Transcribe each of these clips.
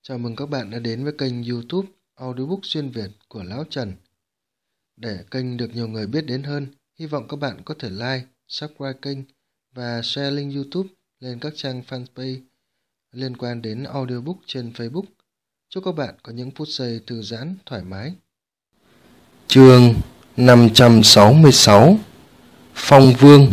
Chào mừng các bạn đã đến với kênh YouTube Audiobook xuyên Việt của Lão Trần. Để kênh được nhiều người biết đến hơn, hy vọng các bạn có thể like, subscribe kênh và share link YouTube lên các trang fanpage liên quan đến audiobook trên Facebook. Chúc các bạn có những phút giây thư giãn thoải mái. Chương 566 Phong Vương.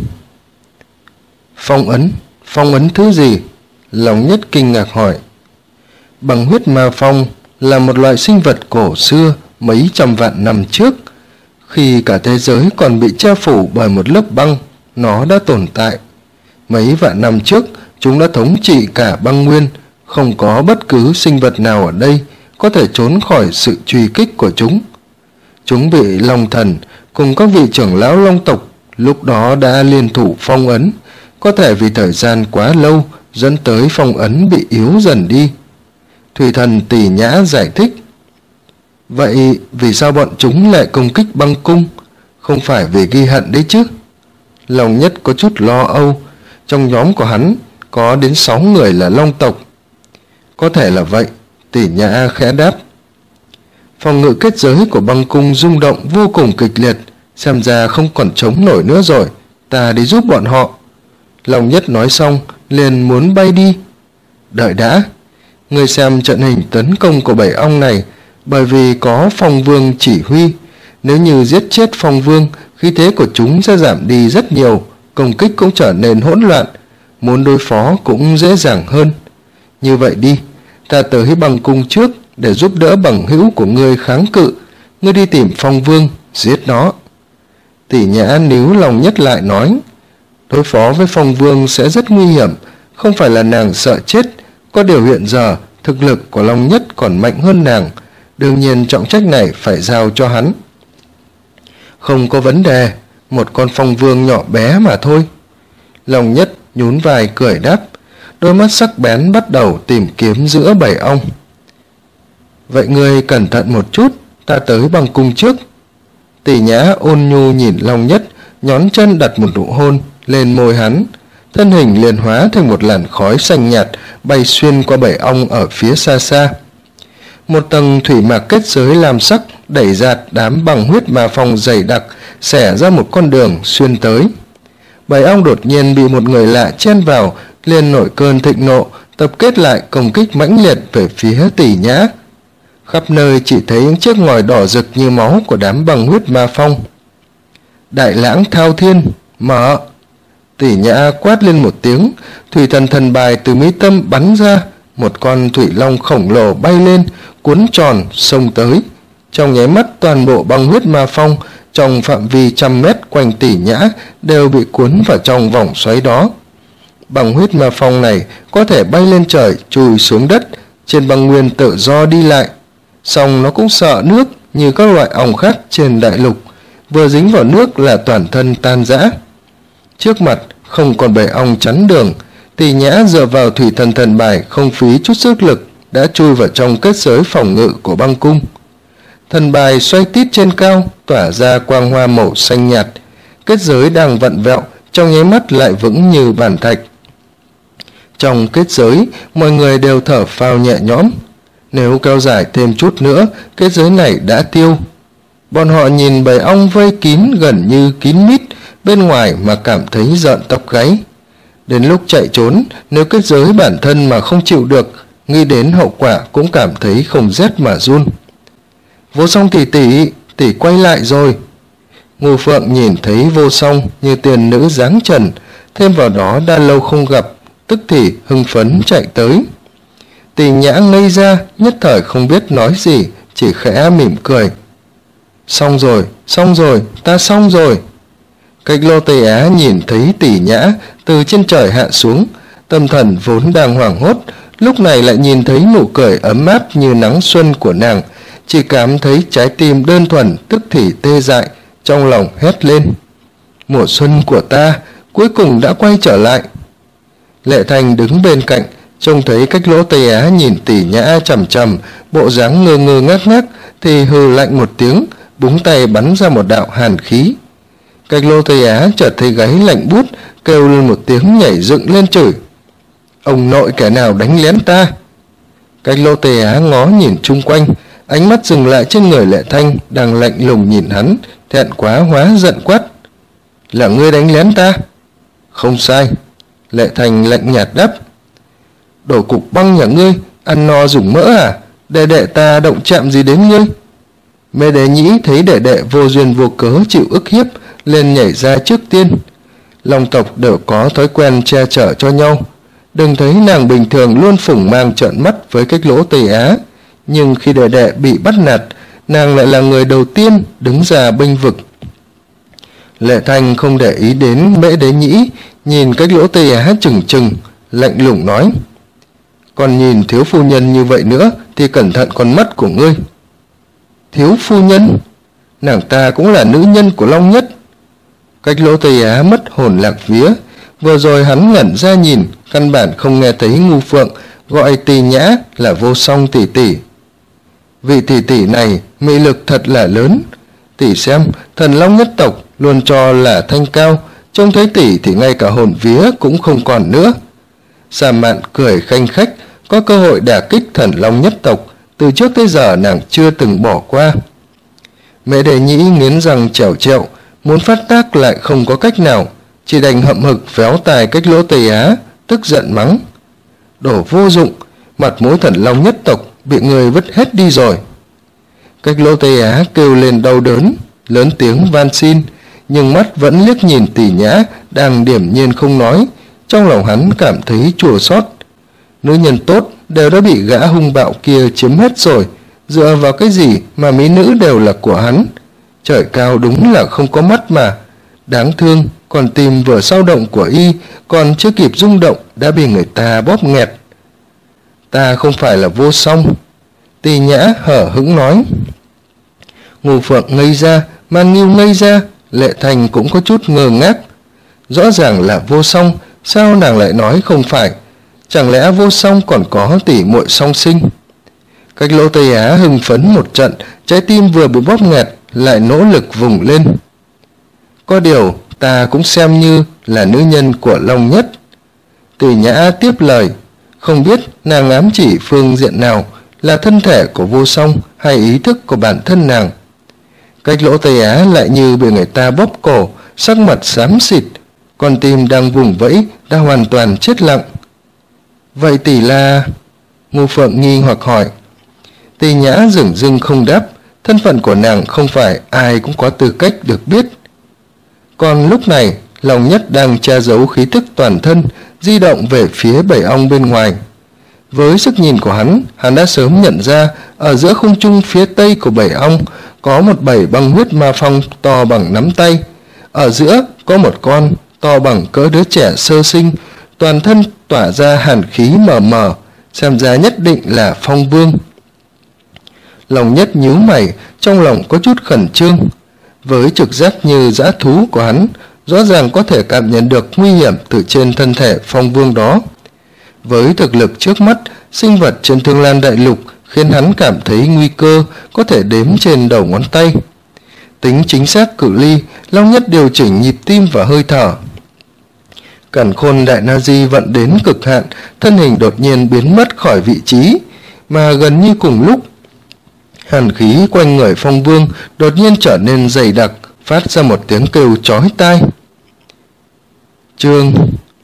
Phong ấn thứ gì? Lòng Nhất kinh ngạc hỏi. Băng huyết ma phong là một loại sinh vật cổ xưa mấy trăm vạn năm trước. Khi cả thế giới còn bị che phủ bởi một lớp băng, nó đã tồn tại. Mấy vạn năm trước, chúng đã thống trị cả băng nguyên, không có bất cứ sinh vật nào ở đây có thể trốn khỏi sự truy kích của chúng. Chúng bị Long Thần cùng các vị trưởng lão Long tộc lúc đó đã liên thủ phong ấn, có thể vì thời gian quá lâu dẫn tới phong ấn bị yếu dần đi. Thủy thần Tỷ Nhã giải thích. Vậy vì sao bọn chúng lại công kích băng cung? Không phải vì ghi hận đấy chứ? Long Nhất có chút lo âu. Trong nhóm của hắn có đến 6 người là Long tộc. Có thể là vậy, Tỷ Nhã khẽ đáp. Phòng ngự kết giới của băng cung rung động vô cùng kịch liệt, xem ra không còn chống nổi nữa rồi, ta đi giúp bọn họ. Long Nhất nói xong liền muốn bay đi. Đợi đã, ngươi xem trận hình tấn công của 7 ong này, bởi vì có Phong Vương chỉ huy, nếu như giết chết Phong Vương, khí thế của chúng sẽ giảm đi rất nhiều, công kích cũng trở nên hỗn loạn, muốn đối phó cũng dễ dàng hơn. Như vậy đi, ta tới băng cung trước để giúp đỡ bằng hữu của ngươi kháng cự, ngươi đi tìm Phong Vương, giết nó. Tỷ Nhã níu Lòng Nhất lại nói, đối phó với Phong Vương sẽ rất nguy hiểm, không phải là nàng sợ chết, có điều hiện giờ thực lực của Long Nhất còn mạnh hơn nàng, đương nhiên trọng trách này phải giao cho hắn. Không có vấn đề, một con Phong Vương nhỏ bé mà thôi. Long Nhất nhún vai cười đáp, đôi mắt sắc bén bắt đầu tìm kiếm giữa 7 ong. Vậy ngươi cẩn thận một chút, ta tới băng cung trước. Tỷ Nhã ôn nhu nhìn Long Nhất, nhón chân đặt một nụ hôn lên môi hắn, thân hình liền hóa thành một làn khói xanh nhạt bay xuyên qua 7 ong ở phía xa xa. Một tầng thủy mạc kết giới lam sắc đẩy dạt đám băng huyết ma phong dày đặc, xẻ ra một con đường xuyên tới. 7 ong đột nhiên bị một người lạ chen vào, liền nổi cơn thịnh nộ, tập kết lại công kích mãnh liệt về phía Tỷ Nhã. Khắp nơi chỉ thấy những chiếc ngòi đỏ rực như máu của đám băng huyết ma phong. Đại lãng thao thiên, mở! Tỷ Nhã quát lên một tiếng, thủy thần thần bài từ mi tâm bắn ra, một con thủy long khổng lồ bay lên, cuốn tròn xông tới. Trong nháy mắt toàn bộ băng huyết ma phong trong phạm vi 100 mét quanh Tỷ Nhã đều bị cuốn vào trong vòng xoáy đó. Băng huyết ma phong này có thể bay lên trời, chui xuống đất, trên băng nguyên tự do đi lại. Song nó cũng sợ nước như các loại ong khác trên đại lục, vừa dính vào nước là toàn thân tan rã. Trước mặt không còn 7 ong chắn đường, Tỷ Nhã dựa vào thủy thần thần bài không phí chút sức lực đã chui vào trong kết giới phòng ngự của băng cung. Thần bài xoay tít trên cao, tỏa ra quang hoa màu xanh nhạt, kết giới đang vặn vẹo, trong nháy mắt lại vững như bàn thạch. Trong kết giới, mọi người đều thở phào nhẹ nhõm. Nếu kéo dài thêm chút nữa, kết giới này đã tiêu. Bọn họ nhìn 7 ong vây kín gần như kín mít bên ngoài mà cảm thấy rợn tóc gáy. Đến lúc chạy trốn, nếu kết giới bản thân mà không chịu được, nghĩ đến hậu quả cũng cảm thấy không rét mà run. Vô Song tỷ quay lại rồi. Ngô Phượng nhìn thấy Vô Song như tiền nữ dáng trần, thêm vào đó đã lâu không gặp, tức thì hưng phấn chạy tới. Tỷ Nhã ngây ra, nhất thời không biết nói gì, chỉ khẽ mỉm cười. Xong rồi, ta xong rồi. Cách Lô Tây Á nhìn thấy Tỷ Nhã từ trên trời hạ xuống, tâm thần vốn đang hoảng hốt, lúc này lại nhìn thấy nụ cười ấm áp như nắng xuân của nàng, chỉ cảm thấy trái tim đơn thuần tức thì tê dại, trong lòng hét lên. Mùa xuân của ta cuối cùng đã quay trở lại. Lệ Thành đứng bên cạnh, trông thấy Cách Lỗ Tây Á nhìn Tỷ Nhã chằm chằm, bộ dáng ngơ ngơ ngác ngác, thì hừ lạnh một tiếng, búng tay bắn ra một đạo hàn khí. Cách Lô Tây Á chợt thấy gáy lạnh buốt, kêu lên một tiếng nhảy dựng lên chửi. Ông nội kẻ nào đánh lén ta? Cách Lỗ Tây Á ngó nhìn chung quanh, ánh mắt dừng lại trên người Lệ Thanh đang lạnh lùng nhìn hắn, thẹn quá hóa giận quát: là ngươi đánh lén ta? Không sai, Lệ Thanh lạnh nhạt đáp. Đồ cục băng nhà ngươi, ăn no dùng mỡ à? Đệ đệ ta động chạm gì đến ngươi? Mẹ Đế Nhĩ thấy đệ đệ vô duyên vô cớ chịu ức hiếp, lên nhảy ra trước tiên. Long tộc đều có thói quen che chở cho nhau. Đừng thấy nàng bình thường luôn phủng mang trợn mắt với Cách Lỗ Tây Á, nhưng khi đệ đệ bị bắt nạt, nàng lại là người đầu tiên đứng ra bênh vực. Lệ Thanh không để ý đến Mễ Đế Nhĩ, nhìn Cách Lỗ Tây Á chừng chừng, lạnh lùng nói: còn nhìn thiếu phu nhân như vậy nữa thì cẩn thận con mắt của ngươi. Thiếu phu nhân? Nàng ta cũng là nữ nhân của Long Nhất. Cách Lỗ Tây Á mất hồn lạc vía, vừa rồi hắn ngẩn ra nhìn, căn bản không nghe thấy Ngu Phượng gọi Tỳ Nhã là Vô Song tỷ tỷ. Vị tỷ tỷ này mị lực thật là lớn. Tỷ xem, thần Long nhất tộc luôn cho là thanh cao, trông thấy tỷ thì ngay cả hồn vía cũng không còn nữa. Sa Mạn cười khanh khách, có cơ hội đả kích thần Long nhất tộc, từ trước tới giờ nàng chưa từng bỏ qua. Mẹ Đề Nhĩ nghiến răng trèo trẹo, muốn phát tác lại không có cách nào, chỉ đành hậm hực véo tài Cách Lỗ Tây Á, tức giận mắng: đồ vô dụng, mặt mũi thần Long nhất tộc bị người vứt hết đi rồi. Cách Lỗ Tây Á kêu lên đau đớn, lớn tiếng van xin, nhưng mắt vẫn liếc nhìn Tỷ Nhã đang điềm nhiên không nói. Trong lòng hắn cảm thấy chua xót. Nữ nhân tốt đều đã bị gã hung bạo kia chiếm hết rồi, dựa vào cái gì mà mỹ nữ đều là của hắn? Trời cao đúng là không có mắt mà. Đáng thương, còn tìm vừa sao động của y, còn chưa kịp rung động đã bị người ta bóp nghẹt. Ta không phải là Vô Song, Tỳ Nhã hở hững nói. Ngô Phượng ngây ra, Man Nghiêu ngây ra, Lệ Thành cũng có chút ngơ ngác. Rõ ràng là Vô Song, sao nàng lại nói không phải? Chẳng lẽ Vô Song còn có tỷ muội song sinh? Cách Lỗ Tây Á hưng phấn một trận, trái tim vừa bị bóp nghẹt lại nỗ lực vùng lên. Có điều ta cũng xem như là nữ nhân của Long Nhất. Tỷ Nhã tiếp lời, không biết nàng ám chỉ phương diện nào, là thân thể của Vô Song hay ý thức của bản thân nàng. Cách Lỗ Tây Á lại như bị người ta bóp cổ, sắc mặt xám xịt, con tim đang vùng vẫy đã hoàn toàn chết lặng. Vậy tỷ là... Ngô Phượng nghi hoặc hỏi. Tỳ Nhã dửng dưng không đáp, thân phận của nàng không phải ai cũng có tư cách được biết. Còn lúc này, Long Nhất đang che giấu khí tức toàn thân, di động về phía bầy ong bên ngoài. Với sức nhìn của hắn đã sớm nhận ra ở giữa không trung phía tây của bầy ong có một bầy băng huyết ma phong to bằng nắm tay. Ở giữa có một con to bằng cỡ đứa trẻ sơ sinh, toàn thân tỏa ra hàn khí mờ mờ, xem ra nhất định là Phong Vương. Long Nhất nhíu mày, trong lòng có chút khẩn trương. Với trực giác như dã thú của hắn, rõ ràng có thể cảm nhận được nguy hiểm từ trên thân thể Phong Vương đó. Với thực lực trước mắt, sinh vật trên Thương Lan Đại Lục khiến hắn cảm thấy nguy cơ có thể đếm trên đầu ngón tay. Tính chính xác cự ly, Long Nhất điều chỉnh nhịp tim và hơi thở. Càn Khôn Đại Na Di vận đến cực hạn, thân hình đột nhiên biến mất khỏi vị trí, mà gần như cùng lúc, hàn khí quanh người Phong Vương đột nhiên trở nên dày đặc, phát ra một tiếng kêu chói tai. Chương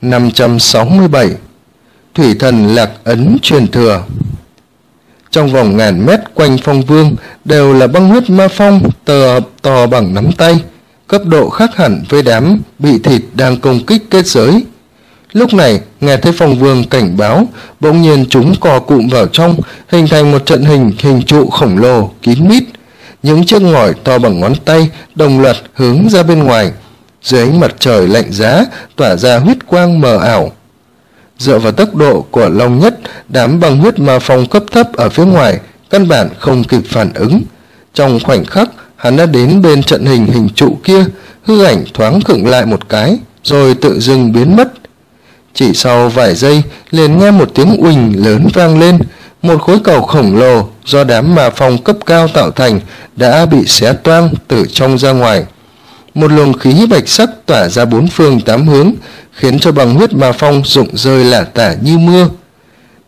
567 Thủy Thần Lạc Ấn truyền thừa. Trong vòng ngàn mét quanh Phong Vương đều là băng huyết ma phong to bằng nắm tay, cấp độ khác hẳn với đám bị thịt đang công kích kết giới. Lúc này, nghe thấy Phong Vương cảnh báo, bỗng nhiên chúng cò cụm vào trong, hình thành một trận hình trụ khổng lồ, kín mít. Những chiếc ngòi to bằng ngón tay đồng loạt hướng ra bên ngoài. Dưới ánh mặt trời lạnh giá, tỏa ra huyết quang mờ ảo. Dựa vào tốc độ của Long Nhất, đám băng huyết ma phong cấp thấp ở phía ngoài căn bản không kịp phản ứng. Trong khoảnh khắc, hắn đã đến bên trận hình trụ kia, hư ảnh thoáng khựng lại một cái, rồi tự dưng biến mất. Chỉ sau vài giây, liền nghe một tiếng uỳnh lớn vang lên, một khối cầu khổng lồ do đám ma phong cấp cao tạo thành đã bị xé toang từ trong ra ngoài. Một luồng khí bạch sắc tỏa ra bốn phương tám hướng, khiến cho băng huyết ma phong rụng rơi lả tả như mưa.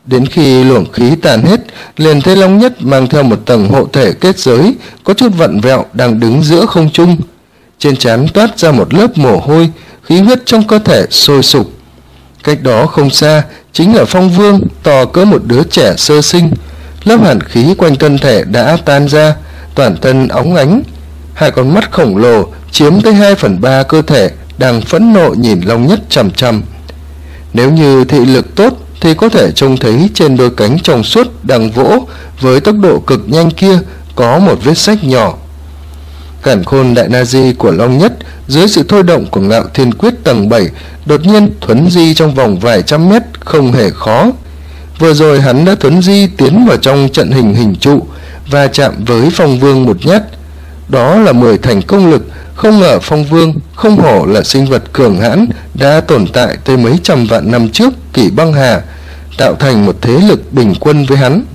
Đến khi luồng khí tàn hết, liền thấy Long Nhất mang theo một tầng hộ thể kết giới có chút vặn vẹo đang đứng giữa không trung. Trên trán toát ra một lớp mồ hôi, khí huyết trong cơ thể sôi sục. Cách đó không xa chính là Phong Vương, to cỡ một đứa trẻ sơ sinh. Lớp hàn khí quanh thân thể đã tan ra, toàn thân óng ánh. Hai con mắt khổng lồ chiếm tới 2/3 cơ thể đang phẫn nộ nhìn Long Nhất chằm chằm. Nếu như thị lực tốt thì có thể trông thấy trên đôi cánh trong suốt đang vỗ với tốc độ cực nhanh kia có một vết rách nhỏ. Càn khôn đại na di của Long Nhất dưới sự thôi động của Ngạo Thiên Quyết tầng 7 đột nhiên thuấn di trong vòng vài trăm mét không hề khó. Vừa rồi hắn đã thuấn di tiến vào trong trận hình trụ và chạm với Phong Vương một nhát. Đó là 10 thành công lực. Không ngờ Phong Vương không hổ là sinh vật cường hãn, đã tồn tại tới mấy trăm vạn năm trước Kỷ Băng Hà, tạo thành một thế lực bình quân với hắn.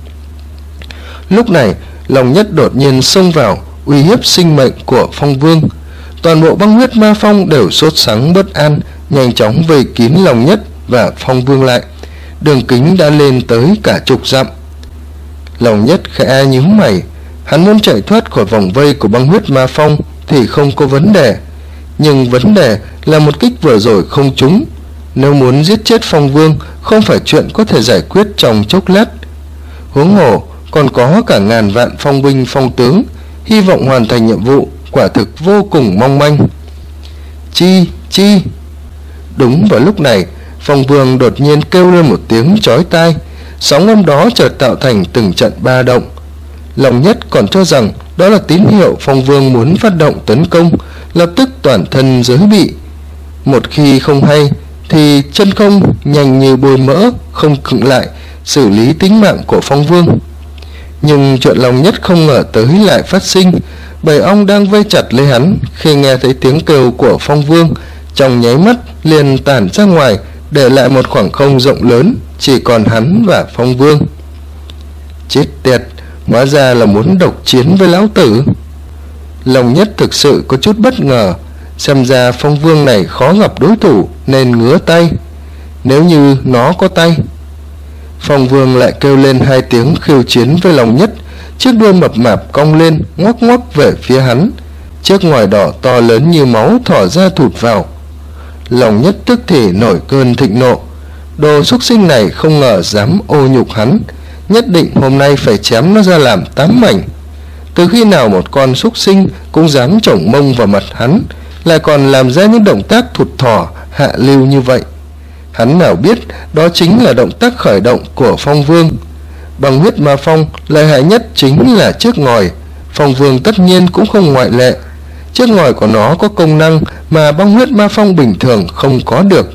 Lúc này Long Nhất đột nhiên xông vào, uy hiếp sinh mệnh của Phong Vương. Toàn bộ băng huyết ma phong đều sốt sắng bất an, nhanh chóng vây kín Long Nhất và Phong Vương lại. Đường kính đã lên tới cả chục dặm. Long Nhất khẽ nhíu mày, hắn muốn chạy thoát khỏi vòng vây của băng huyết ma phong thì không có vấn đề, nhưng vấn đề là một kích vừa rồi không trúng. Nếu muốn giết chết Phong Vương không phải chuyện có thể giải quyết trong chốc lát. Huống hồ còn có cả ngàn vạn phong binh phong tướng, hy vọng hoàn thành nhiệm vụ quả thực vô cùng mong manh. Chi. Đúng vào lúc này, Phong Vương đột nhiên kêu lên một tiếng chói tai, sóng âm đó chợt tạo thành từng trận ba động. Long Nhất còn cho rằng đó là tín hiệu Phong Vương muốn phát động tấn công, lập tức toàn thân giới bị. Một khi không hay thì chân không nhanh như bôi mỡ, không khựng lại, xử lý tính mạng của Phong Vương. Nhưng chuyện Long Nhất không ngờ tới lại phát sinh. Bầy ong đang vây chặt lấy hắn, khi nghe thấy tiếng kêu của Phong Vương, trong nháy mắt liền tản ra ngoài, để lại một khoảng không rộng lớn, chỉ còn hắn và Phong Vương. Chết tiệt, hóa ra là muốn độc chiến với lão tử. Long Nhất thực sự có chút bất ngờ, xem ra Phong Vương này khó gặp đối thủ nên ngứa tay. Nếu như nó có tay. Phong Vương lại kêu lên hai tiếng khiêu chiến với Long Nhất, chiếc đuôi mập mạp cong lên ngoắc ngoắc về phía hắn, chiếc ngòi đỏ to lớn như máu thỏ ra thụt vào. Long Nhất tức thì nổi cơn thịnh nộ, đồ súc sinh này không ngờ dám ô nhục hắn, nhất định hôm nay phải chém nó ra làm 8 mảnh. Từ khi nào một con súc sinh cũng dám chổng mông vào mặt hắn, lại còn làm ra những động tác thụt thỏ hạ lưu như vậy. Hắn nào biết đó chính là động tác khởi động của Phong Vương. Bằng huyết ma phong, lợi hại nhất chính là chiếc ngòi. Phong Vương tất nhiên cũng không ngoại lệ. Chiếc ngòi của nó có công năng mà băng huyết ma phong bình thường không có được.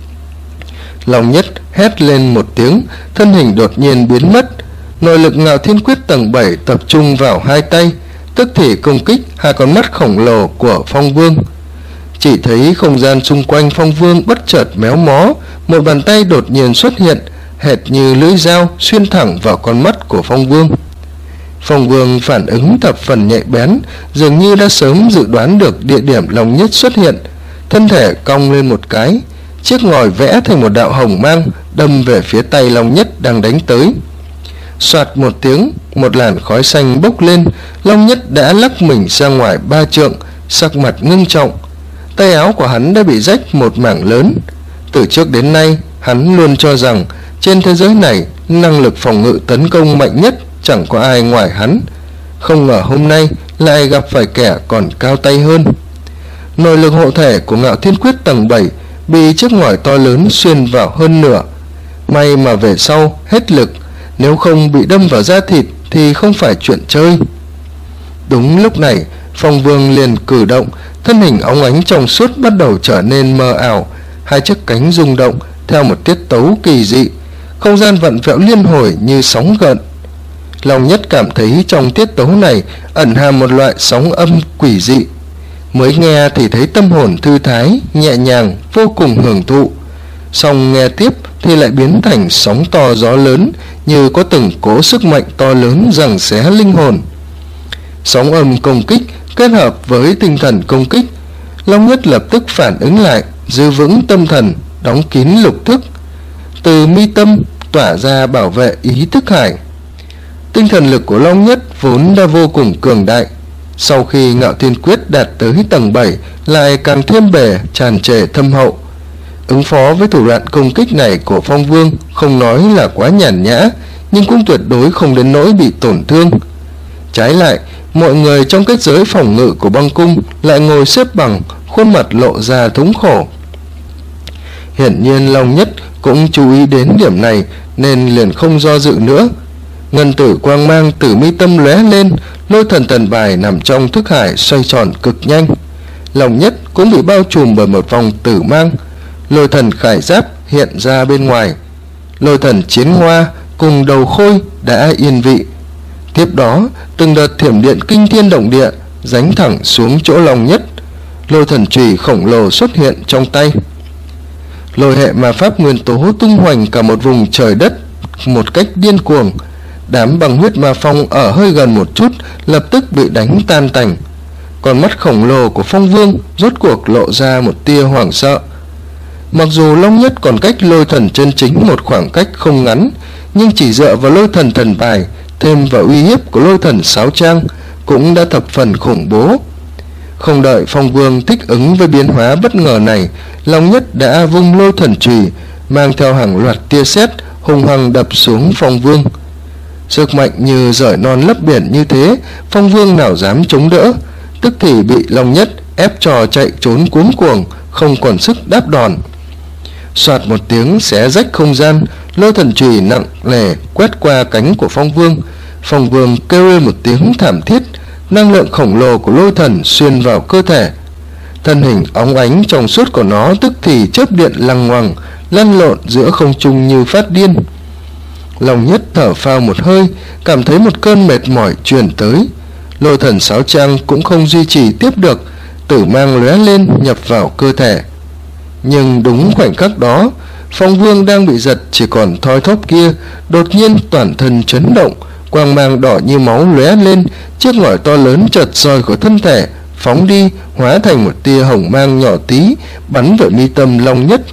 Long Nhất hét lên một tiếng, thân hình đột nhiên biến mất. Nội lực Ngạo Thiên Quyết tầng 7 tập trung vào hai tay, tức thì công kích hai con mắt khổng lồ của Phong Vương. Chỉ thấy không gian xung quanh Phong Vương bất chợt méo mó, một bàn tay đột nhiên xuất hiện, hệt như lưỡi dao xuyên thẳng vào con mắt của Phong Vương. Phong Vương phản ứng thập phần nhạy bén, dường như đã sớm dự đoán được địa điểm Long Nhất xuất hiện, thân thể cong lên một cái, chiếc ngòi vẽ thành một đạo hồng mang đâm về phía tay Long Nhất đang đánh tới. Soạt một tiếng, một làn khói xanh bốc lên, Long Nhất đã lắc mình ra ngoài 3 trượng, sắc mặt ngưng trọng. Tay áo của hắn đã bị rách một mảng lớn. Từ trước đến nay, hắn luôn cho rằng trên thế giới này, năng lực phòng ngự tấn công mạnh nhất chẳng có ai ngoài hắn. Không ngờ hôm nay lại gặp phải kẻ còn cao tay hơn. Nội lực hộ thể của Ngạo Thiên Quyết tầng 7 bị chiếc ngòi to lớn xuyên vào hơn nửa. May mà về sau hết lực, nếu không bị đâm vào da thịt thì không phải chuyện chơi. Đúng lúc này, Phong Vương liền cử động, thân hình óng ánh trong suốt bắt đầu trở nên mờ ảo, hai chiếc cánh rung động theo một tiết tấu kỳ dị, không gian vặn vẹo liên hồi như sóng gợn. Long Nhất cảm thấy trong tiết tấu này ẩn hàm một loại sóng âm quỷ dị. Mới nghe thì thấy tâm hồn thư thái, nhẹ nhàng, vô cùng hưởng thụ. Xong nghe tiếp thì lại biến thành sóng to gió lớn, như có từng cỗ sức mạnh to lớn giằng xé linh hồn. Sóng âm công kích kết hợp với tinh thần công kích. Long Nhất lập tức phản ứng lại, giữ vững tâm thần, đóng kín lục thức. Từ mi tâm tỏa ra bảo vệ ý thức hải. Tinh thần lực của Long Nhất vốn đã vô cùng cường đại, sau khi Ngạo Thiên Quyết đạt tới tầng 7 lại càng thêm bề tràn trề thâm hậu. Ứng phó với thủ đoạn công kích này của Phong Vương không nói là quá nhàn nhã, nhưng cũng tuyệt đối không đến nỗi bị tổn thương. Trái lại, mọi người trong kết giới phòng ngự của băng cung lại ngồi xếp bằng, khuôn mặt lộ ra thống khổ. Hiển nhiên Long Nhất cũng chú ý đến điểm này nên liền không do dự nữa. Ngân tử quang mang từ mi tâm lóe lên, lôi thần thần bài nằm trong thức hải xoay tròn cực nhanh. Long Nhất cũng bị bao trùm bởi một vòng tử mang. Lôi thần khải giáp hiện ra bên ngoài. Lôi thần chiến hoa cùng đầu khôi đã yên vị. Tiếp đó, từng đợt thiểm điện kinh thiên động địa giáng thẳng xuống chỗ Long Nhất. Lôi thần chùy khổng lồ xuất hiện trong tay. Lôi hệ ma pháp nguyên tố tung hoành cả một vùng trời đất một cách điên cuồng. Đám băng huyết ma phong ở hơi gần một chút lập tức bị đánh tan tành. Con mắt khổng lồ của Phong Vương rốt cuộc lộ ra một tia hoảng sợ. Mặc dù Long Nhất còn cách lôi thần chân chính một khoảng cách không ngắn, nhưng chỉ dựa vào lôi thần thần bài thêm vào uy hiếp của lôi thần sáo trang cũng đã thập phần khủng bố. Không đợi Phong Vương thích ứng với biến hóa bất ngờ này, Long Nhất đã vung lôi thần chùy mang theo hàng loạt tia sét hung hăng đập xuống Phong Vương. Sức mạnh như rời non lấp biển như thế, Phong Vương nào dám chống đỡ, tức thì bị Long Nhất ép cho chạy trốn cuống cuồng, không còn sức đáp đòn. Soạt một tiếng xé rách không gian, lôi thần chùy nặng nề quét qua cánh của Phong Vương. Phong Vương kêu lên một tiếng thảm thiết, năng lượng khổng lồ của lôi thần xuyên vào cơ thể. Thân hình óng ánh trong suốt của nó tức thì chớp điện lằng ngoằng, lăn lộn giữa không trung như phát điên. Long Nhất thở phào một hơi, cảm thấy một cơn mệt mỏi truyền tới. Lôi thần sáo trang cũng không duy trì tiếp được, tử mang lóe lên nhập vào cơ thể. Nhưng đúng khoảnh khắc đó, Phong Vương đang bị giật chỉ còn thoi thóp kia đột nhiên toàn thân chấn động, quang mang đỏ như máu lóe lên, chiếc ngòi to lớn chợt rời khỏi thân thể phóng đi, hóa thành một tia hồng mang nhỏ tí bắn về mi tâm Long Nhất.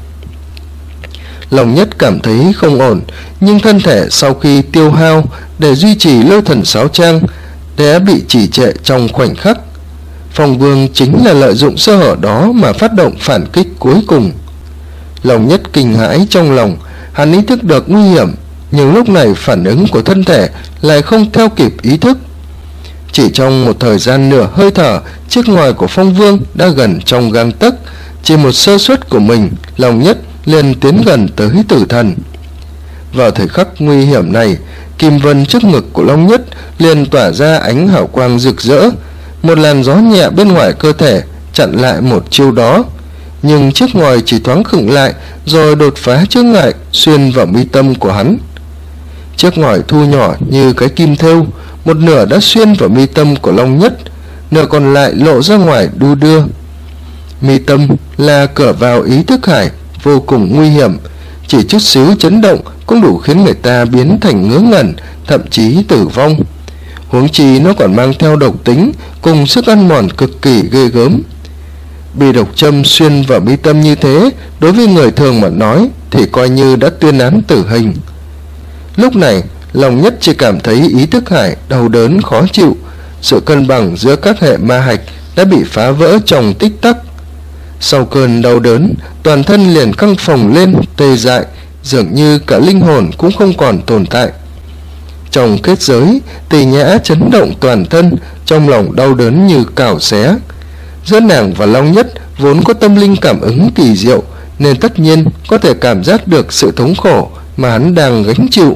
Long Nhất cảm thấy không ổn, nhưng thân thể sau khi tiêu hao để duy trì lôi thần sáo trang đã bị trì trệ trong khoảnh khắc. Phong Vương chính là lợi dụng sơ hở đó mà phát động phản kích cuối cùng. Long Nhất kinh hãi trong lòng, hắn ý thức được nguy hiểm, nhưng lúc này phản ứng của thân thể lại không theo kịp ý thức. Chỉ trong một thời gian nửa hơi thở, chiếc ngòi của Phong Vương đã gần trong gang tấc. Chỉ một sơ suất của mình, Long Nhất liền tiến gần tới tử thần. Vào thời khắc nguy hiểm này, kim vân trước ngực của Long Nhất liền tỏa ra ánh hào quang rực rỡ. Một làn gió nhẹ bên ngoài cơ thể chặn lại một chiêu đó, nhưng chiếc ngòi chỉ thoáng khựng lại rồi đột phá chướng ngại xuyên vào mi tâm của hắn. Chiếc ngòi thu nhỏ như cái kim thêu, một nửa đã xuyên vào mi tâm của Long Nhất, nửa còn lại lộ ra ngoài đu đưa. Mi tâm là cửa vào ý thức hải, vô cùng nguy hiểm, chỉ chút xíu chấn động cũng đủ khiến người ta biến thành ngớ ngẩn, thậm chí tử vong. Huống chi nó còn mang theo độc tính cùng sức ăn mòn cực kỳ ghê gớm. Bị độc châm xuyên vào mi tâm như thế, đối với người thường mà nói thì coi như đã tuyên án tử hình. Lúc này, Long Nhất chỉ cảm thấy ý thức hải đau đớn khó chịu, sự cân bằng giữa các hệ ma hạch đã bị phá vỡ trong tích tắc. Sau cơn đau đớn, toàn thân liền căng phồng lên, tê dại, dường như cả linh hồn cũng không còn tồn tại. Trong kết giới, Tỷ Nhã chấn động toàn thân, trong lòng đau đớn như cào xé. Giữa nàng và Long Nhất vốn có tâm linh cảm ứng kỳ diệu, nên tất nhiên có thể cảm giác được sự thống khổ mà hắn đang gánh chịu.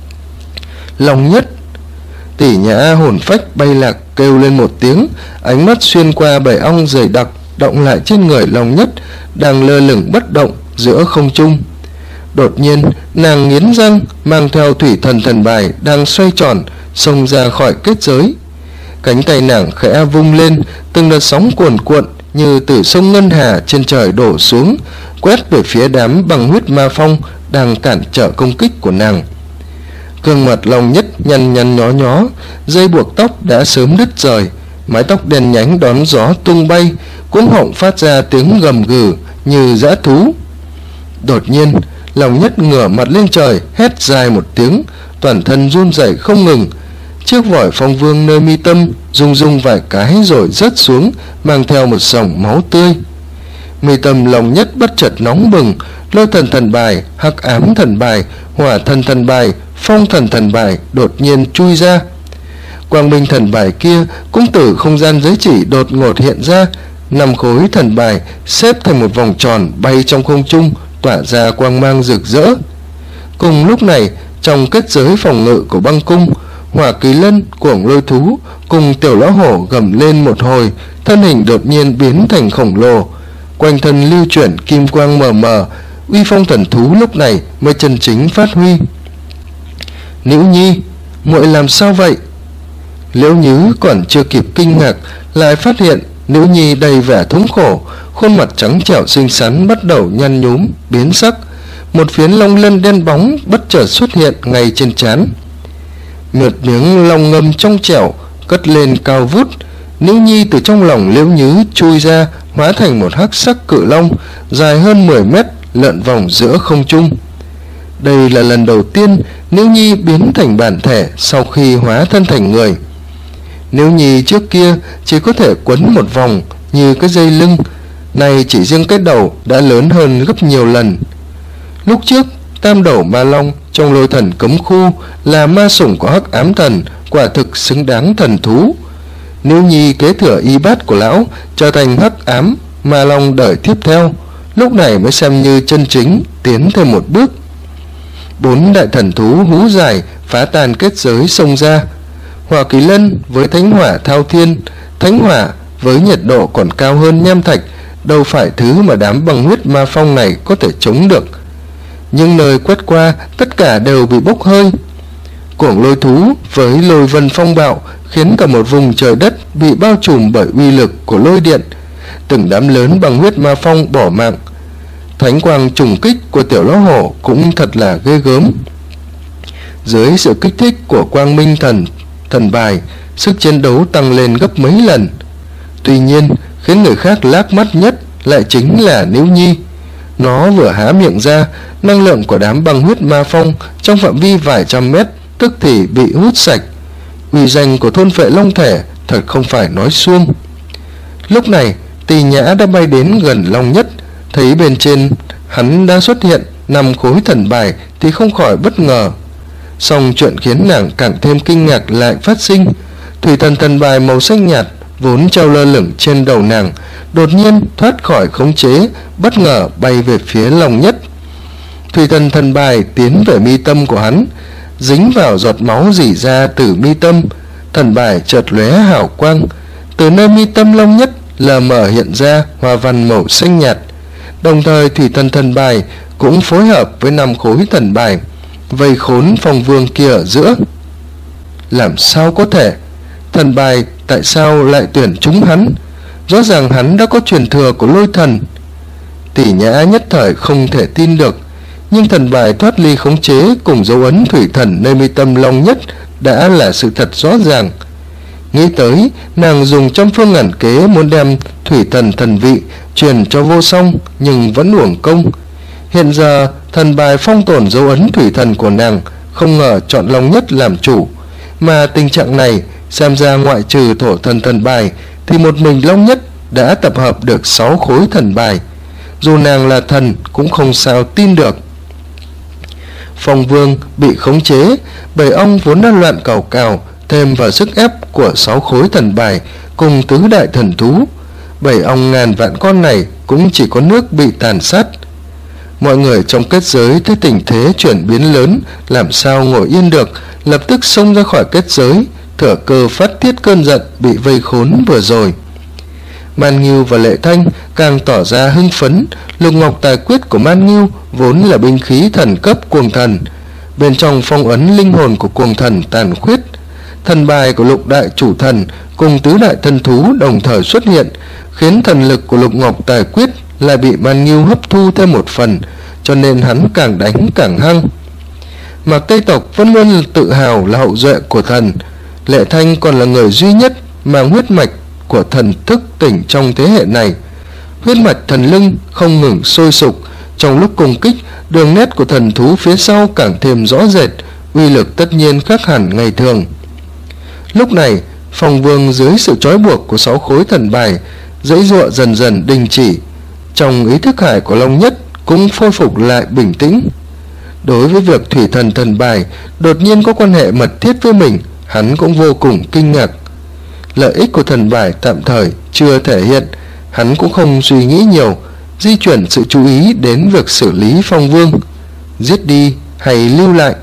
Long Nhất! Tỷ Nhã hồn phách bay lạc kêu lên một tiếng, ánh mắt xuyên qua bầy ong dày đặc động lại trên người Long Nhất đang lơ lửng bất động giữa không trung. Đột nhiên nàng nghiến răng, mang theo thủy thần thần bài đang xoay tròn xông ra khỏi kết giới. Cánh tay nàng khẽ vung lên, từng đợt sóng cuồn cuộn như từ sông ngân hà trên trời đổ xuống, quét về phía đám băng huyết ma phong đang cản trở công kích của nàng. Gương mặt Long Nhất nhăn nhăn nhó nhó, dây buộc tóc đã sớm đứt rời, mái tóc đen nhánh đón gió tung bay, cuống họng phát ra tiếng gầm gừ như dã thú. Đột nhiên, Lòng Nhất ngửa mặt lên trời, hét dài một tiếng, toàn thân run rẩy không ngừng. Chiếc vòi phong vương nơi mi tâm rung rung vài cái rồi rớt xuống, mang theo một dòng máu tươi. Mi tâm Lòng Nhất bất chợt nóng bừng, Lôi thần thần bài, Hắc ám thần bài, Hỏa thần thần bài, Phong thần thần bài đột nhiên chui ra. Quang minh thần bài kia cũng từ không gian giới chỉ đột ngột hiện ra, 5 khối thần bài xếp thành một vòng tròn bay trong không trung, tỏa ra quang mang rực rỡ. Cùng lúc này, trong kết giới phòng ngự của băng cung, Hỏa Kỳ Lân, Cuồng Lôi Thú cùng Tiểu Lão Hổ gầm lên một hồi, thân hình đột nhiên biến thành khổng lồ, quanh thân lưu chuyển kim quang mờ mờ, uy phong thần thú lúc này mới chân chính phát huy. Nữ Nhi, muội làm sao vậy? Liễu Nhứ còn chưa kịp kinh ngạc, lại phát hiện Nữ Nhi đầy vẻ thống khổ, khuôn mặt trắng trẻo xinh xắn bắt đầu nhăn nhúm, biến sắc, một phiến long lân đen bóng bất chợt xuất hiện ngay trên trán. Một miếng long ngâm trong trẻo cất lên cao vút, Nữ Nhi từ trong lòng Liễu Nhứ chui ra, hóa thành một hắc sắc cự long dài hơn 10 mét, lượn vòng giữa không trung. Đây là lần đầu tiên Nữ Nhi biến thành bản thể sau khi hóa thân thành người. Nữ Nhi trước kia chỉ có thể quấn một vòng như cái dây lưng, này chỉ riêng cái đầu đã lớn hơn gấp nhiều lần. Lúc trước, Tam Đầu Ma Long trong Lôi Thần cấm khu là ma sủng của Hắc Ám Thần, quả thực xứng đáng thần thú. Nữ Nhi kế thừa y bát của lão, trở thành Hắc Ám Ma Long đời tiếp theo, lúc này mới xem như chân chính tiến thêm một bước. 4 đại thần thú hú dài phá tan kết giới xông ra. Hỏa Kỳ Lân với thánh hỏa thao thiên, thánh hỏa với nhiệt độ còn cao hơn nham thạch, đâu phải thứ mà đám băng huyết ma phong này có thể chống được. Nhưng nơi quét qua tất cả đều bị bốc hơi. Cuồng Lôi Thú với lôi vân phong bạo khiến cả một vùng trời đất bị bao trùm bởi uy lực của lôi điện, từng đám lớn băng huyết ma phong bỏ mạng. Thánh quang trùng kích của Tiểu Lão Hổ cũng thật là ghê gớm. Dưới sự kích thích của quang minh thần bài, sức chiến đấu tăng lên gấp mấy lần. Tuy nhiên, khiến người khác lác mắt nhất lại chính là Nữ Nhi. Nó vừa há miệng ra, năng lượng của đám băng huyết ma phong trong phạm vi vài trăm mét tức thì bị hút sạch. Uy danh của thôn phệ long thể thật không phải nói suông. Lúc này, Tỳ Nhã đã bay đến gần Long Nhất, thấy bên trên hắn đã xuất hiện 5 khối thần bài thì không khỏi bất ngờ. Song chuyện khiến nàng càng thêm kinh ngạc lại phát sinh. Thủy thần thần bài màu xanh nhạt vốn treo lơ lửng trên đầu nàng, đột nhiên thoát khỏi khống chế, bất ngờ bay về phía Long Nhất. Thủy thần thần bài tiến về mi tâm của hắn, dính vào giọt máu rỉ ra từ mi tâm. Thần bài chợt lóe hào quang, từ nơi mi tâm Long Nhất lờ mờ hiện ra hoa văn màu xanh nhạt. Đồng thời thủy thần thần bài cũng phối hợp với 5 khối thần bài vây khốn phong vương kia ở giữa. Làm sao có thể? Thần bài tại sao lại tuyển chúng hắn? Rõ ràng hắn đã có truyền thừa của lôi thần. Tỷ Nhã nhất thời không thể tin được, nhưng thần bài thoát ly khống chế cùng dấu ấn thủy thần nơi mi tâm Long Nhất đã là sự thật rõ ràng. Nghĩ tới, nàng dùng trăm phương ngàn kế muốn đem thủy thần thần vị truyền cho Vô Song, nhưng vẫn uổng công. Hiện giờ thần bài phong tồn dấu ấn thủy thần của nàng không ngờ chọn Long Nhất làm chủ, mà tình trạng này xem ra ngoại trừ thổ thần thần bài thì một mình Long Nhất đã tập hợp được 6 khối thần bài. Dù nàng là thần cũng không sao tin được. Phong vương bị khống chế bởi ông vốn đã loạn cào cào, thêm vào sức ép của 6 khối thần bài cùng tứ đại thần thú, bởi ông ngàn vạn con này cũng chỉ có nước bị tàn sát. Mọi người trong kết giới thấy tình thế chuyển biến lớn, làm sao ngồi yên được, lập tức xông ra khỏi kết giới, thừa cơ phát tiết cơn giận bị vây khốn vừa rồi. Man Ngưu và Lệ Thanh càng tỏ ra hưng phấn. Lục ngọc tài quyết của Man Ngưu vốn là binh khí thần cấp cuồng thần, bên trong phong ấn linh hồn của cuồng thần tàn khuyết. Thần bài của lục đại chủ thần cùng tứ đại thần thú đồng thời xuất hiện, khiến thần lực của lục ngọc tài quyết lại bị Man Ngưu hấp thu thêm một phần, cho nên hắn càng đánh càng hăng. Mạc Tây tộc vẫn luôn tự hào là hậu duệ của thần. Lệ Thanh còn là người duy nhất mang huyết mạch của thần thức tỉnh trong thế hệ này. Huyết mạch thần lưng không ngừng sôi sục, Trong lúc công kích, đường nét của thần thú phía sau càng thêm rõ rệt, uy lực tất nhiên khác hẳn ngày thường. Lúc này, Phong Vương dưới sự trói buộc của 6 khối thần bài, giãy giụa dần dần đình chỉ. Trong ý thức hải của Long Nhất cũng khôi phục lại bình tĩnh. Đối với việc thủy thần thần bài đột nhiên có quan hệ mật thiết với mình, hắn cũng vô cùng kinh ngạc. Lợi ích của thần bài tạm thời chưa thể hiện, hắn cũng không suy nghĩ nhiều, di chuyển sự chú ý đến việc xử lý Phong Vương, giết đi hay lưu lại.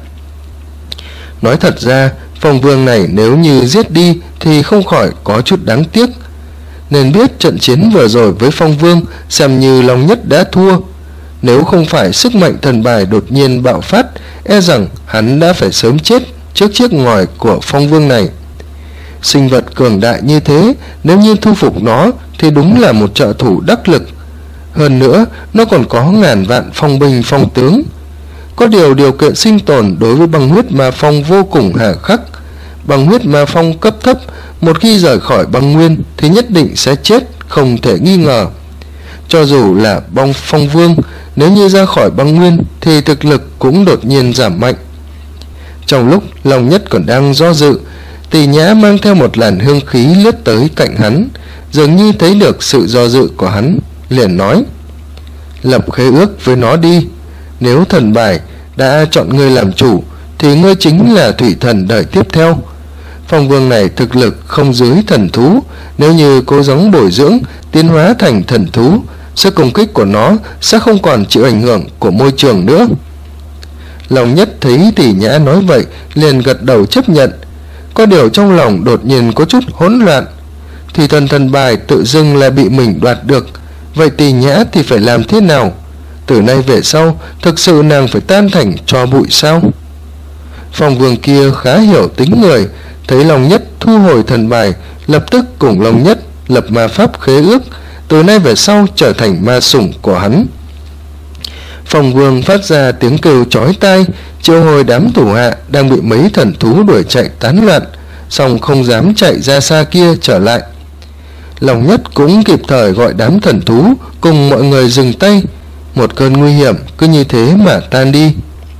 Nói thật ra, Phong Vương này nếu như giết đi thì không khỏi có chút đáng tiếc. Nên biết trận chiến vừa rồi với Phong Vương xem như Long Nhất đã thua. Nếu không phải sức mạnh thần bài đột nhiên bạo phát, e rằng hắn đã phải sớm chết trước chiếc ngòi của Phong Vương này. Sinh vật cường đại như thế, nếu như thu phục nó thì đúng là một trợ thủ đắc lực. Hơn nữa, nó còn có ngàn vạn phong binh phong tướng. Có điều kiện sinh tồn đối với băng huyết ma phong vô cùng hà khắc. Băng huyết ma phong cấp thấp, một khi rời khỏi băng nguyên thì nhất định sẽ chết, không thể nghi ngờ. Cho dù là Phong Vương, nếu như ra khỏi băng nguyên thì thực lực cũng đột nhiên giảm mạnh. Trong lúc Long Nhất còn đang do dự, Tỷ Nhã mang theo một làn hương khí lướt tới cạnh hắn, dường như thấy được sự do dự của hắn, liền nói: lập khế ước với nó đi. Nếu thần bài đã chọn ngươi làm chủ thì ngươi chính là thủy thần đời tiếp theo. Phong Vương này thực lực không dưới thần thú, nếu như cố gắng bồi dưỡng tiến hóa thành thần thú, sức công kích của nó sẽ không còn chịu ảnh hưởng của môi trường nữa. Long Nhất thấy Tỷ Nhã nói vậy liền gật đầu chấp nhận. Có điều trong lòng đột nhiên có chút hỗn loạn. Thủy thần thần bài tự dưng là bị mình đoạt được, vậy Tỷ Nhã thì phải làm thế nào? Từ nay về sau thực sự nàng phải tan thành tro bụi sao? Phong Vương kia khá hiểu tính người, thấy Long Nhất thu hồi thần bài, lập tức cùng Long Nhất lập ma pháp khế ước, từ nay về sau trở thành ma sủng của hắn. Phong Vương phát ra tiếng kêu chói tai, triệu hồi đám thủ hạ đang bị mấy thần thú đuổi chạy tán loạn, song không dám chạy ra xa kia trở lại. Long Nhất cũng kịp thời gọi đám thần thú cùng mọi người dừng tay. Một cơn nguy hiểm cứ như thế mà tan đi.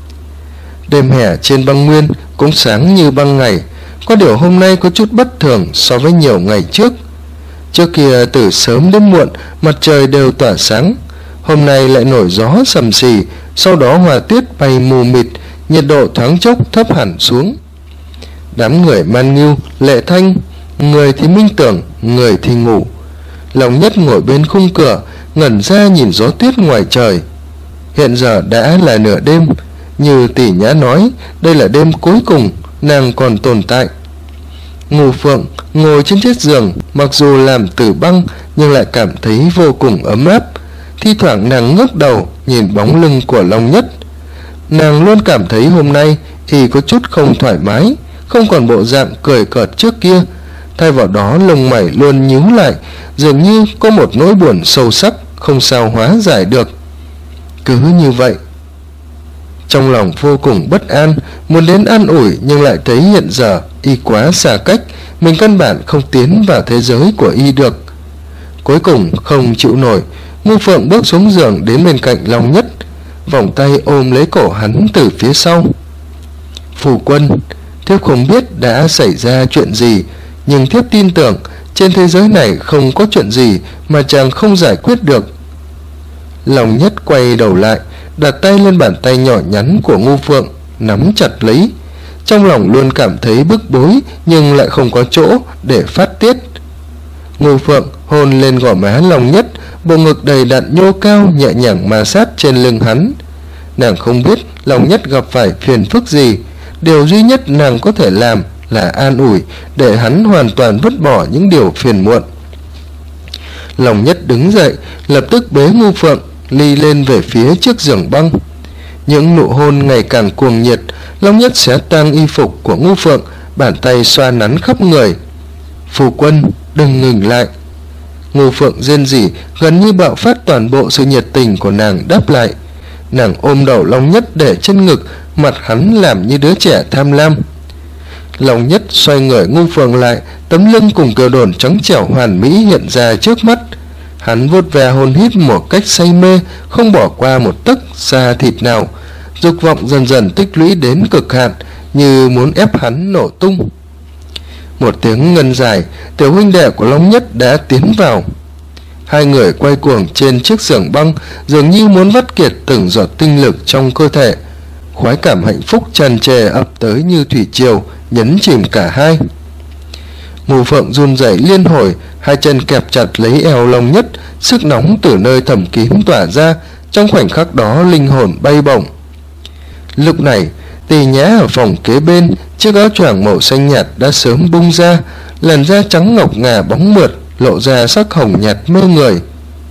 Đêm hè trên băng nguyên cũng sáng như băng ngày, có điều hôm nay có chút bất thường so với nhiều ngày trước. Trước kia từ sớm đến muộn mặt trời đều tỏa sáng, hôm nay lại nổi gió sầm xì, sau đó hòa tuyết bay mù mịt, nhiệt độ thoáng chốc thấp hẳn xuống. Đám người Man Ngưu, Lệ Thanh, người thì minh tưởng, người thì ngủ. Long Nhất ngồi bên khung cửa, ngẩn ra nhìn gió tuyết ngoài trời. Hiện giờ đã là nửa đêm, như Tỷ Nhã nói, đây là đêm cuối cùng nàng còn tồn tại. Ngô Phượng ngồi trên chiếc giường, mặc dù làm từ băng nhưng lại cảm thấy vô cùng ấm áp. Thi thoảng nàng ngước đầu nhìn bóng lưng của Long Nhất. Nàng luôn cảm thấy hôm nay y có chút không thoải mái, không còn bộ dạng cười cợt trước kia, thay vào đó lông mày luôn nhíu lại, dường như có một nỗi buồn sâu sắc không sao hóa giải được. Cứ như vậy, trong lòng vô cùng bất an, muốn đến an ủi nhưng lại thấy hiện giờ y quá xa cách, mình căn bản không tiến vào thế giới của y được. Cuối cùng không chịu nổi, Ngô Phượng bước xuống giường đến bên cạnh Long Nhất, vòng tay ôm lấy cổ hắn từ phía sau. Phu quân, thiếp không biết đã xảy ra chuyện gì, nhưng thiếp tin tưởng trên thế giới này không có chuyện gì mà chàng không giải quyết được. Long Nhất quay đầu lại, đặt tay lên bàn tay nhỏ nhắn của Ngô Phượng, nắm chặt lấy. Trong lòng luôn cảm thấy bức bối nhưng lại không có chỗ để phát tiết. Ngô Phượng hôn lên gò má Long Nhất, bộ ngực đầy đặn nhô cao nhẹ nhàng ma sát trên lưng hắn. Nàng không biết Long Nhất gặp phải phiền phức gì, điều duy nhất nàng có thể làm là an ủi để hắn hoàn toàn vứt bỏ những điều phiền muộn. Long Nhất đứng dậy, lập tức bế Ngô Phượng ly lên về phía trước giường băng. Những nụ hôn ngày càng cuồng nhiệt, Long Nhất xé tang y phục của Ngô Phượng, bàn tay xoa nắn khắp người. Phu quân, đừng ngừng lại. Ngô Phượng rên rỉ, gần như bạo phát toàn bộ sự nhiệt tình của nàng đáp lại. Nàng ôm đầu Long Nhất để trên ngực, mặt hắn làm như đứa trẻ tham lam. Long Nhất xoay người Ngô Phượng lại, tấm lưng cùng kiểu đồn trắng trẻo hoàn mỹ hiện ra trước mắt. Hắn vuốt ve hôn hít một cách say mê, không bỏ qua một tấc da thịt nào. Dục vọng dần dần tích lũy đến cực hạn, như muốn ép hắn nổ tung. Một tiếng ngân dài, tiểu huynh đệ của Long Nhất đã tiến vào. Hai người quay cuồng trên chiếc giường băng, dường như muốn vắt kiệt từng giọt tinh lực trong cơ thể. Khoái cảm hạnh phúc tràn trề ập tới như thủy triều, nhấn chìm cả hai. Ngưu Phượng run rẩy liên hồi, hai chân kẹp chặt lấy eo Long Nhất, sức nóng từ nơi thầm kín tỏa ra, trong khoảnh khắc đó linh hồn bay bổng. Lúc này, Tỳ Nhã ở phòng kế bên, chiếc áo choàng màu xanh nhạt đã sớm bung ra, làn da trắng ngọc ngà bóng mượt, lộ ra sắc hồng nhạt mê người.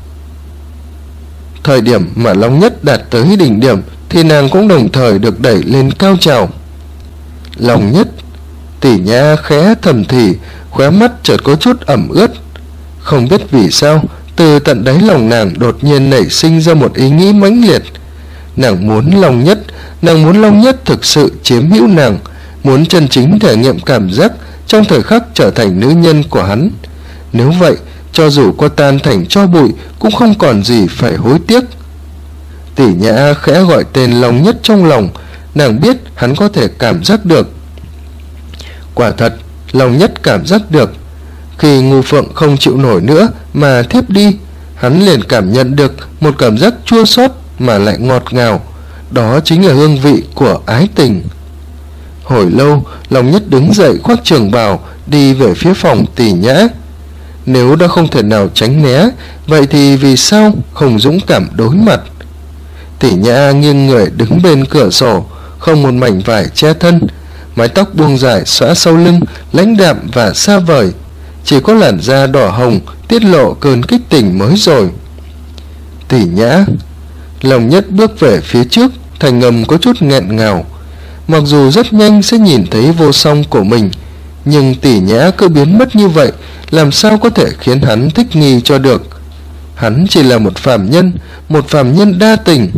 Thời điểm mà Long Nhất đạt tới đỉnh điểm thì nàng cũng đồng thời được đẩy lên cao trào. Long Nhất, Tỳ Nhã khẽ thầm thì, khóe mắt chợt có chút ẩm ướt. Không biết vì sao, từ tận đáy lòng nàng đột nhiên nảy sinh ra một ý nghĩ mãnh liệt. Nàng muốn Long Nhất thực sự chiếm hữu nàng, muốn chân chính thể nghiệm cảm giác trong thời khắc trở thành nữ nhân của hắn. Nếu vậy, cho dù có tan thành tro bụi cũng không còn gì phải hối tiếc. Tỳ Nhã khẽ gọi tên Long Nhất trong lòng, nàng biết hắn có thể cảm giác được. Quả thật, Long Nhất cảm giác được. Khi Ngưu Phượng không chịu nổi nữa mà thiếp đi, hắn liền cảm nhận được một cảm giác chua xót mà lại ngọt ngào. Đó chính là hương vị của ái tình. Hồi lâu, Long Nhất đứng dậy khoác trường bào, đi về phía phòng Tỳ Nhã. Nếu đã không thể nào tránh né, vậy thì vì sao không dũng cảm đối mặt? Tỳ Nhã nghiêng người đứng bên cửa sổ, không một mảnh vải che thân, mái tóc buông dài xõa sau lưng, lãnh đạm và xa vời, chỉ có làn da đỏ hồng tiết lộ cơn kích tình mới rồi. Tỳ Nhã. Long Nhất bước về phía trước, thành ngầm có chút nghẹn ngào. Mặc dù rất nhanh sẽ nhìn thấy vô song của mình, nhưng Tỳ Nhã cứ biến mất như vậy, làm sao có thể khiến hắn thích nghi cho được? Hắn chỉ là một phàm nhân đa tình.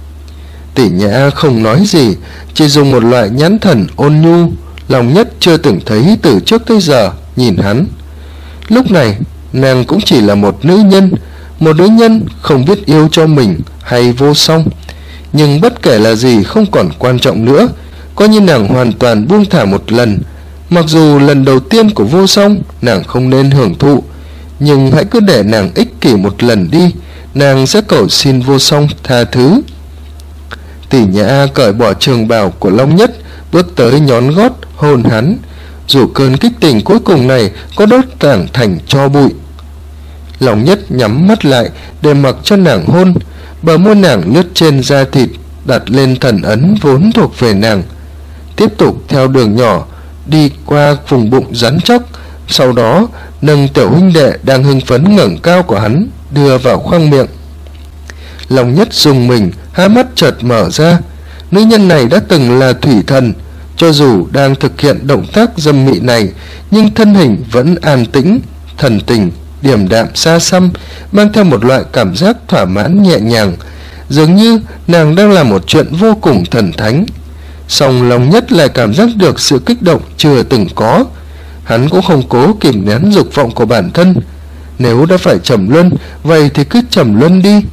Tỳ Nhã không nói gì, chỉ dùng một loại nhãn thần ôn nhu, Long Nhất chưa từng thấy từ trước tới giờ nhìn hắn. Lúc này, nàng cũng chỉ là một nữ nhân không biết yêu cho mình hay vô song. Nhưng bất kể là gì không còn quan trọng nữa, coi như nàng hoàn toàn buông thả một lần. Mặc dù lần đầu tiên của vô song nàng không nên hưởng thụ, nhưng hãy cứ để nàng ích kỷ một lần đi, nàng sẽ cầu xin vô song tha thứ. Tỳ Nhã cởi bỏ trường bào của Long Nhất, bước tới nhón gót hôn hắn, dù cơn kích tình cuối cùng này có đốt tảng thành tro bụi. Long Nhất nhắm mắt lại để mặc cho nàng hôn, bờ môi nàng lướt trên da thịt, đặt lên thần ấn vốn thuộc về nàng. Tiếp tục theo đường nhỏ đi qua vùng bụng rắn chắc, sau đó nâng tiểu huynh đệ đang hưng phấn ngẩng cao của hắn đưa vào khoang miệng. Long Nhất rùng mình, hai mắt chợt mở ra. Nữ nhân này đã từng là thủy thần, cho dù đang thực hiện động tác dâm mị này, nhưng thân hình vẫn an tĩnh, thần tình, điềm đạm xa xăm, mang theo một loại cảm giác thỏa mãn nhẹ nhàng, dường như nàng đang làm một chuyện vô cùng thần thánh. Song Long Nhất lại cảm giác được sự kích động chưa từng có. Hắn cũng không cố kìm nén dục vọng của bản thân. Nếu đã phải trầm luân, vậy thì cứ trầm luân đi.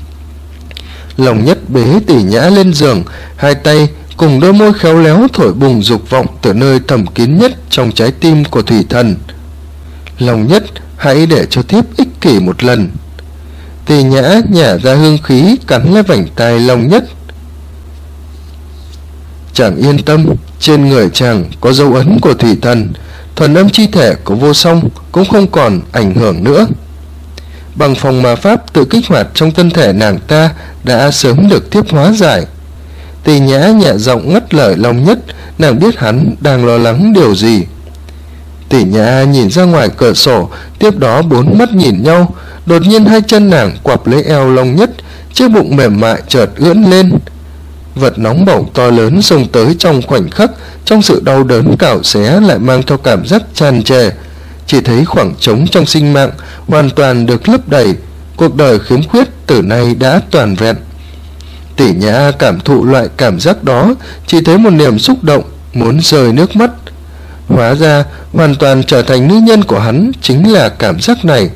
Long Nhất bế Tỳ Nhã lên giường, hai tay cùng đôi môi khéo léo thổi bùng dục vọng từ nơi thầm kín nhất trong trái tim của thủy thần. Long Nhất, hãy để cho thiếp ích kỷ một lần. Tỳ Nhã nhả ra hương khí cắn lấy vành tai Long Nhất. Chàng yên tâm, trên người chàng có dấu ấn của thủy thần, thuần âm chi thể của vô song cũng không còn ảnh hưởng nữa. Bằng phòng ma pháp tự kích hoạt trong thân thể nàng ta đã sớm được tiếp hóa giải. Tỳ Nhã nhẹ giọng ngắt lời Long Nhất, nàng biết hắn đang lo lắng điều gì. Tỳ Nhã nhìn ra ngoài cửa sổ, tiếp đó bốn mắt nhìn nhau. Đột nhiên hai chân nàng quặp lấy eo Long Nhất, chiếc bụng mềm mại chợt ưỡn lên. Vật nóng bỏng to lớn xông tới trong khoảnh khắc, trong sự đau đớn cào xé lại mang theo cảm giác tràn trề. Chỉ thấy khoảng trống trong sinh mạng hoàn toàn được lấp đầy, cuộc đời khiếm khuyết từ nay đã toàn vẹn. Tỳ Nhã cảm thụ loại cảm giác đó, chỉ thấy một niềm xúc động, muốn rơi nước mắt. Hóa ra hoàn toàn trở thành nữ nhân của hắn chính là cảm giác này.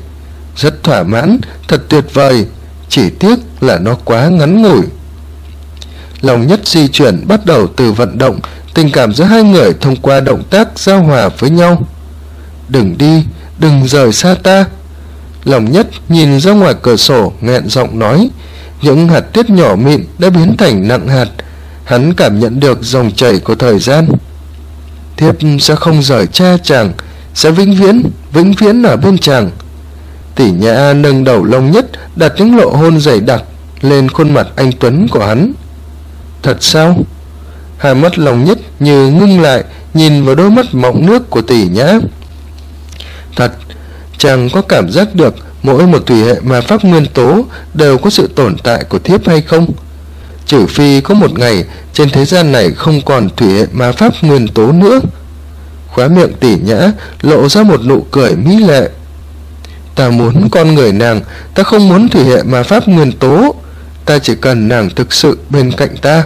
rất thỏa mãn, thật tuyệt vời, chỉ tiếc là nó quá ngắn ngủi. Lòng Nhất di chuyển bắt đầu từ vận động, tình cảm giữa hai người thông qua động tác giao hòa với nhau. Đừng đi, đừng rời xa ta. Lòng Nhất nhìn ra ngoài cửa sổ nghẹn giọng nói, những hạt tuyết nhỏ mịn đã biến thành nặng hạt, hắn cảm nhận được dòng chảy của thời gian. Thiếp sẽ không rời cha chàng, sẽ vĩnh viễn ở bên chàng. Tỷ Nhã nâng đầu Long Nhất, đặt những nụ hôn dày đặc lên khuôn mặt anh tuấn của hắn. Thật sao? Hai mắt Long Nhất như ngưng lại, nhìn vào đôi mắt mọng nước của Tỷ Nhã. Thật, chàng có cảm giác được mỗi một thủy hệ ma pháp nguyên tố đều có sự tồn tại của thiếp hay không? Trừ phi có một ngày trên thế gian này không còn thủy hệ ma pháp nguyên tố nữa. Khóe miệng Tỷ Nhã lộ ra một nụ cười mỹ lệ. Ta muốn con người nàng, ta không muốn thủy hệ ma pháp nguyên tố, ta chỉ cần nàng thực sự bên cạnh ta.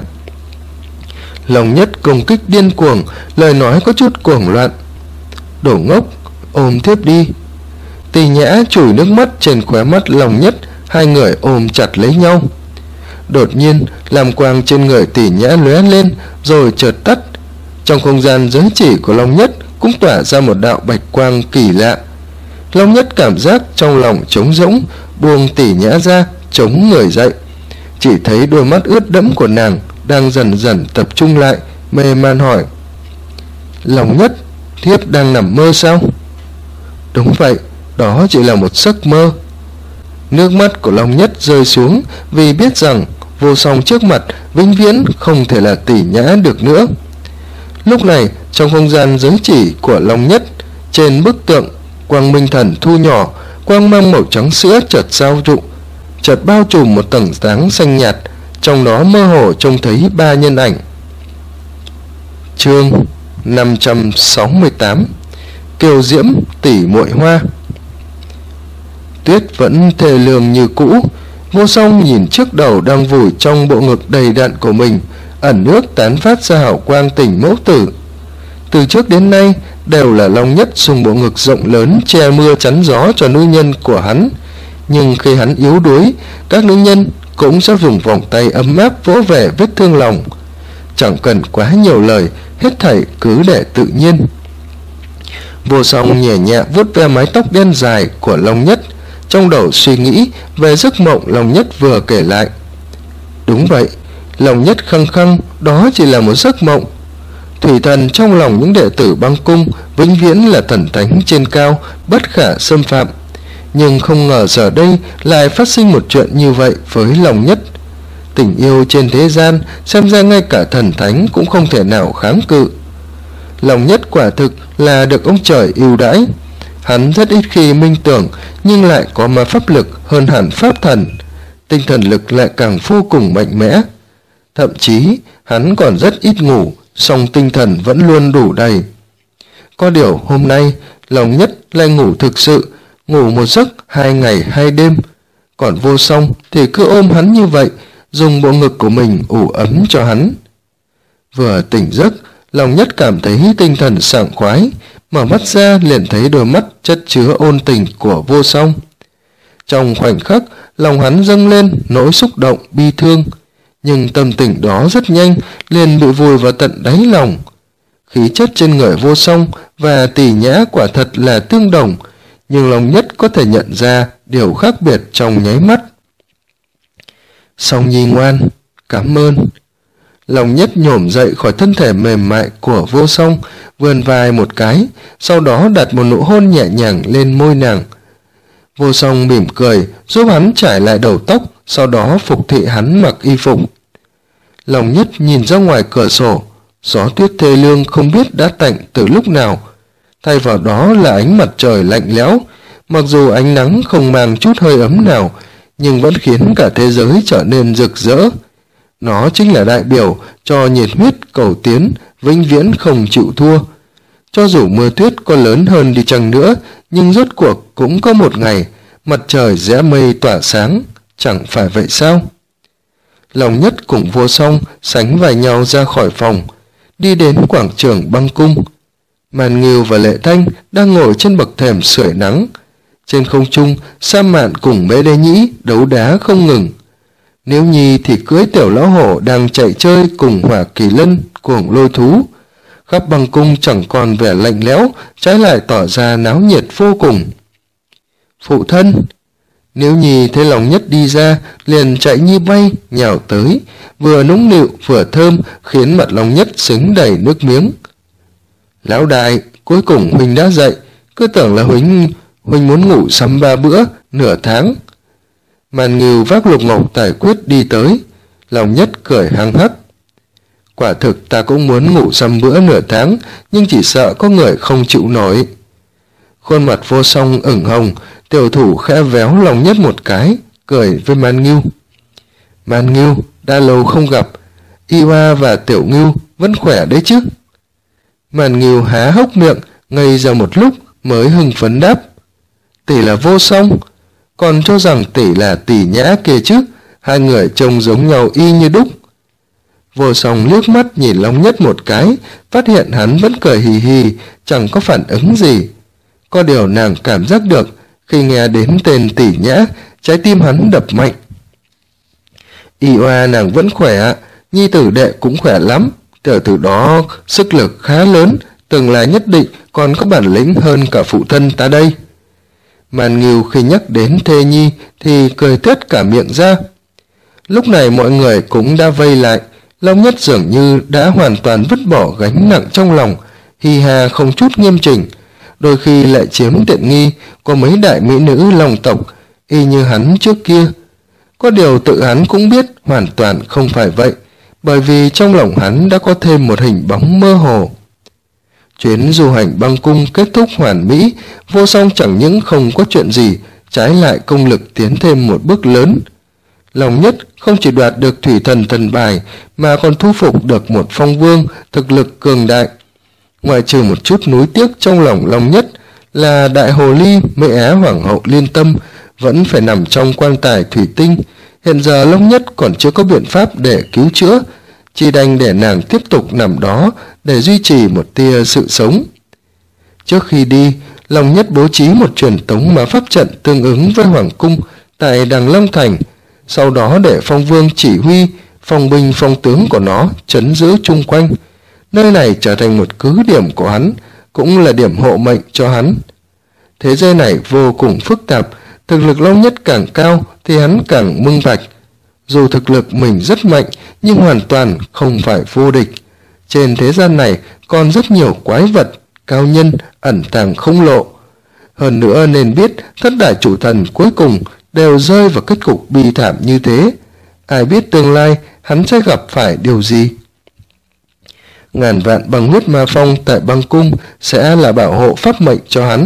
Lòng Nhất công kích điên cuồng, lời nói có chút cuồng loạn. Đồ ngốc, ôm thiếp đi. Tỷ Nhã chùi nước mắt trên khóe mắt Lòng Nhất, hai người ôm chặt lấy nhau. Đột nhiên, lam quang trên người Tỷ Nhã lóe lên rồi chợt tắt. Trong không gian giới chỉ của Long Nhất cũng tỏa ra một đạo bạch quang kỳ lạ. Long Nhất cảm giác trong lòng trống rỗng, buông Tỷ Nhã ra, chống người dậy. Chỉ thấy đôi mắt ướt đẫm của nàng đang dần dần tập trung lại, mê man hỏi: Long Nhất, thiếp đang nằm mơ sao? Đúng vậy, đó chỉ là một giấc mơ. Nước mắt của Long Nhất rơi xuống vì biết rằng Vô Song trước mặt vĩnh viễn không thể là Tỷ Nhã được nữa. Lúc này, trong không gian giới chỉ của Long Nhất, trên bức tượng quang minh thần thu nhỏ, quang mang màu trắng sữa chợt giao trụ, chợt bao trùm một tầng sáng xanh nhạt, trong đó mơ hồ trông thấy ba nhân ảnh. Chương 568 Kiều Diễm tỷ muội hoa. Tuyết vẫn thề lương như cũ. Vô Song nhìn trước đầu đang vùi trong bộ ngực đầy đặn của mình, ẩn nước tán phát ra hào quang tình mẫu tử. Từ trước đến nay đều là Long Nhất dùng bộ ngực rộng lớn che mưa chắn gió cho nữ nhân của hắn, nhưng khi hắn yếu đuối, các nữ nhân cũng sẽ dùng vòng tay ấm áp vỗ về vết thương lòng. Chẳng cần quá nhiều lời, hết thảy cứ để tự nhiên. Vô Song nhẹ nhẹ vuốt ve mái tóc đen dài của Long Nhất, trong đầu suy nghĩ về giấc mộng Long Nhất vừa kể lại. Đúng vậy, Long Nhất khăng khăng đó chỉ là một giấc mộng. Thủy thần trong lòng những đệ tử băng cung vĩnh viễn là thần thánh trên cao, bất khả xâm phạm. Nhưng không ngờ giờ đây lại phát sinh một chuyện như vậy với Long Nhất. Tình yêu trên thế gian xem ra ngay cả thần thánh cũng không thể nào kháng cự. Long Nhất quả thực là được ông trời ưu đãi. Hắn rất ít khi minh tưởng, nhưng lại có ma pháp lực hơn hẳn pháp thần. Tinh thần lực lại càng vô cùng mạnh mẽ. Thậm chí hắn còn rất ít ngủ, song tinh thần vẫn luôn đủ đầy. Có điều hôm nay Long Nhất lại ngủ thực sự, ngủ một giấc 2 ngày 2 đêm. Còn Vô Song thì cứ ôm hắn như vậy, dùng bộ ngực của mình ủ ấm cho hắn. Vừa tỉnh giấc, Long Nhất cảm thấy tinh thần sảng khoái, mở mắt ra liền thấy đôi mắt chất chứa ôn tình của Vô Song. Trong khoảnh khắc, lòng hắn dâng lên nỗi xúc động bi thương, nhưng tâm tình đó rất nhanh liền bị vùi vào tận đáy lòng. Khí chất trên người Vô Song và Tỷ Nhã quả thật là tương đồng, nhưng Long Nhất có thể nhận ra điều khác biệt trong nháy mắt. Song nhi ngoan, cảm ơn. Long Nhất nhổm dậy khỏi thân thể mềm mại của Vô Song, vươn vai một cái, sau đó đặt một nụ hôn nhẹ nhàng lên môi nàng. Vô Song mỉm cười, giúp hắn trải lại đầu tóc, sau đó phục thị hắn mặc y phục. Long Nhất nhìn ra ngoài cửa sổ, gió tuyết thê lương không biết đã tạnh từ lúc nào. Thay vào đó là ánh mặt trời lạnh lẽo, mặc dù ánh nắng không mang chút hơi ấm nào, nhưng vẫn khiến cả thế giới trở nên rực rỡ. Nó chính là đại biểu cho nhiệt huyết cầu tiến, vĩnh viễn không chịu thua. Cho dù mưa tuyết có lớn hơn đi chăng nữa, nhưng rốt cuộc cũng có một ngày, mặt trời rẽ mây tỏa sáng, chẳng phải vậy sao? Long Nhất cùng Vô Song sánh vai nhau ra khỏi phòng, đi đến quảng trường băng cung. Màn Ngưu và Lệ Thanh đang ngồi trên bậc thềm sưởi nắng. Trên không trung, Sa Mạn cùng Mễ Đế Nhĩ đấu đá không ngừng. Nếu Nhi thì cưỡi tiểu lão hổ đang chạy chơi cùng Hỏa Kỳ Lân, cuồng lôi thú. Khắp băng cung chẳng còn vẻ lạnh lẽo, trái lại tỏ ra náo nhiệt vô cùng. Phụ thân! Nếu Nhi thấy Long Nhất đi ra, liền chạy như bay, nhào tới, vừa nũng nịu vừa thơm, khiến mặt Long Nhất xứng đầy nước miếng. Lão đại, cuối cùng huynh đã dậy, cứ tưởng là huynh muốn ngủ sắm 3 bữa, nửa tháng. Màn Ngưu vác lục ngọc tài quyết đi tới, Long Nhất cười hăng hắc. Quả thực ta cũng muốn ngủ sắm bữa nửa tháng, nhưng chỉ sợ có người không chịu nổi. Khuôn mặt Vô Song ửng hồng, tiểu thủ khẽ véo Long Nhất một cái, cười với Man Ngưu. Man Ngưu, đã lâu không gặp, Y Hoa và Tiểu Ngưu vẫn khỏe đấy chứ? Man Ngưu há hốc miệng, ngây ra một lúc mới hưng phấn đáp. Tỷ là Vô Song, còn cho rằng tỷ là Tỷ Nhã kia chứ, hai người trông giống nhau y như đúc. Vô Song liếc mắt nhìn Long Nhất một cái, phát hiện hắn vẫn cười hì hì, chẳng có phản ứng gì. Có điều nàng cảm giác được, khi nghe đến tên Tỷ Nhã, trái tim hắn đập mạnh. Y Hoa nàng vẫn khỏe, nhi tử đệ cũng khỏe lắm, tiểu tử đó sức lực khá lớn, tương lai nhất định còn có bản lĩnh hơn cả phụ thân ta đây. Màn Ngưu khi nhắc đến thê nhi thì cười tuét cả miệng ra. Lúc này mọi người cũng đã vây lại, Long Nhất dường như đã hoàn toàn vứt bỏ gánh nặng trong lòng, hi ha không chút nghiêm chỉnh, đôi khi lại chiếm tiện nghi của mấy đại mỹ nữ Long tộc, y như hắn trước kia. Có điều tự hắn cũng biết hoàn toàn không phải vậy, bởi vì trong lòng hắn đã có thêm một hình bóng mơ hồ. Chuyến du hành băng cung kết thúc hoàn mỹ, Vô Song chẳng những không có chuyện gì, trái lại công lực tiến thêm một bước lớn. Long Nhất không chỉ đoạt được thủy thần thần bài, mà còn thu phục được một phong vương thực lực cường đại. Ngoại trừ một chút nuối tiếc trong lòng Long Nhất là đại hồ ly Mễ Á Hoàng hậu Liên Tâm vẫn phải nằm trong quan tài thủy tinh. Hiện giờ Long Nhất còn chưa có biện pháp để cứu chữa, chỉ đành để nàng tiếp tục nằm đó để duy trì một tia sự sống. Trước khi đi, Long Nhất bố trí một truyền tống ma pháp trận tương ứng với Hoàng cung tại Đằng Long Thành, sau đó để phong vương chỉ huy phong binh phong tướng của nó trấn giữ chung quanh. Nơi này trở thành một cứ điểm của hắn, cũng là điểm hộ mệnh cho hắn. Thế giới này vô cùng phức tạp, thực lực Long Nhất càng cao thì hắn càng minh bạch. Dù thực lực mình rất mạnh, nhưng hoàn toàn không phải vô địch. Trên thế gian này còn rất nhiều quái vật, cao nhân, ẩn tàng không lộ. Hơn nữa nên biết thất đại chủ thần cuối cùng đều rơi vào kết cục bi thảm như thế. Ai biết tương lai hắn sẽ gặp phải điều gì? Ngàn vạn băng huyết ma phong tại băng cung sẽ là bảo hộ pháp mệnh cho hắn.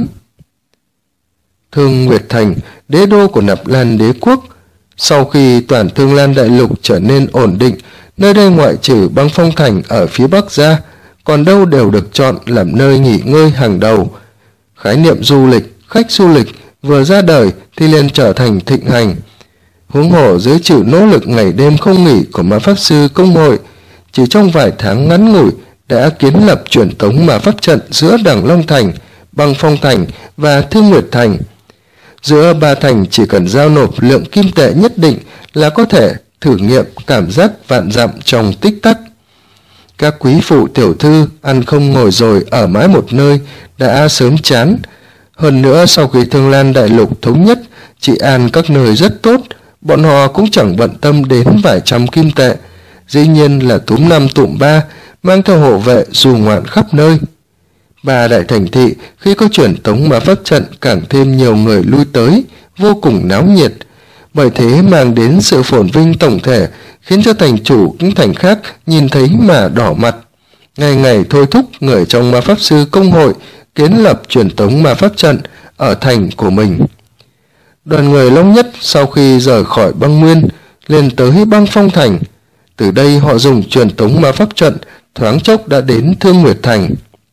Thương Nguyệt Thành, đế đô của Nạp Lan đế quốc. Sau khi toàn Thương Lan đại lục trở nên ổn định, nơi đây ngoại trừ băng phong thành ở phía bắc ra, còn đâu đều được chọn làm nơi nghỉ ngơi hàng đầu. Khái niệm du lịch, khách du lịch vừa ra đời thì liền trở thành thịnh hành. Huống hồ dưới sự nỗ lực ngày đêm không nghỉ của ma pháp sư công hội, chỉ trong vài tháng ngắn ngủi đã kiến lập truyền tống ma pháp trận giữa Đằng Long Thành, băng phong thành và Thương Nguyệt Thành. Giữa ba thành chỉ cần giao nộp lượng kim tệ nhất định là có thể thử nghiệm cảm giác vạn dặm trong tích tắc. Các quý phụ tiểu thư ăn không ngồi rồi ở mãi một nơi đã sớm chán. Hơn nữa sau khi Thương Lan đại lục thống nhất, trị an các nơi rất tốt, bọn họ cũng chẳng bận tâm đến vài trăm kim tệ. Dĩ nhiên là túm năm tụm ba, mang theo hộ vệ dù ngoạn khắp nơi. Ba đại thành thị khi có truyền tống ma pháp trận càng thêm nhiều người lui tới, vô cùng náo nhiệt. Bởi thế mang đến sự phồn vinh tổng thể, khiến cho thành chủ những thành khác nhìn thấy mà đỏ mặt. Ngày ngày thôi thúc người trong ma pháp sư công hội kiến lập truyền tống ma pháp trận ở thành của mình. Đoàn người Long Nhất sau khi rời khỏi băng nguyên lên tới băng phong thành. Từ đây họ dùng truyền tống ma pháp trận thoáng chốc đã đến Thương Nguyệt Thành.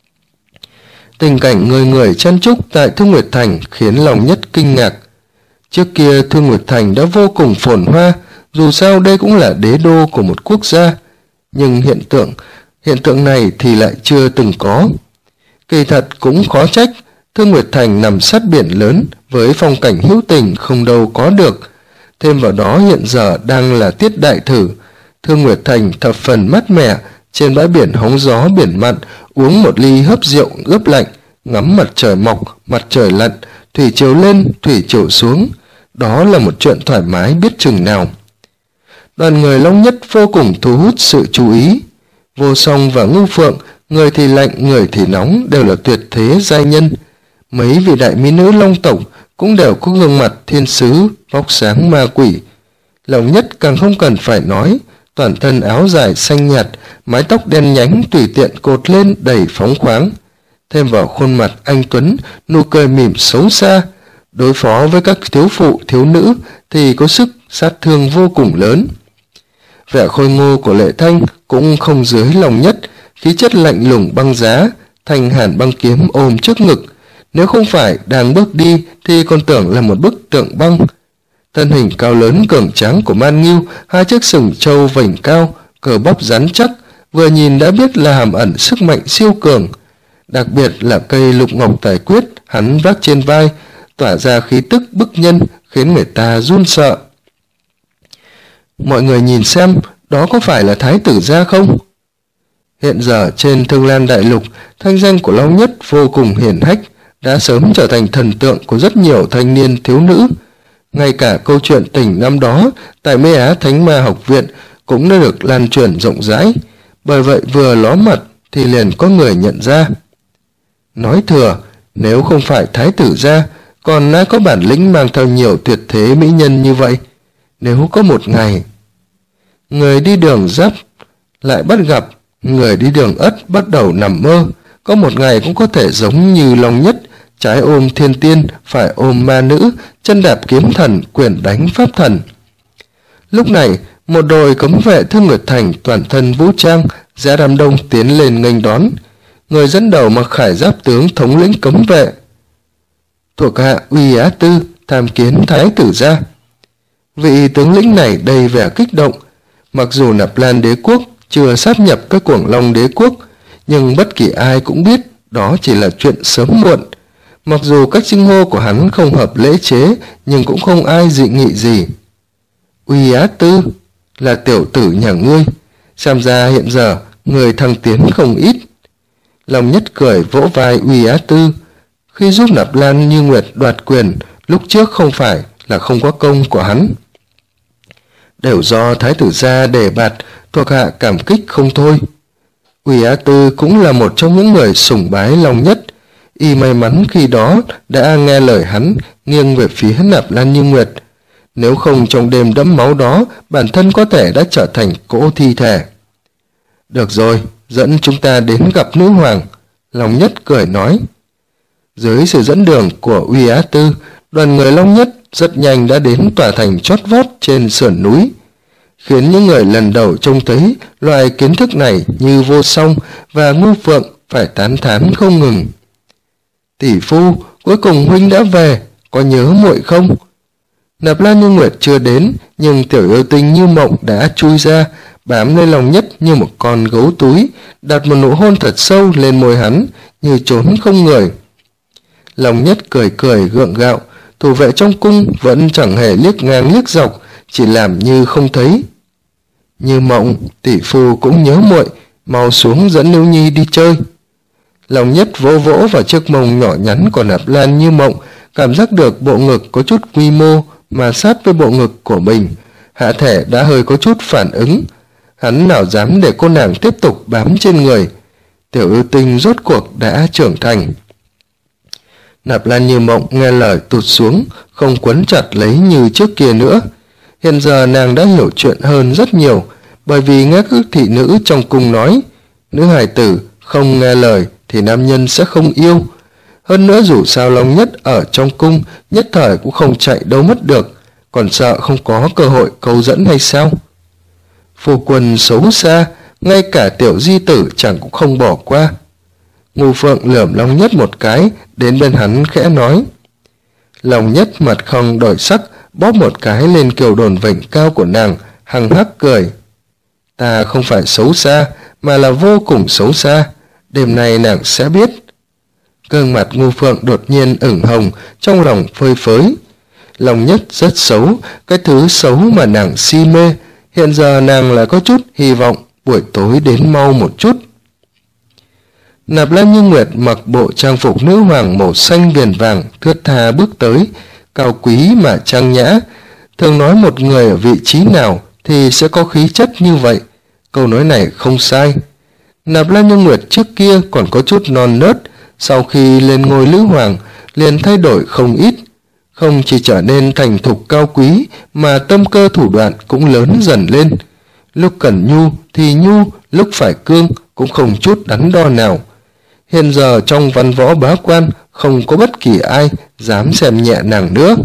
Tình cảnh người người chen chúc tại Thương Nguyệt Thành khiến Long Nhất kinh ngạc. Trước kia Thương Nguyệt Thành đã vô cùng phồn hoa, dù sao đây cũng là đế đô của một quốc gia, nhưng hiện tượng này thì lại chưa từng có. Kỳ thật cũng khó trách, Thương Nguyệt Thành nằm sát biển lớn với phong cảnh hữu tình không đâu có được. Thêm vào đó hiện giờ đang là tiết đại thử. Thương Nguyệt Thành thập phần mát mẻ, trên bãi biển hóng gió biển mặn, uống một ly hớp rượu ướp lạnh, ngắm mặt trời mọc, mặt trời lặn, thủy triều lên, thủy triều xuống. Đó là một chuyện thoải mái biết chừng nào. Đoàn người Long Nhất vô cùng thu hút sự chú ý. Vô Song và Ngưu Phượng, người thì lạnh, người thì nóng, đều là tuyệt thế giai nhân. Mấy vị đại mỹ nữ Long tộc cũng đều có gương mặt thiên sứ, vóc sáng ma quỷ. Long Nhất càng không cần phải nói, toàn thân áo dài xanh nhạt, mái tóc đen nhánh tùy tiện cột lên đầy phóng khoáng. Thêm vào khuôn mặt anh tuấn, nụ cười mỉm xấu xa, đối phó với các thiếu phụ thiếu nữ thì có sức sát thương vô cùng lớn. Vẻ khôi ngô của Lệ Thanh cũng không dưới Long Nhất, khí chất lạnh lùng băng giá, thanh hàn băng kiếm ôm trước ngực, nếu không phải đang bước đi thì còn tưởng là một bức tượng băng. Thân hình cao lớn cường tráng của Man Ngưu, hai chiếc sừng trâu vành cao, cờ bắp rắn chắc, vừa nhìn đã biết là hàm ẩn sức mạnh siêu cường. Đặc biệt là cây lục ngọc tài quyết hắn vác trên vai, tỏa ra khí tức bức nhân khiến người ta run sợ. Mọi người nhìn xem, đó có phải là Thái tử gia không? Hiện giờ trên Thương Lan Đại Lục, thanh danh của Long Nhất vô cùng hiển hách, đã sớm trở thành thần tượng của rất nhiều thanh niên thiếu nữ. Ngay cả câu chuyện tình năm đó tại Mê Á Thánh Ma Học Viện cũng đã được lan truyền rộng rãi, bởi vậy vừa ló mặt thì liền có người nhận ra. Nói thừa, nếu không phải Thái tử gia, còn ai có bản lĩnh mang theo nhiều tuyệt thế mỹ nhân như vậy? Nếu có một ngày, người đi đường Giáp lại bắt gặp, người đi đường Ất bắt đầu nằm mơ, có một ngày cũng có thể giống như Long Nhất, trái ôm thiên tiên, phải ôm ma nữ, chân đạp kiếm thần, quyền đánh pháp thần. Lúc này, một đội cấm vệ Thương Nguyệt Thành toàn thân vũ trang, ra đám đông tiến lên nghênh đón. Người dẫn đầu mặc khải giáp tướng thống lĩnh cấm vệ. Thuộc hạ Uy Á Tư, tham kiến Thái tử gia. Vị tướng lĩnh này đầy vẻ kích động. Mặc dù Nạp Lan đế quốc chưa sáp nhập các Cuồng Long đế quốc, nhưng bất kỳ ai cũng biết đó chỉ là chuyện sớm muộn. Mặc dù cách xưng hô của hắn không hợp lễ chế, nhưng cũng không ai dị nghị gì. Uy Á Tư, là tiểu tử nhà ngươi, xem ra hiện giờ người thăng tiến không ít. Long Nhất cười vỗ vai Uy Á Tư. Khi giúp Nạp Lan Như Nguyệt đoạt quyền, lúc trước không phải là không có công của hắn. Đều do Thái tử gia đề bạt, thuộc hạ cảm kích không thôi. Uy Á Tư cũng là một trong những người sùng bái Long Nhất. Y may mắn khi đó đã nghe lời hắn, nghiêng về phía Nạp Lan Như Nguyệt. Nếu không trong đêm đẫm máu đó, bản thân có thể đã trở thành cỗ thi thể. Được rồi, dẫn chúng ta đến gặp nữ hoàng. Long Nhất cười nói. Dưới sự dẫn đường của Uy Á Tư, đoàn người Long Nhất rất nhanh đã đến tòa thành chót vót trên sườn núi, khiến những người lần đầu trông thấy loại kiến thức này như Vô Song và Ngưu Phượng phải tán thán không ngừng. Tỷ phu, cuối cùng huynh đã về, có nhớ muội không? Nạp Lan Như Nguyệt chưa đến, nhưng tiểu yêu tinh Như Mộng đã chui ra, bám lên Long Nhất như một con gấu túi, đặt một nụ hôn thật sâu lên môi hắn, như trốn không người. Long Nhất cười cười gượng gạo, thủ vệ trong cung vẫn chẳng hề liếc ngang liếc dọc, chỉ làm như không thấy. Như Mộng, tỷ phu cũng nhớ muội, mau xuống dẫn Nữ Nhi đi chơi. Long Nhất vỗ vỗ vào chiếc mông nhỏ nhắn của Nạp Lan Như Mộng, cảm giác được bộ ngực có chút quy mô mà sát với bộ ngực của mình, hạ thể đã hơi có chút phản ứng. Hắn nào dám để cô nàng tiếp tục bám trên người. Tiểu yêu tinh rốt cuộc đã trưởng thành. Nạp Lan Như Mộng nghe lời tụt xuống, không quấn chặt lấy như trước kia nữa. Hiện giờ nàng đã hiểu chuyện hơn rất nhiều, bởi vì nghe các thị nữ trong cung nói, nữ hài tử không nghe lời thì nam nhân sẽ không yêu. Hơn nữa dù sao Long Nhất ở trong cung nhất thời cũng không chạy đâu mất được, còn sợ không có cơ hội câu dẫn hay sao? Phu quân xấu xa, ngay cả tiểu di tử chẳng cũng không bỏ qua. Ngưu Phượng lườm Long Nhất một cái, đến bên hắn khẽ nói. Long Nhất mặt không đổi sắc, bóp một cái lên kiều đồn vểnh cao của nàng, hằng hắc cười. Ta không phải xấu xa, mà là vô cùng xấu xa, đêm nay nàng sẽ biết. Gương mặt Ngưu Phượng đột nhiên ửng hồng, trong lòng phơi phới. Long Nhất rất xấu, cái thứ xấu mà nàng si mê, hiện giờ nàng lại có chút hy vọng buổi tối đến mau một chút. Nạp Lan Như Nguyệt mặc bộ trang phục nữ hoàng màu xanh viền vàng, thướt tha bước tới, cao quý mà trang nhã. Thường nói một người ở vị trí nào thì sẽ có khí chất như vậy, câu nói này không sai. Nạp Lan Như Nguyệt trước kia còn có chút non nớt, sau khi lên ngôi nữ hoàng liền thay đổi không ít, không chỉ trở nên thành thục cao quý mà tâm cơ thủ đoạn cũng lớn dần lên. Lúc cần nhu thì nhu, lúc phải cương cũng không chút đắn đo nào. Hiện giờ trong văn võ bá quan không có bất kỳ ai dám xem nhẹ nàng nữa.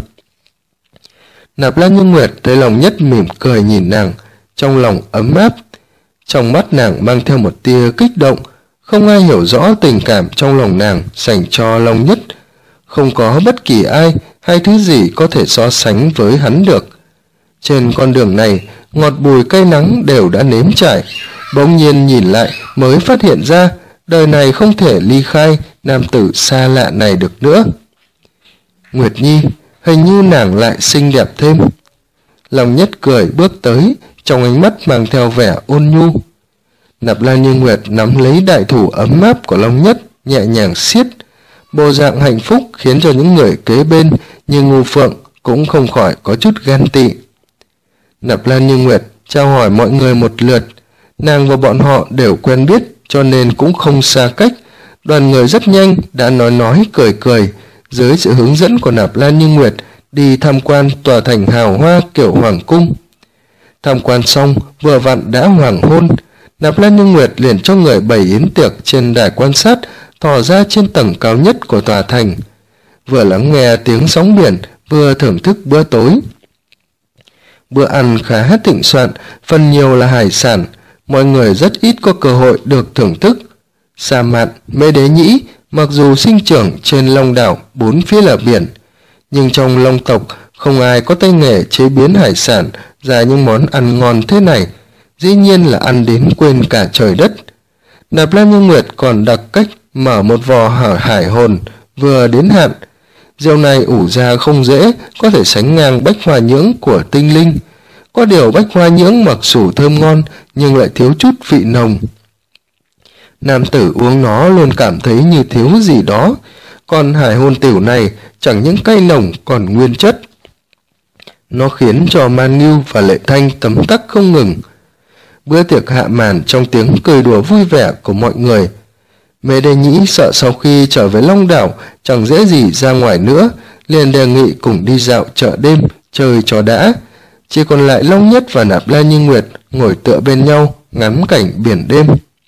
Nạp Lan Như Nguyệt thấy Long Nhất mỉm cười nhìn nàng, trong lòng ấm áp. Trong mắt nàng mang theo một tia kích động, không ai hiểu rõ tình cảm trong lòng nàng dành cho Long Nhất. Không có bất kỳ ai hay thứ gì có thể so sánh với hắn được. Trên con đường này, ngọt bùi cay nắng đều đã nếm trải, bỗng nhiên nhìn lại mới phát hiện ra đời này không thể ly khai nam tử xa lạ này được nữa. Nguyệt Nhi, hình như nàng lại xinh đẹp thêm. Long Nhất cười bước tới, trong ánh mắt mang theo vẻ ôn nhu. Nạp Lan Như Nguyệt nắm lấy đại thủ ấm áp của Long Nhất, nhẹ nhàng siết. Bộ dạng hạnh phúc khiến cho những người kế bên như Ngưu Phượng cũng không khỏi có chút ghen tị. Nạp Lan Như Nguyệt chào hỏi mọi người một lượt, nàng và bọn họ đều quen biết cho nên cũng không xa cách. Đoàn người rất nhanh đã nói cười cười, dưới sự hướng dẫn của Nạp Lan Như Nguyệt đi tham quan tòa thành hào hoa kiểu hoàng cung. Tham quan xong vừa vặn đã hoàng hôn, Nạp Lan Như Nguyệt liền cho người bày yến tiệc trên đài quan sát thò ra trên tầng cao nhất của tòa thành, vừa lắng nghe tiếng sóng biển vừa thưởng thức bữa tối. Bữa ăn khá thịnh soạn, phần nhiều là hải sản, mọi người rất ít có cơ hội được thưởng thức. Sa Mạn, Mễ Đế Nhĩ mặc dù sinh trưởng trên Long đảo bốn phía là biển, nhưng trong Long tộc không ai có tay nghề chế biến hải sản ra những món ăn ngon thế này, dĩ nhiên là ăn đến quên cả trời đất. Nạp Lan Như Nguyệt còn đặc cách mở một vò hải hồn vừa đến hạn. Rượu này ủ ra không dễ, có thể sánh ngang bách hoa nhưỡng của tinh linh. Có điều bách hoa nhưỡng mặc dù thơm ngon nhưng lại thiếu chút vị nồng. Nam tử uống nó luôn cảm thấy như thiếu gì đó, còn hải hồn tiểu này chẳng những cay nồng còn nguyên chất. Nó khiến cho Man Ngưu và Lệ Thanh tấm tắc không ngừng. Bữa tiệc hạ màn trong tiếng cười đùa vui vẻ của mọi người. Mễ Đế Nhĩ sợ sau khi trở về Long đảo chẳng dễ gì ra ngoài nữa, liền đề nghị cùng đi dạo chợ đêm chơi cho đã. Chỉ còn lại Long Nhất và Nạp Lan Như Nguyệt ngồi tựa bên nhau ngắm cảnh biển đêm.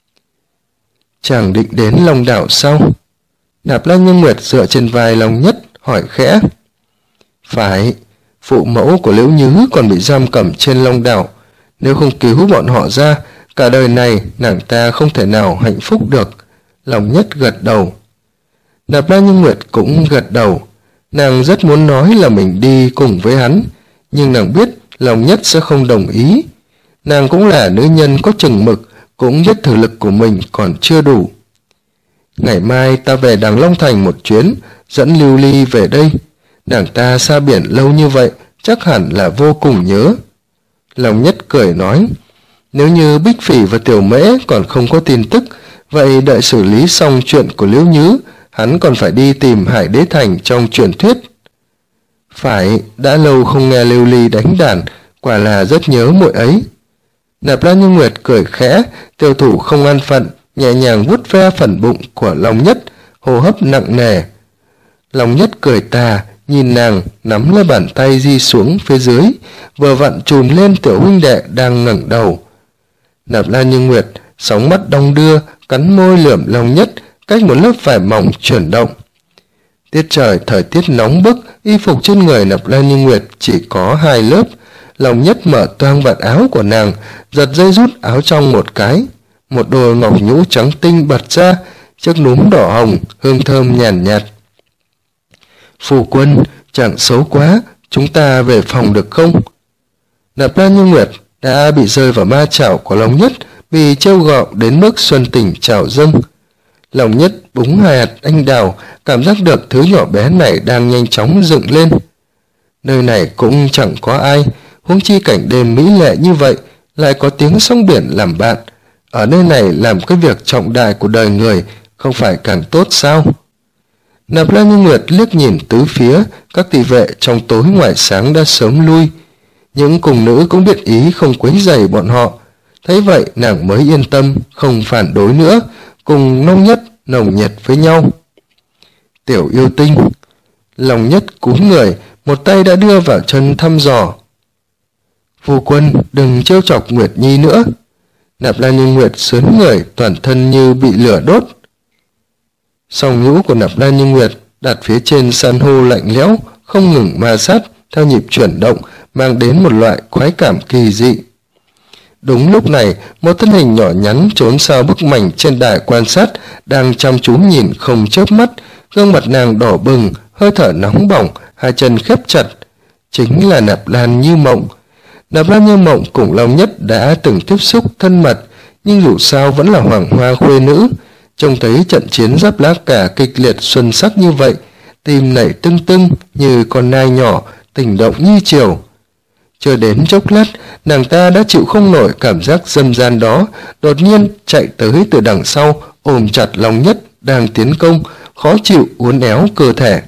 Chàng định đến Long đảo sao? Nạp Lan Như Nguyệt dựa trên vai Long Nhất hỏi khẽ. Phải, phụ mẫu của Liễu Nhứ còn bị giam cầm trên Long đảo, nếu không cứu bọn họ ra, cả đời này nàng ta không thể nào hạnh phúc được. Long Nhất gật đầu. Nạp Lan Như Nguyệt cũng gật đầu. Nàng rất muốn nói là mình đi cùng với hắn, nhưng nàng biết Long Nhất sẽ không đồng ý. Nàng cũng là nữ nhân có chừng mực, cũng biết thực lực của mình còn chưa đủ. Ngày mai ta về Đằng Long Thành một chuyến, dẫn Lưu Ly về đây. Nàng ta xa biển lâu như vậy, chắc hẳn là vô cùng nhớ. Long Nhất cười nói, nếu như Bích Phỉ và Tiểu Mễ còn không có tin tức, vậy đợi xử lý xong chuyện của Liễu Nhứ, hắn còn phải đi tìm Hải Đế Thành trong truyền thuyết. Phải, đã lâu không nghe Lưu Ly đánh đàn, quả là rất nhớ muội ấy. Nạp Lan Như Nguyệt cười khẽ, tiêu thủ không an phận, nhẹ nhàng vuốt ve phần bụng của Long Nhất, hô hấp nặng nề. Long Nhất cười tà, nhìn nàng nắm lấy bàn tay di xuống phía dưới, vừa vặn chùm lên tiểu huynh đệ đang ngẩng đầu. Nạp Lan Như Nguyệt sóng mắt đong đưa, cắn môi lườm Long Nhất, cách một lớp vải mỏng chuyển động. Tiết trời thời tiết nóng bức, y phục trên người Nạp Lan Như Nguyệt chỉ có 2 lớp. Long Nhất mở toang vạt áo của nàng, giật dây rút áo trong một cái. Một đôi ngọc nhũ trắng tinh bật ra, chiếc núm đỏ hồng, hương thơm nhàn nhạt. Phu quân, chẳng xấu quá, chúng ta về phòng được không? Nạp Lan Như Nguyệt đã bị rơi vào ma chảo của Long Nhất, vì trêu ghẹo đến mức xuân tình trào dâng. Lòng Nhất búng hai hạt anh đào, cảm giác được thứ nhỏ bé này đang nhanh chóng dựng lên. Nơi này cũng chẳng có ai, huống chi cảnh đêm mỹ lệ như vậy, lại có tiếng sóng biển làm bạn. Ở nơi này làm cái việc trọng đại của đời người không phải càng tốt sao? Nạp Lan Như Nguyệt liếc nhìn tứ phía, các thị vệ trong tối ngoài sáng đã sớm lui. Những cung nữ cũng biết ý không quấy rầy bọn họ. Thấy vậy nàng mới yên tâm, không phản đối nữa, cùng Long Nhất nồng nhiệt với nhau. Tiểu yêu tinh. Long Nhất cúi người, một tay đã đưa vào chân thăm dò. Phu quân, đừng trêu chọc Nguyệt Nhi nữa. Nạp Lan Như Nguyệt sướn người, toàn thân như bị lửa đốt. Song nhũ của Nạp Lan Như Nguyệt đặt phía trên san hô lạnh lẽo, không ngừng ma sát theo nhịp chuyển động, mang đến một loại khoái cảm kỳ dị. Đúng lúc này, một thân hình nhỏ nhắn trốn sau bức mảnh trên đài quan sát đang chăm chú nhìn không chớp mắt, gương mặt nàng đỏ bừng, hơi thở nóng bỏng, hai chân khép chặt. Chính là Nạp Lan Như Mộng. Nạp Lan Như Mộng cùng Long Nhất đã từng tiếp xúc thân mật, nhưng dù sao vẫn là hoàng hoa khuê nữ. Trông thấy trận chiến giáp lá cả kịch liệt xuân sắc như vậy, tim nảy tưng tưng như con nai nhỏ, tình động như chiều. Chưa đến chốc lát, nàng ta đã chịu không nổi cảm giác dâm gian đó, đột nhiên chạy tới từ đằng sau, ôm chặt Long Nhất đang tiến công, khó chịu uốn éo cơ thể.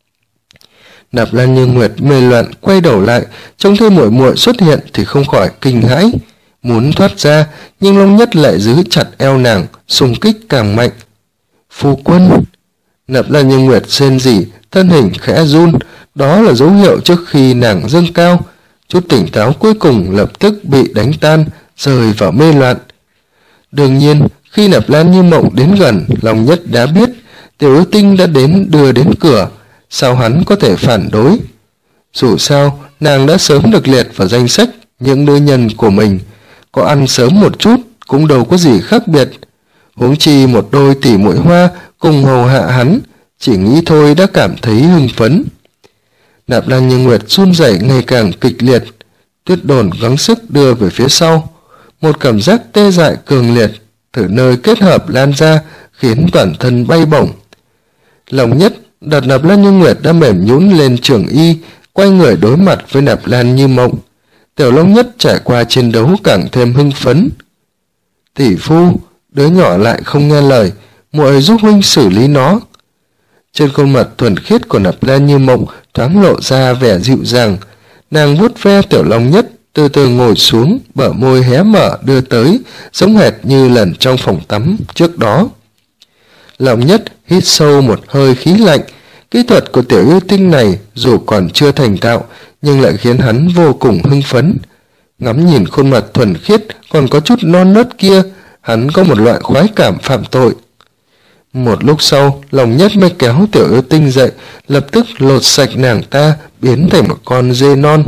Nạp Lan Như Nguyệt mê loạn quay đầu lại, trông thấy muội muội xuất hiện thì không khỏi kinh hãi, muốn thoát ra, nhưng Long Nhất lại giữ chặt eo nàng, xung kích càng mạnh. Phu quân. Nạp Lan Như Nguyệt rên rỉ, thân hình khẽ run, đó là dấu hiệu trước khi nàng dâng cao. Chút tỉnh táo cuối cùng lập tức bị đánh tan, rơi vào mê loạn. Đương nhiên, khi Nạp Lan Như Mộng đến gần, Long Nhất đã biết Tiểu Yêu Tinh đã đưa đến cửa, sao hắn có thể phản đối? Dù sao, nàng đã sớm được liệt vào danh sách những nữ nhân của mình, có ăn sớm một chút cũng đâu có gì khác biệt. Huống chi một đôi tỷ muội hoa cùng hầu hạ hắn, chỉ nghĩ thôi đã cảm thấy hưng phấn. Nạp Lan Như Nguyệt run rẩy ngày càng kịch liệt, Tuyết Đồn gắng sức đưa về phía sau. Một cảm giác tê dại cường liệt từ nơi kết hợp lan ra, khiến toàn thân bay bổng. Lòng Nhất đặt Nạp Lan Như Nguyệt đã mềm nhũn lên trường y, quay người đối mặt với Nạp Lan Như Mộng. Tiểu Long Nhất trải qua chiến đấu càng thêm hưng phấn. Tỷ phu, đứa nhỏ lại không nghe lời, muội giúp huynh xử lý nó. Trên khuôn mặt thuần khiết của Nạp Lan Như Mộng thoáng lộ ra vẻ dịu dàng. Nàng vuốt ve Tiểu Long Nhất, từ từ ngồi xuống, bờ môi hé mở đưa tới, giống hệt như lần trong phòng tắm trước đó. Long Nhất hít sâu một hơi khí lạnh. Kỹ thuật của Tiểu Yêu Tinh này dù còn chưa thành thạo, nhưng lại khiến hắn vô cùng hưng phấn. Ngắm nhìn khuôn mặt thuần khiết còn có chút non nớt kia, hắn có một loại khoái cảm phạm tội. Một lúc sau, Long Nhất mới kéo Tiểu Yêu Tinh dậy, lập tức lột sạch nàng ta, biến thành một con dê non.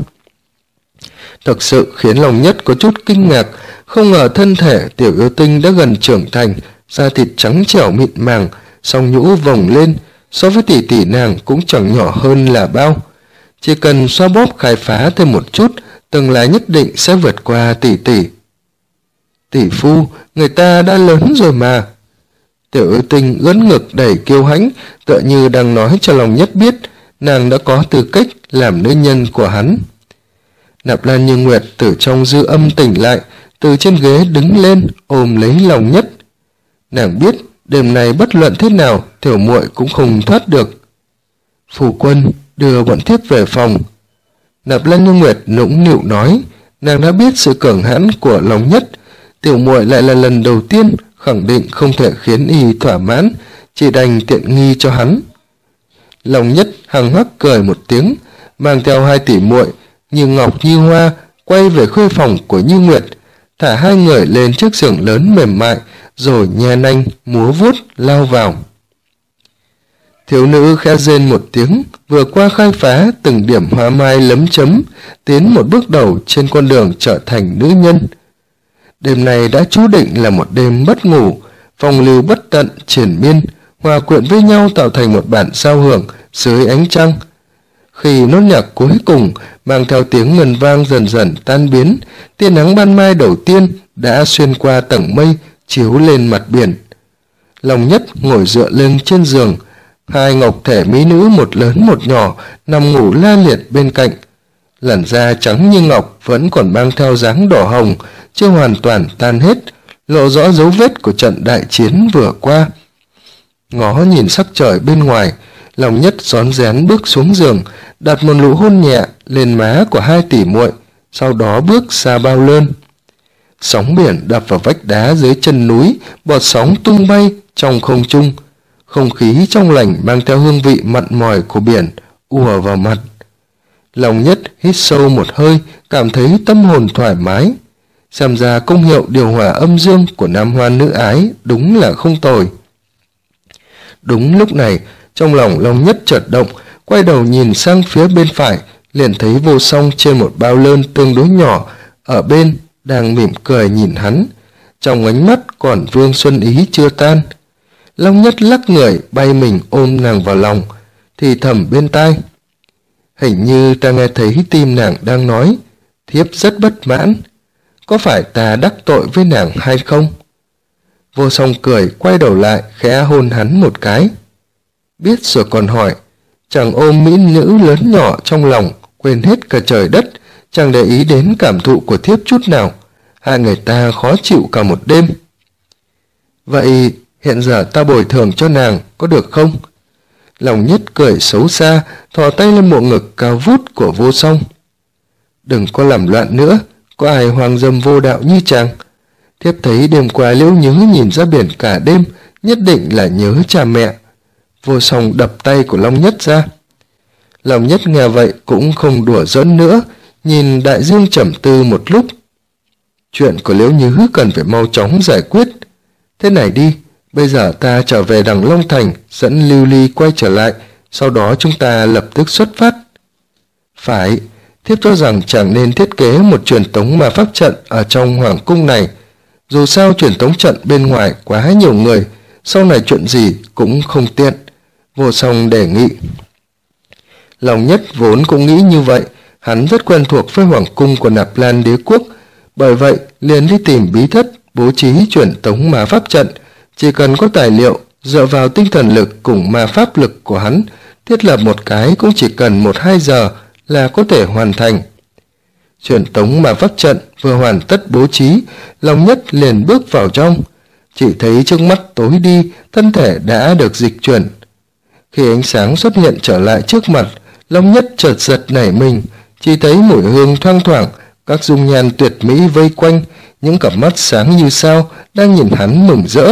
Thực sự khiến Long Nhất có chút kinh ngạc, không ngờ thân thể Tiểu Yêu Tinh đã gần trưởng thành, da thịt trắng trẻo mịn màng, song nhũ vồng lên, so với tỷ tỷ nàng cũng chẳng nhỏ hơn là bao. Chỉ cần xoa bóp khai phá thêm một chút, tương lai nhất định sẽ vượt qua tỷ tỷ. Tỷ phu, người ta đã lớn rồi mà. Tiểu Yêu Tinh ưỡn ngực đầy kiêu hãnh, tựa như đang nói cho Long Nhất biết nàng đã có tư cách làm nữ nhân của hắn. Nạp Lan Như Nguyệt từ trong dư âm tỉnh lại, từ trên ghế đứng lên ôm lấy Long Nhất. Nàng biết đêm nay bất luận thế nào tiểu muội cũng không thoát được. Phu quân, đưa bọn thiếp về phòng. Nạp Lan Như Nguyệt nũng nịu nói, nàng đã biết sự cường hãn của Long Nhất, tiểu muội lại là lần đầu tiên khẳng định không thể khiến y thỏa mãn, chỉ đành tiện nghi cho hắn. Long Nhất hằng hắc cười một tiếng, mang theo hai tỷ muội Như Ngọc Như Hoa quay về khuê phòng của Như Nguyệt, thả hai người lên chiếc giường lớn mềm mại, rồi nhe nanh múa vuốt lao vào. Thiếu nữ khẽ rên một tiếng, vừa qua khai phá từng điểm hoa mai lấm chấm, tiến một bước đầu trên con đường trở thành nữ nhân. Đêm này đã chú định là một đêm mất ngủ, phong lưu bất tận triền miên, hòa quyện với nhau tạo thành một bản giao hưởng dưới ánh trăng. Khi nốt nhạc cuối cùng mang theo tiếng ngân vang dần dần tan biến, tia nắng ban mai đầu tiên đã xuyên qua tầng mây chiếu lên mặt biển. Long Nhất ngồi dựa lưng trên giường, hai ngọc thể mỹ nữ một lớn một nhỏ nằm ngủ la liệt bên cạnh. Làn da trắng như ngọc vẫn còn mang theo dáng đỏ hồng, chưa hoàn toàn tan hết, lộ rõ dấu vết của trận đại chiến vừa qua. Ngó nhìn sắc trời bên ngoài, Long Nhất rón rén bước xuống giường, đặt một nụ hôn nhẹ lên má của hai tỷ muội, sau đó bước ra bao lơn. Sóng biển đập vào vách đá dưới chân núi, bọt sóng tung bay trong không trung. Không khí trong lành mang theo hương vị mặn mòi của biển ùa vào mặt. Long Nhất hít sâu một hơi, cảm thấy tâm hồn thoải mái. Xem ra công hiệu điều hòa âm dương của nam hoa nữ ái đúng là không tồi. Đúng lúc này, trong lòng Long Nhất chợt động, quay đầu nhìn sang phía bên phải, liền thấy Vô Song trên một bao lơn tương đối nhỏ ở bên đang mỉm cười nhìn hắn, trong ánh mắt còn vương xuân ý chưa tan. Long Nhất lắc người bay mình ôm nàng vào lòng, thì thầm bên tai: hình như ta nghe thấy tim nàng đang nói, thiếp rất bất mãn, có phải ta đắc tội với nàng hay không? Vô Song cười quay đầu lại khẽ hôn hắn một cái. Biết rồi còn hỏi, chàng ôm mỹ nữ lớn nhỏ trong lòng, quên hết cả trời đất, chẳng để ý đến cảm thụ của thiếp chút nào. Hai người ta khó chịu cả một đêm. Vậy hiện giờ ta bồi thường cho nàng có được không? Long Nhất cười xấu xa, thò tay lên bộ ngực cao vút của Vô Song. Đừng có làm loạn nữa, có ai hoang dâm vô đạo như chàng. Thiếp thấy đêm qua Liễu Nhứ nhìn ra biển cả đêm, nhất định là nhớ cha mẹ. Vô Song đập tay của Long Nhất ra. Long Nhất nghe vậy cũng không đùa giỡn nữa, nhìn đại dương trầm tư một lúc. Chuyện của Liễu Nhứ cần phải mau chóng giải quyết. Thế này đi, bây giờ ta trở về đằng Long Thành, dẫn Lưu Ly quay trở lại, sau đó chúng ta lập tức xuất phát. Phải, thiếp cho rằng chẳng nên thiết kế một truyền tống ma pháp trận ở trong hoàng cung này. Dù sao truyền tống trận bên ngoài quá nhiều người, sau này chuyện gì cũng không tiện. Vô Song đề nghị. Long Nhất vốn cũng nghĩ như vậy, hắn rất quen thuộc với hoàng cung của Nạp Lan đế quốc, bởi vậy liền đi tìm bí thất bố trí truyền tống ma pháp trận. Chỉ cần có tài liệu, dựa vào tinh thần lực cùng ma pháp lực của hắn, thiết lập một cái cũng chỉ cần 1-2 giờ là có thể hoàn thành. Truyền tống ma pháp trận vừa hoàn tất bố trí, Long Nhất liền bước vào trong. Chỉ thấy trước mắt tối đi, thân thể đã được dịch chuyển. Khi ánh sáng xuất hiện trở lại trước mặt, Long Nhất chợt giật nảy mình, chỉ thấy mùi hương thoang thoảng, các dung nhan tuyệt mỹ vây quanh, những cặp mắt sáng như sao đang nhìn hắn mừng rỡ.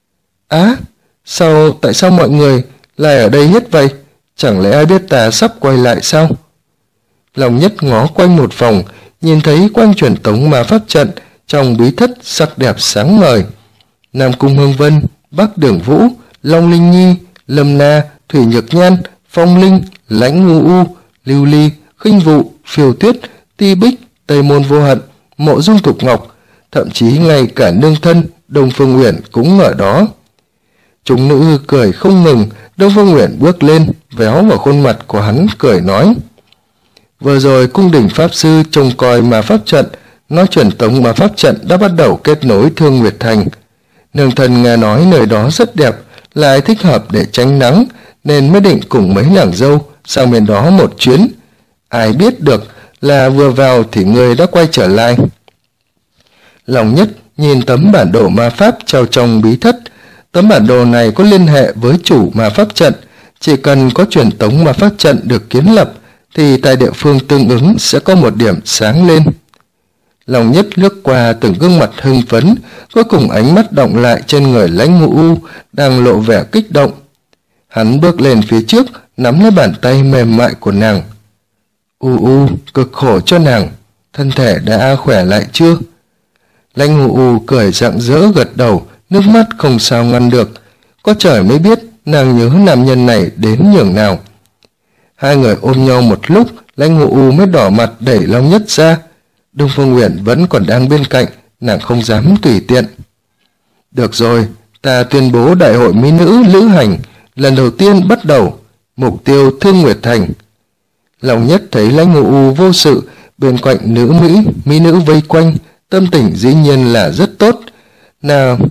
Tại sao mọi người lại ở đây hết vậy? Chẳng lẽ ai biết ta sắp quay lại sao? Long Nhất ngó quanh một vòng, nhìn thấy quanh truyền tống ma pháp trận trong bí thất sắc đẹp sáng ngời. Nam Cung Hương Vân, Bắc Đường Vũ, Long Linh Nhi, Lâm Na, Thủy Nhược Nhan, Phong Linh, Lãnh Ngu U, Lưu Ly, Khinh Vụ, Phiêu Tuyết, Ti Bích, Tây Môn Vô Hận, Mộ Dung Thục Ngọc, thậm chí ngay cả nương thân Đông Phương Uyển cũng ở đó. Chúng nữ cười không ngừng. Đông Phương Uyển bước lên, véo vào khuôn mặt của hắn cười nói: vừa rồi cung đình pháp sư trông coi ma pháp trận, nói truyền tống ma pháp trận đã bắt đầu kết nối Thương Nguyệt Thành. Nương thần nghe nói nơi đó rất đẹp, lại thích hợp để tránh nắng, nên mới định cùng mấy nàng dâu sang bên đó một chuyến. Ai biết được là vừa vào thì người đã quay trở lại. Long Nhất nhìn tấm bản đồ ma pháp treo trong bí thất. Tấm bản đồ này có liên hệ với chủ ma pháp trận, chỉ cần có truyền tống ma pháp trận được kiến lập thì tại địa phương tương ứng sẽ có một điểm sáng lên. Long Nhất lướt qua từng gương mặt hưng phấn, cuối cùng ánh mắt động lại trên người Lãnh Ngũ U đang lộ vẻ kích động. Hắn bước lên phía trước, nắm lấy bàn tay mềm mại của nàng. U, cực khổ cho nàng, thân thể đã khỏe lại chưa? Lãnh Ngũ U cười rạng rỡ gật đầu, nước mắt không sao ngăn được. Có trời mới biết nàng nhớ nam nhân này đến nhường nào. Hai người ôm nhau một lúc, Lãnh Ngũ U mới đỏ mặt đẩy Long Nhất ra. Đông Phương Uyển vẫn còn đang bên cạnh, nàng không dám tùy tiện. Được rồi, ta tuyên bố đại hội mỹ nữ lữ hành lần đầu tiên bắt đầu, mục tiêu Thương Nguyệt Thành. Long Nhất thấy Lãnh Ngũ U vô sự, bên cạnh mỹ nữ vây quanh, tâm tình dĩ nhiên là rất tốt.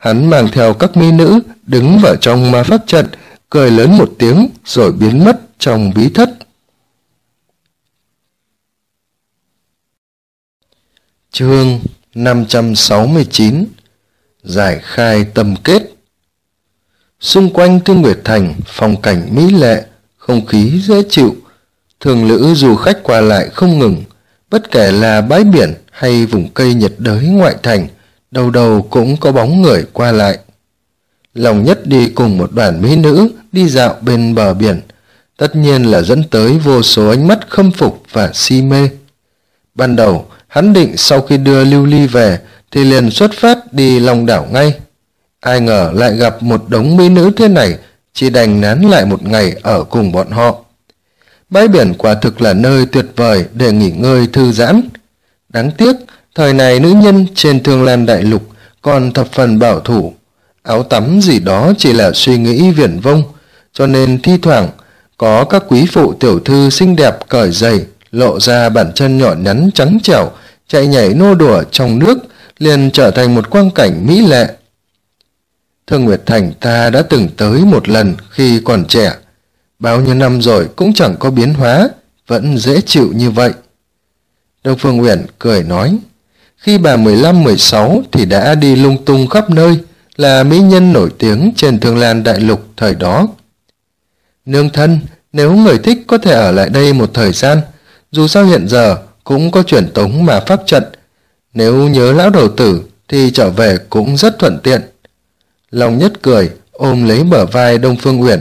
Hắn mang theo các mỹ nữ đứng vào trong ma pháp trận, cười lớn một tiếng rồi biến mất trong bí thất. Chương 569 Giải khai tâm kết. Xung quanh Thương Nguyệt Thành, phong cảnh mỹ lệ, không khí dễ chịu, thường lữ du khách qua lại không ngừng, bất kể là bãi biển hay vùng cây nhiệt đới ngoại thành, đầu đầu cũng có bóng người qua lại. Lòng Nhất đi cùng một đoàn mỹ nữ đi dạo bên bờ biển, tất nhiên là dẫn tới vô số ánh mắt khâm phục và si mê. Ban đầu, hắn định sau khi đưa Lưu Ly về thì liền xuất phát đi Long Đảo ngay. Ai ngờ lại gặp một đống mỹ nữ thế này, chỉ đành nán lại một ngày ở cùng bọn họ. Bãi biển quả thực là nơi tuyệt vời để nghỉ ngơi thư giãn. Đáng tiếc, thời này nữ nhân trên Thương Lan Đại Lục còn thập phần bảo thủ. Áo tắm gì đó chỉ là suy nghĩ viển vông, cho nên thi thoảng có các quý phụ tiểu thư xinh đẹp cởi giày, lộ ra bàn chân nhỏ nhắn trắng trẻo, chạy nhảy nô đùa trong nước, liền trở thành một quang cảnh mỹ lệ. Thương Nguyệt Thành ta đã từng tới một lần khi còn trẻ, bao nhiêu năm rồi cũng chẳng có biến hóa, vẫn dễ chịu như vậy. Đông Phương Uyển cười nói, khi bà 15-16 thì đã đi lung tung khắp nơi, là mỹ nhân nổi tiếng trên Thương Lan Đại Lục thời đó. Nương thân, nếu người thích có thể ở lại đây một thời gian, dù sao hiện giờ cũng có truyền tống mà pháp trận, nếu nhớ lão đầu tử thì trở về cũng rất thuận tiện. Long Nhất cười, ôm lấy bờ vai Đông Phương Uyển.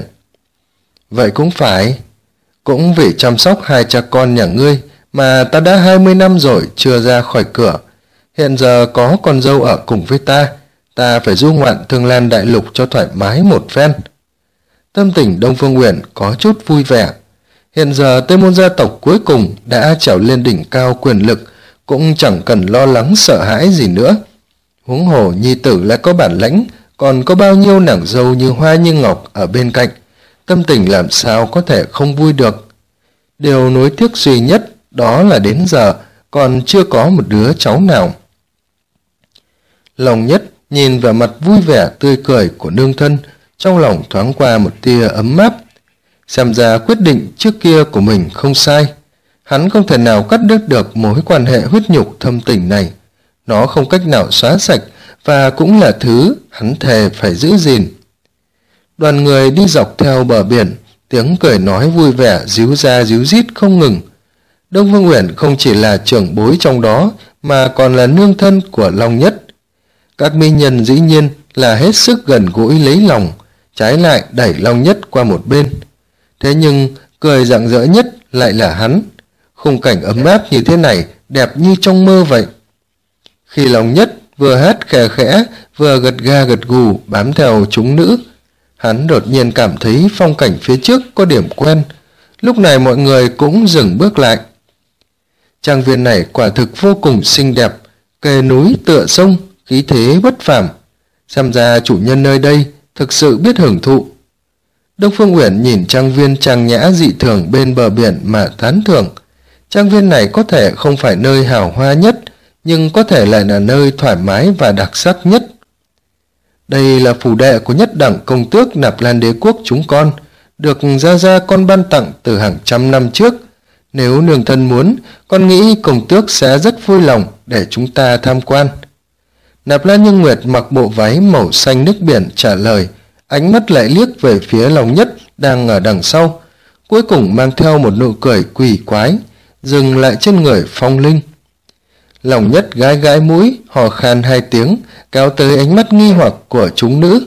Vậy cũng phải, cũng vì chăm sóc hai cha con nhà ngươi mà ta đã 20 năm rồi chưa ra khỏi cửa. Hiện giờ có con dâu ở cùng với ta phải du ngoạn Thương Lan Đại Lục cho thoải mái một phen. Tâm tình Đông Phương Uyển có chút vui vẻ. Hiện giờ Tây Môn gia tộc cuối cùng đã trèo lên đỉnh cao quyền lực, cũng chẳng cần lo lắng sợ hãi gì nữa. Huống hồ nhi tử lại có bản lãnh, còn có bao nhiêu nàng dâu như hoa như ngọc ở bên cạnh, tâm tình làm sao có thể không vui được. Điều nuối tiếc duy nhất đó là đến giờ còn chưa có một đứa cháu nào. Lòng Nhất nhìn vào mặt vui vẻ tươi cười của nương thân, trong lòng thoáng qua một tia ấm áp. Xem ra quyết định trước kia của mình không sai. Hắn không thể nào cắt đứt được mối quan hệ huyết nhục thâm tình này. Nó không cách nào xóa sạch, và cũng là thứ hắn thề phải giữ gìn. Đoàn người đi dọc theo bờ biển, tiếng cười nói vui vẻ ríu ra ríu rít không ngừng. Đông Phương Uyển không chỉ là trưởng bối trong đó, mà còn là nương thân của Long Nhất. Các mỹ nhân dĩ nhiên là hết sức gần gũi lấy lòng, trái lại đẩy Long Nhất qua một bên. Thế nhưng cười rạng rỡ nhất lại là hắn. Khung cảnh ấm áp như thế này đẹp như trong mơ vậy. Khi Long Nhất vừa hát khè khẽ vừa gật ga gật gù bám theo chúng nữ, hắn đột nhiên cảm thấy phong cảnh phía trước có điểm quen. Lúc này mọi người cũng dừng bước lại. Trang viên này quả thực vô cùng xinh đẹp, kề núi tựa sông, khí thế bất phàm. Xem ra chủ nhân nơi đây thực sự biết hưởng thụ. Đông Phương Uyển nhìn trang viên trang nhã dị thường bên bờ biển mà tán thưởng. Trang viên này có thể không phải nơi hào hoa nhất, nhưng có thể lại là nơi thoải mái và đặc sắc nhất. Đây là phủ đệ của nhất đẳng công tước Nạp Lan Đế quốc chúng con, được gia con ban tặng từ hàng trăm năm trước. Nếu nương thân muốn, con nghĩ công tước sẽ rất vui lòng để chúng ta tham quan. Nạp Lan Như Nguyệt mặc bộ váy màu xanh nước biển trả lời, ánh mắt lại liếc về phía Long Nhất đang ở đằng sau, cuối cùng mang theo một nụ cười quỷ quái, dừng lại trên người Phong Linh. Long Nhất gãi gãi mũi, hò khan hai tiếng, kéo tới ánh mắt nghi hoặc của chúng nữ.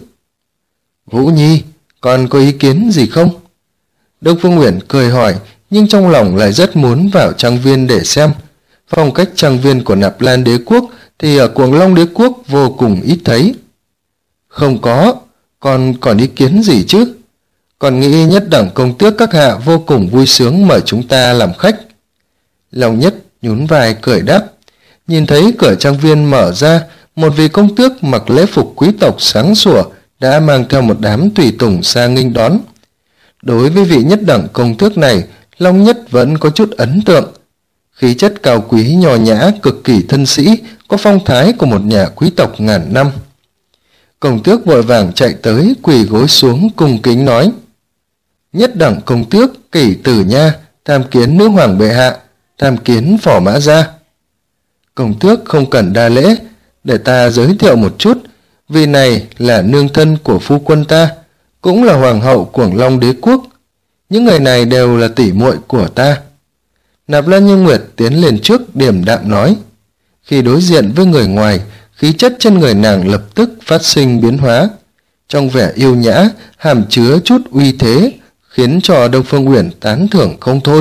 Vũ Nhi, con có ý kiến gì không? Đông Phương Uyển cười hỏi, nhưng trong lòng lại rất muốn vào trang viên để xem. Phong cách trang viên của Nạp Lan Đế quốc thì ở Cuồng Long Đế quốc vô cùng ít thấy. Không có, con còn ý kiến gì chứ? Con nghĩ nhất đẳng công tước các hạ vô cùng vui sướng mời chúng ta làm khách. Long Nhất nhún vai cười đáp. Nhìn thấy cửa trang viên mở ra, một vị công tước mặc lễ phục quý tộc sáng sủa đã mang theo một đám tùy tùng ra nghênh đón. Đối với vị nhất đẳng công tước này, Long Nhất vẫn có chút ấn tượng. Khí chất cao quý nho nhã, cực kỳ thân sĩ, có phong thái của một nhà quý tộc ngàn năm. Công tước vội vàng chạy tới quỳ gối xuống cung kính nói: Nhất đẳng công tước Kỷ Tử Nha tham kiến nữ hoàng bệ hạ, tham kiến Phò Mã Gia. Công tước không cần đa lễ, để ta giới thiệu một chút, vị này là nương thân của phu quân ta, cũng là hoàng hậu Cuồng Long Đế quốc. Những người này đều là tỷ muội của ta. Nạp Lan Như Nguyệt tiến lên trước điềm đạm nói. Khi đối diện với người ngoài, khí chất trên người nàng lập tức phát sinh biến hóa. Trong vẻ yêu nhã, hàm chứa chút uy thế, khiến cho Đông Phương Uyển tán thưởng không thôi.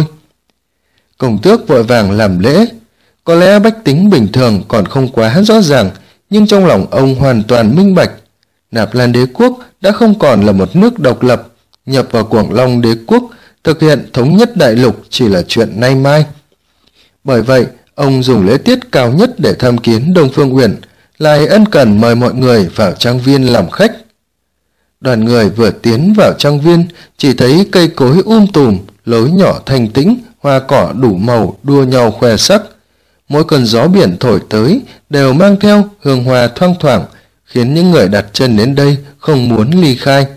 Công tước vội vàng làm lễ. Có lẽ bách tính bình thường còn không quá rõ ràng, nhưng trong lòng ông hoàn toàn minh bạch. Nạp Lan Đế quốc đã không còn là một nước độc lập, nhập vào Cuồng Long Đế quốc, thực hiện thống nhất đại lục chỉ là chuyện nay mai. Bởi vậy, ông dùng lễ tiết cao nhất để tham kiến Đông Phương Uyển, lại ân cần mời mọi người vào trang viên làm khách. Đoàn người vừa tiến vào trang viên, chỉ thấy cây cối tùm, lối nhỏ thanh tĩnh, hoa cỏ đủ màu đua nhau khoe sắc. Mỗi cơn gió biển thổi tới đều mang theo hương hoa thoang thoảng, khiến những người đặt chân đến đây không muốn ly khai.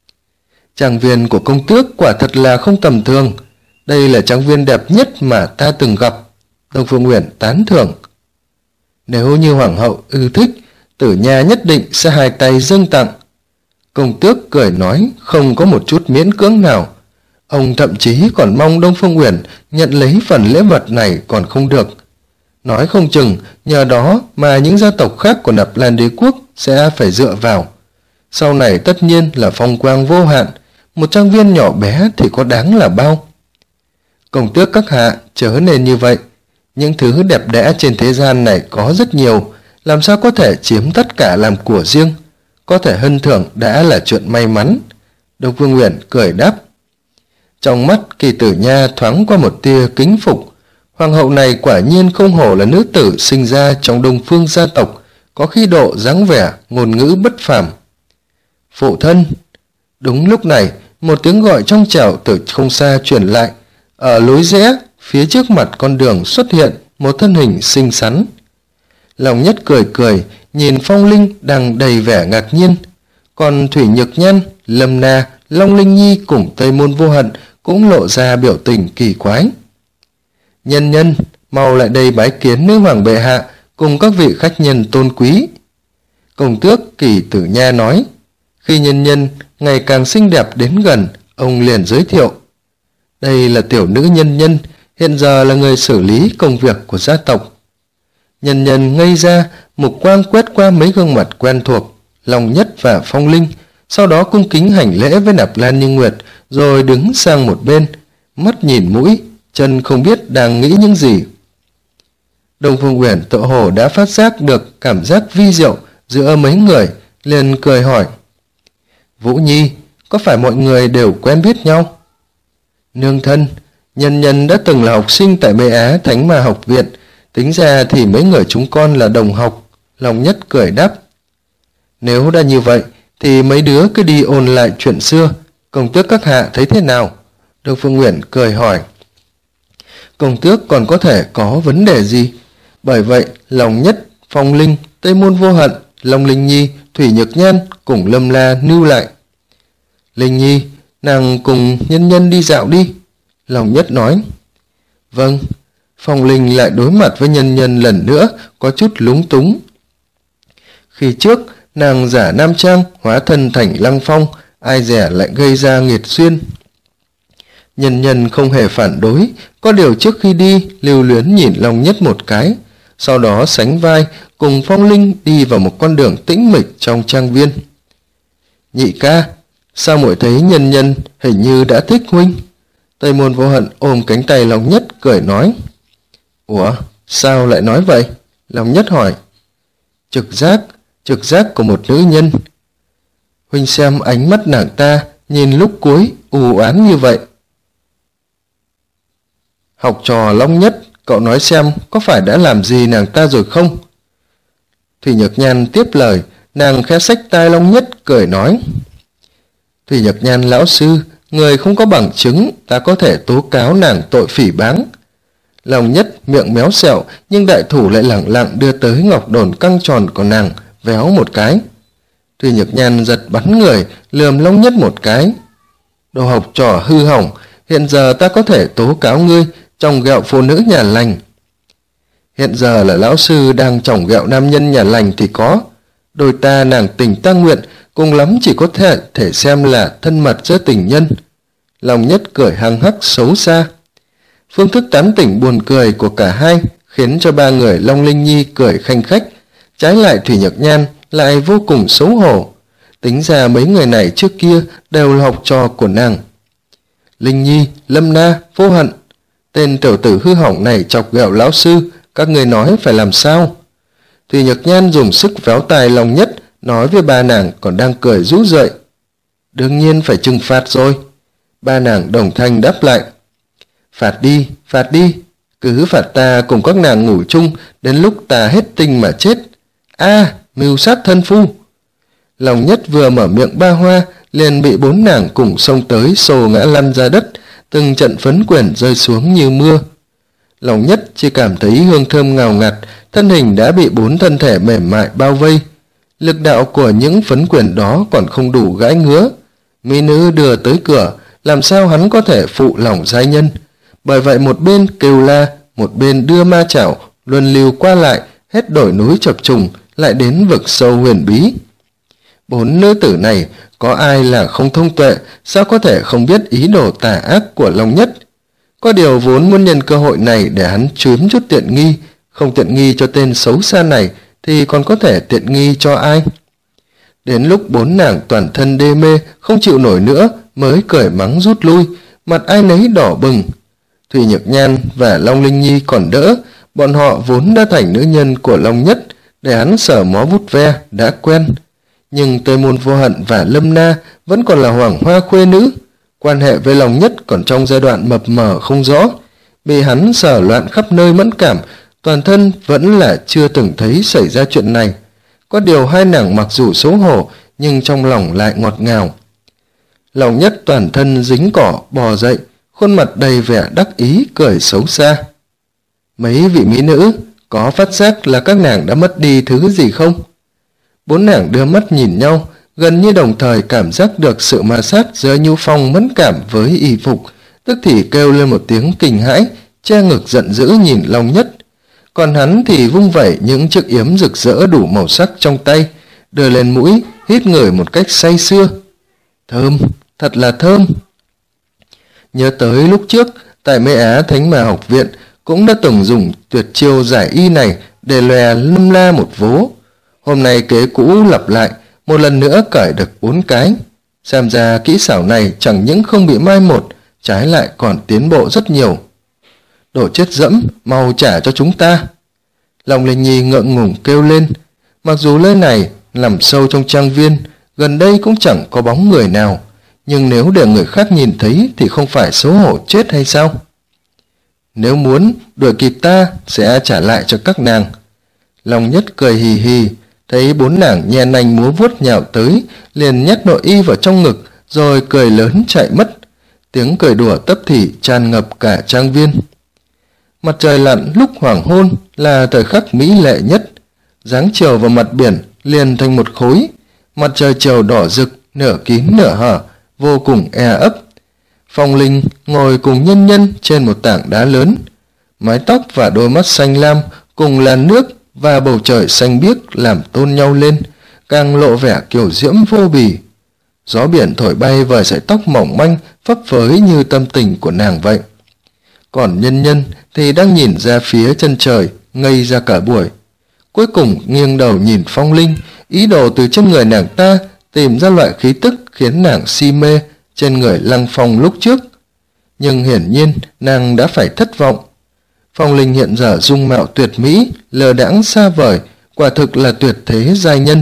Trang viên của công tước quả thật là không tầm thường. Đây là trang viên đẹp nhất mà ta từng gặp. Đông Phương Uyển tán thưởng. Nếu như hoàng hậu ưa thích, Tử Nha nhất định sẽ hai tay dâng tặng. Công tước cười nói, không có một chút miễn cưỡng nào. Ông thậm chí còn mong Đông Phương Uyển nhận lấy phần lễ vật này còn không được. Nói không chừng nhờ đó mà những gia tộc khác của Nạp Lan Đế quốc sẽ phải dựa vào. Sau này tất nhiên là phong quang vô hạn, một trang viên nhỏ bé thì có đáng là bao. Công tước các hạ chớ nên như vậy. Những thứ đẹp đẽ trên thế gian này có rất nhiều, làm sao có thể chiếm tất cả làm của riêng. Có thể hân thưởng đã là chuyện may mắn. Đông Phương Uyển cười đáp. Trong mắt Kỳ Tử Nha thoáng qua một tia kính phục. Hoàng hậu này quả nhiên không hổ là nữ tử sinh ra trong Đông Phương gia tộc, có khí độ dáng vẻ, ngôn ngữ bất phàm. Phụ thân. Đúng lúc này, một tiếng gọi trong trẻo từ không xa truyền lại. Ở lối rẽ, phía trước mặt con đường xuất hiện một thân hình xinh xắn. Lòng Nhất cười cười, nhìn Phong Linh đang đầy vẻ ngạc nhiên. Còn Thủy Nhược Nhan, Lâm Na, Long Linh Nhi cùng Tây Môn Vô Hận cũng lộ ra biểu tình kỳ quái. Nhân nhân, mau lại đây bái kiến nữ hoàng bệ hạ cùng các vị khách nhân tôn quý. Công tước Kỳ Tử Nha nói. Khi nhân nhân ngày càng xinh đẹp đến gần, ông liền giới thiệu. Đây là tiểu nữ Nhân nhân, hiện giờ là người xử lý công việc của gia tộc. Nhân nhân ngây ra, mục quang quét qua mấy gương mặt quen thuộc, Long Nhất và Phong Linh, sau đó cung kính hành lễ với Nạp Lan Như Nguyệt, rồi đứng sang một bên, mắt nhìn mũi, chân không biết đang nghĩ những gì. Đông Phương Uyển tự hồ đã phát giác được cảm giác vi diệu giữa mấy người, liền cười hỏi. Vũ Nhi, có phải mọi người đều quen biết nhau? Nương thân, nhân nhân đã từng là học sinh tại Mê Á Thánh Ma học viện, tính ra thì mấy người chúng con là đồng học. Long Nhất cười đáp. Nếu đã như vậy thì mấy đứa cứ đi ôn lại chuyện xưa, công tước các hạ thấy thế nào? Đông Phương Uyển cười hỏi. Công tước còn có thể có vấn đề gì? Bởi vậy Long Nhất, Phong Linh, Tây Môn Vô Hận, Long Linh Nhi, Thủy Nhược Nhan cùng Lâm La nưu lại. Linh Nhi, nàng cùng nhân nhân đi dạo đi. Long Nhất nói. Vâng. Phong Linh lại đối mặt với nhân nhân lần nữa, có chút lúng túng. Khi trước nàng giả nam trang hóa thân thành Lăng Phong, ai dè lại gây ra nghiệt duyên. Nhân nhân không hề phản đối, có điều trước khi đi lưu luyến nhìn Long Nhất một cái, sau đó sánh vai cùng Phong Linh đi vào một con đường tĩnh mịch trong trang viên. Nhị ca, sao muội thấy nhân nhân hình như đã thích huynh? Tây Môn Vô Hận ôm cánh tay Long Nhất cười nói. Ủa, sao lại nói vậy? Long Nhất hỏi. Trực giác của một nữ nhân. Huynh xem ánh mắt nàng ta nhìn lúc cuối u oán như vậy. Học trò Long Nhất, cậu nói xem có phải đã làm gì nàng ta rồi không? Thủy Nhược Nhan tiếp lời, nàng khẽ xách tai Long Nhất cười nói. Thủy Nhược Nhan lão sư, người không có bằng chứng, ta có thể tố cáo nàng tội phỉ báng. Long Nhất miệng méo xẹo, nhưng đại thủ lại lẳng lặng đưa tới ngọc đồn căng tròn của nàng, véo một cái. Thùy Nhược Nhan giật bắn người, lườm Long Nhất một cái. Đồ học trò hư hỏng, hiện giờ ta có thể tố cáo ngươi trồng ghẹo phụ nữ nhà lành. Hiện giờ là lão sư đang trồng ghẹo nam nhân nhà lành thì có. Đôi ta nàng tình ta nguyện, cùng lắm chỉ có thể xem là thân mật giữa tình nhân. Long Nhất cười hăng hắc xấu xa. Phương thức tán tỉnh buồn cười của cả hai khiến cho ba người Long Linh Nhi cười khanh khách. Trái lại Thùy Nhược Nhan lại vô cùng xấu hổ. Tính ra mấy người này trước kia đều là học trò của nàng. Linh Nhi, Lâm Na, Vô Hận, tên tiểu tử hư hỏng này chọc ghẹo lão sư, các người nói phải làm sao? Thùy Nhược Nhan dùng sức véo tai Long Nhất, nói với ba nàng còn đang cười rũ rượi. Đương nhiên phải trừng phạt rồi. Ba nàng đồng thanh đáp lại. Phạt đi, cứ phạt ta cùng các nàng ngủ chung đến lúc ta hết tinh mà chết. Mưu sát thân phu. Long Nhất vừa mở miệng ba hoa, liền bị bốn nàng cùng xông tới xô ngã lăn ra đất, từng trận phấn quyền rơi xuống như mưa. Long Nhất chỉ cảm thấy hương thơm ngào ngạt, thân hình đã bị bốn thân thể mềm mại bao vây. Lực đạo của những phấn quyền đó còn không đủ gãi ngứa. Mỹ nữ đưa tới cửa, làm sao hắn có thể phụ lòng giai nhân? Bởi vậy một bên kêu la, một bên đưa ma chảo, luân lưu qua lại, hết đổi núi chập trùng, lại đến vực sâu huyền bí. Bốn nữ tử này, có ai là không thông tuệ, sao có thể không biết ý đồ tà ác của Long Nhất? Có điều vốn muốn nhân cơ hội này để hắn chiếm chút tiện nghi, không tiện nghi cho tên xấu xa này, thì còn có thể tiện nghi cho ai? Đến lúc bốn nàng toàn thân đê mê, không chịu nổi nữa, mới cởi mắng rút lui, mặt ai nấy đỏ bừng. Thùy Nhược Nhan và Long Linh Nhi còn đỡ, bọn họ vốn đã thành nữ nhân của Long Nhất, để hắn sờ mó vút ve, đã quen. Nhưng Tây Môn Vô Hận và Lâm Na vẫn còn là hoàng hoa khuê nữ, quan hệ với Long Nhất còn trong giai đoạn mập mờ không rõ, bị hắn sờ loạn khắp nơi mẫn cảm, toàn thân vẫn là chưa từng thấy xảy ra chuyện này. Có điều hai nàng mặc dù xấu hổ, nhưng trong lòng lại ngọt ngào. Long Nhất toàn thân dính cỏ bò dậy, khuôn mặt đầy vẻ đắc ý cười xấu xa. Mấy vị mỹ nữ có phát giác là các nàng đã mất đi thứ gì không? Bốn nàng đưa mắt nhìn nhau, gần như đồng thời cảm giác được sự ma sát giữa Nhu Phong mẫn cảm với y phục, tức thì kêu lên một tiếng kinh hãi, che ngực giận dữ nhìn Long Nhất. Còn hắn thì vung vẩy những chiếc yếm rực rỡ đủ màu sắc trong tay, đưa lên mũi, hít ngửi một cách say sưa. Thơm, thật là thơm. Nhớ tới lúc trước, tại Mê Á Thánh Ma Học Viện cũng đã từng dùng tuyệt chiêu giải y này để lòe Lâm La một vố. Hôm nay kế cũ lặp lại, một lần nữa cởi được 4 cái. Xem ra kỹ xảo này chẳng những không bị mai một, trái lại còn tiến bộ rất nhiều. Đồ chết dẫm, mau trả cho chúng ta. Long Linh Nhi ngượng ngùng kêu lên. Mặc dù nơi này nằm sâu trong trang viên, gần đây cũng chẳng có bóng người nào, nhưng nếu để người khác nhìn thấy thì không phải xấu hổ chết hay sao? Nếu muốn đuổi kịp ta sẽ trả lại cho các nàng. Long Nhất cười hì hì, thấy bốn nàng nhe nanh múa vuốt nhào tới, liền nhét nội y vào trong ngực, rồi cười lớn chạy mất. Tiếng cười đùa tấp thỉ tràn ngập cả trang viên. Mặt trời lặn lúc hoàng hôn là thời khắc mỹ lệ nhất. Dáng chiều vào mặt biển liền thành một khối. Mặt trời chiều đỏ rực, nửa kín nửa hở, vô cùng e ấp. Phong Linh ngồi cùng Nhân Nhân trên một tảng đá lớn. Mái tóc và đôi mắt xanh lam cùng làn nước và bầu trời xanh biếc làm tôn nhau lên, càng lộ vẻ kiều diễm vô bì. Gió biển thổi bay vài sợi tóc mỏng manh phấp phới như tâm tình của nàng vậy. Còn Nhân Nhân thì đang nhìn ra phía chân trời, ngây ra cả buổi. Cuối cùng nghiêng đầu nhìn Phong Linh, ý đồ từ trên người nàng ta tìm ra loại khí tức khiến nàng si mê trên người Lăng Phong lúc trước. Nhưng hiển nhiên nàng đã phải thất vọng. Phong Linh hiện giờ dung mạo tuyệt mỹ, lờ đãng xa vời, quả thực là tuyệt thế giai nhân.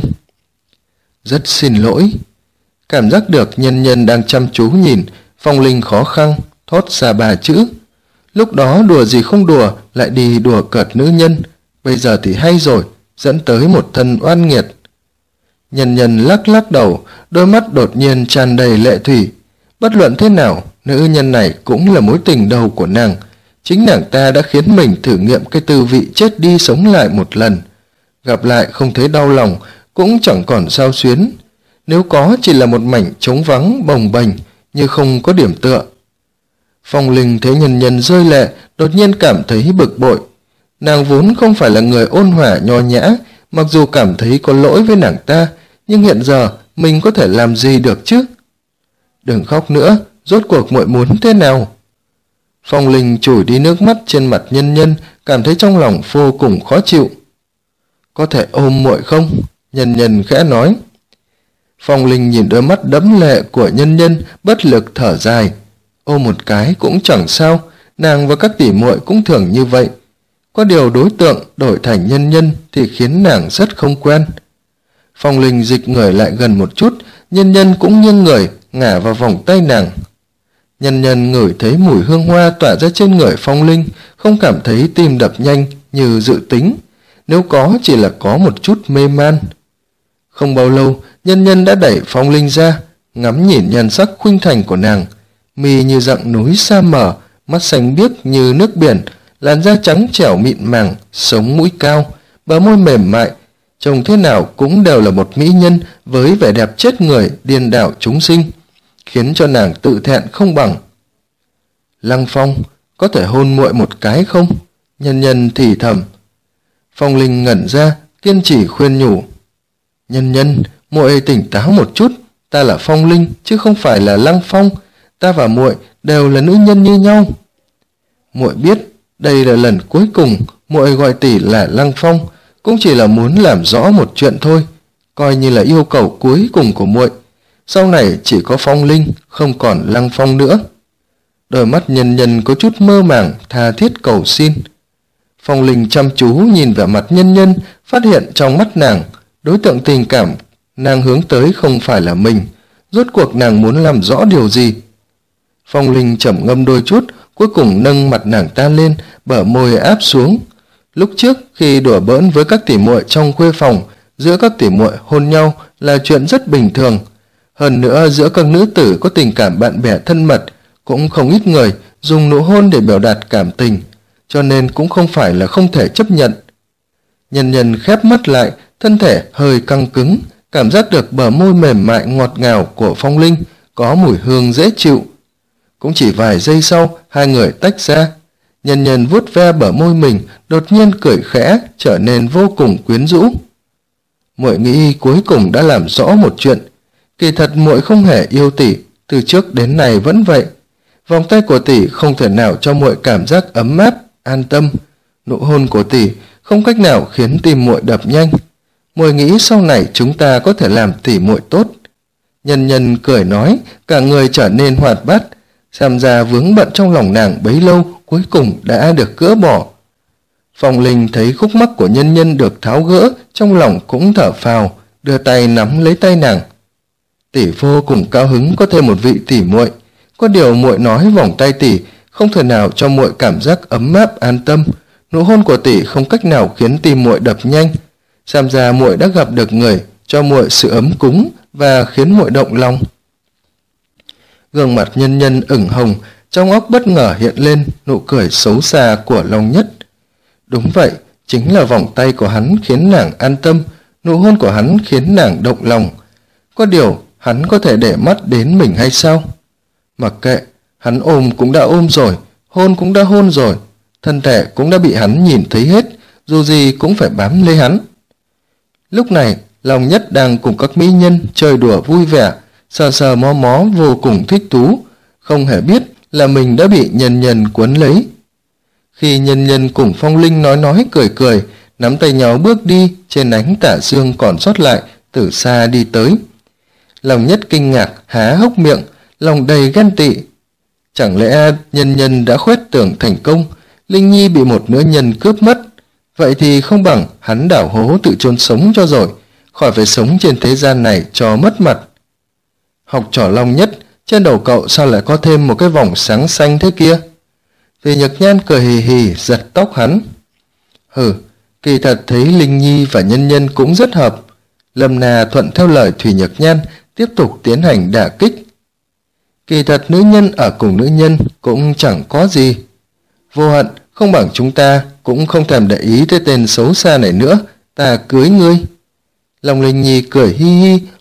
Rất xin lỗi. Cảm giác được Nhân Nhân đang chăm chú nhìn, Phong Linh khó khăn thốt ra 3 chữ. Lúc đó đùa gì không đùa, lại đi đùa cợt nữ nhân, bây giờ thì hay rồi, dẫn tới một thân oan nghiệt. Nhân Nhân lắc lắc đầu, đôi mắt đột nhiên tràn đầy lệ thủy. Bất luận thế nào, nữ nhân này cũng là mối tình đầu của nàng. Chính nàng ta đã khiến mình thử nghiệm cái tư vị chết đi sống lại một lần. Gặp lại không thấy đau lòng, cũng chẳng còn sao xuyến. nếu có chỉ là một mảnh trống vắng bồng bềnh như không có điểm tựa. Phong Linh thấy Nhân Nhân rơi lệ, đột nhiên cảm thấy bực bội. Nàng vốn không phải là người ôn hòa nho nhã, mặc dù cảm thấy có lỗi với nàng ta, nhưng hiện giờ mình có thể làm gì được chứ? Đừng khóc nữa, rốt cuộc muội muốn thế nào? Phong Linh chùi đi nước mắt trên mặt Nhân Nhân, cảm thấy trong lòng vô cùng khó chịu. Có thể ôm muội không? Nhân Nhân khẽ nói. Phong Linh nhìn đôi mắt đẫm lệ của Nhân Nhân, bất lực thở dài. Ôm một cái cũng chẳng sao, nàng và các tỷ muội cũng thường như vậy. Có điều đối tượng đổi thành Nhân Nhân thì khiến nàng rất không quen. Phong Linh dịch người lại gần một chút, Nhân Nhân cũng nghiêng người, ngả vào vòng tay nàng. Nhân Nhân ngửi thấy mùi hương hoa tỏa ra trên người Phong Linh, không cảm thấy tim đập nhanh như dự tính, nếu có chỉ là có một chút mê man. Không bao lâu, Nhân Nhân đã đẩy Phong Linh ra, ngắm nhìn nhan sắc khuynh thành của nàng, mi như dặng núi sa mờ, mắt xanh biếc như nước biển, làn da trắng trẻo mịn màng, sống mũi cao, bờ môi mềm mại, trông thế nào cũng đều là một mỹ nhân với vẻ đẹp chết người điên đảo chúng sinh, khiến cho nàng tự thẹn không bằng. Lăng Phong, có thể hôn muội một cái không? Nhân Nhân thì thầm. Phong Linh ngẩn ra, kiên trì khuyên nhủ. Nhân Nhân, muội tỉnh táo một chút, ta là Phong Linh chứ không phải là Lăng Phong, ta và muội đều là nữ nhân như nhau. Muội biết đây là lần cuối cùng muội gọi tỷ là Lăng Phong, cũng chỉ là muốn làm rõ một chuyện thôi, coi như là yêu cầu cuối cùng của muội. Sau này chỉ có Phong Linh, không còn Lăng Phong nữa. Đôi mắt Nhân Nhân có chút mơ màng, tha thiết cầu xin. Phong Linh chăm chú nhìn vào mặt Nhân Nhân, phát hiện trong mắt nàng, đối tượng tình cảm nàng hướng tới không phải là mình. Rốt cuộc nàng muốn làm rõ điều gì? Phong Linh trầm ngâm đôi chút, cuối cùng nâng mặt nàng ta lên, bờ môi áp xuống. Lúc trước khi đùa bỡn với các tỷ muội trong khuê phòng, giữa các tỷ muội hôn nhau là chuyện rất bình thường. Hơn nữa giữa các nữ tử có tình cảm bạn bè thân mật, cũng không ít người dùng nụ hôn để biểu đạt cảm tình, cho nên cũng không phải là không thể chấp nhận. Nhân Nhân khép mắt lại, thân thể hơi căng cứng, cảm giác được bờ môi mềm mại ngọt ngào của Phong Linh có mùi hương dễ chịu. Cũng chỉ vài giây sau, hai người tách ra. Nhân Nhân vuốt ve bờ môi mình, đột nhiên cười khẽ, trở nên vô cùng quyến rũ. Muội nghĩ cuối cùng đã làm rõ một chuyện. Kỳ thật muội không hề yêu tỷ, từ trước đến nay vẫn vậy. Vòng tay của tỷ không thể nào cho muội cảm giác ấm áp, an tâm. Nụ hôn của tỷ không cách nào khiến tim muội đập nhanh. Muội nghĩ sau này chúng ta có thể làm tỷ muội tốt. Nhân Nhân cười nói, cả người trở nên hoạt bát, xem ra vướng bận trong lòng nàng bấy lâu cuối cùng đã được gỡ bỏ. Phong Linh thấy khúc mắc của Nhân Nhân được tháo gỡ, trong lòng cũng thở phào, đưa tay nắm lấy tay nàng. Tỷ vô cùng cao hứng có thêm một vị tỷ muội, có điều muội nói vòng tay tỷ không thể nào cho muội cảm giác ấm áp an tâm, nụ hôn của tỷ không cách nào khiến tim muội đập nhanh. Xem ra muội đã gặp được người cho muội sự ấm cúng và khiến muội động lòng. Gương mặt Nhân Nhân ửng hồng, trong óc bất ngờ hiện lên nụ cười xấu xa của Long Nhất. Đúng vậy, chính là vòng tay của hắn khiến nàng an tâm, nụ hôn của hắn khiến nàng động lòng. Có điều, hắn có thể để mắt đến mình hay sao? Mặc kệ, hắn ôm cũng đã ôm rồi, hôn cũng đã hôn rồi, thân thể cũng đã bị hắn nhìn thấy hết, dù gì cũng phải bám lấy hắn. Lúc này, Long Nhất đang cùng các mỹ nhân chơi đùa vui vẻ, sờ sờ mó mó vô cùng thích thú, không hề biết là mình đã bị Nhân Nhân cuốn lấy. Khi Nhân Nhân cùng Phong Linh nói cười cười, nắm tay nhau bước đi trên ánh tà dương còn sót lại, từ xa đi tới. Long Nhất kinh ngạc, há hốc miệng, lòng đầy ghen tị. Chẳng lẽ Nhân Nhân đã khoét tưởng thành công, Linh Nhi bị một nữ nhân cướp mất? Vậy thì không bằng hắn đảo hố tự chôn sống cho rồi, khỏi phải sống trên thế gian này cho mất mặt. Học trò Long Nhất, trên đầu cậu sao lại có thêm một cái vòng sáng xanh thế kia? Vì Nhược Nhan cười hì hì giật tóc hắn. Hừ, kỳ thật thấy Linh Nhi và Nhân Nhân cũng rất hợp. Lâm Na thuận theo lời Thủy Nhược Nhan, tiếp tục tiến hành đả kích. Kỳ thật nữ nhân ở cùng nữ nhân cũng chẳng có gì. Vô Hận, không bằng chúng ta cũng không thèm để ý tới tên xấu xa này nữa, ta cưới ngươi. Long Linh Nhi cười hi hi,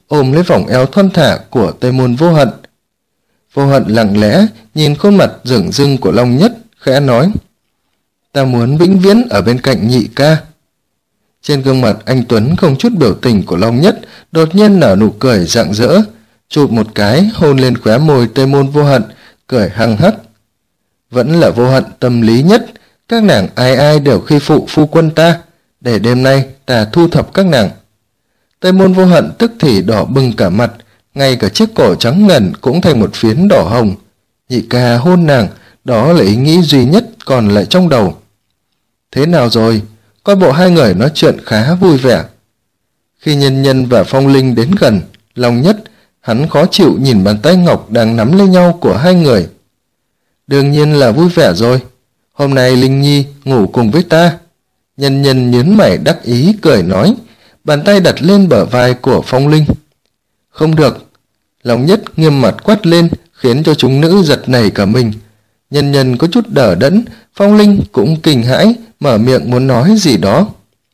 ôm lấy vòng eo thon thả của Tây Môn Vô Hận. Vô Hận lặng lẽ nhìn khuôn mặt rừng rưng của Long Nhất, khẽ nói: "Ta muốn vĩnh viễn ở bên cạnh nhị ca." Trên gương mặt anh tuấn không chút biểu tình của Long Nhất đột nhiên nở nụ cười rạng rỡ, chụp một cái hôn lên khóe môi Tây Môn Vô Hận, cười hăng hắc: "Vẫn là Vô Hận tâm lý nhất, các nàng ai ai đều khi phụ phu quân ta, để đêm nay ta thu thập các nàng." Tây Môn Vô Hận tức thì đỏ bừng cả mặt, ngay cả chiếc cổ trắng ngần cũng thành một phiến đỏ hồng. Nhị ca hôn nàng, đó là ý nghĩ duy nhất còn lại trong đầu. Thế nào rồi? Coi bộ hai người nói chuyện khá vui vẻ. Khi Nhân Nhân và Phong Linh đến gần Long Nhất, hắn khó chịu nhìn bàn tay ngọc đang nắm lấy nhau của hai người. Đương nhiên là vui vẻ rồi. Hôm nay Linh Nhi ngủ cùng với ta. Nhân Nhân nhướng mày đắc ý cười nói, bàn tay đặt lên bờ vai của Phong Linh. Không được. Long Nhất nghiêm mặt quát lên, khiến cho chúng nữ giật nảy cả mình. Nhân Nhân có chút đờ đẫn, Phong Linh cũng kinh hãi, mở miệng muốn nói gì đó.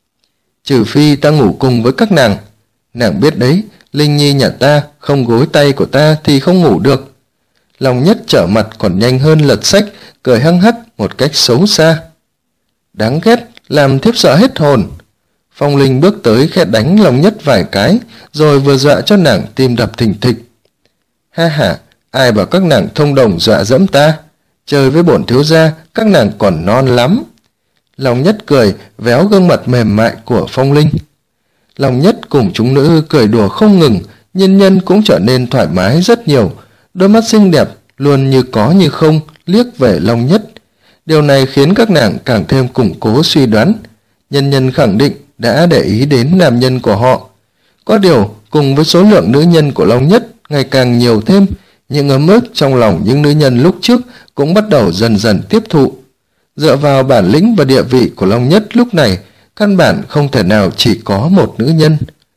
Trừ phi ta ngủ cùng với các nàng. Nàng biết đấy, Linh Nhi nhà ta không gối tay của ta thì không ngủ được. Long Nhất trở mặt còn nhanh hơn lật sách, cười hăng hắc một cách xấu xa. Đáng ghét, làm thiếp sợ hết hồn. Phong Linh bước tới khẽ đánh Long Nhất vài cái, rồi vừa dọa cho nàng tim đập thình thịch. Ha ha, ai bảo các nàng thông đồng dọa dẫm ta? Chơi với bổn thiếu gia, các nàng còn non lắm. Long Nhất cười, véo gương mặt mềm mại của Phong Linh. Long Nhất cùng chúng nữ cười đùa không ngừng, Nhân Nhân cũng trở nên thoải mái rất nhiều. Đôi mắt xinh đẹp, luôn như có như không, liếc về Long Nhất. Điều này khiến các nàng càng thêm củng cố suy đoán. Nhân Nhân khẳng định đã để ý đến nam nhân của họ. Có điều, cùng với số lượng nữ nhân của Long Nhất ngày càng nhiều thêm, những ấm ức trong lòng những nữ nhân lúc trước cũng bắt đầu dần dần tiếp thụ. Dựa vào bản lĩnh và địa vị của Long Nhất lúc này, căn bản không thể nào chỉ có một nữ nhân.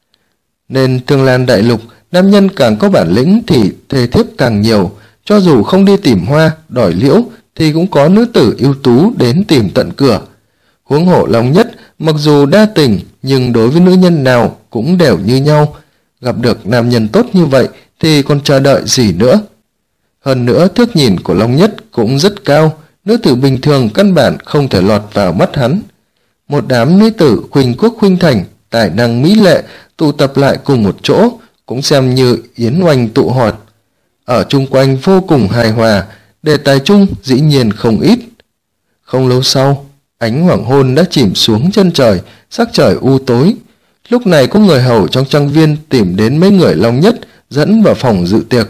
Nên Thương Lan Đại Lục, nam nhân càng có bản lĩnh thì thê thiếp càng nhiều, cho dù không đi tìm hoa, đòi liễu thì cũng có nữ tử ưu tú đến tìm tận cửa. Huống hộ Long Nhất, mặc dù đa tình nhưng đối với nữ nhân nào cũng đều như nhau. Gặp được nam nhân tốt như vậy thì còn chờ đợi gì nữa. Hơn nữa thước nhìn của Long Nhất cũng rất cao, nữ tử bình thường căn bản không thể lọt vào mắt hắn. Một đám nữ tử khuynh quốc khuynh thành, tài năng mỹ lệ tụ tập lại cùng một chỗ, cũng xem như yến oanh tụ họp. Ở chung quanh vô cùng hài hòa, đề tài chung dĩ nhiên không ít. Không lâu sau, ánh hoàng hôn đã chìm xuống chân trời, sắc trời u tối. Lúc này có người hầu trong trang viên tìm đến mấy người Long Nhất, dẫn vào phòng dự tiệc.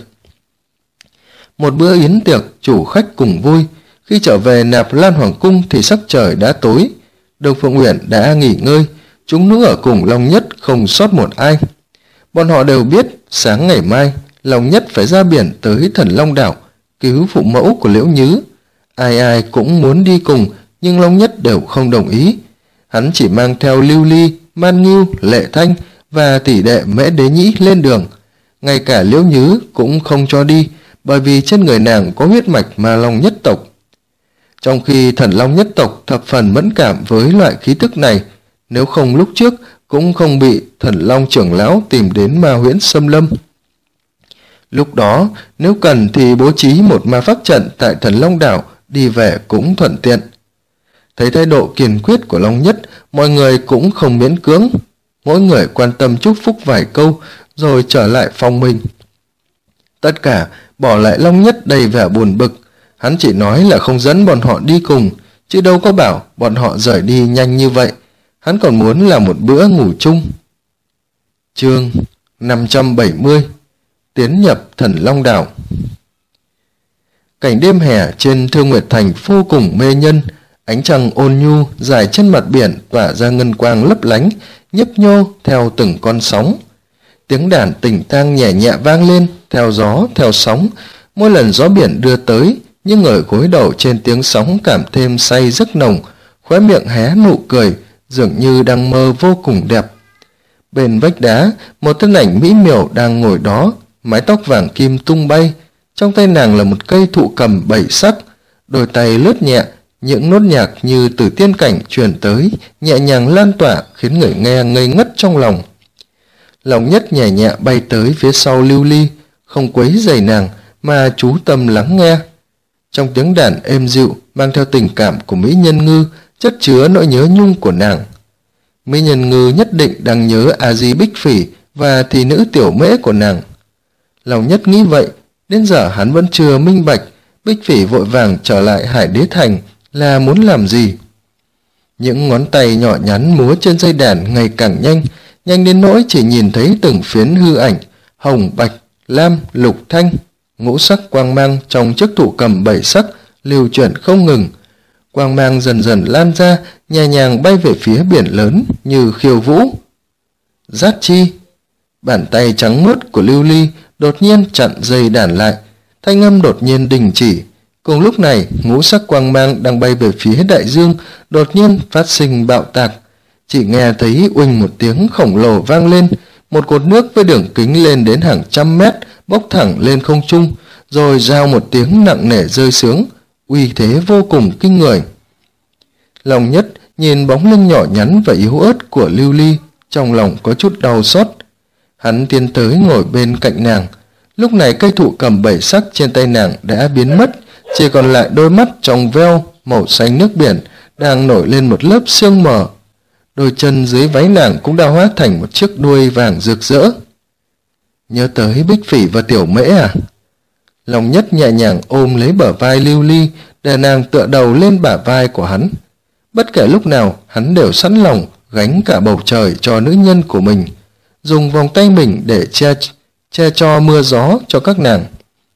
Một bữa yến tiệc, chủ khách cùng vui. Khi trở về Nạp Lan Hoàng cung thì sắc trời đã tối. Đường Phượng Uyển đã nghỉ ngơi, chúng nữ ở cùng Long Nhất không sót một ai. Bọn họ đều biết sáng ngày mai Long Nhất phải ra biển tới Thần Long Đảo cứu phụ mẫu của Liễu Nhứ. Ai ai cũng muốn đi cùng, nhưng Long Nhất đều không đồng ý. Hắn chỉ mang theo Lưu Ly, Man Ngưu, Lệ Thanh và tỷ đệ Mễ Đế Nhĩ lên đường. Ngay cả Liễu Nhứ cũng không cho đi, bởi vì trên người nàng có huyết mạch Ma Long nhất tộc. Trong khi Thần Long nhất tộc thập phần mẫn cảm với loại khí tức này, nếu không lúc trước cũng không bị Thần Long trưởng lão tìm đến Ma Huyễn Xâm Lâm. Lúc đó, nếu cần thì bố trí một ma pháp trận tại Thần Long Đảo, đi về cũng thuận tiện. Thấy thái độ kiên quyết của Long Nhất, mọi người cũng không miễn cưỡng. Mỗi người quan tâm chúc phúc vài câu, rồi trở lại phòng mình. Tất cả bỏ lại Long Nhất đầy vẻ buồn bực. Hắn chỉ nói là không dẫn bọn họ đi cùng, chứ đâu có bảo bọn họ rời đi nhanh như vậy. Hắn còn muốn là một bữa ngủ chung. Chương 570 Tiến nhập Thần Long Đảo. Cảnh đêm hè trên Thương Nguyệt Thành vô cùng mê nhân. Ánh trăng ôn nhu dài trên mặt biển tỏa ra ngân quang lấp lánh, nhấp nhô theo từng con sóng. Tiếng đàn tình tang nhẹ nhẹ vang lên theo gió theo sóng. Mỗi lần gió biển đưa tới, những người gối đầu trên tiếng sóng cảm thêm say giấc nồng, khóe miệng hé nụ cười, dường như đang mơ vô cùng đẹp. Bên vách đá, một thân ảnh mỹ miều đang ngồi đó, mái tóc vàng kim tung bay. Trong tay nàng là một cây thụ cầm 7 sắc, đôi tay lướt nhẹ, những nốt nhạc như từ tiên cảnh truyền tới, nhẹ nhàng lan tỏa khiến người nghe ngây ngất trong lòng. Lòng Nhất nhẹ nhẹ bay tới phía sau Lưu Ly, không quấy rầy nàng mà chú tâm lắng nghe. Trong tiếng đàn êm dịu mang theo tình cảm của Mỹ Nhân Ngư, chất chứa nỗi nhớ nhung của nàng. Mỹ Nhân Ngư nhất định đang nhớ A Di Bích Phỉ và thị nữ Tiểu Mễ của nàng. Lòng Nhất nghĩ vậy, đến giờ hắn vẫn chưa minh bạch Bích Phỉ vội vàng trở lại Hải Đế Thành là muốn làm gì. Những ngón tay nhỏ nhắn múa trên dây đàn ngày càng nhanh, nhanh đến nỗi chỉ nhìn thấy từng phiến hư ảnh hồng, bạch, lam, lục, thanh, ngũ sắc quang mang trong chiếc thụ cầm 7 sắc lưu chuyển không ngừng. Quang mang dần dần lan ra, nhẹ nhàng bay về phía biển lớn như khiêu vũ. Giác chi! Bàn tay trắng mướt của Lưu Ly đột nhiên chặn dây đàn lại, thanh âm đột nhiên đình chỉ. Cùng lúc này, ngũ sắc quang mang đang bay về phía đại dương đột nhiên phát sinh bạo tạc. Chỉ nghe thấy uỳnh một tiếng khổng lồ vang lên, một cột nước với đường kính lên đến hàng trăm mét bốc thẳng lên không trung, rồi rao một tiếng nặng nề rơi xuống, uy thế vô cùng kinh người. Lòng Nhất nhìn bóng lưng nhỏ nhắn và yếu ớt của Lưu Ly, trong lòng có chút đau xót. Hắn tiến tới ngồi bên cạnh nàng. Lúc này cây thụ cầm 7 sắc trên tay nàng đã biến mất, chỉ còn lại đôi mắt trong veo màu xanh nước biển đang nổi lên một lớp sương mờ. Đôi chân dưới váy nàng cũng đã hóa thành một chiếc đuôi vàng rực rỡ. Nhớ tới Bích Phỉ và Tiểu Mễ à? Lòng Nhất nhẹ nhàng ôm lấy bờ vai Lưu Ly để nàng tựa đầu lên bả vai của hắn. Bất kể lúc nào hắn đều sẵn lòng gánh cả bầu trời cho nữ nhân của mình, dùng vòng tay mình để che cho mưa gió cho các nàng.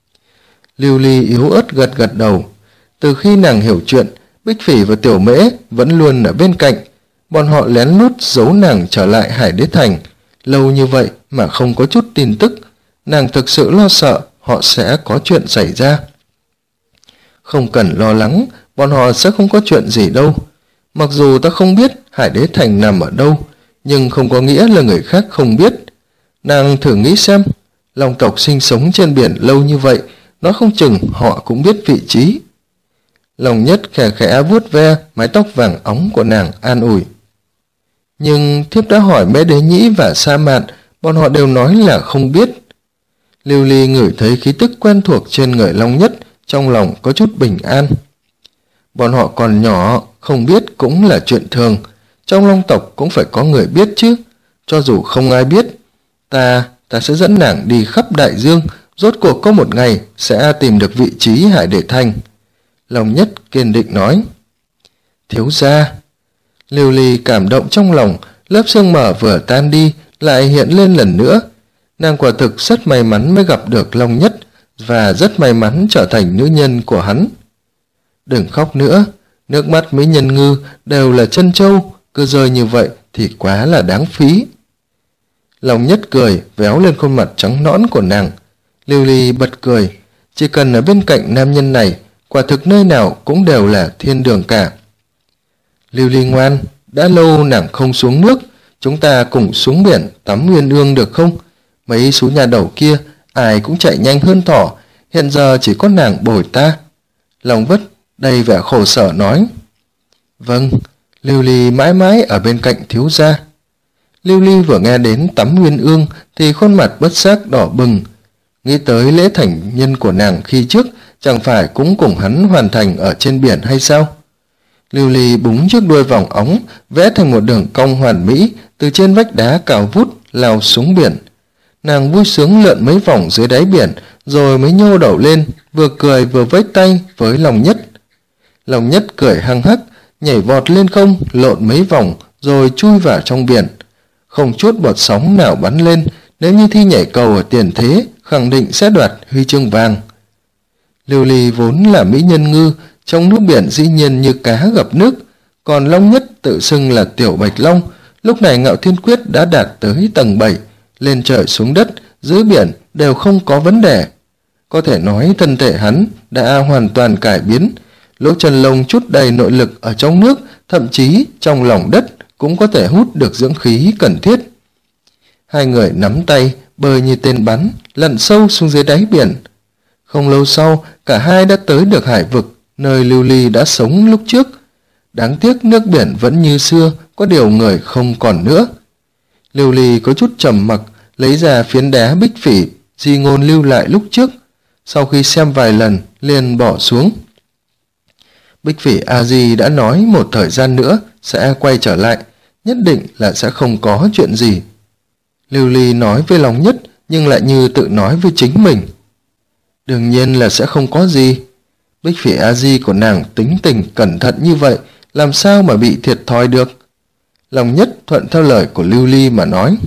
Lưu Ly yếu ớt gật gật đầu. Từ khi nàng hiểu chuyện, Bích Phỉ và Tiểu Mễ vẫn luôn ở bên cạnh. Bọn họ lén lút giấu nàng trở lại Hải Đế Thành lâu như vậy mà không có chút tin tức. Nàng thực sự lo sợ họ sẽ có chuyện xảy ra. Không cần lo lắng, bọn họ sẽ không có chuyện gì đâu. Mặc dù ta không biết Hải Đế Thành nằm ở đâu, nhưng không có nghĩa là người khác không biết. Nàng thử nghĩ xem, Long tộc sinh sống trên biển lâu như vậy, nói không chừng họ cũng biết vị trí. Lòng Nhất khẽ khẽ vuốt ve mái tóc vàng óng của nàng, an ủi. Nhưng thiếp đã hỏi Mễ Đế Nhĩ và Sa Mạn, bọn họ đều nói là không biết. Lưu Ly ngửi thấy khí tức quen thuộc trên người Long Nhất, trong lòng có chút bình an. Bọn họ còn nhỏ, không biết cũng là chuyện thường. Trong Long tộc cũng phải có người biết chứ. Cho dù không ai biết, ta sẽ dẫn nàng đi khắp đại dương, rốt cuộc có một ngày sẽ tìm được vị trí Hải Đế Thành. Long Nhất kiên định nói. Thiếu gia! Lưu Ly cảm động trong lòng, lớp sương mờ vừa tan đi lại hiện lên lần nữa. Nàng quả thực rất may mắn mới gặp được Long Nhất và rất may mắn trở thành nữ nhân của hắn. Đừng khóc nữa, nước mắt Mỹ Nhân Ngư đều là chân châu, cứ rơi như vậy thì quá là đáng phí. Long Nhất cười véo lên khuôn mặt trắng nõn của nàng. Lưu Ly bật cười, chỉ cần ở bên cạnh nam nhân này, quả thực nơi nào cũng đều là thiên đường cả. Lưu Ly ngoan, đã lâu nàng không xuống nước, chúng ta cùng xuống biển tắm Uyên Ương được không? Mấy số nhà đầu kia ai cũng chạy nhanh hơn thỏ, hiện giờ chỉ có nàng bồi ta. Lòng Vất đầy vẻ khổ sở nói. Vâng, Lưu Ly mãi mãi ở bên cạnh thiếu gia. Lưu Ly vừa nghe đến tắm Uyên Ương thì khuôn mặt bất giác đỏ bừng. Nghĩ tới lễ thành nhân của nàng khi trước, chẳng phải cũng cùng hắn hoàn thành ở trên biển hay sao? Lưu Ly búng chiếc đuôi vòng óng, vẽ thành một đường cong hoàn mỹ, từ trên vách đá cao vút lao xuống biển. Nàng vui sướng lượn mấy vòng dưới đáy biển, rồi mới nhô đầu lên, vừa cười vừa vẫy tay với Long Nhất. Long Nhất cười hăng hắc, nhảy vọt lên không, lộn mấy vòng, rồi chui vào trong biển. Không chút bọt sóng nào bắn lên, nếu như thi nhảy cầu ở tiền thế, khẳng định sẽ đoạt huy chương vàng. Lưu Ly vốn là Mỹ Nhân Ngư, trong nước biển dĩ nhiên như cá gặp nước, còn Long Nhất tự xưng là Tiểu Bạch Long. Lúc này Ngạo Thiên Quyết đã đạt tới tầng 7, lên trời xuống đất, dưới biển đều không có vấn đề. Có thể nói thân thể hắn đã hoàn toàn cải biến, lỗ chân lông chút đầy nội lực ở trong nước, thậm chí trong lòng đất cũng có thể hút được dưỡng khí cần thiết. Hai người nắm tay, bơi như tên bắn, lặn sâu xuống dưới đáy biển. Không lâu sau, cả hai đã tới được hải vực, nơi Lưu Ly đã sống lúc trước. Đáng tiếc nước biển vẫn như xưa, có điều người không còn nữa. Lưu Ly có chút trầm mặc, lấy ra phiến đá Bích Phỉ di ngôn lưu lại lúc trước, sau khi xem vài lần liền bỏ xuống. Bích Phỉ A Di đã nói một thời gian nữa sẽ quay trở lại, nhất định là sẽ không có chuyện gì. Lưu Ly nói với Long Nhất nhưng lại như tự nói với chính mình. Đương nhiên là sẽ không có gì. Bích Phỉ A Di của nàng tính tình cẩn thận như vậy, làm sao mà bị thiệt thòi được. Long Nhất thuận theo lời của Lưu Ly mà nói.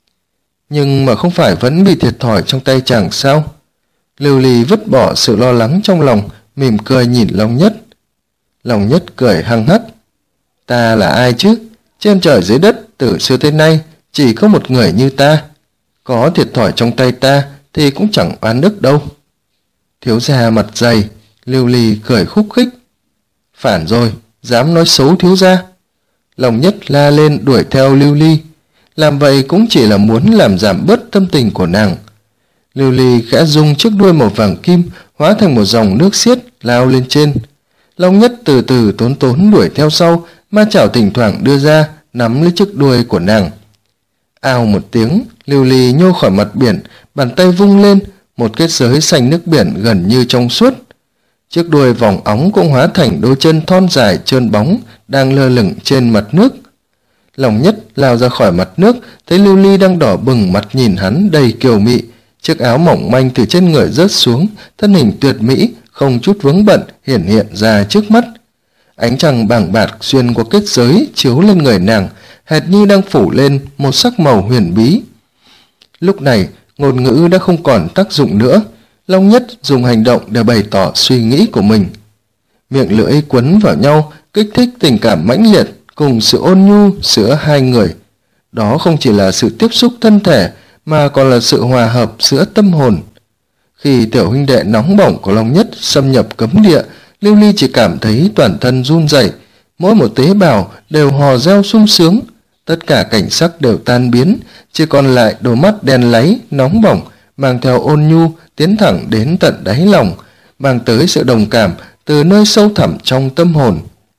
Nhưng mà không phải vẫn bị thiệt thòi trong tay chàng sao? Lưu Ly vứt bỏ sự lo lắng trong lòng, mỉm cười nhìn Long Nhất. Long Nhất cười hăng hắc. Ta là ai chứ? Trên trời dưới đất từ xưa tới nay chỉ có một người như ta. Có thiệt thòi trong tay ta thì cũng chẳng oán ức đâu. Thiếu gia mặt dày. Lưu Ly cười khúc khích. Phản rồi, dám nói xấu thiếu gia. Long Nhất la lên đuổi theo Lưu Ly. Làm vậy cũng chỉ là muốn làm giảm bớt tâm tình của nàng. Lưu Ly khẽ rung chiếc đuôi màu vàng kim hóa thành một dòng nước xiết lao lên trên. Long Nhất từ từ tốn tốn đuổi theo sau, ma chảo thỉnh thoảng đưa ra nắm lấy chiếc đuôi của nàng. Ào một tiếng, Lưu Ly nhô khỏi mặt biển, bàn tay vung lên, một kết giới xanh nước biển gần như trong suốt. Chiếc đuôi vòng óng cũng hóa thành đôi chân thon dài trơn bóng đang lơ lửng trên mặt nước. Long Nhất lao ra khỏi mặt nước, thấy Lưu Ly đang đỏ bừng mặt nhìn hắn đầy kiều mị. Chiếc áo mỏng manh từ trên người rớt xuống, thân hình tuyệt mỹ không chút vướng bận hiển hiện ra trước mắt. Ánh trăng bàng bạc xuyên qua kết giới chiếu lên người nàng, hệt như đang phủ lên một sắc màu huyền bí. Lúc này ngôn ngữ đã không còn tác dụng nữa. Long Nhất dùng hành động để bày tỏ suy nghĩ của mình. Miệng lưỡi quấn vào nhau, kích thích tình cảm mãnh liệt cùng sự ôn nhu giữa hai người. Đó không chỉ là sự tiếp xúc thân thể mà còn là sự hòa hợp giữa tâm hồn. Khi tiểu huynh đệ nóng bỏng của Long Nhất xâm nhập cấm địa, Lưu Ly chỉ cảm thấy toàn thân run rẩy, mỗi một tế bào đều hò reo sung sướng, tất cả cảnh sắc đều tan biến, chỉ còn lại đôi mắt đen láy nóng bỏng mang theo ôn nhu tiến thẳng đến tận đáy lòng, mang tới sự đồng cảm từ nơi sâu thẳm trong tâm hồn.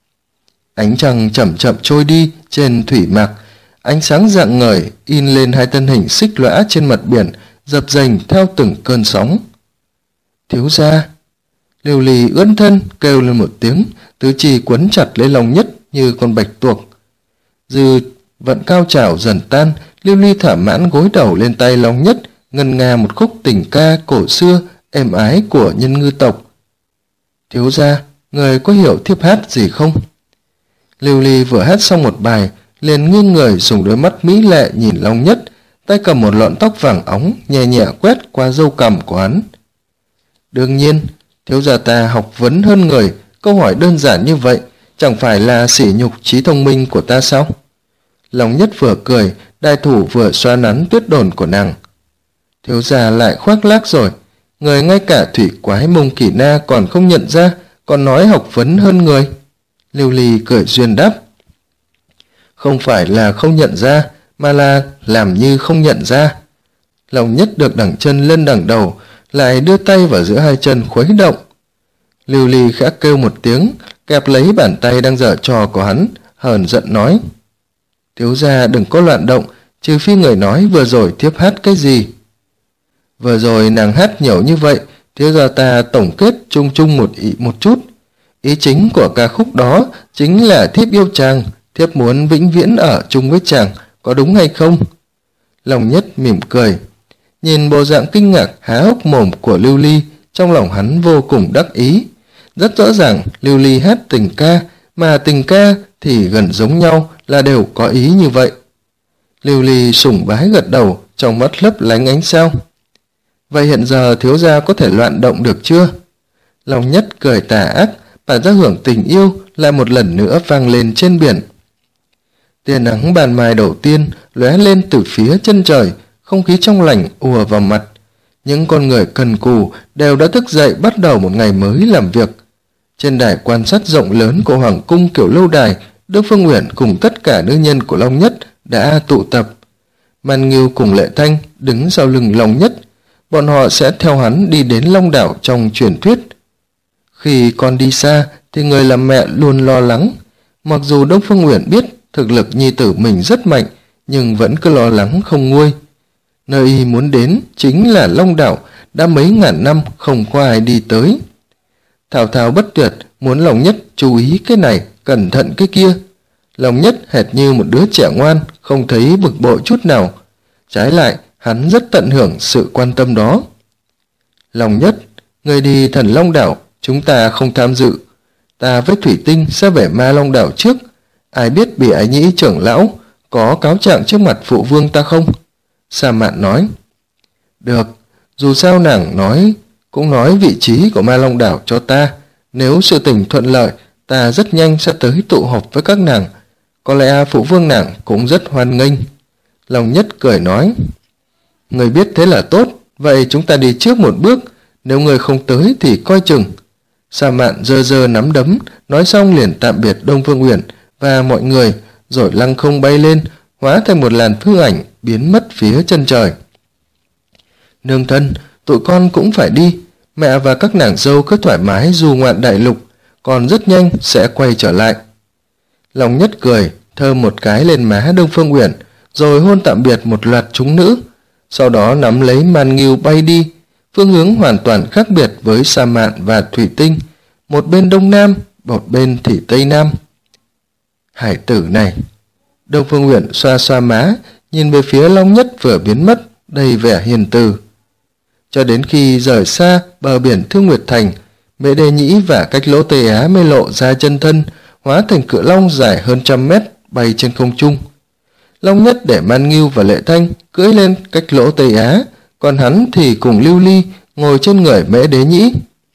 Ánh trăng chậm chậm trôi đi trên thủy mạc, ánh sáng rạng ngời in lên hai thân hình xích lõa trên mặt biển, dập dềnh theo từng cơn sóng. Thiếu gia! Lưu Ly ưỡn thân kêu lên một tiếng, tứ chi quấn chặt lấy Long Nhất như con bạch tuộc. Dư vận cao trào dần tan, Lưu Ly thỏa mãn gối đầu lên tay Long Nhất, ngân nga một khúc tình ca cổ xưa êm ái của nhân ngư tộc. Thiếu gia, người có hiểu thiếp hát gì không? Lưu Ly vừa hát xong một bài, liền nghiêng người dùng đôi mắt mỹ lệ nhìn Long Nhất, tay cầm một lọn tóc vàng óng nhẹ nhẹ quét qua râu cằm của hắn. Đương nhiên, thiếu gia ta học vấn hơn người, câu hỏi đơn giản như vậy chẳng phải là sỉ nhục trí thông minh của ta sao? Long Nhất vừa cười, đại thủ vừa xoa nắn tuyết đồn của nàng. Thiếu gia lại khoác lác rồi, người ngay cả thủy quái Mông Kỷ Na còn không nhận ra, còn nói học vấn hơn người. Lưu Ly cười duyên đáp. Không phải là không nhận ra, mà là làm như không nhận ra. Long Nhất được đẳng chân lên đằng đầu, lại đưa tay vào giữa hai chân khuấy động. Lưu Ly khẽ kêu một tiếng, kẹp lấy bàn tay đang giở trò của hắn, hờn giận nói. Thiếu gia đừng có loạn động, trừ phi người nói vừa rồi thiếp hát cái gì. Vừa rồi nàng hát nhiều như vậy, thiếu gia ta tổng kết chung chung một chút. Ý chính của ca khúc đó chính là thiếp yêu chàng, thiếp muốn vĩnh viễn ở chung với chàng, có đúng hay không? Long Nhất mỉm cười. Nhìn bộ dạng kinh ngạc há hốc mồm của Lưu Ly, trong lòng hắn vô cùng đắc ý. Rất rõ ràng Lưu Ly hát tình ca, mà tình ca thì gần giống nhau là đều có ý như vậy. Lưu Ly sùng bái gật đầu, trong mắt lấp lánh ánh sao. Vậy hiện giờ thiếu gia có thể loạn động được chưa? Long Nhất cười tà ác, bản giác hưởng tình yêu lại một lần nữa vang lên trên biển. Tia nắng ban mai đầu tiên lóe lên từ phía chân trời, không khí trong lành ùa vào mặt. Những con người cần cù đều đã thức dậy bắt đầu một ngày mới làm việc. Trên đài quan sát rộng lớn của Hoàng cung kiểu lâu đài, Đức Phương Uyển cùng tất cả nữ nhân của Long Nhất đã tụ tập. Man Ngưu cùng Lệ Thanh đứng sau lưng Long Nhất. Bọn họ sẽ theo hắn đi đến Long Đảo trong truyền thuyết. Khi con đi xa thì người làm mẹ luôn lo lắng. Mặc dù Đông Phương Uyển biết thực lực nhi tử mình rất mạnh, nhưng vẫn cứ lo lắng không nguôi. Nơi y muốn đến chính là Long đảo, đã mấy ngàn năm không có ai đi tới. Thao thao bất tuyệt muốn Long Nhất chú ý cái này, cẩn thận cái kia. Long Nhất hệt như một đứa trẻ ngoan, không thấy bực bội chút nào. Trái lại, hắn rất tận hưởng sự quan tâm đó. Long Nhất, người đi Thần Long đảo, chúng ta không tham dự. Ta với Thủy Tinh sẽ về Ma Long đảo trước. Ai biết bị Ái Nhĩ trưởng lão có cáo trạng trước mặt phụ vương ta không? Sa Mạn nói. Được, dù sao nàng cũng nói vị trí của Ma Long đảo cho ta. Nếu sự tình thuận lợi, ta rất nhanh sẽ tới tụ họp với các nàng. Có lẽ phụ vương nàng cũng rất hoan nghênh. Long Nhất cười nói. Người biết thế là tốt, vậy chúng ta đi trước một bước, nếu người không tới thì coi chừng. Sa Mạn giơ giơ nắm đấm, nói xong liền tạm biệt Đông Phương Uyển và mọi người, rồi lăng không bay lên, hóa thành một làn hư ảnh biến mất phía chân trời. Nương thân, tụi con cũng phải đi, mẹ và các nàng dâu cứ thoải mái du ngoạn đại lục, còn rất nhanh sẽ quay trở lại. Long Nhất cười, thơm một cái lên má Đông Phương Uyển, rồi hôn tạm biệt một loạt chúng nữ, sau đó nắm lấy Man Ngưu bay đi, phương hướng hoàn toàn khác biệt với Sa Mạn và Thủy Tinh, một bên đông nam, một bên thì tây nam. Hải tử này. Đông Phương Uyển xoa xoa má, nhìn về phía Long Nhất vừa biến mất, đầy vẻ hiền từ. Cho đến khi rời xa bờ biển Thương Nguyệt Thành, Mễ Đế Nhĩ và Cách Lỗ Tây Á mới lộ ra chân thân, hóa thành cự long dài hơn 100 mét bay trên không trung. Long Nhất để Man Ngưu và Lệ Thanh cưỡi lên Cách Lỗ Tây Á, còn hắn thì cùng Lưu Ly ngồi trên người Mễ Đế Nhĩ.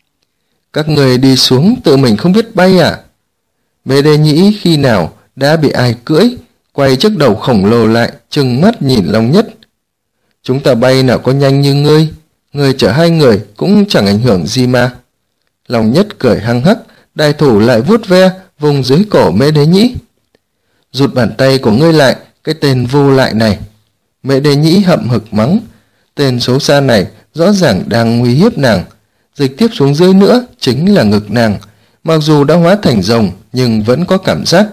Các người đi xuống tự mình không biết bay à? Mễ Đế Nhĩ khi nào đã bị ai cưỡi, quay chiếc đầu khổng lồ lại, trừng mắt nhìn Long Nhất. Chúng ta bay nào có nhanh như ngươi chở hai người cũng chẳng ảnh hưởng gì mà. Long Nhất cười hăng hắc, đại thủ lại vuốt ve vùng dưới cổ Mễ Đế Nhĩ. Rụt bàn tay của ngươi lại, cái tên vô lại này. Mễ Đế Nhĩ hậm hực mắng, tên xấu xa này rõ ràng đang nguy hiếp nàng. Dịch tiếp xuống dưới nữa chính là ngực nàng, mặc dù đã hóa thành rồng nhưng vẫn có cảm giác.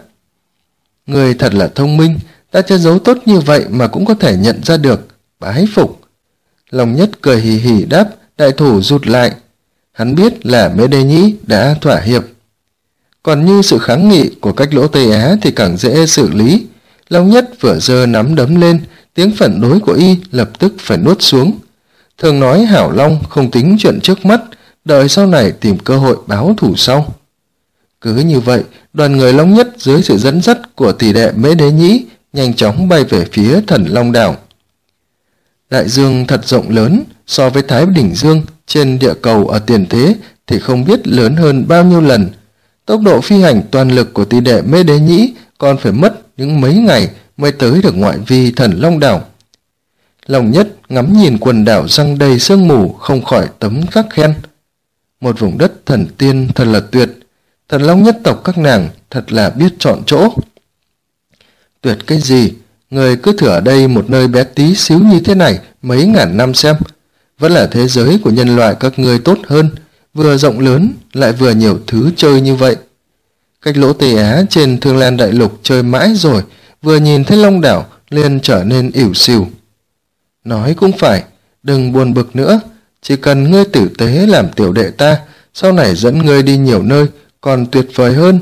Người thật là thông minh, ta che giấu tốt như vậy mà cũng có thể nhận ra được, bái phục. Long Nhất cười hì hì đáp, đại thủ rụt lại. Hắn biết là Mễ Đế Nhĩ đã thỏa hiệp. Còn như sự kháng nghị của Cách Lỗ Tây Á thì càng dễ xử lý. Long Nhất vừa giơ nắm đấm lên, tiếng phản đối của y lập tức phải nuốt xuống. Thường nói hảo long không tính chuyện trước mắt, đợi sau này tìm cơ hội báo thù sau. Cứ như vậy, đoàn người Long Nhất dưới sự dẫn dắt của tỷ đệ Mễ Đế Nhĩ nhanh chóng bay về phía Thần Long đảo. Đại dương thật rộng lớn, so với Thái Bình Dương trên địa cầu ở tiền thế thì không biết lớn hơn bao nhiêu lần. Tốc độ phi hành toàn lực của tỷ đệ Mễ Đế Nhĩ còn phải mất những mấy ngày mới tới được ngoại vi Thần Long đảo. Long Nhất ngắm nhìn quần đảo răng đầy sương mù, không khỏi tấm khắc khen. Một vùng đất thần tiên thật là tuyệt, Thần Long nhất tộc các nàng thật là biết chọn chỗ. Tuyệt cái gì, người cứ thử ở đây một nơi bé tí xíu như thế này mấy ngàn năm xem. Vẫn là thế giới của nhân loại các ngươi tốt hơn, vừa rộng lớn lại vừa nhiều thứ chơi như vậy. Cách Lỗ Tây Á trên Thương Lan Đại Lục chơi mãi rồi, vừa nhìn thấy Long đảo liền trở nên ỉu xìu. Nói cũng phải, đừng buồn bực nữa, chỉ cần ngươi tử tế làm tiểu đệ ta, sau này dẫn ngươi đi nhiều nơi còn tuyệt vời hơn.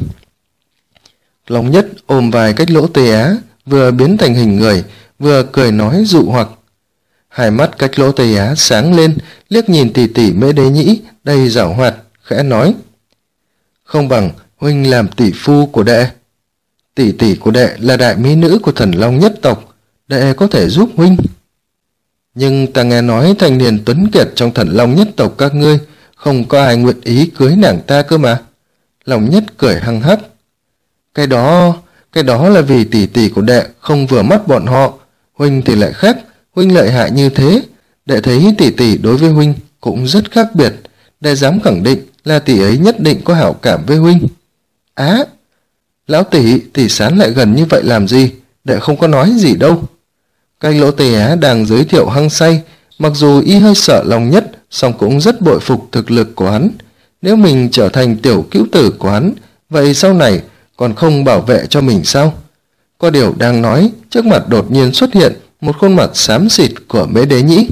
Long Nhất ôm vai Cách Lỗ Tây Á, vừa biến thành hình người, vừa cười nói dụ hoặc. Hai mắt Cách Lỗ Tây Á sáng lên, liếc nhìn tỷ tỷ Mễ Đế Nhĩ đầy giảo hoạt, khẽ nói: Không bằng huynh làm tỷ phu của đệ. Tỷ tỷ của đệ là đại mỹ nữ của Thần Long nhất tộc, đệ có thể giúp huynh. Nhưng ta nghe nói thanh niên tuấn kiệt trong Thần Long nhất tộc các ngươi không có ai nguyện ý cưới nàng ta cơ mà. Long Nhất cười hăng hắc. Cái đó là vì tỷ tỷ của đệ không vừa mắt bọn họ, huynh thì lại khác, huynh lợi hại như thế, đệ thấy tỷ tỷ đối với huynh cũng rất khác biệt, đệ dám khẳng định là tỷ ấy nhất định có hảo cảm với huynh. Á, lão tỷ sán lại gần như vậy làm gì, đệ không có nói gì đâu. Cách Lỗ Tây Á đang giới thiệu hăng say, mặc dù y hơi sợ Long Nhất, song cũng rất bội phục thực lực của hắn. Nếu mình trở thành tiểu cữu tử của hắn, vậy sau này còn không bảo vệ cho mình sao? Có điều đang nói, trước mặt đột nhiên xuất hiện một khuôn mặt xám xịt của Mễ Đế Nhĩ.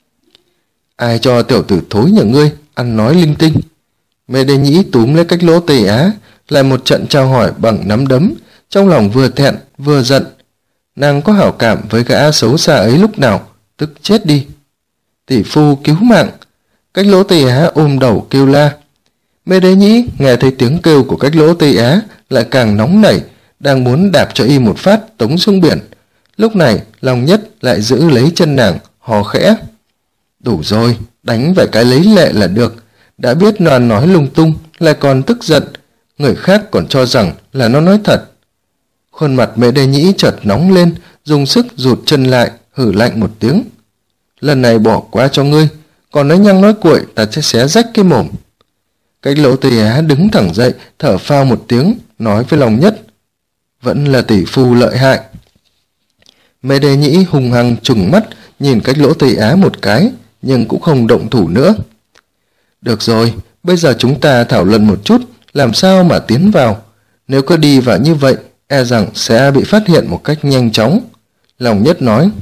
Ai cho tiểu tử thối nhà ngươi ăn nói linh tinh? Mễ Đế Nhĩ túm lấy Cách Lỗ Tây Á, lại một trận trao hỏi bằng nắm đấm, trong lòng vừa thẹn vừa giận. Nàng có hảo cảm với gã xấu xa ấy lúc nào, tức chết đi. Tỷ phu cứu mạng! Cách Lỗ Tây Á ôm đầu kêu la. Mễ Đế Nhĩ nghe thấy tiếng kêu của Cách Lỗ Tây Á lại càng nóng nảy, đang muốn đạp cho y một phát tống xuống biển. Lúc này Long Nhất lại giữ lấy chân nàng, hò khẽ. Đủ rồi, đánh vài cái lấy lệ là được. Đã biết nó nói lung tung lại còn tức giận, người khác còn cho rằng là nó nói thật. Khuôn mặt Mễ Đế Nhĩ chợt nóng lên, dùng sức rụt chân lại, hử lạnh một tiếng. Lần này bỏ qua cho ngươi, còn nói nhăng nói cuội ta sẽ xé rách cái mồm. Cách Lỗ Tây Á đứng thẳng dậy, thở phào một tiếng, nói với Long Nhất. Vẫn là tỷ phu lợi hại. Mễ Đế Nhĩ hung hăng trừng mắt, nhìn Cách Lỗ Tây Á một cái, nhưng cũng không động thủ nữa. Được rồi, bây giờ chúng ta thảo luận một chút, làm sao mà tiến vào. Nếu cứ đi vào như vậy, e rằng sẽ bị phát hiện một cách nhanh chóng. Long Nhất nói.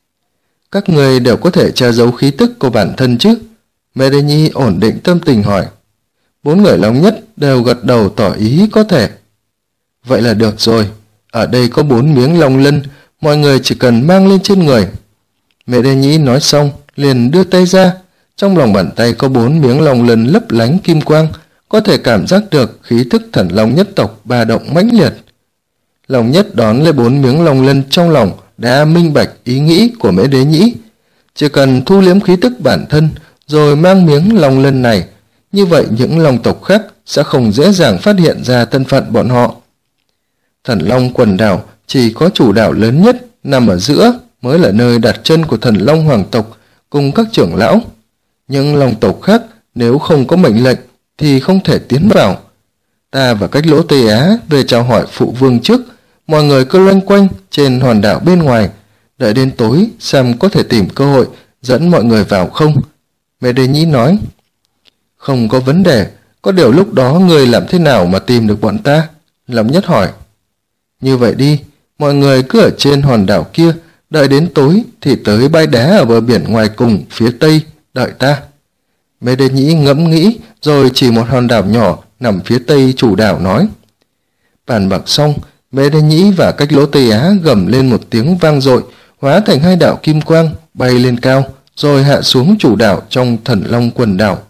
Các người đều có thể che giấu khí tức của bản thân chứ? Mễ Đế Nhĩ ổn định tâm tình hỏi. Bốn người Long Nhất đều gật đầu tỏ ý có thể. Vậy là được rồi, ở đây có 4 miếng long lân, mọi người chỉ cần mang lên trên người. Mễ Đế Nhĩ nói xong, liền đưa tay ra, trong lòng bàn tay có 4 miếng long lân lấp lánh kim quang, có thể cảm giác được khí thức thần long nhất tộc ba động mãnh liệt. Long Nhất đón lấy 4 miếng long lân trong lòng, đã minh bạch ý nghĩ của Mễ Đế Nhĩ. Chỉ cần thu liếm khí tức bản thân, rồi mang miếng long lân này, như vậy những long tộc khác sẽ không dễ dàng phát hiện ra thân phận bọn họ. Thần Long quần đảo chỉ có chủ đảo lớn nhất nằm ở giữa mới là nơi đặt chân của thần Long hoàng tộc cùng các trưởng lão. Nhưng long tộc khác nếu không có mệnh lệnh thì không thể tiến vào. Ta và Cách Lỗ Tây Á về chào hỏi phụ vương trước, mọi người cứ loanh quanh trên hòn đảo bên ngoài, đợi đến tối xem có thể tìm cơ hội dẫn mọi người vào không. Mễ Đế Nhĩ nói. Không có vấn đề, có điều lúc đó người làm thế nào mà tìm được bọn ta? Long Nhất hỏi. Như vậy đi, mọi người cứ ở trên hòn đảo kia, đợi đến tối thì tới bãi đá ở bờ biển ngoài cùng phía tây, đợi ta. Mễ Đế Nhĩ ngẫm nghĩ rồi chỉ một hòn đảo nhỏ nằm phía tây chủ đảo nói. Bàn bạc xong, Mễ Đế Nhĩ và Cách Lỗ Tây Á gầm lên một tiếng vang dội, hóa thành 2 đạo kim quang bay lên cao, rồi hạ xuống chủ đảo trong thần Long quần đảo.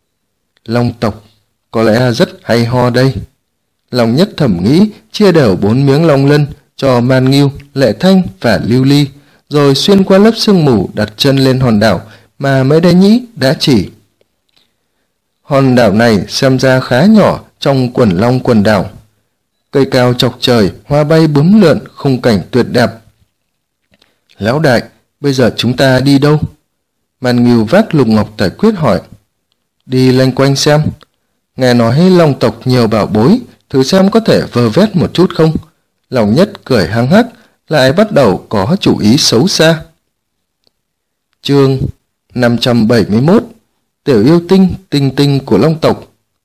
Long tộc, có lẽ rất hay ho đây. Long Nhất thầm nghĩ, chia đều 4 miếng long lân cho Man Ngưu, Lệ Thanh và Lưu Ly, rồi xuyên qua lớp sương mù đặt chân lên hòn đảo mà Mễ Đế Nhĩ đã chỉ. Hòn đảo này xem ra khá nhỏ trong quần long quần đảo. Cây cao chọc trời, hoa bay bướm lượn, khung cảnh tuyệt đẹp. Lão đại, bây giờ chúng ta đi đâu? Man Ngưu vác lục ngọc tài quyết hỏi. Đi loanh quanh xem. Nghe nói long tộc nhiều bảo bối, thử xem có thể vơ vét một chút không? Long Nhất cười hăng hắc, lại bắt đầu có chủ ý xấu xa. Chương 571. Tiểu yêu tinh, tinh tinh của long tộc.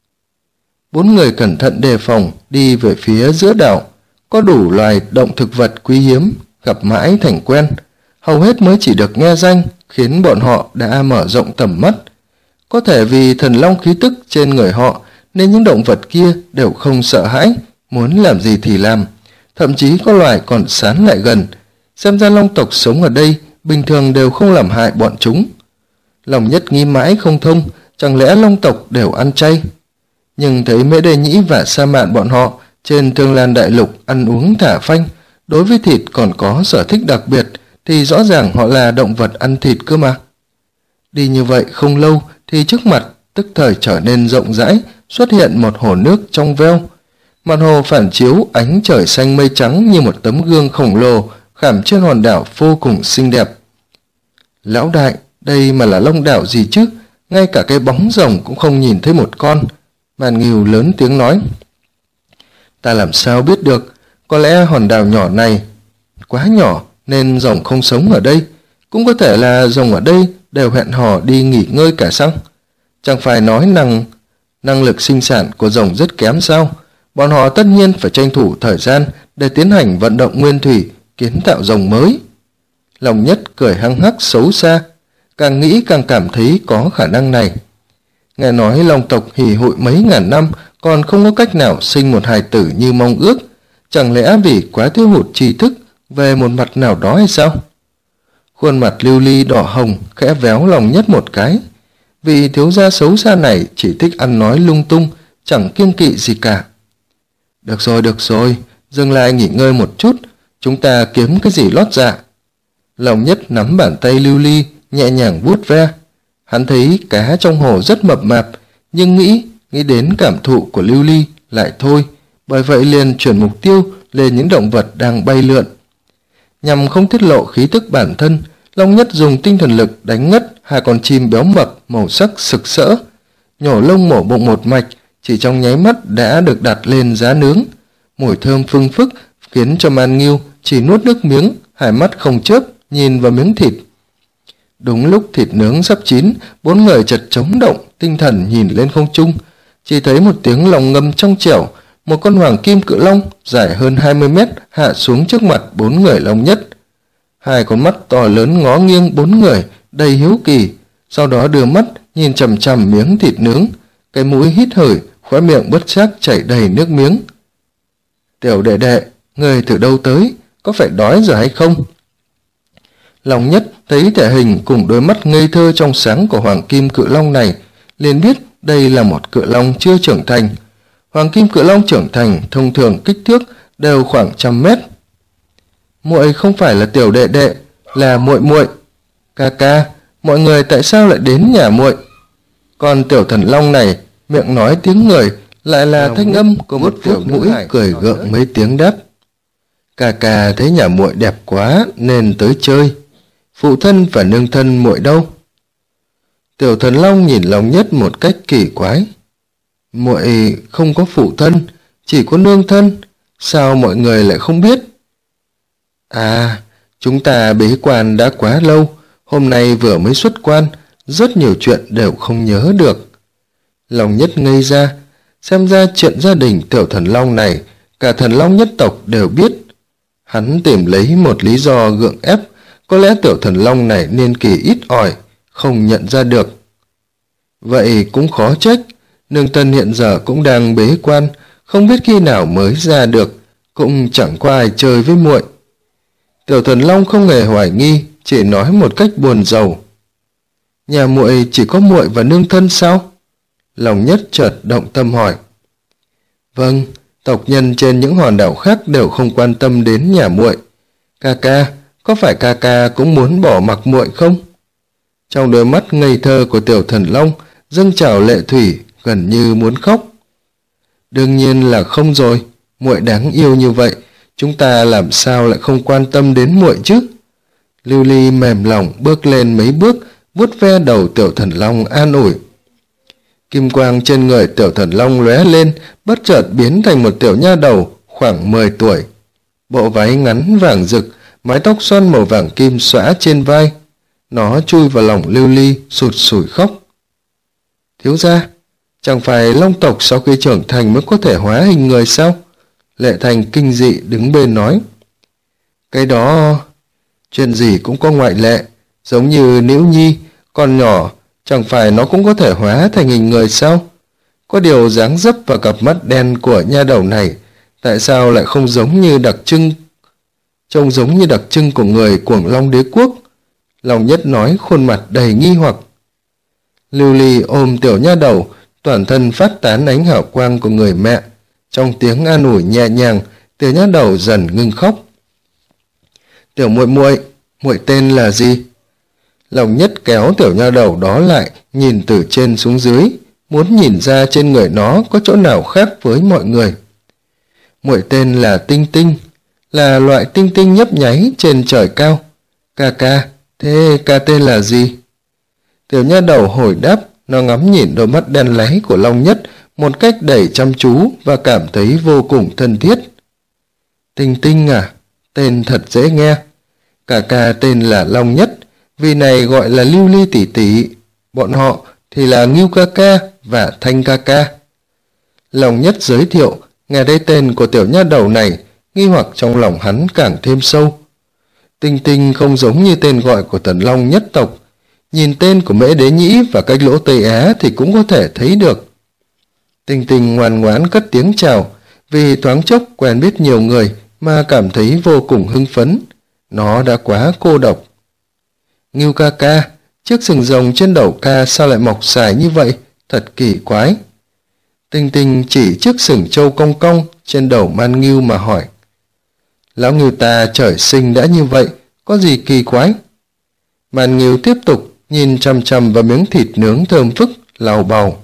4 người cẩn thận đề phòng đi về phía giữa đảo. Có đủ loài động thực vật quý hiếm, gặp mãi thành quen. Hầu hết mới chỉ được nghe danh, khiến bọn họ đã mở rộng tầm mắt. Có thể vì thần long khí tức trên người họ, nên những động vật kia đều không sợ hãi, muốn làm gì thì làm. Thậm chí có loài còn sán lại gần. Xem ra long tộc sống ở đây, bình thường đều không làm hại bọn chúng. Long Nhất nghi mãi không thông, chẳng lẽ long tộc đều ăn chay? Nhưng thấy Mễ Đế Nhĩ và Sa Mạn bọn họ trên Thương Lan Đại Lục ăn uống thả phanh, đối với thịt còn có sở thích đặc biệt, thì rõ ràng họ là động vật ăn thịt cơ mà. Đi như vậy không lâu thì trước mặt tức thời trở nên rộng rãi, xuất hiện một hồ nước trong veo. Mặt hồ phản chiếu ánh trời xanh mây trắng như một tấm gương khổng lồ khảm trên hòn đảo vô cùng xinh đẹp. Lão đại, đây mà là long đảo gì chứ? Ngay cả cái bóng rồng cũng không nhìn thấy một con. Man Ngưu lớn tiếng nói. Ta làm sao biết được? Có lẽ hòn đảo nhỏ này quá nhỏ nên rồng không sống ở đây. Cũng có thể là rồng ở đây đều hẹn hò đi nghỉ ngơi cả sao? Chẳng phải nói năng lực sinh sản của rồng rất kém sao? Bọn họ tất nhiên phải tranh thủ thời gian để tiến hành vận động nguyên thủy, kiến tạo rồng mới. Lòng Nhất cười hăng hắc xấu xa, càng nghĩ càng cảm thấy có khả năng này. Nghe nói Long tộc hỉ hội mấy ngàn năm còn không có cách nào sinh một hài tử như mong ước, chẳng lẽ vì quá thiếu hụt tri thức về một mặt nào đó hay sao? Khuôn mặt Lưu Ly đỏ hồng khẽ véo Lòng Nhất một cái. Vị thiếu gia xấu xa này chỉ thích ăn nói lung tung, chẳng kiêng kỵ gì cả. Được rồi, dừng lại nghỉ ngơi một chút, chúng ta kiếm cái gì lót dạ. Lòng Nhất nắm bàn tay Lưu Ly, nhẹ nhàng vuốt ve. Hắn thấy cá trong hồ rất mập mạp, nhưng nghĩ đến cảm thụ của Lưu Ly lại thôi, bởi vậy liền chuyển mục tiêu lên những động vật đang bay lượn. Nhằm không tiết lộ khí tức bản thân, Long Nhất dùng tinh thần lực đánh ngất hai con chim béo mập màu sắc sực sỡ, nhổ lông mổ bụng một mạch, chỉ trong nháy mắt đã được đặt lên giá nướng. Mùi thơm phưng phức khiến cho Man Nghiêu chỉ nuốt nước miếng, hai mắt không chớp nhìn vào miếng thịt. Đúng lúc thịt nướng sắp chín, bốn người chợt chóng động, tinh thần nhìn lên không trung, chỉ thấy một tiếng lòng ngâm trong trẻo, một con hoàng kim cự long dài hơn 20 mét hạ xuống trước mặt bốn người Long Nhất. Hai con mắt to lớn ngó nghiêng bốn người, đầy hiếu kỳ, sau đó đưa mắt nhìn chằm chằm miếng thịt nướng, cái mũi hít hửi, khóe miệng bất giác chảy đầy nước miếng. Tiểu đệ đệ, người từ đâu tới, có phải đói rồi hay không? Long Nhất thấy thể hình cùng đôi mắt ngây thơ trong sáng của hoàng kim cự long này, liền biết đây là một cự long chưa trưởng thành. Hoàng kim cự long trưởng thành thông thường kích thước đều khoảng 100 mét. Muội không phải là tiểu đệ đệ, là muội muội. Ca ca, mọi người tại sao lại đến nhà muội? Còn tiểu thần long này, miệng nói tiếng người, lại là thanh âm của một tiểu mũi cười gượng mấy tiếng đáp. Ca ca thấy nhà muội đẹp quá nên tới chơi. Phụ thân và nương thân muội đâu? Tiểu thần long nhìn Long Nhất một cách kỳ quái. Muội không có phụ thân, chỉ có nương thân, sao mọi người lại không biết? À, chúng ta bế quan đã quá lâu, hôm nay vừa mới xuất quan, rất nhiều chuyện đều không nhớ được. Long Nhất ngây ra, xem ra chuyện gia đình tiểu thần long này, cả thần long nhất tộc đều biết. Hắn tìm lấy một lý do gượng ép, có lẽ tiểu thần long này niên kỳ ít ỏi, không nhận ra được. Vậy cũng khó trách, nương thân hiện giờ cũng đang bế quan, không biết khi nào mới ra được, cũng chẳng có ai chơi với muội. Tiểu thần long không hề hoài nghi, chỉ nói một cách buồn rầu. Nhà muội chỉ có muội và nương thân sao? Long Nhất chợt động tâm hỏi. Vâng, tộc nhân trên những hòn đảo khác đều không quan tâm đến nhà muội. Ca ca, có phải ca ca cũng muốn bỏ mặc muội không? Trong đôi mắt ngây thơ của tiểu thần long dâng trào lệ thủy, gần như muốn khóc. Đương nhiên là không rồi, muội đáng yêu như vậy, chúng ta làm sao lại không quan tâm đến muội chứ? Lưu Ly mềm lòng bước lên mấy bước, vuốt ve đầu tiểu thần long an ủi. Kim quang trên người tiểu thần long lóe lên, bất chợt biến thành một tiểu nha đầu khoảng 10 tuổi. Bộ váy ngắn vàng rực, mái tóc xoăn màu vàng kim xõa trên vai. Nó chui vào lòng Lưu Ly, sụt sùi khóc. Thiếu gia, chẳng phải long tộc sau khi trưởng thành mới có thể hóa hình người sao? Lệ Thành kinh dị đứng bên nói. Cái đó, chuyện gì cũng có ngoại lệ, giống như Nữ Nhi, con nhỏ, chẳng phải nó cũng có thể hóa thành hình người sao? Có điều dáng dấp và cặp mắt đen của nha đầu này, tại sao lại không giống như đặc trưng, trông giống như đặc trưng của người Cuồng Long Đế Quốc? Long Nhất nói khuôn mặt đầy nghi hoặc. Lưu Ly ôm tiểu nha đầu, toàn thân phát tán ánh hào quang của người mẹ. Trong tiếng an ủi nhẹ nhàng, tiểu nha đầu dần ngưng khóc. Tiểu muội muội, muội tên là gì? Long Nhất kéo tiểu nha đầu đó lại, nhìn từ trên xuống dưới, muốn nhìn ra trên người nó có chỗ nào khác với mọi người. Muội tên là Tinh Tinh, là loại tinh tinh nhấp nháy trên trời cao. Ca ca, thế ca tên là gì? Tiểu nha đầu hồi đáp, nó ngắm nhìn đôi mắt đen láy của Long Nhất một cách đầy chăm chú và cảm thấy vô cùng thân thiết. Tinh Tinh à, tên thật dễ nghe. Ca ca tên là Long Nhất, vì này gọi là Lưu Ly tỷ tỷ, bọn họ thì là Ngưu ca ca và Thanh ca ca. Long Nhất giới thiệu, nghe thấy tên của tiểu nha đầu này, nghi hoặc trong lòng hắn càng thêm sâu. Tinh Tinh không giống như tên gọi của Thần Long nhất tộc. Nhìn tên của Mễ Đế Nhĩ và cách lỗ Tây Á thì cũng có thể thấy được. Tinh Tinh ngoan ngoãn cất tiếng chào, vì thoáng chốc quen biết nhiều người mà cảm thấy vô cùng hưng phấn. Nó đã quá cô độc. Ngưu ca ca, chiếc sừng rồng trên đầu ca sao lại mọc dài như vậy? Thật kỳ quái. Tinh Tinh chỉ chiếc sừng trâu cong cong trên đầu Man Ngưu mà hỏi. Lão Ngưu ta trời sinh đã như vậy, có gì kỳ quái? Man Ngưu tiếp tục nhìn chằm chằm vào miếng thịt nướng thơm phức, lào bào.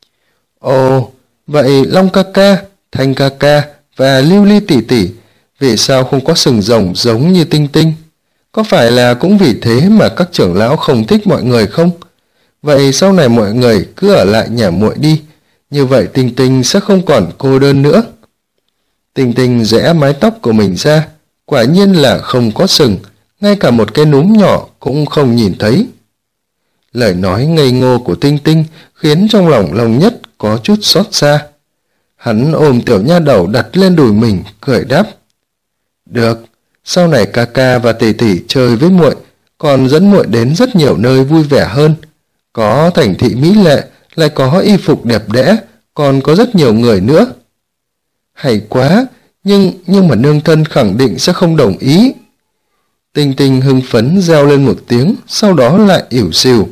Ồ, vậy Long ca ca, Thanh ca ca và Lưu Ly tỷ tỷ, vì sao không có sừng rồng giống như Tinh Tinh? Có phải là cũng vì thế mà các trưởng lão không thích mọi người không? Vậy sau này mọi người cứ ở lại nhà muội đi, như vậy Tinh Tinh sẽ không còn cô đơn nữa. Tinh Tinh rẽ mái tóc của mình ra, quả nhiên là không có sừng, ngay cả một cái núm nhỏ cũng không nhìn thấy. Lời nói ngây ngô của Tinh Tinh khiến trong lòng Long Nhất có chút xót xa. Hắn ôm tiểu nha đầu đặt lên đùi mình, cười đáp. Được, sau này ca ca và tỷ tỷ chơi với muội, còn dẫn muội đến rất nhiều nơi vui vẻ hơn. Có thành thị mỹ lệ, lại có y phục đẹp đẽ, còn có rất nhiều người nữa. Hay quá, nhưng mà nương thân khẳng định sẽ không đồng ý. Tinh Tinh hưng phấn reo lên một tiếng, sau đó lại ỉu xìu.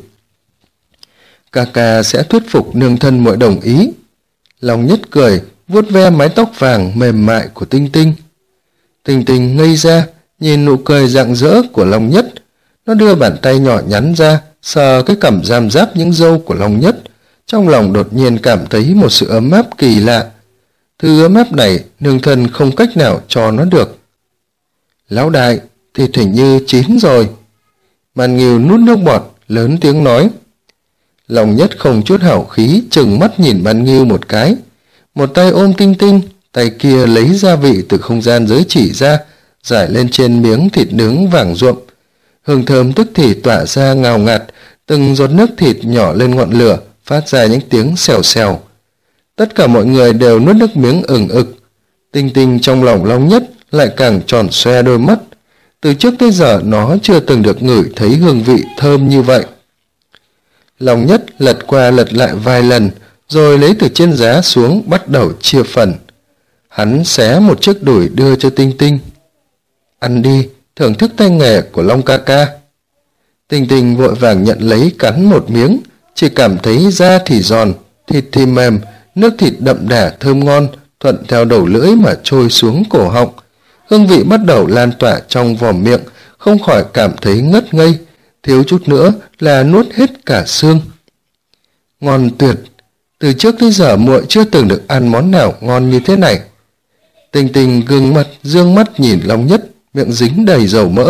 Ca ca sẽ thuyết phục nương thân muội đồng ý. Long Nhất cười, vuốt ve mái tóc vàng mềm mại của Tinh Tinh. Tinh Tinh ngây ra, nhìn nụ cười rạng rỡ của Long Nhất. Nó đưa bàn tay nhỏ nhắn ra, sờ cái cằm giam giáp những râu của Long Nhất. Trong lòng đột nhiên cảm thấy một sự ấm áp kỳ lạ. Thứ ấm áp này nương thân không cách nào cho nó được. Lão đại, thịt hình như chín rồi. Man Ngưu nuốt nước bọt, lớn tiếng nói. Long Nhất không chút hảo khí, trừng mắt nhìn Man Ngưu một cái. Một tay ôm Tinh Tinh, tay kia lấy gia vị từ không gian giới chỉ ra, rải lên trên miếng thịt nướng vàng ruộm. Hương thơm tức thì tỏa ra ngào ngạt, từng giọt nước thịt nhỏ lên ngọn lửa, phát ra những tiếng xèo xèo. Tất cả mọi người đều nuốt nước miếng ừng ực. Tinh Tinh trong lòng Long Nhất lại càng tròn xoe đôi mắt. Từ trước tới giờ nó chưa từng được ngửi thấy hương vị thơm như vậy. Long Nhất lật qua lật lại vài lần, rồi lấy từ trên giá xuống bắt đầu chia phần. Hắn xé một chiếc đùi đưa cho Tinh Tinh. Ăn đi, thưởng thức tay nghề của Long ca ca. Tinh Tinh vội vàng nhận lấy cắn một miếng, chỉ cảm thấy da thì giòn, thịt thì mềm, nước thịt đậm đà thơm ngon, thuận theo đầu lưỡi mà trôi xuống cổ họng. Hương vị bắt đầu lan tỏa trong vòm miệng, không khỏi cảm thấy ngất ngây, thiếu chút nữa là nuốt hết cả xương. Ngon tuyệt, từ trước tới giờ muội chưa từng được ăn món nào ngon như thế này. Tinh Tinh gương mặt dương mắt nhìn Long Nhất, miệng dính đầy dầu mỡ.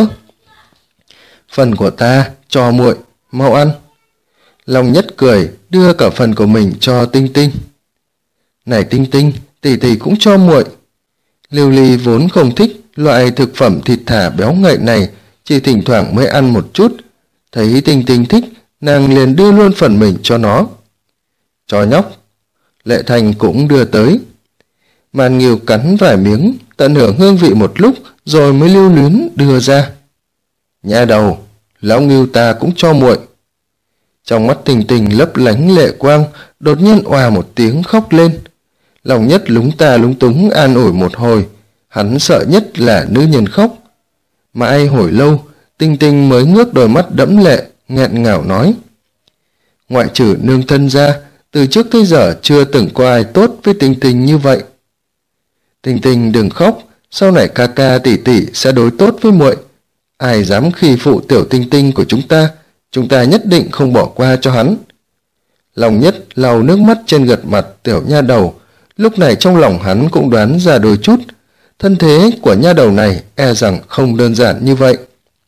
Phần của ta cho muội, mau ăn. Long Nhất cười, đưa cả phần của mình cho Tinh Tinh. Này Tinh Tinh, tỷ tỷ cũng cho muội. Lưu Ly vốn không thích loại thực phẩm thịt thả béo ngậy này, chỉ thỉnh thoảng mới ăn một chút. Thấy Tinh Tinh thích, nàng liền đưa luôn phần mình cho nó. Cho nhóc. Lệ Thành cũng đưa tới. Man Ngưu cắn vài miếng, tận hưởng hương vị một lúc, rồi mới lưu luyến đưa ra. Nha đầu, lão Ngưu ta cũng cho muội. Trong mắt Tinh Tinh lấp lánh lệ quang, đột nhiên òa một tiếng khóc lên. Long Nhất lúng ta lúng túng an ủi một hồi, hắn sợ nhất là nữ nhân khóc. Mãi hồi lâu, Tinh Tinh mới ngước đôi mắt đẫm lệ, nghẹn ngào nói. Ngoại trừ nương thân ra, từ trước tới giờ chưa từng có ai tốt với Tinh Tinh như vậy. Tinh Tinh đừng khóc, sau này ca ca tỷ tỷ sẽ đối tốt với muội. Ai dám khi phụ tiểu Tinh Tinh của chúng ta nhất định không bỏ qua cho hắn. Long Nhất lau nước mắt trên gật mặt tiểu nha đầu, lúc này trong lòng hắn cũng đoán ra đôi chút, thân thế của nha đầu này e rằng không đơn giản như vậy.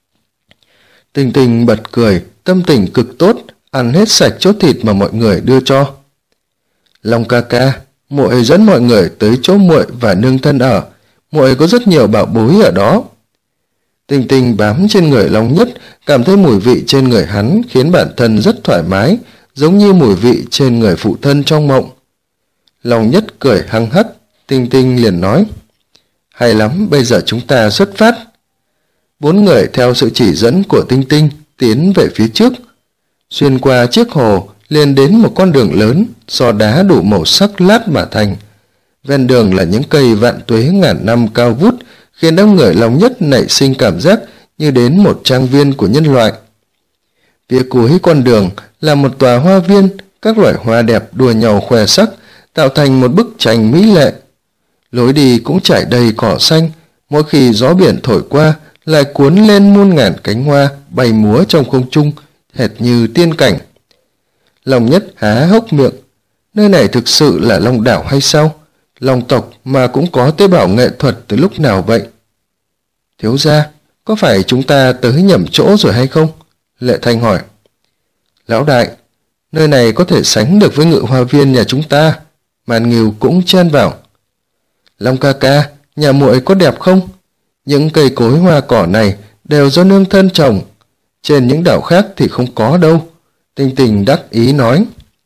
Tinh Tinh bật cười, tâm tình cực tốt, ăn hết sạch chỗ thịt mà mọi người đưa cho. Long ca ca, muội dẫn mọi người tới chỗ muội và nương thân ở, muội có rất nhiều bảo bối ở đó. Tinh Tinh bám trên người Long Nhất, cảm thấy mùi vị trên người hắn khiến bản thân rất thoải mái, giống như mùi vị trên người phụ thân trong mộng. Long Nhất cười hăng hắc, Tinh Tinh liền nói. Hay lắm, bây giờ chúng ta xuất phát. Bốn người theo sự chỉ dẫn của Tinh Tinh tiến về phía trước. Xuyên qua chiếc hồ liền đến một con đường lớn do đá đủ màu sắc lát mà thành. Ven đường là những cây vạn tuế ngàn năm cao vút, khiến đám người Long Nhất nảy sinh cảm giác như đến một trang viên của nhân loại. Phía cuối con đường là một tòa hoa viên, các loại hoa đẹp đua nhau khoe sắc, tạo thành một bức tranh mỹ lệ. Lối đi cũng trải đầy cỏ xanh, mỗi khi gió biển thổi qua lại cuốn lên muôn ngàn cánh hoa bay múa trong không trung, hệt như tiên cảnh. Long Nhất há hốc miệng, nơi này thực sự là Long đảo hay sao? Long tộc mà cũng có tế bào nghệ thuật từ lúc nào vậy? Thiếu gia, có phải chúng ta tới nhầm chỗ rồi hay không? Lệ Thanh hỏi. Lão đại, nơi này có thể sánh được với Ngự Hoa Viên nhà chúng ta. Màn Ngưu cũng chen vào. Long ca ca, nhà muội có đẹp không? Những cây cối hoa cỏ này đều do nương thân trồng, trên những đảo khác thì không có đâu. Tinh Tinh đắc ý nói.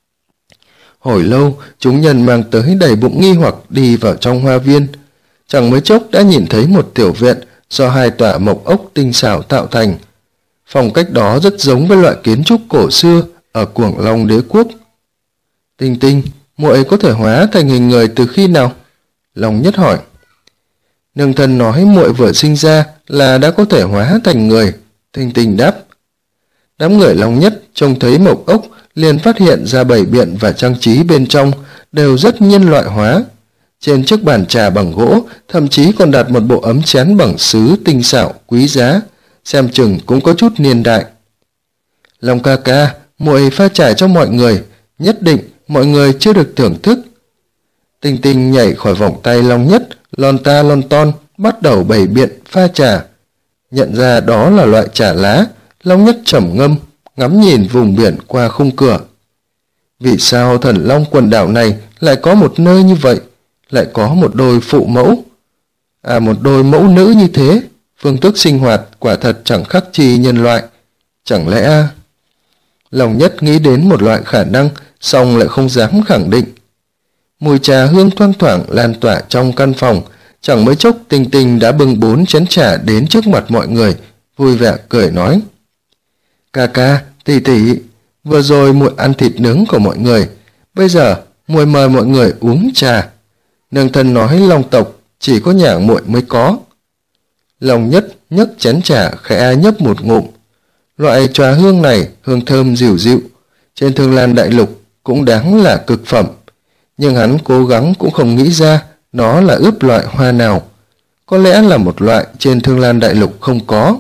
Hồi lâu, chúng nhân mang tới đầy bụng nghi hoặc đi vào trong hoa viên. Chẳng mấy chốc đã nhìn thấy một tiểu viện do hai tòa mộc ốc tinh xảo tạo thành. Phong cách đó rất giống với loại kiến trúc cổ xưa ở Cuồng Long Đế quốc. Tinh Tinh, muội có thể hóa thành hình người từ khi nào? Long Nhất hỏi. Nương thân nói muội vừa sinh ra là đã có thể hóa thành người. Tinh Tinh đáp. Đám người Long Nhất trông thấy mộc ốc liền phát hiện ra bày biện và trang trí bên trong đều rất nhân loại hóa. Trên chiếc bàn trà bằng gỗ thậm chí còn đặt một bộ ấm chén bằng sứ tinh xảo quý giá, xem chừng cũng có chút niên đại. Long ca ca, muội pha trà cho mọi người, nhất định mọi người chưa được thưởng thức. Tinh Tinh nhảy khỏi vòng tay Long Nhất, lon ta lon ton bắt đầu bày biện pha trà. Nhận ra đó là loại trà lá, Long Nhất trầm ngâm, ngắm nhìn vùng biển qua khung cửa. Vì sao Thần Long quần đảo này lại có một nơi như vậy, lại có một đôi phụ mẫu? Một đôi mẫu nữ như thế, phương thức sinh hoạt quả thật chẳng khác chi nhân loại. Chẳng lẽ... Long Nhất nghĩ đến một loại khả năng, song lại không dám khẳng định. Mùi trà hương thoang thoảng lan tỏa trong căn phòng, chẳng mấy chốc Tinh Tinh đã bưng 4 chén trà đến trước mặt mọi người, vui vẻ cười nói. Ca ca, tỷ tỷ, vừa rồi muội ăn thịt nướng của mọi người, bây giờ muội mời mọi người uống trà. Nương thân nói Long tộc chỉ có nhà muội mới có. Long Nhất nhấc chén trà khẽ nhấp một ngụm. Loại trà hương này hương thơm dịu dịu, trên Thương Lan Đại Lục cũng đáng là cực phẩm, nhưng hắn cố gắng cũng không nghĩ ra nó là ướp loại hoa nào. Có lẽ là một loại trên Thương Lan Đại Lục không có.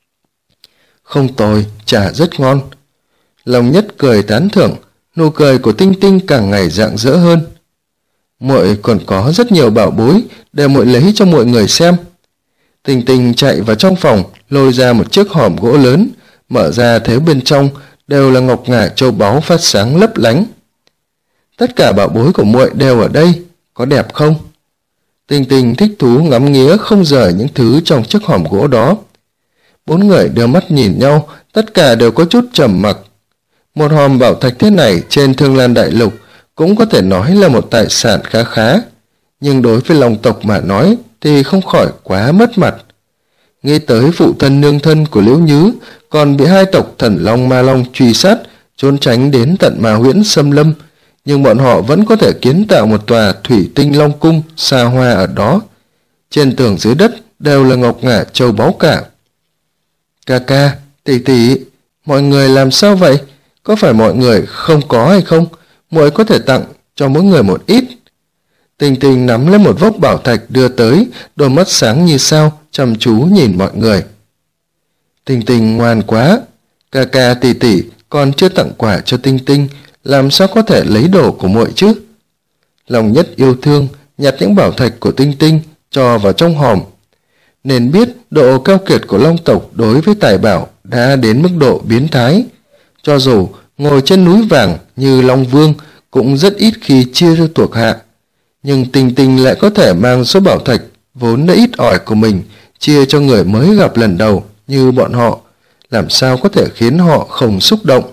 Không tồi, trà rất ngon. Long Nhất cười tán thưởng, nụ cười của Tinh Tinh càng ngày rạng rỡ hơn. Muội còn có rất nhiều bảo bối để muội lấy cho mọi người xem. Tinh Tinh chạy vào trong phòng, lôi ra một chiếc hòm gỗ lớn, mở ra thấy bên trong đều là ngọc ngà châu báu phát sáng lấp lánh. Tất cả bảo bối của muội đều ở đây, có đẹp không? Tinh Tinh thích thú ngắm nghía không rời những thứ trong chiếc hòm gỗ đó. 4 người đưa mắt nhìn nhau, tất cả đều có chút trầm mặc. Một hòm bảo thạch thế này trên Thương Lan Đại Lục cũng có thể nói là một tài sản khá khá, nhưng đối với Long tộc mà nói thì không khỏi quá mất mặt. Nghĩ tới phụ thân nương thân của Liễu Nhứ còn bị hai tộc Thần Long Ma Long truy sát, trốn tránh đến tận Ma Huyễn xâm lâm, nhưng bọn họ vẫn có thể kiến tạo một tòa thủy tinh long cung xa hoa ở đó. Trên tường dưới đất đều là ngọc ngà châu báu cả. Ca ca, tỷ tỷ, mọi người làm sao vậy? Có phải mọi người không có hay không? Muội có thể tặng cho mỗi người một ít. Tinh Tinh nắm lấy một vốc bảo thạch đưa tới, đôi mắt sáng như sao, chăm chú nhìn mọi người. Tinh Tinh ngoan quá, ca ca tỷ tỷ còn chưa tặng quà cho Tinh Tinh, làm sao có thể lấy đồ của muội chứ? Long Nhất yêu thương, nhặt những bảo thạch của Tinh Tinh cho vào trong hòm. Nên biết độ keo kiệt của Long tộc đối với tài bảo đã đến mức độ biến thái. Cho dù ngồi trên núi vàng như Long Vương cũng rất ít khi chia cho thuộc hạ, nhưng Tinh Tinh lại có thể mang số bảo thạch vốn đã ít ỏi của mình chia cho người mới gặp lần đầu như bọn họ, làm sao có thể khiến họ không xúc động.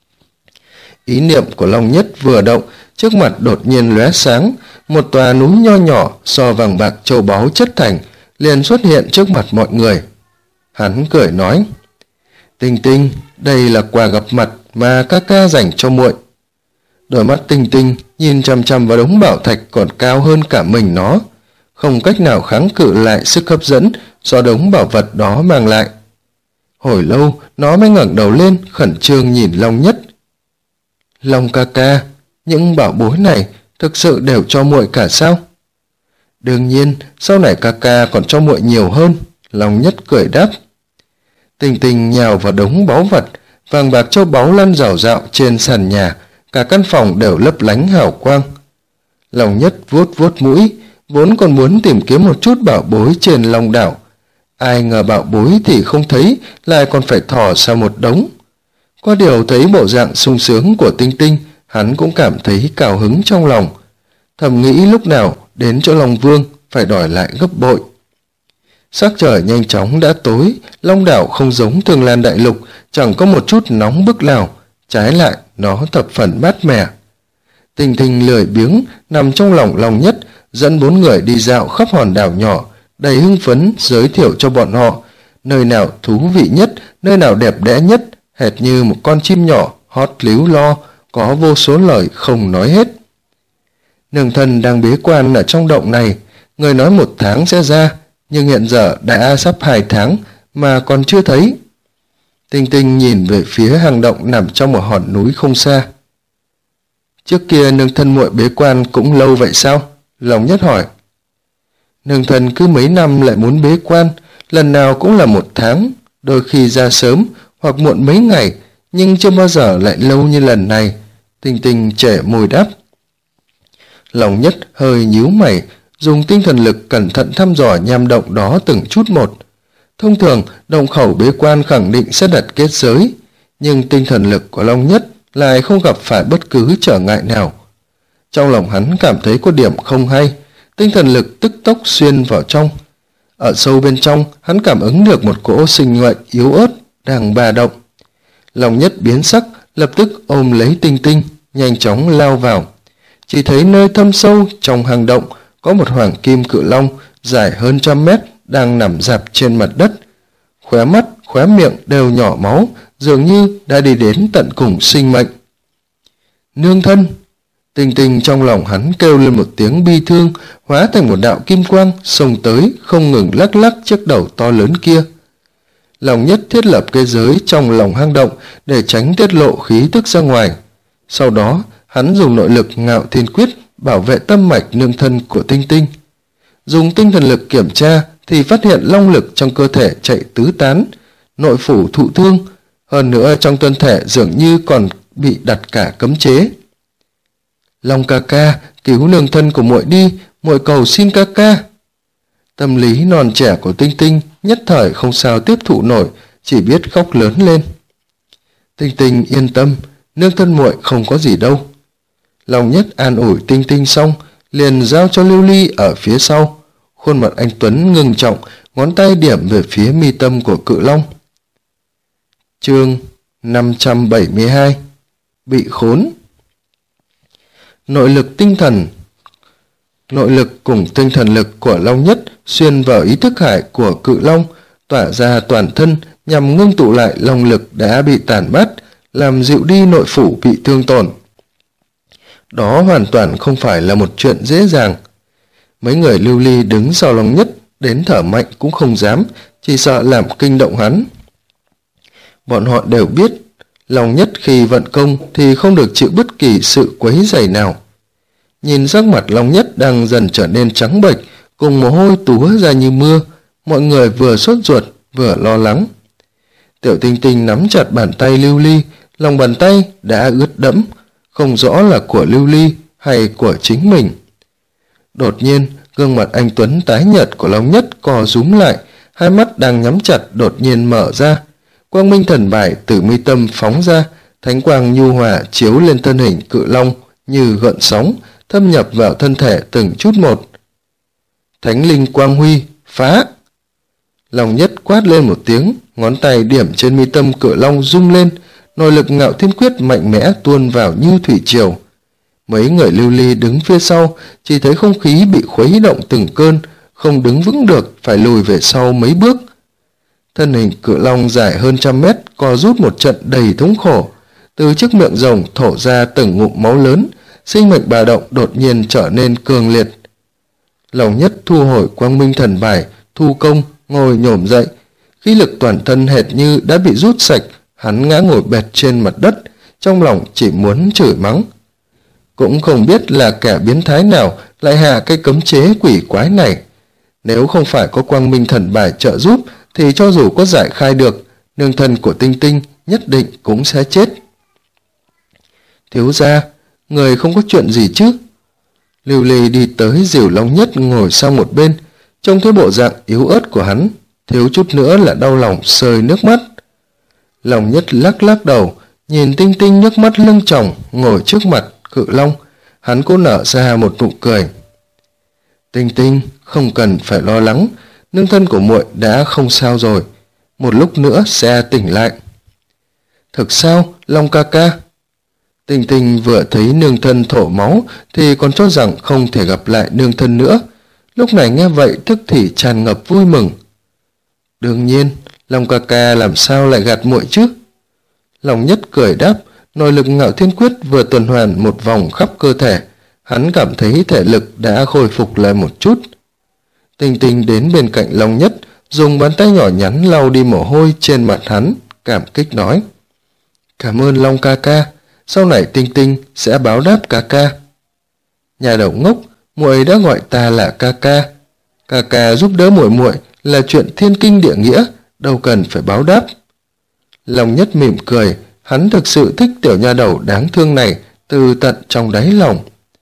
Ý niệm của Long Nhất vừa động, trước mặt đột nhiên lóe sáng, một tòa núi nho nhỏ so vàng bạc châu báu chất thành liền xuất hiện trước mặt mọi người. Hắn cười nói, Tinh Tinh, đây là quà gặp mặt mà ca ca dành cho muội. Đôi mắt Tinh Tinh nhìn chằm chằm vào đống bảo thạch còn cao hơn cả mình nó, không cách nào kháng cự lại sức hấp dẫn do đống bảo vật đó mang lại. Hồi lâu nó mới ngẩng đầu lên khẩn trương nhìn Long Nhất. Long ca ca, những bảo bối này thực sự đều cho muội cả sao? Đương nhiên, sau này ca ca còn cho muội nhiều hơn, Long Nhất cười đáp. Tinh Tinh nhào vào đống báu vật, vàng bạc châu báu lăn rào rạo trên sàn nhà, cả căn phòng đều lấp lánh hào quang. Long Nhất vuốt vuốt mũi, vốn còn muốn tìm kiếm một chút bảo bối trên Long đảo. Ai ngờ bảo bối thì không thấy, lại còn phải thò ra một đống. Có điều thấy bộ dạng sung sướng của Tinh Tinh, hắn cũng cảm thấy cào hứng trong lòng. Thầm nghĩ lúc nào đến chỗ Long Vương phải đòi lại gấp bội. Sắc trời nhanh chóng đã tối, Long đảo không giống Thương Lan đại lục, chẳng có một chút nóng bức nào, trái lại nó thập phần mát mẻ. Tinh Tinh lười biếng nằm trong lòng Long Nhất, dẫn 4 người đi dạo khắp hòn đảo nhỏ, đầy hưng phấn giới thiệu cho bọn họ nơi nào thú vị nhất, nơi nào đẹp đẽ nhất, hệt như một con chim nhỏ hót líu lo, có vô số lời không nói hết. Nương thân đang bế quan ở trong động này, người nói 1 tháng sẽ ra, nhưng hiện giờ đã sắp 2 tháng mà còn chưa thấy. Tinh Tinh nhìn về phía hang động nằm trong một hòn núi không xa. Trước kia nương thân muội bế quan cũng lâu vậy sao? Long Nhất hỏi. Nương thân cứ mấy năm lại muốn bế quan, lần nào cũng là 1 tháng, đôi khi ra sớm hoặc muộn mấy ngày, nhưng chưa bao giờ lại lâu như lần này. Tinh Tinh trễ môi đáp. Long Nhất hơi nhíu mày, dùng tinh thần lực cẩn thận thăm dò nham động đó từng chút một. Thông thường, động khẩu bế quan khẳng định sẽ đặt kết giới, nhưng tinh thần lực của Long Nhất lại không gặp phải bất cứ trở ngại nào. Trong lòng hắn cảm thấy có điểm không hay, tinh thần lực tức tốc xuyên vào trong. Ở sâu bên trong, hắn cảm ứng được một cỗ sinh mệnh yếu ớt đang ba động. Long Nhất biến sắc, lập tức ôm lấy Tinh Tinh, nhanh chóng lao vào. Chỉ thấy nơi thâm sâu trong hang động có một hoàng kim cự long dài hơn 100 mét đang nằm rạp trên mặt đất. Khóe mắt, khóe miệng đều nhỏ máu, dường như đã đi đến tận cùng sinh mệnh. Nương thân! Tinh Tinh trong lòng hắn kêu lên một tiếng bi thương, hóa thành một đạo kim quang xông tới, không ngừng lắc lắc chiếc đầu to lớn kia. Long Nhất thiết lập kết giới trong lòng hang động để tránh tiết lộ khí tức ra ngoài. Sau đó, hắn dùng nội lực Ngạo Thiên Quyết bảo vệ tâm mạch nương thân của Tinh Tinh. Dùng tinh thần lực kiểm tra thì phát hiện long lực trong cơ thể chạy tứ tán, nội phủ thụ thương, hơn nữa trong thân thể dường như còn bị đặt cả cấm chế. Long ca ca, cứu nương thân của muội đi, muội cầu xin ca ca. Tâm lý non trẻ của Tinh Tinh nhất thời không sao tiếp thụ nổi, chỉ biết khóc lớn lên. Tinh Tinh yên tâm, nương thân muội không có gì đâu. Long Nhất an ủi Tinh Tinh xong, liền giao cho Lưu Ly ở phía sau. Khuôn mặt anh Tuấn ngưng trọng, ngón tay điểm về phía mi tâm của cự long. Chương 572 Bị khốn. Nội lực cùng tinh thần lực của Long Nhất xuyên vào ý thức hải của cự long, tỏa ra toàn thân nhằm ngưng tụ lại long lực đã bị tàn mát, làm dịu đi nội phủ bị thương tổn. Đó hoàn toàn không phải là một chuyện dễ dàng. Mấy người Lưu Ly đứng sau Long Nhất đến thở mạnh cũng không dám, chỉ sợ làm kinh động hắn. Bọn họ đều biết, Long Nhất khi vận công thì không được chịu bất kỳ sự quấy rầy nào. Nhìn sắc mặt Long Nhất đang dần trở nên trắng bệch, cùng mồ hôi túa ra như mưa, mọi người vừa sốt ruột vừa lo lắng. Tiểu Tinh Tinh nắm chặt bàn tay Lưu Ly, lòng bàn tay đã ướt đẫm, không rõ là của Lưu Ly hay của chính mình. Đột nhiên, gương mặt anh Tuấn tái nhợt của Long Nhất co rúm lại, hai mắt đang nhắm chặt đột nhiên mở ra. Quang minh thần bài từ mi tâm phóng ra, thánh quang nhu hòa chiếu lên thân hình cự long như gợn sóng, thâm nhập vào thân thể từng chút một. Thánh linh quang huy, phá! Long Nhất quát lên một tiếng, ngón tay điểm trên mi tâm cự long rung lên, nội lực Ngạo Thiên Quyết mạnh mẽ tuôn vào như thủy triều. Mấy người Lưu Ly đứng phía sau, chỉ thấy không khí bị khuấy động từng cơn, không đứng vững được, phải lùi về sau mấy bước. Thân hình cự long dài hơn 100 mét co rút một trận đầy thống khổ. Từ chiếc miệng rồng thổ ra từng ngụm máu lớn, sinh mệnh bà động đột nhiên trở nên cường liệt. Lòng Nhất thu hồi quang minh thần bài, thu công, ngồi nhổm dậy. Khí lực toàn thân hệt như đã bị rút sạch, hắn ngã ngồi bệt trên mặt đất, trong lòng chỉ muốn chửi mắng. Cũng không biết là kẻ biến thái nào lại hạ cái cấm chế quỷ quái này. Nếu không phải có quang minh thần bài trợ giúp thì cho dù có giải khai được, nương thân của Tinh Tinh nhất định cũng sẽ chết. Thiếu gia, người không có chuyện gì chứ? Lưu Ly đi tới dìu Long Nhất ngồi sang một bên, trông thấy bộ dạng yếu ớt của hắn, thiếu chút nữa là đau lòng rơi nước mắt. Long Nhất lắc lắc đầu, nhìn Tinh Tinh nước mắt lưng tròng ngồi trước mặt cự long, hắn cũng nở ra một nụ cười. Tinh Tinh, không cần phải lo lắng, nương thân của muội đã không sao rồi, một lúc nữa sẽ tỉnh lại. Thực sao, Long ca ca? Tinh Tinh vừa thấy nương thân thổ máu thì còn cho rằng không thể gặp lại nương thân nữa, lúc này nghe vậy tức thì tràn ngập vui mừng. Đương nhiên, Long ca ca làm sao lại gạt muội chứ? Long Nhất cười đáp, nội lực Ngạo Thiên Quyết vừa tuần hoàn một vòng khắp cơ thể, hắn cảm thấy thể lực đã khôi phục lại một chút. Tinh Tinh đến bên cạnh Long Nhất, dùng bàn tay nhỏ nhắn lau đi mồ hôi trên mặt hắn, cảm kích nói: Cảm ơn Long ca ca, sau này Tinh Tinh sẽ báo đáp ca ca. Nhà đầu ngốc, muội đã gọi ta là ca ca. Ca ca giúp đỡ muội muội là chuyện thiên kinh địa nghĩa, đâu cần phải báo đáp. Long Nhất mỉm cười, hắn thực sự thích tiểu nha đầu đáng thương này từ tận trong đáy lòng.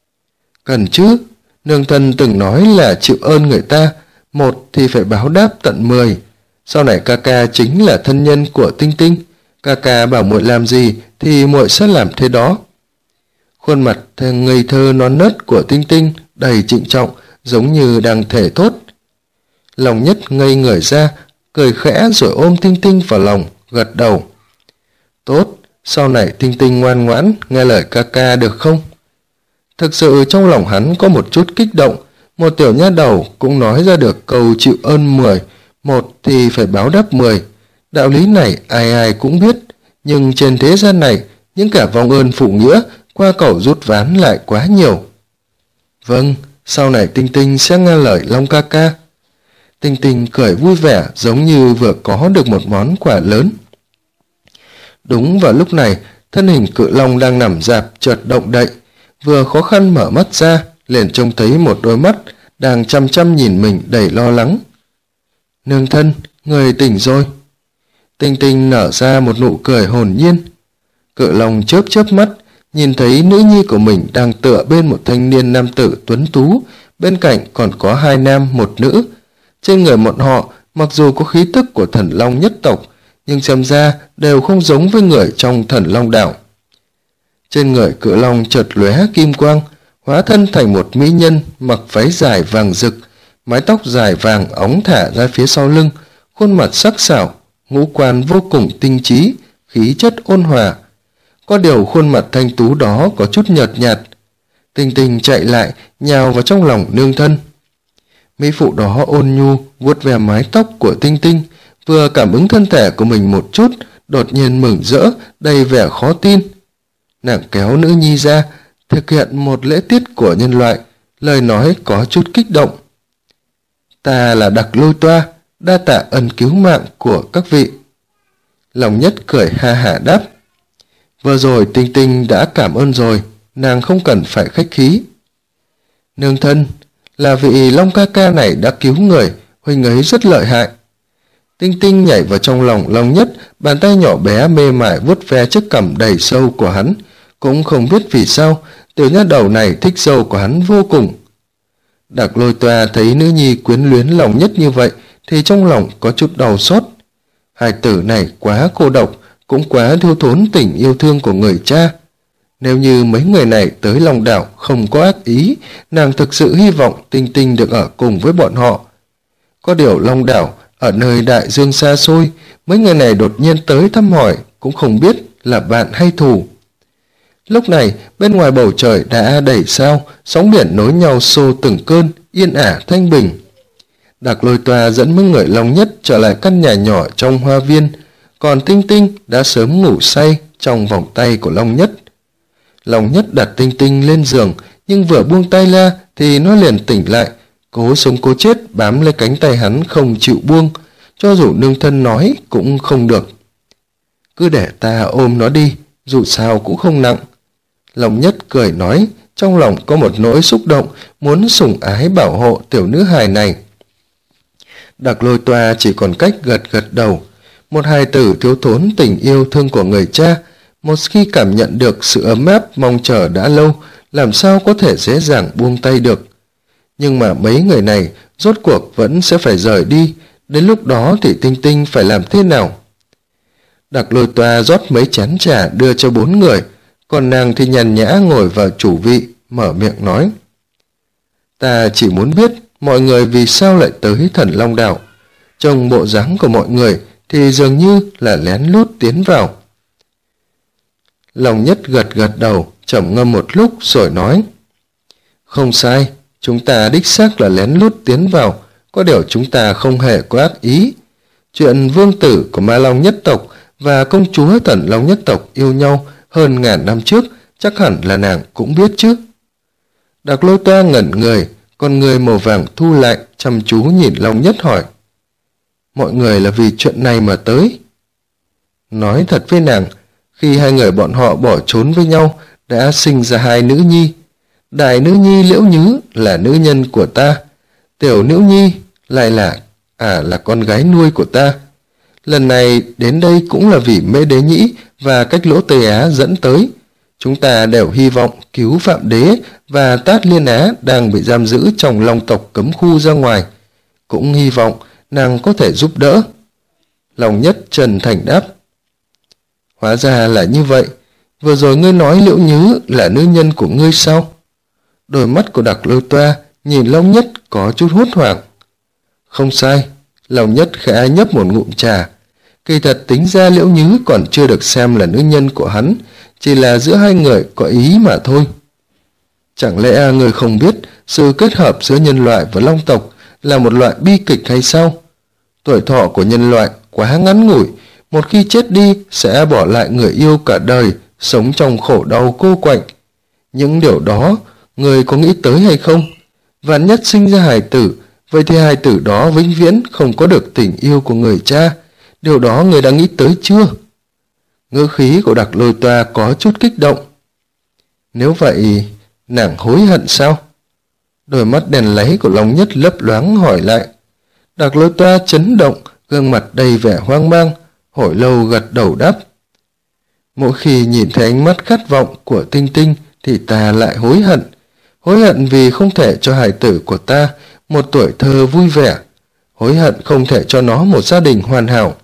Cần chứ, nương thân từng nói là chịu ơn người ta, một thì phải báo đáp tận 10. Sau này ca ca chính là thân nhân của Tinh Tinh, ca ca bảo muội làm gì thì muội sẽ làm thế đó. Khuôn mặt ngây thơ non nớt của Tinh Tinh đầy trịnh trọng, giống như đang thề thốt. Long Nhất ngây người ra, cười khẽ rồi ôm Tinh Tinh vào lòng, gật đầu. Tốt, sau này Tinh Tinh ngoan ngoãn nghe lời ca ca được không? Thực sự trong lòng hắn có một chút kích động, một tiểu nha đầu cũng nói ra được câu chịu ơn 10, một thì phải báo đáp 10. Đạo lý này ai ai cũng biết, nhưng trên thế gian này, những kẻ vong ơn phụ nghĩa, qua cầu rút ván lại quá nhiều. Vâng, sau này Tinh Tinh sẽ nghe lời Long ca ca. Tinh Tinh cười vui vẻ giống như vừa có được một món quà lớn. Đúng vào lúc này, thân hình cự long đang nằm rạp chợt động đậy, vừa khó khăn mở mắt ra, liền trông thấy một đôi mắt đang chăm chăm nhìn mình đầy lo lắng. Nương thân, người tỉnh rồi. Tinh Tinh nở ra một nụ cười hồn nhiên. Cự long chớp chớp mắt, nhìn thấy nữ nhi của mình đang tựa bên một thanh niên nam tử tuấn tú, bên cạnh còn có 2 nam một nữ. Trên người bọn họ mặc dù có khí tức của thần long nhất tộc, nhưng xem ra đều không giống với người trong thần long đảo. Trên người cự long chợt lóe kim quang, hóa thân thành một mỹ nhân mặc váy dài vàng rực, mái tóc dài vàng óng thả ra phía sau lưng, khuôn mặt sắc sảo, ngũ quan vô cùng tinh trí, khí chất ôn hòa. Có điều khuôn mặt thanh tú đó có chút nhợt nhạt. Tinh Tinh chạy lại, nhào vào trong lòng nương thân. Mỹ phụ đó ôn nhu vuốt ve mái tóc của Tinh Tinh, vừa cảm ứng thân thể của mình một chút, đột nhiên mừng rỡ, đầy vẻ khó tin. Nàng kéo nữ nhi ra, thực hiện một lễ tiết của nhân loại, lời nói có chút kích động. Ta là Đặc Lôi Toa, đa tạ ân cứu mạng của các vị. Long Nhất cười ha hả đáp. Vừa rồi Tinh Tinh đã cảm ơn rồi, nàng không cần phải khách khí. Nương thân, là vị Long ca ca này đã cứu người, huynh ấy rất lợi hại. Tinh Tinh nhảy vào trong lòng Long Nhất, bàn tay nhỏ bé mê mải vuốt ve chiếc cằm đầy sâu của hắn. Cũng không biết vì sao, tiểu nha đầu này thích sâu của hắn vô cùng. Đặc Lôi Toa thấy nữ nhi quyến luyến Long Nhất như vậy, thì trong lòng có chút đau xót. Hài tử này quá cô độc, cũng quá thiếu thốn tình yêu thương của người cha. Nếu như mấy người này tới Long đảo không có ác ý, nàng thực sự hy vọng Tinh Tinh được ở cùng với bọn họ. Có điều Long đảo ở nơi đại dương xa xôi, mấy người này đột nhiên tới thăm hỏi, cũng không biết là bạn hay thù. Lúc này, bên ngoài bầu trời đã đầy sao, sóng biển nối nhau xô từng cơn, yên ả thanh bình. Đạc Lôi Toa dẫn mấy người Long Nhất trở lại căn nhà nhỏ trong hoa viên, còn Tinh Tinh đã sớm ngủ say trong vòng tay của Long Nhất. Long Nhất đặt Tinh Tinh lên giường, nhưng vừa buông tay ra thì nó liền tỉnh lại, cố sống cố chết bám lấy cánh tay hắn không chịu buông, cho dù nương thân nói cũng không được. Cứ để ta ôm nó đi, dù sao cũng không nặng. Long Nhất cười nói, trong lòng có một nỗi xúc động, muốn sủng ái bảo hộ tiểu nữ hài này. Đạc Lôi Toa chỉ còn cách gật gật đầu. Một hài tử thiếu thốn tình yêu thương của người cha, một khi cảm nhận được sự ấm áp mong chờ đã lâu, làm sao có thể dễ dàng buông tay được. Nhưng mà mấy người này rốt cuộc vẫn sẽ phải rời đi, đến lúc đó thì Tinh Tinh phải làm thế nào? Đạc Lôi Toa rót mấy chén trà đưa cho 4 người, còn nàng thì nhàn nhã ngồi vào chủ vị, mở miệng nói. Ta chỉ muốn biết mọi người vì sao lại tới Thần Long Đảo. Trong bộ dáng của mọi người thì dường như là lén lút tiến vào. Long Nhất gật gật đầu, trầm ngâm một lúc rồi nói. Không sai, chúng ta đích xác là lén lút tiến vào, có điều chúng ta không hề có ác ý. Chuyện vương tử của Ma Long nhất tộc và công chúa Thần Long nhất tộc yêu nhau hơn ngàn năm trước, chắc hẳn là nàng cũng biết chứ. Đạc Lôi Toa ngẩn người, con người màu vàng thu lại, chăm chú nhìn Long Nhất hỏi. Mọi người là vì chuyện này mà tới. Nói thật với nàng, khi hai người bọn họ bỏ trốn với nhau, đã sinh ra 2 nữ nhi. Đại nữ nhi Liễu Nhứ là nữ nhân của ta, tiểu nữ nhi lại là con gái nuôi của ta. Lần này đến đây cũng là vì Mễ Đế Nhĩ và Cách Lỗ Tây Á dẫn tới. Chúng ta đều hy vọng cứu Phạm Đế và Tát Liên Á đang bị giam giữ trong Long tộc cấm khu ra ngoài. Cũng hy vọng nàng có thể giúp đỡ. Long Nhất chân thành đáp. Hóa ra là như vậy. Vừa rồi ngươi nói Liễu Nhứ là nữ nhân của ngươi sao? Đôi mắt của Đạc Lôi Toa nhìn Long Nhất có chút hốt hoảng. Không sai. Long Nhất khẽ nhấp một ngụm trà. Kỳ thật tính ra Liễu Nhứ còn chưa được xem là nữ nhân của hắn, chỉ là giữa hai người có ý mà thôi. Chẳng lẽ người không biết sự kết hợp giữa nhân loại và Long tộc là một loại bi kịch hay sao? Tuổi thọ của nhân loại quá ngắn ngủi, một khi chết đi sẽ bỏ lại người yêu cả đời, sống trong khổ đau cô quạnh. Những điều đó người có nghĩ tới hay không? Vạn nhất sinh ra hài tử, vậy thì hài tử đó vĩnh viễn không có được tình yêu của người cha. Điều đó người đã nghĩ tới chưa? Ngữ khí của Đạc Lôi Toa có chút kích động. Nếu vậy, nàng hối hận sao? Đôi mắt đèn láy của Long Nhất lấp loáng hỏi lại. Đạc Lôi Toa chấn động, gương mặt đầy vẻ hoang mang, hồi lâu gật đầu đáp. Mỗi khi nhìn thấy ánh mắt khát vọng của Tinh Tinh thì ta lại hối hận. Hối hận vì không thể cho hài tử của ta một tuổi thơ vui vẻ. Hối hận không thể cho nó một gia đình hoàn hảo.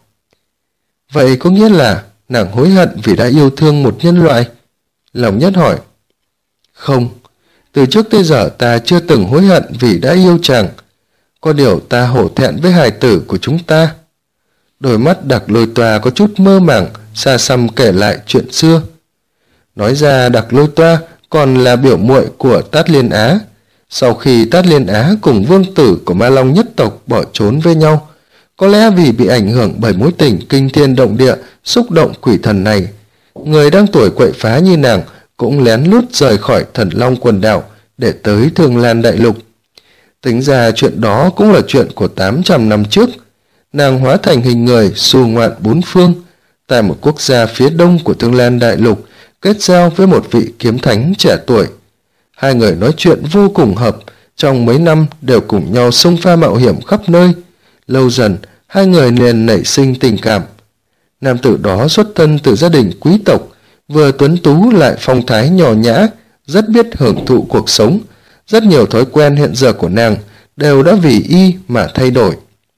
Vậy có nghĩa là nàng hối hận vì đã yêu thương một nhân loại? Long Nhất hỏi. Không, từ trước tới giờ ta chưa từng hối hận vì đã yêu chàng. Có điều ta hổ thẹn với hài tử của chúng ta. Đôi mắt Đạc Lôi Toa có chút mơ màng, xa xăm kể lại chuyện xưa. Nói ra Đạc Lôi Toa còn là biểu muội của Tát Liên Á. Sau khi Tát Liên Á cùng vương tử của Ma Long nhất tộc bỏ trốn với nhau, có lẽ vì bị ảnh hưởng bởi mối tình kinh thiên động địa, xúc động quỷ thần này, người đang tuổi quậy phá như nàng cũng lén lút rời khỏi Thần Long quần đảo để tới Thương Lan đại lục. Tính ra chuyện đó cũng là chuyện của 800 năm trước. Nàng hóa thành hình người xù ngoạn 4 phương, tại một quốc gia phía đông của Thương Lan đại lục, kết giao với một vị kiếm thánh trẻ tuổi. Hai người nói chuyện vô cùng hợp, trong mấy năm đều cùng nhau xông pha mạo hiểm khắp nơi. Lâu dần, hai người liền nảy sinh tình cảm. Nam tử đó xuất thân từ gia đình quý tộc, vừa tuấn tú lại phong thái nhỏ nhã, rất biết hưởng thụ cuộc sống. Rất nhiều thói quen hiện giờ của nàng đều đã vì y mà thay đổi.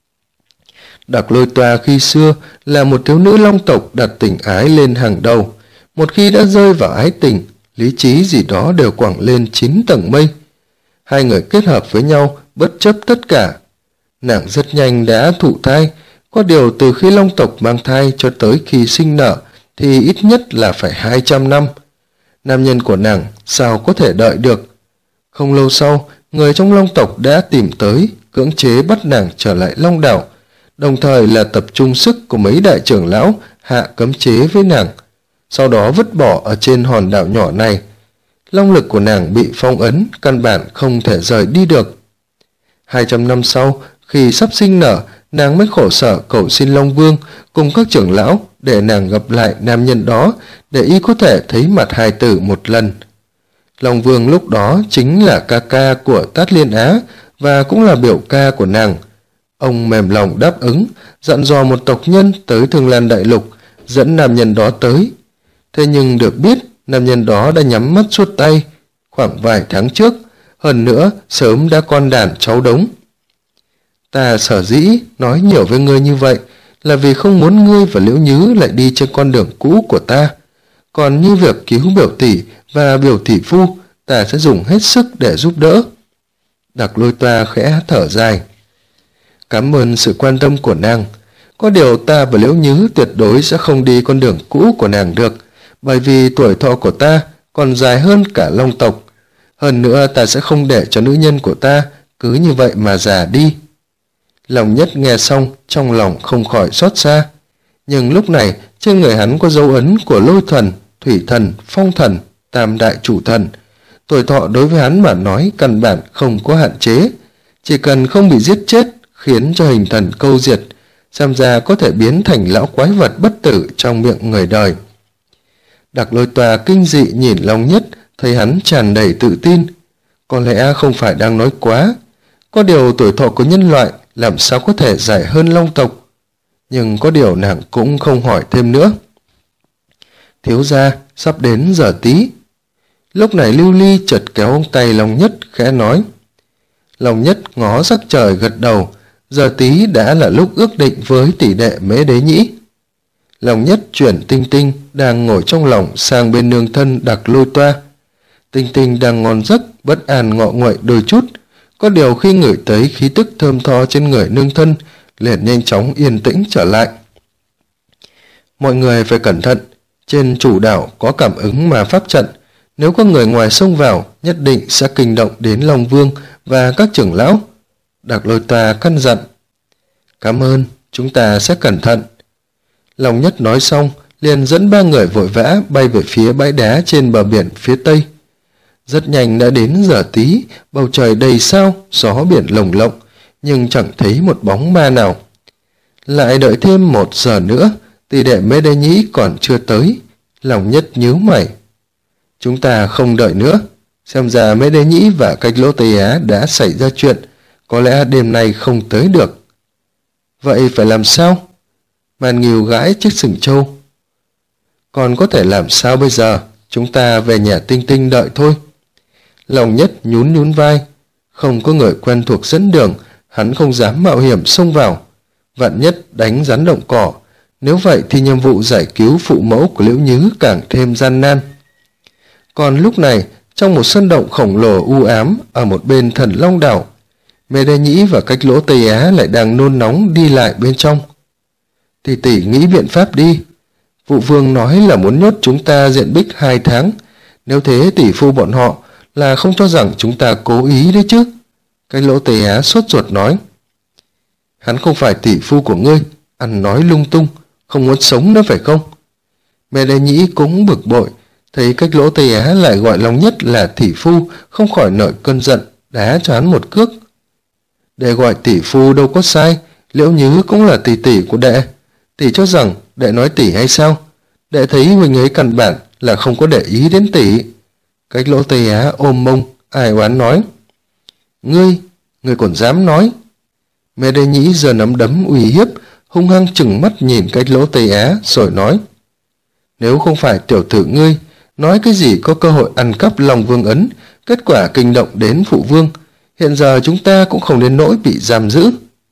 Đạc Lôi Toa khi xưa là một thiếu nữ Long tộc đặt tình ái lên hàng đầu. Một khi đã rơi vào ái tình, lý trí gì đó đều quẳng lên 9 tầng mây. Hai người kết hợp với nhau bất chấp tất cả. Nàng rất nhanh đã thụ thai, có điều từ khi Long tộc mang thai cho tới khi sinh nở thì ít nhất là phải 200 năm. Nam nhân của nàng sao có thể đợi được. Không lâu sau, người trong Long tộc đã tìm tới, cưỡng chế bắt nàng trở lại Long Đảo, đồng thời là tập trung sức của mấy đại trưởng lão hạ cấm chế với nàng, sau đó vứt bỏ ở trên hòn đảo nhỏ này. Long lực của nàng bị phong ấn, căn bản không thể rời đi được. 200 năm sau, khi sắp sinh nở, nàng mới khổ sở cầu xin Long Vương cùng các trưởng lão để nàng gặp lại nam nhân đó, để y có thể thấy mặt hài tử một lần. Long Vương lúc đó chính là ca ca của Tát Liên Á và cũng là biểu ca của nàng. Ông mềm lòng đáp ứng, dặn dò một tộc nhân tới Thương Lan Đại Lục, dẫn nam nhân đó tới. Thế nhưng được biết, nam nhân đó đã nhắm mắt suốt tay khoảng vài tháng trước, hơn nữa sớm đã con đàn cháu đống. Ta sở dĩ nói nhiều với ngươi như vậy là vì không muốn ngươi và Liễu Nhứ lại đi trên con đường cũ của ta. Còn như việc cứu biểu tỷ và biểu tỷ phu, ta sẽ dùng hết sức để giúp đỡ. Đặc Lôi Toa khẽ thở dài. Cảm ơn sự quan tâm của nàng. Có điều ta và Liễu Nhứ tuyệt đối sẽ không đi con đường cũ của nàng được, bởi vì tuổi thọ của ta còn dài hơn cả Long tộc. Hơn nữa ta sẽ không để cho nữ nhân của ta cứ như vậy mà già đi. Lòng Nhất nghe xong, trong lòng không khỏi xót xa. Nhưng lúc này trên người hắn có dấu ấn của Lôi Thần, Thủy Thần, Phong Thần, Tam Đại Chủ Thần. Tuổi thọ đối với hắn mà nói căn bản không có hạn chế, chỉ cần không bị giết chết khiến cho hình thần câu diệt, xem ra có thể biến thành lão quái vật bất tử trong miệng người đời. Đặc Lôi Toa kinh dị nhìn Long Nhất, thấy hắn tràn đầy tự tin. Có lẽ không phải đang nói quá, có điều tuổi thọ của nhân loại làm sao có thể dài hơn Long tộc. Nhưng có điều nàng cũng không hỏi thêm nữa. Thiếu gia, sắp đến giờ tí. Lúc này Lưu Ly chợt kéo ông tay Long Nhất khẽ nói. Long Nhất ngó sắc trời gật đầu, giờ tí đã là lúc ước định với tỷ đệ Mễ Đế Nhĩ. Long Nhất chuyển Tinh Tinh đang ngồi trong lòng sang bên nương thân Đặc Lôi Toa. Tinh Tinh đang ngon giấc, bất an ngọ nguậy đôi chút, có điều khi ngửi thấy khí tức thơm tho trên người nương thân liền nhanh chóng yên tĩnh trở lại. Mọi người phải cẩn thận, trên chủ đảo có cảm ứng ma pháp trận, nếu có người ngoài xông vào nhất định sẽ kinh động đến Long Vương và các trưởng lão. Đặc Lôi Toa căn dặn. Cảm ơn, chúng ta sẽ cẩn thận. Long Nhất nói xong liền dẫn ba người vội vã bay về phía bãi đá trên bờ biển phía tây. Rất nhanh đã đến giờ tí, bầu trời đầy sao, gió biển lồng lộng, nhưng chẳng thấy một bóng ma nào. Lại đợi thêm 1 giờ nữa, tỷ đệ Mễ Đế Nhĩ còn chưa tới. Long Nhất nhíu mày. Chúng ta không đợi nữa, xem ra Mễ Đế Nhĩ và Cách Lỗ Tây Á đã xảy ra chuyện, có lẽ đêm nay không tới được. Vậy phải làm sao? Màn Nghiêu gãi chiếc sừng trâu. Còn có thể làm sao bây giờ? Chúng ta về nhà Tinh Tinh đợi thôi. Long Nhất nhún nhún vai. Không có người quen thuộc dẫn đường, hắn không dám mạo hiểm xông vào. Vạn nhất đánh rắn động cỏ, nếu vậy thì nhiệm vụ giải cứu phụ mẫu của Liễu Nhứ càng thêm gian nan. Còn lúc này, trong một sân động khổng lồ u ám ở một bên Thần Long Đảo, Mễ Đế Nhĩ và Cách Lỗ Tây Á lại đang nôn nóng đi lại bên trong. Tỷ tỷ nghĩ biện pháp đi. Vụ vương nói là muốn nhốt chúng ta diện bích 2 tháng. Nếu thế tỷ phu bọn họ là không cho rằng chúng ta cố ý đấy chứ. Cách Lỗ Tây Á sốt ruột nói. Hắn không phải tỷ phu của ngươi, ăn nói lung tung, không muốn sống nữa phải không? Mẹ Đế Nhĩ cũng bực bội, thấy Cách Lỗ Tây Á lại gọi Long Nhất là tỷ phu, không khỏi nổi cơn giận, đá cho hắn một cước. Đệ gọi tỷ phu đâu có sai, Liễu Nhứ cũng là tỷ tỷ của đệ. Tỷ cho rằng đệ nói tỷ hay sao? Đệ thấy huynh ấy căn bản là không có để ý đến tỷ. Cách Lỗ Tây Á ôm mông, ai oán nói. Ngươi còn dám nói? Mẹ Đế Nhĩ giờ nắm đấm uy hiếp, hung hăng chừng mắt nhìn Cách Lỗ Tây Á rồi nói. Nếu không phải tiểu tử ngươi nói cái gì có cơ hội ăn cắp Long Vương ấn, kết quả kinh động đến phụ vương, hiện giờ chúng ta cũng không đến nỗi bị giam giữ.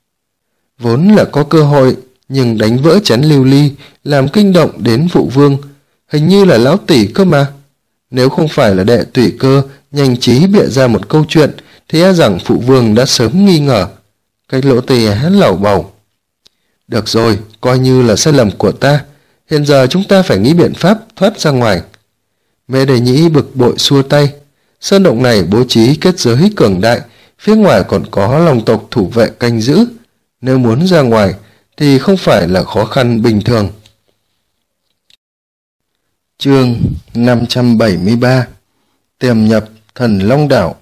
Vốn là có cơ hội, nhưng đánh vỡ chén lưu ly, làm kinh động đến phụ vương, hình như là lão tỷ cơ mà. Nếu không phải là đệ tùy cơ nhanh trí bịa ra một câu chuyện, thì e rằng phụ vương đã sớm nghi ngờ. Cách Lỗ Tây Á lẩu bầu. Được rồi, coi như là sai lầm của ta. Hiện giờ chúng ta phải nghĩ biện pháp thoát ra ngoài. Mẹ Đế Nhĩ bực bội xua tay. Sơn động này bố trí kết giới cường đại, Phía ngoài còn có Long tộc thủ vệ canh giữ, nếu muốn ra ngoài thì không phải là khó khăn bình thường. Chương 573 Tiềm nhập Thần Long Đảo.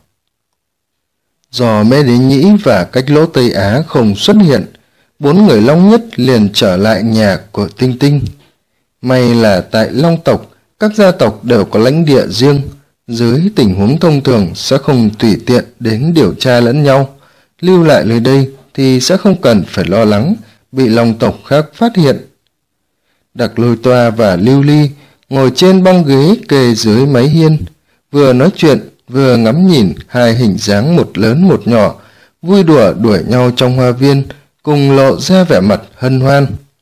Do Mễ Đế Nhĩ và Cách Lỗ Tây Á không xuất hiện, 4 người Long Nhất liền trở lại nhà của Tinh Tinh. May là tại Long tộc, các gia tộc đều có lãnh địa riêng, dưới tình huống thông thường sẽ không tùy tiện đến điều tra lẫn nhau. Lưu lại nơi đây thì sẽ không cần phải lo lắng bị Long tộc khác phát hiện. Đặc Lôi Toa và Lưu Ly ngồi trên băng ghế kề dưới mái hiên, vừa nói chuyện vừa ngắm nhìn hai hình dáng một lớn một nhỏ, vui đùa đuổi nhau trong hoa viên, cùng lộ ra vẻ mặt hân hoan.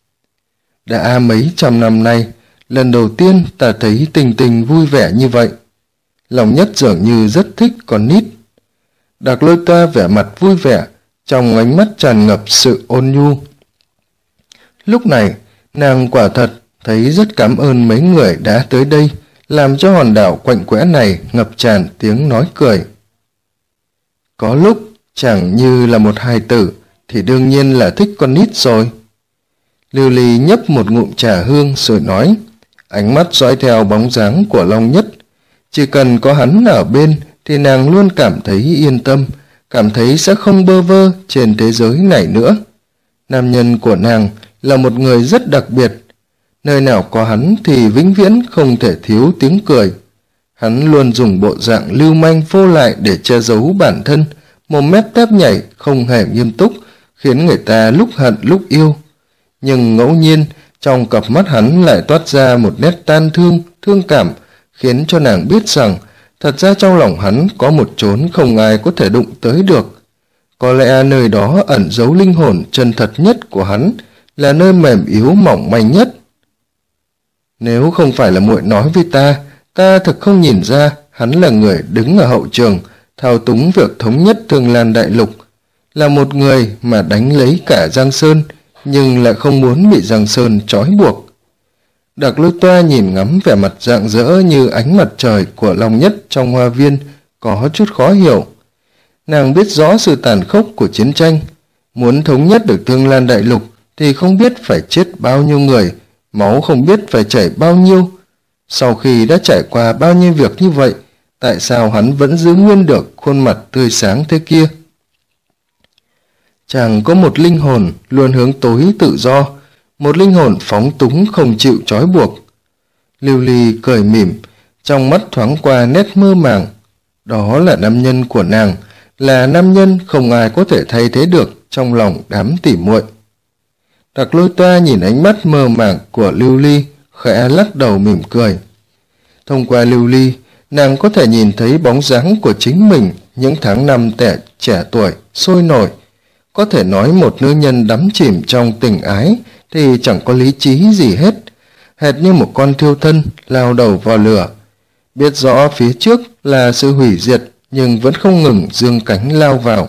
Đã mấy trăm năm nay, lần đầu tiên ta thấy Tình Tình vui vẻ như vậy. Long Nhất dường như rất thích con nít. Đặc Lôi Toa vẻ mặt vui vẻ, trong ánh mắt tràn ngập sự ôn nhu. Lúc này, nàng quả thật thấy rất cảm ơn mấy người đã tới đây, làm cho hòn đảo quạnh quẽ này ngập tràn tiếng nói cười. Có lúc chẳng như là một hài tử thì đương nhiên là thích con nít rồi. Lưu Ly nhấp một ngụm trà hương rồi nói, ánh mắt dõi theo bóng dáng của Long Nhất. Chỉ cần có hắn ở bên thì nàng luôn cảm thấy yên tâm, cảm thấy sẽ không bơ vơ trên thế giới này nữa. Nam nhân của nàng là một người rất đặc biệt. Nơi nào có hắn thì vĩnh viễn không thể thiếu tiếng cười. Hắn luôn dùng bộ dạng lưu manh vô lại để che giấu bản thân, mồm mép tép nhảy, không hề nghiêm túc, khiến người ta lúc hận lúc yêu. Nhưng ngẫu nhiên, trong cặp mắt hắn lại toát ra một nét tan thương, thương cảm, khiến cho nàng biết rằng thật ra trong lòng hắn có một chốn không ai có thể đụng tới được. Có lẽ nơi đó ẩn giấu linh hồn chân thật nhất của hắn, là nơi mềm yếu mỏng manh nhất. Nếu không phải là muội nói với ta thực không nhìn ra hắn là người đứng ở hậu trường, thao túng việc thống nhất Thương Lan Đại Lục, là một người mà đánh lấy cả Giang Sơn, nhưng lại không muốn bị Giang Sơn trói buộc. Đặc Lôi Toa nhìn ngắm vẻ mặt rạng rỡ như ánh mặt trời của Long Nhất trong hoa viên, có chút khó hiểu. Nàng biết rõ sự tàn khốc của chiến tranh, muốn thống nhất được Thương Lan Đại Lục thì không biết phải chết bao nhiêu người, máu không biết phải chảy bao nhiêu. Sau khi đã trải qua bao nhiêu việc như vậy, tại sao hắn vẫn giữ nguyên được khuôn mặt tươi sáng thế kia? Chàng có một linh hồn luôn hướng tối tự do, một linh hồn phóng túng không chịu trói buộc. Lưu Ly cười mỉm, trong mắt thoáng qua nét mơ màng. Đó là nam nhân của nàng, là nam nhân không ai có thể thay thế được trong lòng đám tỉ muội. Đặc Lôi Toa nhìn ánh mắt mơ màng của Lưu Ly, khẽ lắc đầu mỉm cười. Thông qua Lưu Ly, nàng có thể nhìn thấy bóng dáng của chính mình những tháng năm trẻ tuổi, sôi nổi. Có thể nói một nữ nhân đắm chìm trong tình ái thì chẳng có lý trí gì hết, hệt như một con thiêu thân lao đầu vào lửa. Biết rõ phía trước là sự hủy diệt nhưng vẫn không ngừng giương cánh lao vào.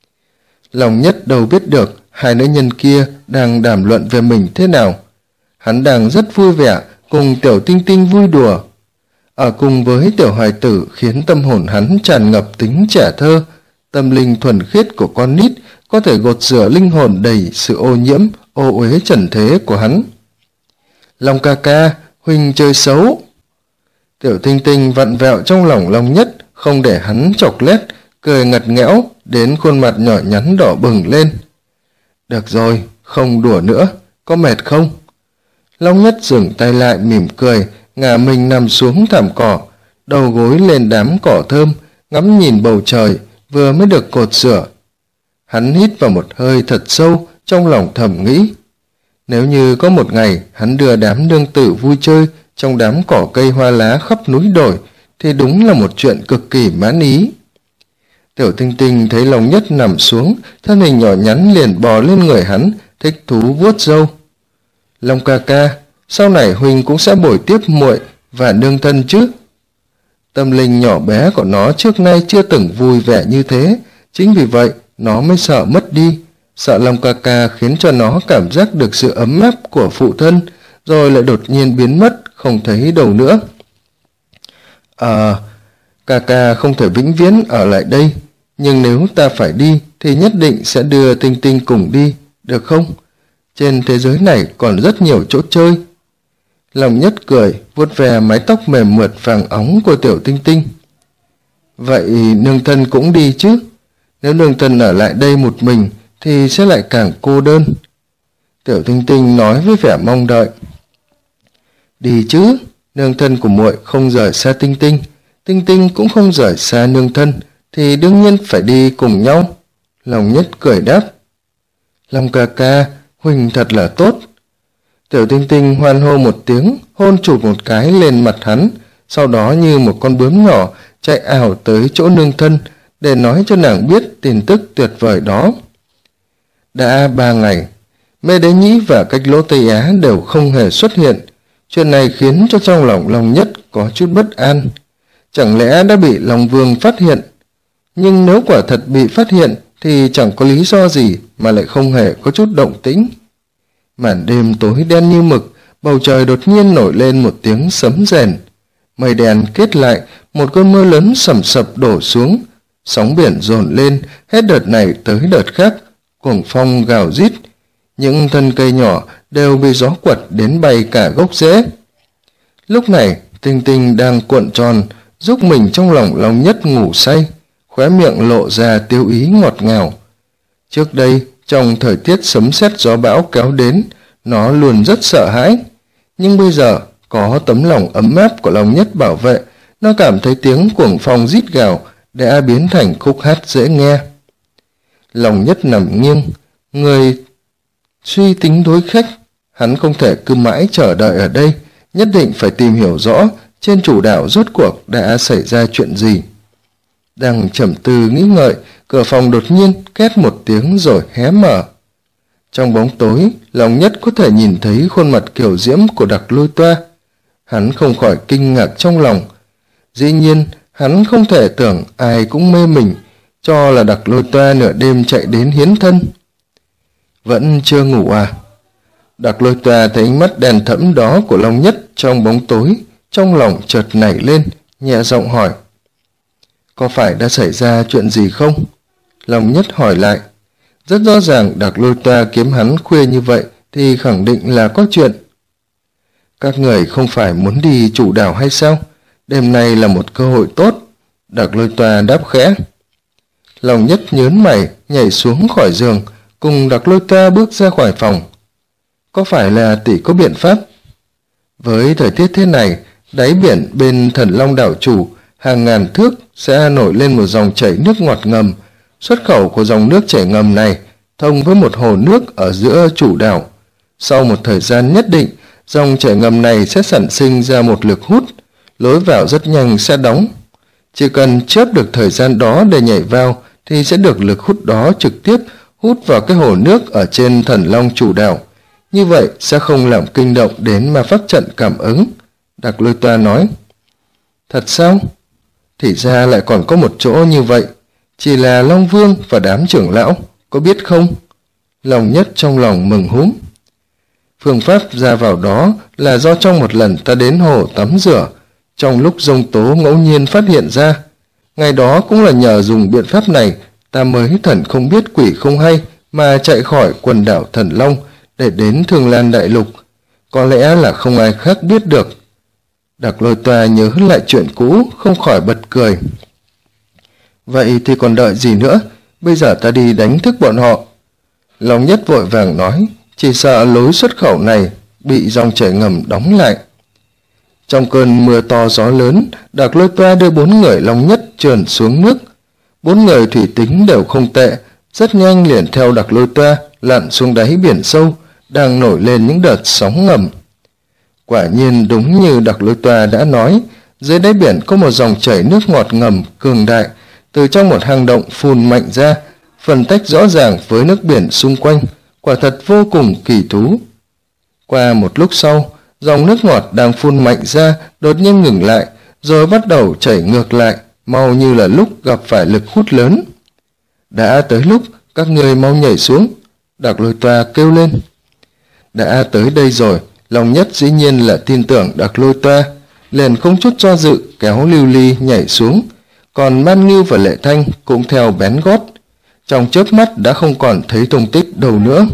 Long Nhất đâu biết được hai nữ nhân kia đang đàm luận về mình thế nào. Hắn đang rất vui vẻ cùng Tiểu Tinh Tinh vui đùa. Ở cùng với tiểu hài tử khiến tâm hồn hắn tràn ngập tính trẻ thơ, tâm linh thuần khiết của con nít có thể gột rửa linh hồn đầy sự ô nhiễm, ô uế trần thế của hắn. Long ca ca, huynh chơi xấu. Tiểu Tinh Tinh vặn vẹo trong lòng Long Nhất, không để hắn chọc lét, cười ngặt nghẽo đến khuôn mặt nhỏ nhắn đỏ bừng lên. Được rồi, không đùa nữa, có mệt không? Long Nhất dừng tay lại mỉm cười, ngả mình nằm xuống thảm cỏ, đầu gối lên đám cỏ thơm, ngắm nhìn bầu trời vừa mới được cột rửa. Hắn hít vào một hơi thật sâu, trong lòng thầm nghĩ. Nếu như có một ngày hắn đưa đám nương tử vui chơi trong đám cỏ cây hoa lá khắp núi đồi, thì đúng là một chuyện cực kỳ mãn ý. Tiểu Tinh Tinh thấy Long Nhất nằm xuống, thân hình nhỏ nhắn liền bò lên người hắn, thích thú vuốt râu. Long ca ca, sau này huynh cũng sẽ bồi tiếp muội và nương thân chứ? Tâm linh nhỏ bé của nó trước nay chưa từng vui vẻ như thế, chính vì vậy nó mới sợ mất đi, sợ Long ca ca khiến cho nó cảm giác được sự ấm áp của phụ thân, rồi lại đột nhiên biến mất, không thấy đâu nữa. Ca ca không thể vĩnh viễn ở lại đây, nhưng nếu ta phải đi thì nhất định sẽ đưa Tinh Tinh cùng đi, được không? Trên thế giới này còn rất nhiều chỗ chơi. Long Nhất cười, vuốt ve mái tóc mềm mượt vàng óng của Tiểu Tinh Tinh. Vậy nương thân cũng đi chứ? Nếu nương thân ở lại đây một mình thì sẽ lại càng cô đơn. Tiểu Tinh Tinh nói với vẻ mong đợi. Đi chứ, nương thân của muội không rời xa Tinh Tinh, Tinh Tinh cũng không rời xa nương thân, thì đương nhiên phải đi cùng nhau. Long Nhất cười đáp. Long ca ca, huynh thật là tốt. Tiểu Tinh Tinh hoan hô một tiếng, hôn chụp một cái lên mặt hắn, sau đó như một con bướm nhỏ chạy ảo tới chỗ nương thân để nói cho nàng biết tin tức tuyệt vời đó. Đã 3 ngày, Mê Đế Nhĩ và Cách Lỗ Tây Á đều không hề xuất hiện. Chuyện này khiến cho trong lòng Long Nhất có chút bất an. Chẳng lẽ đã bị Long Vương phát hiện? Nhưng nếu quả thật bị phát hiện thì chẳng có lý do gì mà lại không hề có chút động tĩnh. Màn đêm tối đen như mực, bầu trời đột nhiên nổi lên một tiếng sấm rền. Mây đen kết lại, một cơn mưa lớn sầm sập đổ xuống. Sóng biển dồn lên, hết đợt này tới đợt khác, cuồng phong gào rít. Những thân cây nhỏ đều bị gió quật đến bay cả gốc rễ. Lúc này, Tinh Tinh đang cuộn tròn, giúp mình trong lòng Long Nhất ngủ say, khóe miệng lộ ra tiêu ý ngọt ngào. Trước đây, trong thời tiết sấm sét gió bão kéo đến, nó luôn rất sợ hãi. Nhưng bây giờ, có tấm lòng ấm áp của Long Nhất bảo vệ, nó cảm thấy tiếng cuồng phong rít gào đã biến thành khúc hát dễ nghe. Long Nhất nằm nghiêng, người suy tính đối khách. Hắn không thể cứ mãi chờ đợi ở đây, nhất định phải tìm hiểu rõ trên chủ đạo rốt cuộc đã xảy ra chuyện gì. Đang trầm tư nghĩ ngợi, cửa phòng đột nhiên két một tiếng rồi hé mở. Trong bóng tối, Long Nhất có thể nhìn thấy khuôn mặt kiều diễm của Đặc Lôi Toa. Hắn không khỏi kinh ngạc trong lòng. Dĩ nhiên, hắn không thể tưởng ai cũng mê mình, cho là Đặc Lôi Toa nửa đêm chạy đến hiến thân. Vẫn chưa ngủ à? Đặc Lôi Toa thấy ánh mắt đèn thẫm đó của Long Nhất trong bóng tối, trong lòng chợt nảy lên, nhẹ giọng hỏi. Có phải đã xảy ra chuyện gì không? Long Nhất hỏi lại. Rất rõ ràng Đặc Lôi Toa kiếm hắn khuya như vậy thì khẳng định là có chuyện. Các người không phải muốn đi chủ đảo hay sao? Đêm nay là một cơ hội tốt. Đặc Lôi Toa đáp khẽ. Long Nhất nhớn mày, nhảy xuống khỏi giường, cùng Đặc Lôi Toa bước ra khỏi phòng. Có phải là tỷ có biện pháp? Với thời tiết thế này, đáy biển bên Thần Long đảo chủ hàng ngàn thước sẽ nổi lên một dòng chảy nước ngọt ngầm. Xuất khẩu của dòng nước chảy ngầm này thông với một hồ nước ở giữa chủ đảo. Sau một thời gian nhất định, dòng chảy ngầm này sẽ sản sinh ra một lực hút, lối vào rất nhanh sẽ đóng. Chỉ cần chớp được thời gian đó để nhảy vào thì sẽ được lực hút đó trực tiếp hút vào cái hồ nước ở trên Thần Long chủ đảo. Như vậy sẽ không làm kinh động đến ma pháp trận cảm ứng. Đặc Lôi Toa nói. Thật sao? Thì ra lại còn có một chỗ như vậy. Chỉ là Long Vương và đám trưởng lão, có biết không? Long Nhất trong lòng mừng húm. Phương pháp ra vào đó là do trong một lần ta đến hồ tắm rửa, trong lúc giông tố ngẫu nhiên phát hiện ra. Ngày đó cũng là nhờ dùng biện pháp này, ta mới thần không biết quỷ không hay mà chạy khỏi quần đảo Thần Long để đến Thương Lan Đại Lục. Có lẽ là không ai khác biết được. Đặc Lôi Toa nhớ lại chuyện cũ, không khỏi bật cười. Vậy thì còn đợi gì nữa? Bây giờ ta đi đánh thức bọn họ. Long Nhất vội vàng nói, chỉ sợ lối xuất khẩu này bị dòng chảy ngầm đóng lại. Trong cơn mưa to gió lớn, Đặc Lôi Toa đưa 4 người Long Nhất trườn xuống nước. 4 người thủy tính đều không tệ, rất nhanh liền theo Đặc Lôi Toa lặn xuống đáy biển sâu, đang nổi lên những đợt sóng ngầm. Quả nhiên đúng như Đặc Lôi Toa đã nói, dưới đáy biển có một dòng chảy nước ngọt ngầm cường đại, từ trong một hang động phun mạnh ra, phân tách rõ ràng với nước biển xung quanh, quả thật vô cùng kỳ thú. Qua một lúc sau, dòng nước ngọt đang phun mạnh ra đột nhiên ngừng lại, rồi bắt đầu chảy ngược lại, mau như là lúc gặp phải lực hút lớn. Đã tới lúc các người mau nhảy xuống, Đặc Lôi Toa kêu lên. Đã tới đây rồi, Long Nhất dĩ nhiên là tin tưởng Đặc Lôi Toa, liền không chút do dự kéo Lưu Ly nhảy xuống, còn Man Ngưu và Lệ Thanh cũng theo bén gót. Trong chớp mắt đã không còn thấy tung tích đâu nữa.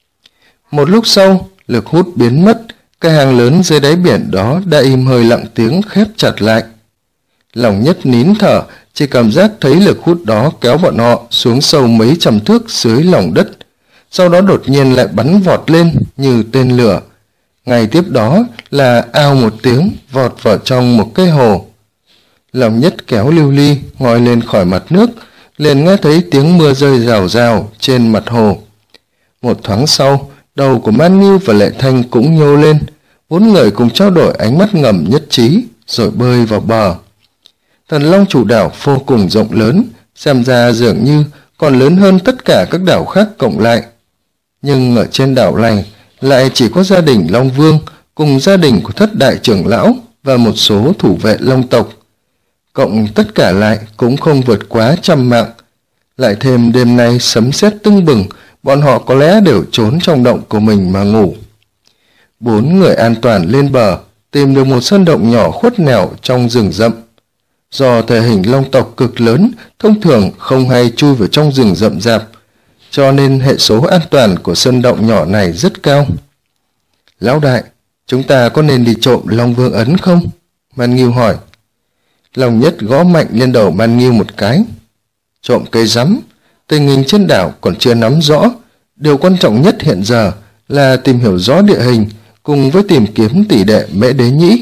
Một lúc sau, lực hút biến mất, cái hang lớn dưới đáy biển đó đã im hơi lặng tiếng khép chặt lại. Lòng Nhất nín thở, chỉ cảm giác thấy lực hút đó kéo bọn họ xuống sâu mấy trăm thước dưới lòng đất, sau đó đột nhiên lại bắn vọt lên như tên lửa. Ngay tiếp đó là ao một tiếng vọt vào trong một cái hồ. Lòng Nhất kéo Lưu Ly ngoi lên khỏi mặt nước, liền nghe thấy tiếng mưa rơi rào rào trên mặt hồ. Một thoáng sau, đầu của Man Ngưu và Lệ Thanh cũng nhô lên, bốn người cùng trao đổi ánh mắt ngầm nhất trí rồi bơi vào bờ. Thần Long Chủ đảo vô cùng rộng lớn, xem ra dường như còn lớn hơn tất cả các đảo khác cộng lại. Nhưng ở trên đảo này lại chỉ có gia đình Long Vương cùng gia đình của thất đại trưởng lão và một số thủ vệ Long tộc. Cộng tất cả lại cũng không vượt quá 100 mạng. Lại thêm đêm nay sấm sét tưng bừng, bọn họ có lẽ đều trốn trong động của mình mà ngủ. Bốn người an toàn lên bờ, tìm được một sơn động nhỏ khuất nẻo trong rừng rậm. Do thể hình Long tộc cực lớn, thông thường không hay chui vào trong rừng rậm rạp, cho nên hệ số an toàn của sơn động nhỏ này rất cao. Lão đại, chúng ta có nên đi trộm Long Vương ấn không? Man Ngưu hỏi. Long Nhất gõ mạnh lên đầu Man Ngưu một cái. Trộm cây rắm, tình hình trên đảo còn chưa nắm rõ. Điều quan trọng nhất hiện giờ là tìm hiểu rõ địa hình cùng với tìm kiếm tỷ đệ Mễ Đế Nhĩ.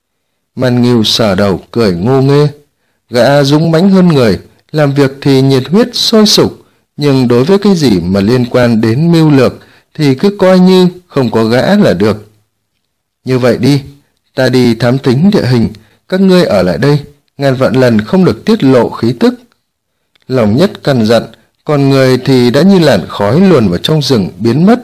Man Ngưu sờ đầu cười ngô nghê. Gã dũng mãnh hơn người, làm việc thì nhiệt huyết sôi sục, nhưng đối với cái gì mà liên quan đến mưu lược thì cứ coi như không có gã là được. Như vậy đi, ta đi thám tính địa hình, các ngươi ở lại đây, ngàn vạn lần không được tiết lộ khí tức. Lòng Nhất căn dặn, còn người thì đã như làn khói luồn vào trong rừng biến mất.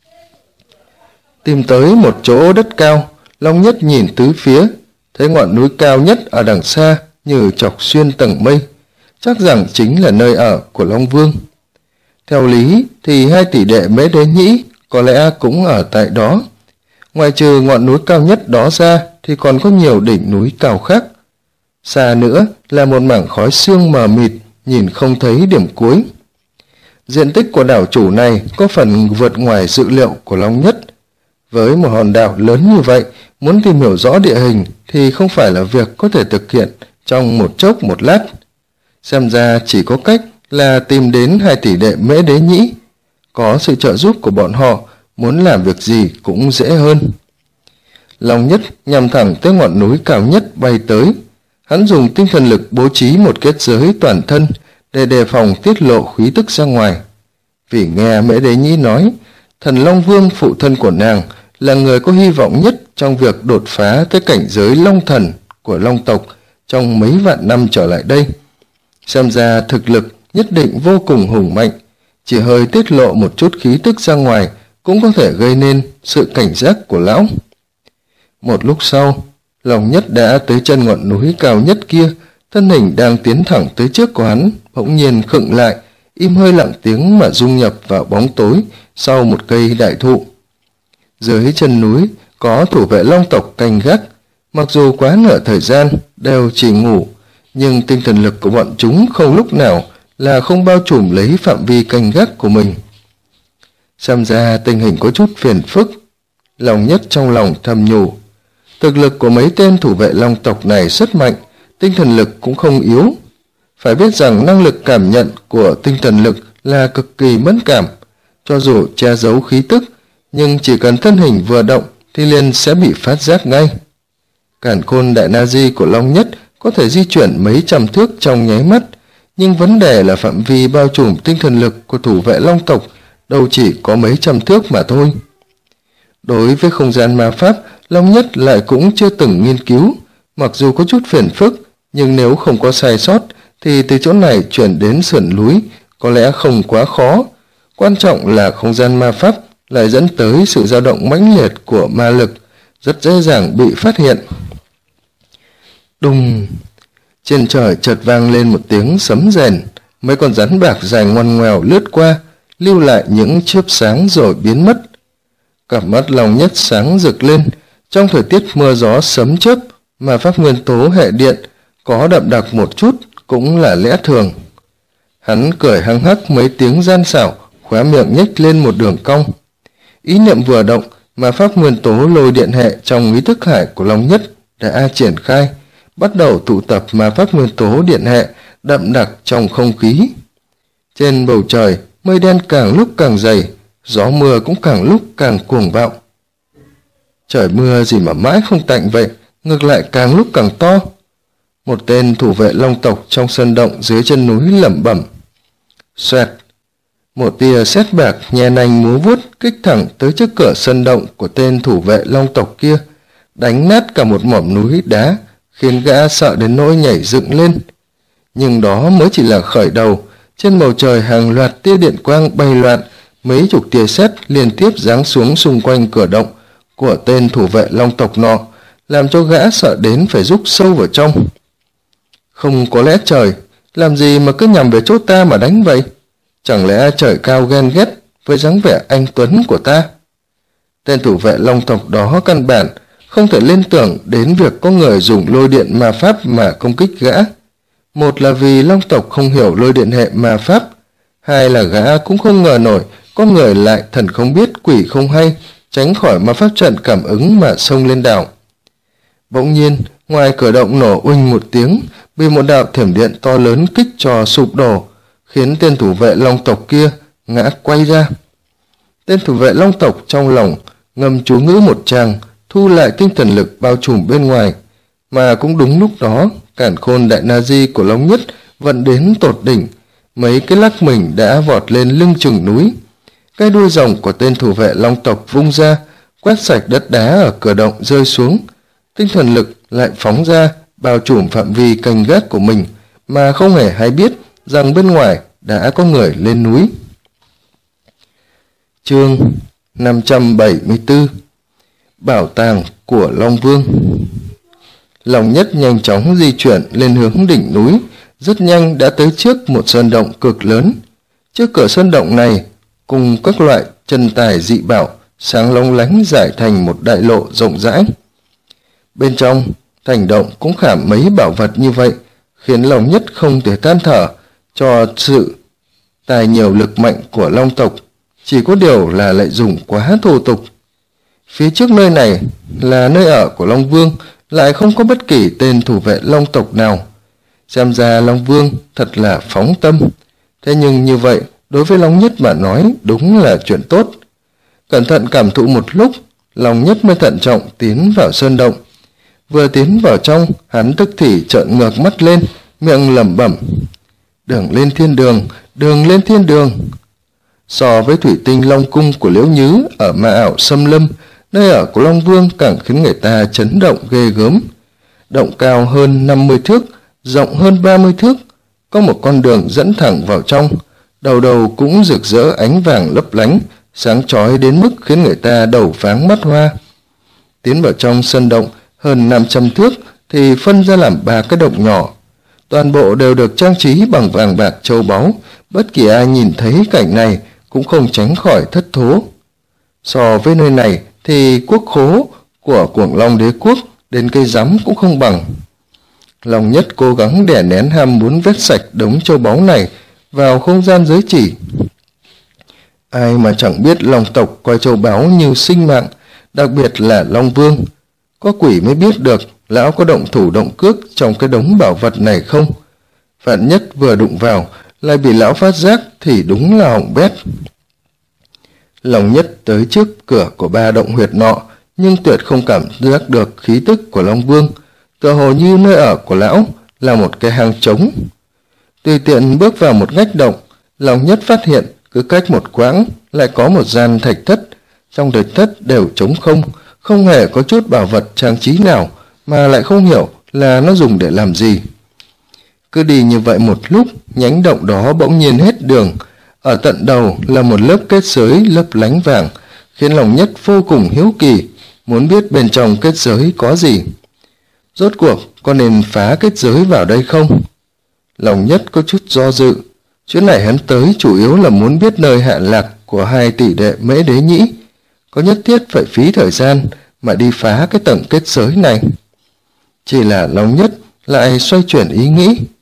Tìm tới một chỗ đất cao, Long Nhất nhìn tứ phía, thấy ngọn núi cao nhất ở đằng xa như chọc xuyên tầng mây, chắc rằng chính là nơi ở của Long Vương. Theo lý thì hai tỷ đệ Mễ Đế Nhĩ có lẽ cũng ở tại đó. Ngoài trừ ngọn núi cao nhất đó ra thì còn có nhiều đỉnh núi cao khác. Xa nữa là một mảng khói sương mờ mịt, nhìn không thấy điểm cuối. Diện tích của đảo chủ này có phần vượt ngoài dự liệu của Long Nhất. Với một hòn đảo lớn như vậy, muốn tìm hiểu rõ địa hình thì không phải là việc có thể thực hiện trong một chốc một lát. Xem ra chỉ có cách là tìm đến hai tỷ đệ Mễ Đế Nhĩ. Có sự trợ giúp của bọn họ, muốn làm việc gì cũng dễ hơn. Long Nhất nhằm thẳng tới ngọn núi cao nhất bay tới. Hắn dùng tinh thần lực bố trí một kết giới toàn thân để đề phòng tiết lộ khí tức ra ngoài. Vì nghe Mễ Đế Nhĩ nói, thần Long Vương phụ thân của nàng là người có hy vọng nhất trong việc đột phá cái cảnh giới Long Thần của Long tộc trong mấy vạn năm trở lại đây. Xem ra thực lực nhất định vô cùng hùng mạnh, chỉ hơi tiết lộ một chút khí tức ra ngoài cũng có thể gây nên sự cảnh giác của lão. Một lúc sau, Long Nhất đã tới chân ngọn núi cao nhất kia, thân hình đang tiến thẳng tới trước của hắn, bỗng nhiên khựng lại, im hơi lặng tiếng mà dung nhập vào bóng tối sau một cây đại thụ. Dưới chân núi có thủ vệ Long tộc canh gác, mặc dù quá nửa thời gian đều chỉ ngủ, nhưng tinh thần lực của bọn chúng không lúc nào là không bao trùm lấy phạm vi canh gác của mình. Xem ra tình hình có chút phiền phức. Long Nhất trong lòng thầm nhủ. Thực lực của mấy tên thủ vệ Long tộc này rất mạnh, tinh thần lực cũng không yếu. Phải biết rằng năng lực cảm nhận của tinh thần lực là cực kỳ mẫn cảm, cho dù che giấu khí tức, nhưng chỉ cần thân hình vừa động thì liền sẽ bị phát giác ngay. Càn khôn đại na di của Long Nhất có thể di chuyển mấy trăm thước trong nháy mắt, nhưng vấn đề là phạm vi bao trùm tinh thần lực của thủ vệ Long tộc đâu chỉ có mấy trăm thước mà thôi. Đối với không gian ma pháp, Long Nhất lại cũng chưa từng nghiên cứu, mặc dù có chút phiền phức, nhưng nếu không có sai sót thì từ chỗ này chuyển đến sườn núi có lẽ không quá khó. Quan trọng là không gian ma pháp lại dẫn tới sự dao động mãnh liệt của ma lực, rất dễ dàng bị phát hiện. Đùng! Trên trời chợt vang lên một tiếng sấm rền, mấy con rắn bạc dài ngoằn ngoèo lướt qua, lưu lại những chớp sáng rồi biến mất. Cặp mắt Long Nhất sáng rực lên. Trong thời tiết mưa gió sấm chớp mà pháp nguyên tố hệ điện có đậm đặc một chút cũng là lẽ thường. Hắn cười hăng hắc mấy tiếng gian xảo, khóe miệng nhếch lên một đường cong. Ý niệm vừa động, mà pháp nguyên tố lôi điện hệ trong ý thức hải của Long Nhất đã triển khai, bắt đầu tụ tập mà pháp nguyên tố điện hệ đậm đặc trong không khí. Trên bầu trời, mây đen càng lúc càng dày, gió mưa cũng càng lúc càng cuồng bạo. Trời mưa gì mà mãi không tạnh vậy, ngược lại càng lúc càng to. Một tên thủ vệ long tộc trong sân động dưới chân núi lẩm bẩm. Xoẹt! Một tia sét bạc nhẹ nành múa vuốt kích thẳng tới trước cửa sân động của tên thủ vệ long tộc kia, đánh nát cả một mỏm núi đá, khiến gã sợ đến nỗi nhảy dựng lên. Nhưng đó mới chỉ là khởi đầu. Trên bầu trời hàng loạt tia điện quang bay loạn, mấy chục tia sét liên tiếp giáng xuống xung quanh cửa động của tên thủ vệ long tộc nọ, làm cho gã sợ đến phải rúc sâu vào trong. Không có lẽ trời, làm gì mà cứ nhằm về chỗ ta mà đánh vậy? Chẳng lẽ trời cao ghen ghét với dáng vẻ anh tuấn của ta? Tên thủ vệ long tộc đó căn bản không thể liên tưởng đến việc có người dùng lôi điện ma pháp mà công kích gã. Một là vì long tộc không hiểu lôi điện hệ ma pháp, hai là gã cũng không ngờ nổi có người lại thần không biết quỷ không hay, tránh khỏi ma pháp trận cảm ứng mà xông lên đảo. Bỗng nhiên, ngoài cửa động nổ uỳnh một tiếng, bị một đạo thiểm điện to lớn kích cho sụp đổ, khiến tên thủ vệ long tộc kia ngã quay ra. Tên thủ vệ long tộc trong lòng ngâm chú ngữ một tràng, thu lại tinh thần lực bao trùm bên ngoài, mà cũng đúng lúc đó, cản khôn đại na di của Long Nhất vận đến tột đỉnh, mấy cái lắc mình đã vọt lên lưng chừng núi. Cái đuôi rồng của tên thủ vệ long tộc vung ra, quét sạch đất đá ở cửa động rơi xuống. Tinh thần lực lại phóng ra, bao trùm phạm vi canh gác của mình, mà không hề hay biết rằng bên ngoài đã có người lên núi. Chương 574 Bảo tàng của Long Vương. Long Nhất nhanh chóng di chuyển lên hướng đỉnh núi, rất nhanh đã tới trước một sơn động cực lớn. Trước cửa sơn động này, cùng các loại chân tài dị bảo sáng long lánh rải thành một đại lộ rộng rãi. Bên trong, thành động cũng khảm mấy bảo vật như vậy, khiến Long Nhất không thể than thở cho sự tài nhiều lực mạnh của long tộc, chỉ có điều là lại dùng quá thô tục. Phía trước nơi này là nơi ở của Long Vương, lại không có bất kỳ tên thủ vệ long tộc nào. Xem ra Long Vương thật là phóng tâm. Thế nhưng như vậy, đối với Long Nhất mà nói đúng là chuyện tốt. Cẩn thận cảm thụ một lúc, Long Nhất mới thận trọng tiến vào sơn động. Vừa tiến vào trong, hắn tức thì trợn ngược mắt lên, miệng lẩm bẩm. Đường lên thiên đường, đường lên thiên đường. So với thủy tinh long cung của Liễu Nhứ ở Ma Ảo Xâm Lâm, nơi ở của Long Vương càng khiến người ta chấn động ghê gớm. Động cao hơn 50 thước, rộng hơn 30 thước, có một con đường dẫn thẳng vào trong, đầu đầu cũng rực rỡ ánh vàng lấp lánh, sáng chói đến mức khiến người ta đầu váng mắt hoa. Tiến vào trong sân động hơn 500 thước thì phân ra làm 3 cái động nhỏ. Toàn bộ đều được trang trí bằng vàng bạc châu báu, bất kỳ ai nhìn thấy cảnh này cũng không tránh khỏi thất thố. So với nơi này thì quốc khố của Cuồng Long Đế Quốc đến cây rắm cũng không bằng. Long Nhất cố gắng đè nén ham muốn vét sạch đống châu báu này vào không gian giới chỉ. Ai mà chẳng biết long tộc coi châu báu như sinh mạng, đặc biệt là Long Vương. Có quỷ mới biết được lão có động thủ động cước trong cái đống bảo vật này không. Vạn nhất vừa đụng vào lại bị lão phát giác thì đúng là hỏng bét. Long Nhất tới trước cửa của 3 động huyệt nọ, nhưng tuyệt không cảm giác được khí tức của Long Vương, tựa hồ như nơi ở của lão là một cái hang trống. Tùy tiện bước vào một ngách động, Long Nhất phát hiện cứ cách một quãng lại có một gian thạch thất, trong thạch thất đều trống không, không hề có chút bảo vật trang trí nào, mà lại không hiểu là nó dùng để làm gì. Cứ đi như vậy một lúc, nhánh động đó bỗng nhiên hết đường. Ở tận đầu là một lớp kết giới lấp lánh vàng, khiến Long Nhất vô cùng hiếu kỳ, muốn biết bên trong kết giới có gì. Rốt cuộc có nên phá kết giới vào đây không? Long Nhất có chút do dự. Chuyến này hắn tới chủ yếu là muốn biết nơi hạ lạc của 2 tỷ đệ Mễ Đế Nhĩ. Có nhất thiết phải phí thời gian mà đi phá cái tầng kết giới này? Chỉ là Long Nhất lại xoay chuyển ý nghĩ.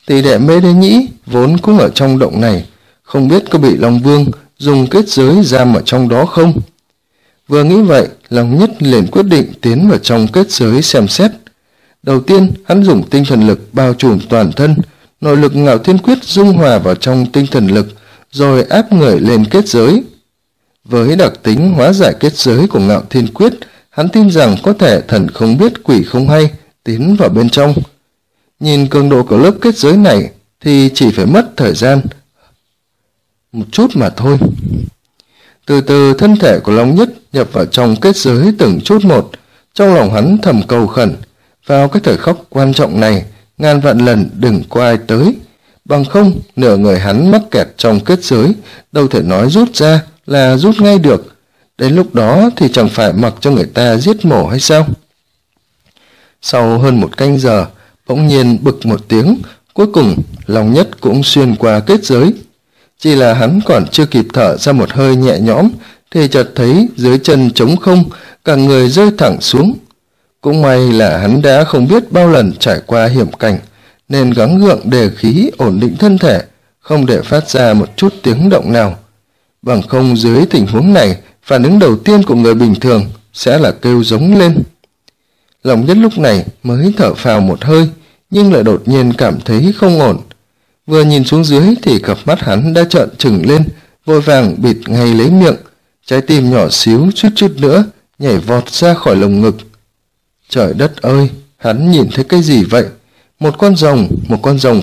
Tỷ đệ Mễ Đế Nhĩ vốn cũng ở trong động này, không biết có bị Long Vương dùng kết giới giam ở trong đó không. Vừa nghĩ vậy, Long Nhất liền quyết định tiến vào trong kết giới xem xét. Đầu tiên, hắn dùng tinh thần lực bao trùm toàn thân, nội lực Ngạo Thiên Quyết dung hòa vào trong tinh thần lực, rồi áp người lên kết giới. Với đặc tính hóa giải kết giới của Ngạo Thiên Quyết, hắn tin rằng có thể thần không biết quỷ không hay tiến vào bên trong. Nhìn cường độ của lớp kết giới này thì chỉ phải mất thời gian một chút mà thôi. Từ từ thân thể của Long Nhất nhập vào trong kết giới từng chút một, trong lòng hắn thầm cầu khẩn, vào cái thời khắc quan trọng này, ngàn vạn lần đừng có ai tới, bằng không nửa người hắn mắc kẹt trong kết giới, đâu thể nói rút ra là rút ngay được, đến lúc đó thì chẳng phải mặc cho người ta giết mổ hay sao. Sau hơn một canh giờ, bỗng nhiên bực một tiếng, cuối cùng Long Nhất cũng xuyên qua kết giới. Chỉ là hắn còn chưa kịp thở ra một hơi nhẹ nhõm thì chợt thấy dưới chân trống không, cả người rơi thẳng xuống. Cũng may là hắn đã không biết bao lần trải qua hiểm cảnh, nên gắng gượng đề khí ổn định thân thể, không để phát ra một chút tiếng động nào. Bằng không dưới tình huống này, phản ứng đầu tiên của người bình thường sẽ là kêu giống lên. Long Nhất lúc này mới thở phào một hơi, nhưng lại đột nhiên cảm thấy không ổn. Vừa nhìn xuống dưới thì cặp mắt hắn đã trợn trừng lên, vội vàng bịt ngay lấy miệng, trái tim nhỏ xíu chút chút nữa nhảy vọt ra khỏi lồng ngực. Trời đất ơi, hắn nhìn thấy cái gì vậy? Một con rồng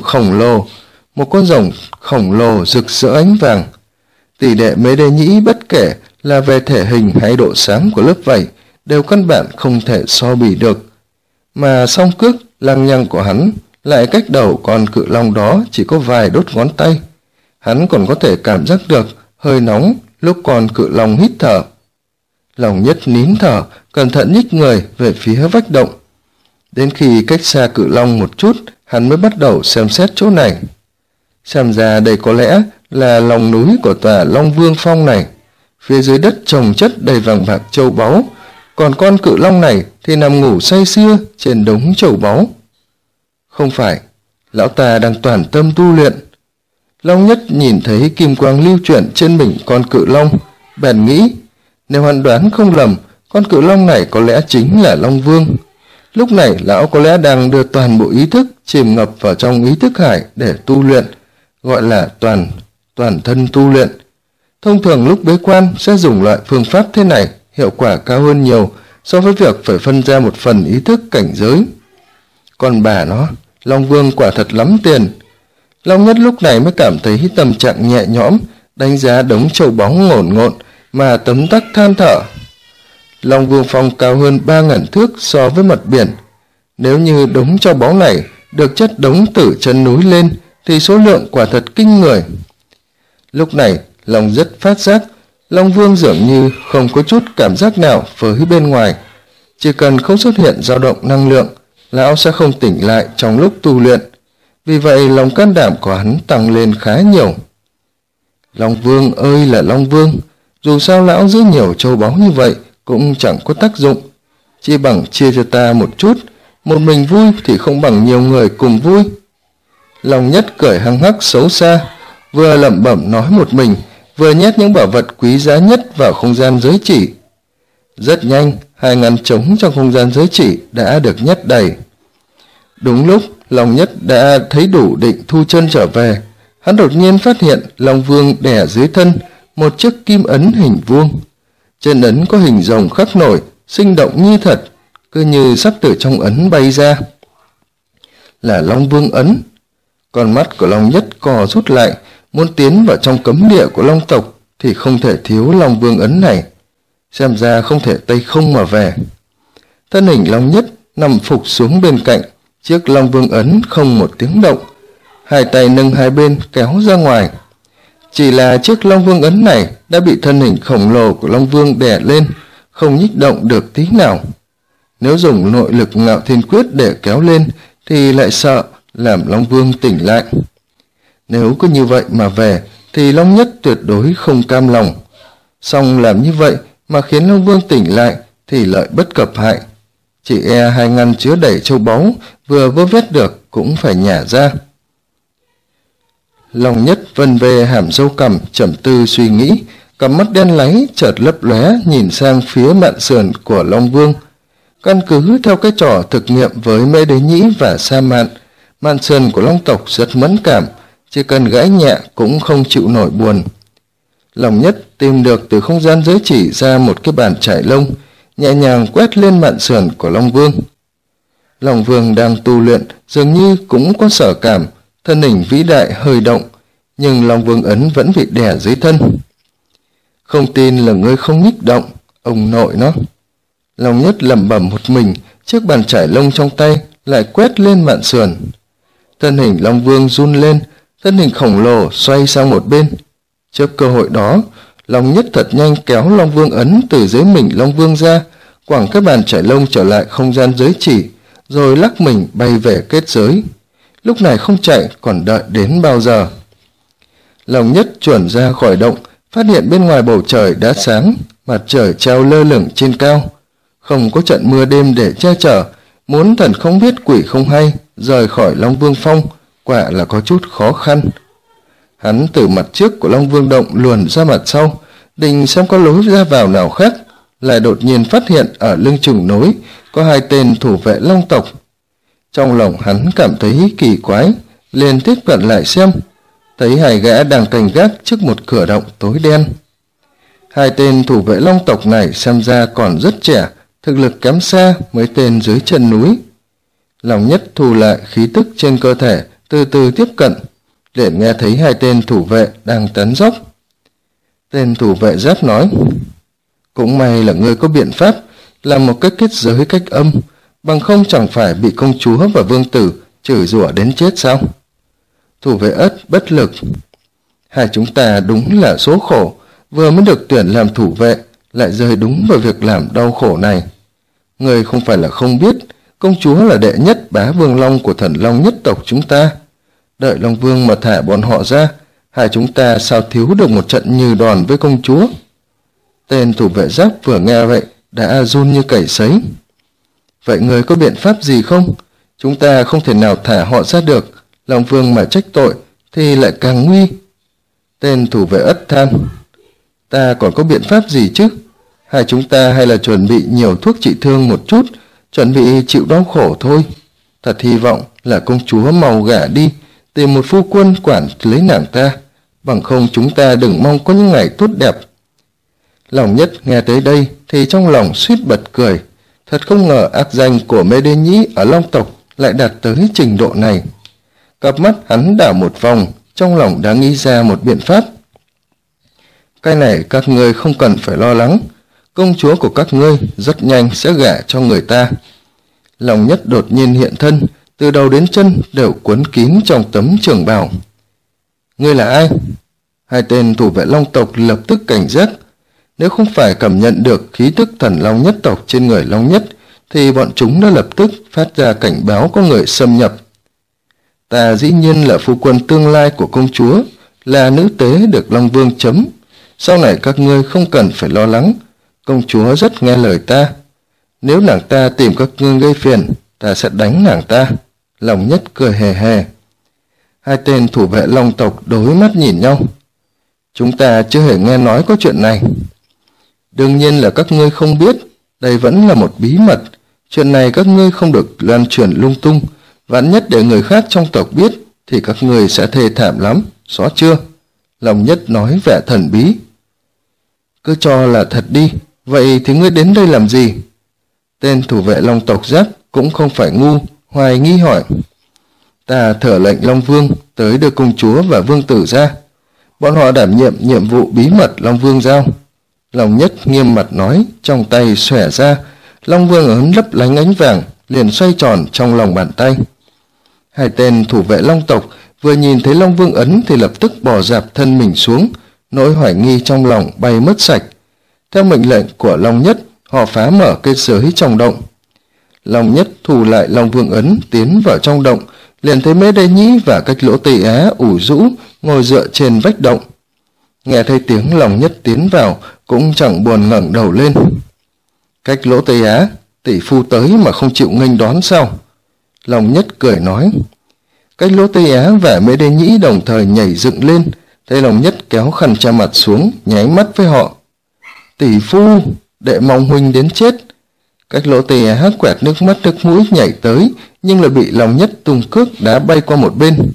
khổng lồ rực rỡ ánh vàng. Tỷ đệ Mễ Đế Nhĩ bất kể là về thể hình hay độ sáng của lớp vảy đều căn bản không thể so bì được. Mà song cước lăng nhăng của hắn lại cách đầu con cự long đó chỉ có vài đốt ngón tay. Hắn còn có thể cảm giác được hơi nóng lúc con cự long hít thở. Long Nhất nín thở, cẩn thận nhích người về phía vách động. Đến khi cách xa cự long một chút, hắn mới bắt đầu xem xét chỗ này. Xem ra đây có lẽ là lòng núi của tòa Long Vương Phong này. Phía dưới đất trồng chất đầy vàng bạc châu báu, còn con cự long này thì nằm ngủ say sưa trên đống châu báu. Không phải, lão ta đang toàn tâm tu luyện. Long Nhất nhìn thấy kim quang lưu chuyển trên mình con cự long, bèn nghĩ, nếu hắn đoán không lầm, con cự long này có lẽ chính là Long Vương. Lúc này lão có lẽ đang đưa toàn bộ ý thức chìm ngập vào trong ý thức hải để tu luyện, gọi là toàn thân tu luyện. Thông thường lúc bế quan sẽ dùng loại phương pháp thế này, hiệu quả cao hơn nhiều so với việc phải phân ra một phần ý thức cảnh giới. Còn bà nó, Long Vương quả thật lắm tiền. Long Nhất lúc này mới cảm thấy tâm trạng nhẹ nhõm, đánh giá đống châu báu ngổn ngộn mà tấm tắc than thở. Long Vương Phong cao hơn 3.000 thước so với mặt biển. Nếu như đống châu báu này được chất đống từ chân núi lên thì số lượng quả thật kinh người. Lúc này, Long rất phát giác, Long Vương dường như không có chút cảm giác nào với bên ngoài. Chỉ cần không xuất hiện dao động năng lượng, lão sẽ không tỉnh lại trong lúc tu luyện. Vì vậy lòng can đảm của hắn tăng lên khá nhiều. Long Vương ơi là Long Vương, dù sao lão giữ nhiều châu báu như vậy cũng chẳng có tác dụng. Chỉ bằng chia cho ta một chút, một mình vui thì không bằng nhiều người cùng vui. Long Nhất cười hăng hắc xấu xa, vừa lẩm bẩm nói một mình, vừa nhét những bảo vật quý giá nhất vào không gian giới chỉ. Rất nhanh, 2 ngăn trống trong không gian giới chỉ đã được nhét đầy. Đúng lúc Long Nhất đã thấy đủ định thu chân trở về, hắn đột nhiên phát hiện Long Vương đè dưới thân một chiếc kim ấn hình vuông. Trên ấn có hình rồng khắc nổi, sinh động như thật, cứ như sắp từ trong ấn bay ra. Là Long Vương ấn. Con mắt của Long Nhất co rút lại, muốn tiến vào trong cấm địa của Long tộc thì không thể thiếu Long Vương ấn này. Xem ra không thể tay không mà về. Thân hình Long Nhất nằm phục xuống bên cạnh chiếc Long Vương ấn không một tiếng động, hai tay nâng hai bên kéo ra ngoài. Chỉ là chiếc Long Vương ấn này đã bị thân hình khổng lồ của Long Vương đè lên, không nhích động được tí nào. Nếu dùng nội lực Ngạo Thiên Quyết để kéo lên thì lại sợ làm Long Vương tỉnh lại. Nếu cứ như vậy mà về thì Long Nhất tuyệt đối không cam lòng. Song làm như vậy mà khiến Long Vương tỉnh lại thì lợi bất cập hại. Chỉ e 2 ngăn chứa đầy châu báu vừa vơ vét được cũng phải nhả ra. Long Nhất vân về hàm râu cằm, trầm tư suy nghĩ, cặp mắt đen láy chợt lấp lóe nhìn sang phía mạn sườn của Long Vương. Căn cứ theo cái trò thực nghiệm với Mễ Đế Nhĩ và Sa Mạn, mạn sườn của Long tộc rất mẫn cảm, chỉ cần gãy nhẹ cũng không chịu nổi buồn. Long Nhất tìm được từ không gian giới chỉ ra một cái bàn chải lông, nhẹ nhàng quét lên mạn sườn của Long Vương. Long Vương đang tu luyện dường như cũng có sở cảm, thân hình vĩ đại hơi động, nhưng Long Vương ấn vẫn bị đè dưới thân. Không tin là ngươi không nhích động, ông nội nó. Long Nhất lẩm bẩm một mình, chiếc bàn chải lông trong tay lại quét lên mạn sườn. Thân hình Long Vương run lên, thân hình khổng lồ xoay sang một bên. Trước cơ hội đó, Long Nhất thật nhanh kéo Long Vương ấn từ dưới mình Long Vương ra, quẳng cái bàn chải lông trở lại không gian giới chỉ, rồi lắc mình bay về kết giới. Lúc này không chạy còn đợi đến bao giờ? Long Nhất chuẩn ra khỏi động, phát hiện bên ngoài bầu trời đã sáng, mặt trời treo lơ lửng trên cao. Không có trận mưa đêm để che chở, muốn thần không biết quỷ không hay, rời khỏi Long Vương Phong, quả là có chút khó khăn. Hắn từ mặt trước của Long Vương Động luồn ra mặt sau, định xem có lối ra vào nào khác, lại đột nhiên phát hiện ở lưng chừng núi có hai tên thủ vệ Long tộc. Trong lòng hắn cảm thấy kỳ quái, liền tiếp cận lại xem, thấy hai gã đang canh gác trước một cửa động tối đen. Hai tên thủ vệ Long tộc này xem ra còn rất trẻ, thực lực kém xa mấy tên dưới chân núi. Long Nhất thu lại khí tức trên cơ thể, từ từ tiếp cận, liền nghe thấy hai tên thủ vệ đang tấn dốc. Tên thủ vệ Giáp nói, cũng may là ngươi có biện pháp làm một cái kết giới cách âm, bằng không chẳng phải bị công chúa và vương tử chửi rủa đến chết sao? Thủ vệ Ất bất lực, hai chúng ta đúng là số khổ, vừa mới được tuyển làm thủ vệ, lại rơi đúng vào việc làm đau khổ này. Ngươi không phải là không biết, công chúa là đệ nhất bá vương long của thần long nhất tộc chúng ta. Đợi Long Vương mà thả bọn họ ra, hai chúng ta sao thiếu được một trận như đòn với công chúa? Tên thủ vệ Giáp vừa nghe vậy đã run như cầy sấy. Vậy người có biện pháp gì không? Chúng ta không thể nào thả họ ra được, Long Vương mà trách tội thì lại càng nguy. Tên thủ vệ Ất than, ta còn có biện pháp gì chứ? Hai chúng ta hay là chuẩn bị nhiều thuốc trị thương một chút, chuẩn bị chịu đau khổ thôi. Thật hy vọng là công chúa mau gả đi, tìm một phu quân quản lấy nàng ta, bằng không chúng ta đừng mong có những ngày tốt đẹp. Long Nhất nghe tới đây thì trong lòng suýt bật cười, thật không ngờ ác danh của Mễ Đế Nhĩ ở Long tộc lại đạt tới trình độ này. Cặp mắt hắn đảo một vòng, trong lòng đã nghĩ ra một biện pháp. Cái này các ngươi không cần phải lo lắng, công chúa của các ngươi rất nhanh sẽ gả cho người ta. Long Nhất đột nhiên hiện thân, từ đầu đến chân đều cuốn kín trong tấm trường bào. Ngươi là ai? Hai tên thủ vệ Long tộc lập tức cảnh giác. Nếu không phải cảm nhận được khí tức thần Long nhất tộc trên người Long Nhất, thì bọn chúng đã lập tức phát ra cảnh báo có người xâm nhập. Ta dĩ nhiên là phu quân tương lai của công chúa, là nữ tế được Long Vương chấm. Sau này các ngươi không cần phải lo lắng, công chúa rất nghe lời ta. Nếu nàng ta tìm các ngươi gây phiền, ta sẽ đánh nàng ta. Long Nhất cười hề hề. Hai tên thủ vệ Long tộc đối mắt nhìn nhau. Chúng ta chưa hề nghe nói có chuyện này. Đương nhiên là các ngươi không biết, đây vẫn là một bí mật. Chuyện này các ngươi không được loan truyền lung tung, vạn nhất để người khác trong tộc biết thì các ngươi sẽ thê thảm lắm, rõ chưa? Long Nhất nói vẻ thần bí. Cứ cho là thật đi, vậy thì ngươi đến đây làm gì? Tên thủ vệ Long tộc Giáp cũng không phải ngu, hoài nghi hỏi. Ta thở lệnh Long Vương tới đưa công chúa và vương tử ra. Bọn họ đảm nhiệm nhiệm vụ bí mật Long Vương giao. Long Nhất nghiêm mặt nói, trong tay xòe ra, Long Vương ấn lấp lánh ánh vàng, liền xoay tròn trong lòng bàn tay. Hai tên thủ vệ Long tộc vừa nhìn thấy Long Vương ấn thì lập tức bò dạp thân mình xuống, nỗi hoài nghi trong lòng bay mất sạch. Theo mệnh lệnh của Long Nhất, họ phá mở kết giới trong động. Long Nhất thu lại Long Vương ấn tiến vào trong động, liền thấy Mễ Đế Nhĩ và Cách Lỗ Tây Á ủ rũ ngồi dựa trên vách động. Nghe thấy tiếng Long Nhất tiến vào cũng chẳng buồn ngẩng đầu lên. Cách Lỗ Tây Á, tỷ phu tới mà không chịu nghênh đón sao? Long Nhất cười nói. Cách Lỗ Tây Á và Mễ Đế Nhĩ đồng thời nhảy dựng lên, thấy Long Nhất kéo khăn che mặt xuống, nháy mắt với họ. Tỷ phu, đệ mong huynh đến chết. Cách Lỗ Tây Á quẹt nước mắt nước mũi nhảy tới, nhưng lại bị Long Nhất tung cước đá bay qua một bên.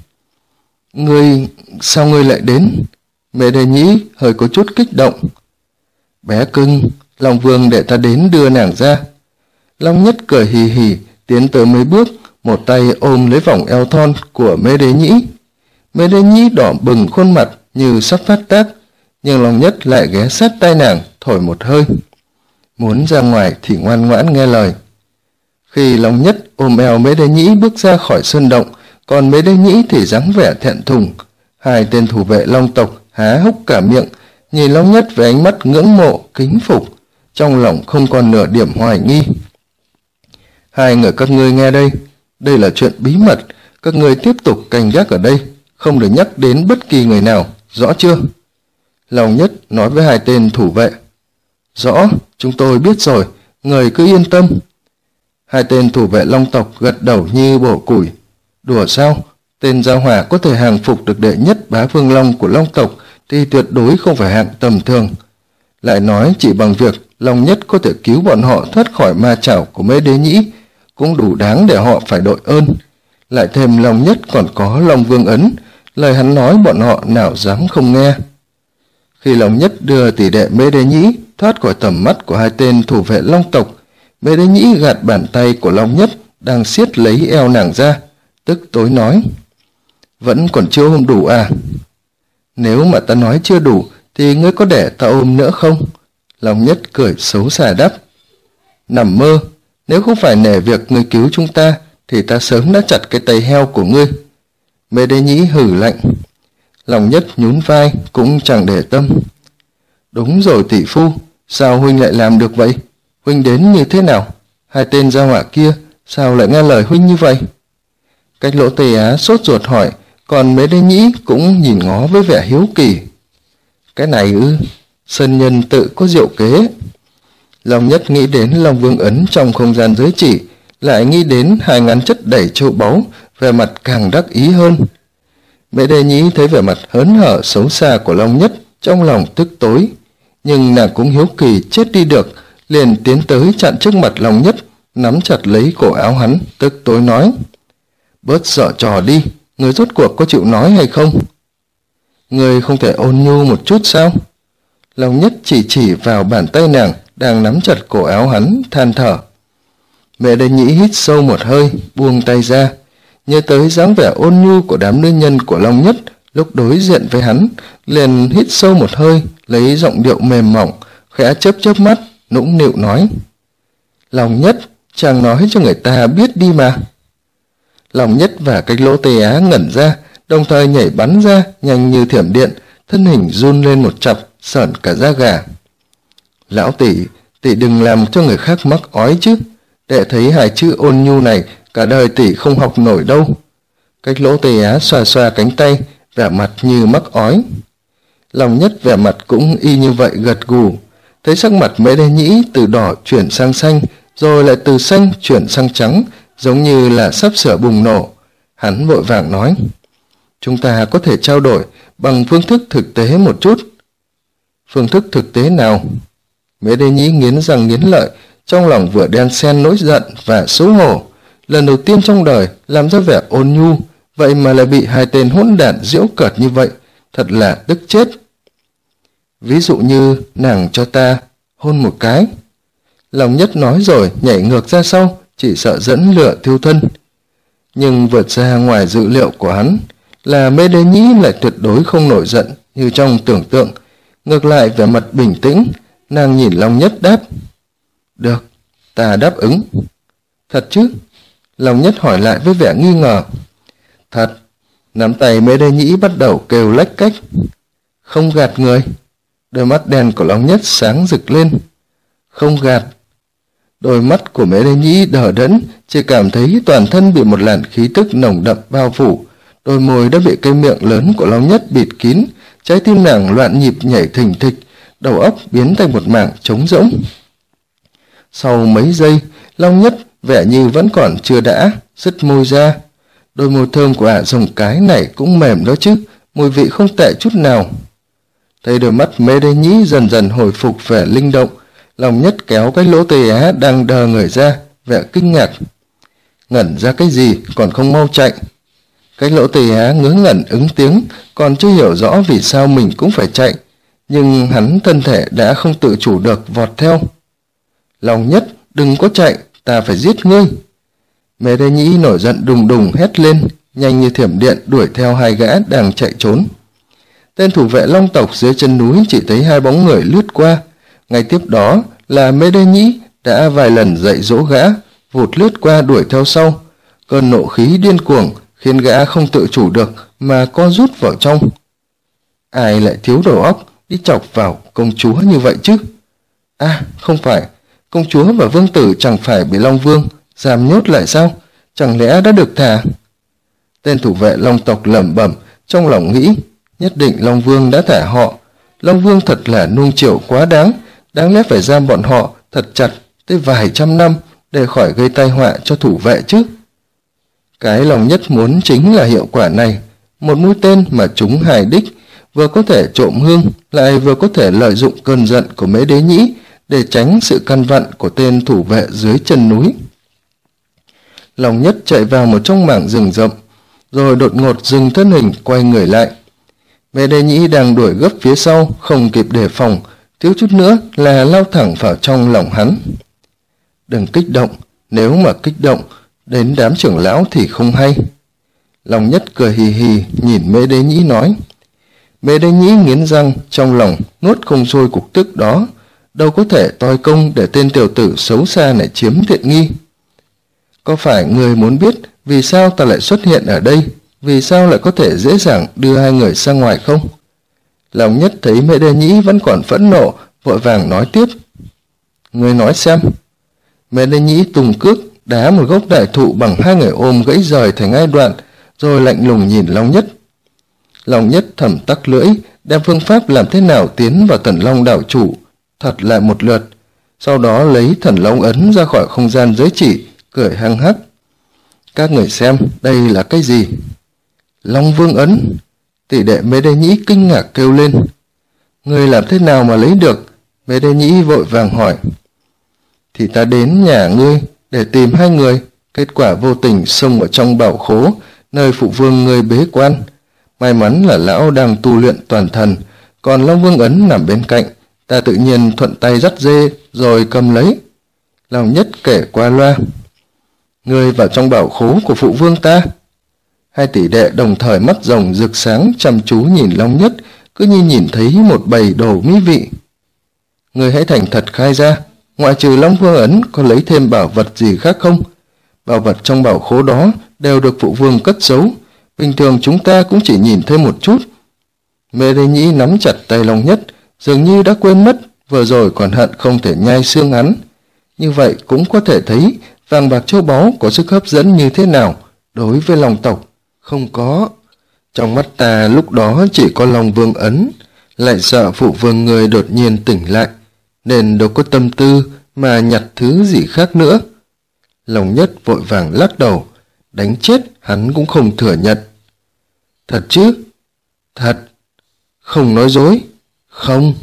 Sao ngươi lại đến? Mễ Đế Nhĩ hơi có chút kích động. Bé cưng, Long Vương để ta đến đưa nàng ra. Long Nhất cười hì hì, tiến tới mấy bước, một tay ôm lấy vòng eo thon của Mễ Đế Nhĩ. Mễ Đế Nhĩ đỏ bừng khuôn mặt như sắp phát tác, nhưng Long Nhất lại ghé sát tai nàng, thổi một hơi. Muốn ra ngoài thì ngoan ngoãn nghe lời. Khi Long Nhất ôm eo Mễ Đế Nhĩ bước ra khỏi sơn động, còn Mễ Đế Nhĩ thì dáng vẻ thẹn thùng. Hai tên thủ vệ Long tộc há hốc cả miệng, nhìn Long Nhất với ánh mắt ngưỡng mộ, kính phục, trong lòng không còn nửa điểm hoài nghi. Hai người các ngươi nghe đây, đây là chuyện bí mật, các ngươi tiếp tục canh gác ở đây, không được nhắc đến bất kỳ người nào, rõ chưa? Long Nhất nói với hai tên thủ vệ. Rõ, chúng tôi biết rồi, người cứ yên tâm. Hai tên thủ vệ Long tộc gật đầu như bổ củi. Đùa sao? Tên Giao Hỏa có thể hàng phục được đệ nhất bá vương long của Long tộc thì tuyệt đối không phải hạng tầm thường. Lại nói chỉ bằng việc Long Nhất có thể cứu bọn họ thoát khỏi ma chảo của Mễ Đế Nhĩ cũng đủ đáng để họ phải đội ơn. Lại thêm Long Nhất còn có Long Vương ấn, lời hắn nói bọn họ nào dám không nghe. Khi Long Nhất đưa tỷ đệ Mễ Đế Nhĩ thoát khỏi tầm mắt của hai tên thủ vệ Long tộc, Mễ Đế Nhĩ gạt bàn tay của Long Nhất đang siết lấy eo nàng ra, tức tối nói. Vẫn còn chưa ôm đủ à? Nếu mà ta nói chưa đủ thì ngươi có để ta ôm nữa không? Long Nhất cười xấu xa đáp. Nằm mơ, nếu không phải nể việc ngươi cứu chúng ta thì ta sớm đã chặt cái tay heo của ngươi. Mễ Đế Nhĩ hử lạnh. Long Nhất nhún vai cũng chẳng để tâm. Đúng rồi tỷ phu, sao huynh lại làm được vậy? Huynh đến như thế nào? Hai tên Giao Hỏa kia sao lại nghe lời huynh như vậy? Cách Lỗ Tây Á sốt ruột hỏi, còn Mễ Đế Nhĩ cũng nhìn ngó với vẻ hiếu kỳ. Cái này ư? Sơn nhân tự có diệu kế. Long Nhất nghĩ đến Long Vương ấn trong không gian giới chỉ, lại nghĩ đến hai ngắn chất đầy châu báu, vẻ mặt càng đắc ý hơn. Mễ Đế Nhĩ thấy vẻ mặt hớn hở xấu xa của Long Nhất, trong lòng tức tối, nhưng nàng cũng hiếu kỳ chết đi được, liền tiến tới chặn trước mặt Long Nhất, nắm chặt lấy cổ áo hắn, tức tối nói. Bớt giở trò đi, người rốt cuộc có chịu nói hay không? Người không thể ôn nhu một chút sao? Long Nhất chỉ vào bàn tay nàng đang nắm chặt cổ áo hắn, than thở. Mễ Đế Nhĩ hít sâu một hơi, buông tay ra, nhớ tới dáng vẻ ôn nhu của đám nữ nhân của Long Nhất lúc đối diện với hắn, liền hít sâu một hơi, lấy giọng điệu mềm mỏng, khẽ chớp mắt, nũng nịu nói. Long Nhất, chàng nói cho người ta biết đi mà. Long Nhất và Cách Lỗ Tây Á ngẩn ra, đồng thời nhảy bắn ra nhanh như thiểm điện, thân hình run lên một chập, sởn cả da gà. Lão tỷ, tỷ đừng làm cho người khác mắc ói chứ, để thấy hai chữ ôn nhu này cả đời tỷ không học nổi đâu. Cách Lỗ Tây Á xoa xoa cánh tay, vẻ mặt như mắc ói. Long Nhất vẻ mặt cũng y như vậy, gật gù. Thấy sắc mặt Mễ Đế Nhĩ từ đỏ chuyển sang xanh, rồi lại từ xanh chuyển sang trắng, giống như là sắp sửa bùng nổ. Hắn vội vàng nói. Chúng ta có thể trao đổi bằng phương thức thực tế một chút. Phương thức thực tế nào? Mễ Đế Nhĩ nghiến răng nghiến lợi, trong lòng vừa đan xen nỗi giận và xấu hổ. Lần đầu tiên trong đời làm ra vẻ ôn nhu, vậy mà lại bị hai tên hỗn đản giễu cợt như vậy, thật là tức chết. Ví dụ như nàng cho ta hôn một cái. Long Nhất nói rồi nhảy ngược ra sau, chỉ sợ dẫn lửa thiêu thân. Nhưng vượt ra ngoài dự liệu của hắn là Mễ Đế Nhĩ lại tuyệt đối không nổi giận như trong tưởng tượng. Ngược lại vẻ mặt bình tĩnh, nàng nhìn Long Nhất đáp. Được, ta đáp ứng. Thật chứ? Long Nhất hỏi lại với vẻ nghi ngờ. Thật. Nắm tay Mễ Đế Nhĩ bắt đầu kêu lách cách. Không gạt người. Đôi mắt đen của Long Nhất sáng rực lên. Không gạt. Đôi mắt của Mễ Đế Nhĩ đờ đẫn, chỉ cảm thấy toàn thân bị một làn khí tức nồng đậm bao phủ. Đôi môi đã bị cái miệng lớn của Long Nhất bịt kín, trái tim nàng loạn nhịp nhảy thình thịch, đầu óc biến thành một mảng trống rỗng. Sau mấy giây, Long Nhất vẻ như vẫn còn chưa đã, sứt môi ra. đôi môi thơm của ả rồng cái này cũng mềm đó chứ, mùi vị không tệ chút nào. Thấy đôi mắt Mê Đế Nhĩ dần dần hồi phục vẻ linh động, Long Nhất kéo cái lỗ Tây Á đang đờ người ra, vẻ kinh ngạc. Ngẩn ra cái gì, còn không mau chạy. Cái lỗ Tây Á ngớ ngẩn ứng tiếng, còn chưa hiểu rõ vì sao mình cũng phải chạy, nhưng hắn thân thể đã không tự chủ được vọt theo. Long Nhất, đừng có chạy, ta phải giết ngươi. Mê Đế Nhĩ nổi giận đùng đùng hét lên, nhanh như thiểm điện đuổi theo hai gã đang chạy trốn. Tên thủ vệ Long tộc dưới chân núi chỉ thấy hai bóng người lướt qua, ngay tiếp đó là Mê Đế Nhĩ đã vài lần dạy dỗ gã, vụt lướt qua đuổi theo sau. Cơn nộ khí điên cuồng khiến gã không tự chủ được mà co rút vào trong. Ai lại thiếu đầu óc đi chọc vào công chúa như vậy chứ? À, không phải, công chúa và vương tử chẳng phải bị Long Vương giam nhốt lại sao? Chẳng lẽ đã được thả? Tên thủ vệ Long tộc lẩm bẩm, trong lòng nghĩ, nhất định Long Vương đã thả họ. Long Vương thật là nuông chiều quá đáng, đáng lẽ phải giam bọn họ thật chặt tới vài trăm năm để khỏi gây tai họa cho thủ vệ chứ. Cái Long Nhất muốn chính là hiệu quả này, một mũi tên mà trúng hài đích, vừa có thể trộm hương, lại vừa có thể lợi dụng cơn giận của Mễ Đế Nhĩ để tránh sự căn vặn của tên thủ vệ dưới chân núi. Long Nhất chạy vào một trong mảng rừng rậm, rồi đột ngột dừng thân hình quay người lại. Mễ Đế Nhĩ đang đuổi gấp phía sau, không kịp đề phòng, thiếu chút nữa là lao thẳng vào trong lòng hắn. Đừng kích động, nếu mà kích động đến đám trưởng lão thì không hay. Long Nhất cười hì hì nhìn Mễ Đế Nhĩ nói. Mễ Đế Nhĩ nghiến răng, trong lòng nuốt không trôi cục tức đó, đâu có thể toi công để tên tiểu tử xấu xa này chiếm tiện nghi. Có phải người muốn biết vì sao ta lại xuất hiện ở đây, vì sao lại có thể dễ dàng đưa hai người ra ngoài không? Long Nhất thấy Mễ Đế Nhĩ vẫn còn phẫn nộ, vội vàng nói tiếp. Người nói xem. Mễ Đế Nhĩ tung cước đá một gốc đại thụ bằng hai người ôm gãy rời thành hai đoạn, rồi lạnh lùng nhìn Long Nhất. Long Nhất thầm tắc lưỡi, đem phương pháp làm thế nào tiến vào Thần Long đảo chủ thật lại một lượt, sau đó lấy Thần Long ấn ra khỏi không gian giới chỉ, cười hăng hắc. Các người xem, đây là cái gì? Long Vương ấn. Tỷ đệ Mễ Đế Nhĩ kinh ngạc kêu lên. Người làm thế nào mà lấy được? Mễ Đế Nhĩ vội vàng hỏi. Thì ta đến nhà ngươi để tìm hai người, kết quả vô tình xông ở trong bảo khố, nơi phụ vương ngươi bế quan. May mắn là lão đang tu luyện toàn thần, còn Long Vương ấn nằm bên cạnh, ta tự nhiên thuận tay dắt dê rồi cầm lấy. Long Nhất kể qua loa. Ngươi vào trong bảo khố của phụ vương ta. Hai tỷ đệ đồng thời mắt rồng rực sáng chăm chú nhìn Long Nhất, cứ như nhìn thấy một bầy đồ mỹ vị. Ngươi hãy thành thật khai ra, ngoại trừ Long Vương ấn có lấy thêm bảo vật gì khác không? Bảo vật trong bảo khố đó đều được phụ vương cất giấu, bình thường chúng ta cũng chỉ nhìn thấy một chút. Mễ Đế Nhĩ nắm chặt tay Long Nhất, dường như đã quên mất vừa rồi còn hận không thể nhai xương hắn. Như vậy cũng có thể thấy vàng bạc châu báu có sức hấp dẫn như thế nào đối với Long tộc. Không có. Trong mắt ta lúc đó chỉ có Long Vương ấn, lại sợ phụ vương người đột nhiên tỉnh lại, nên đâu có tâm tư mà nhặt thứ gì khác nữa. Long Nhất vội vàng lắc đầu, đánh chết hắn cũng không thừa nhận. Thật chứ? Thật. Không nói dối? Không.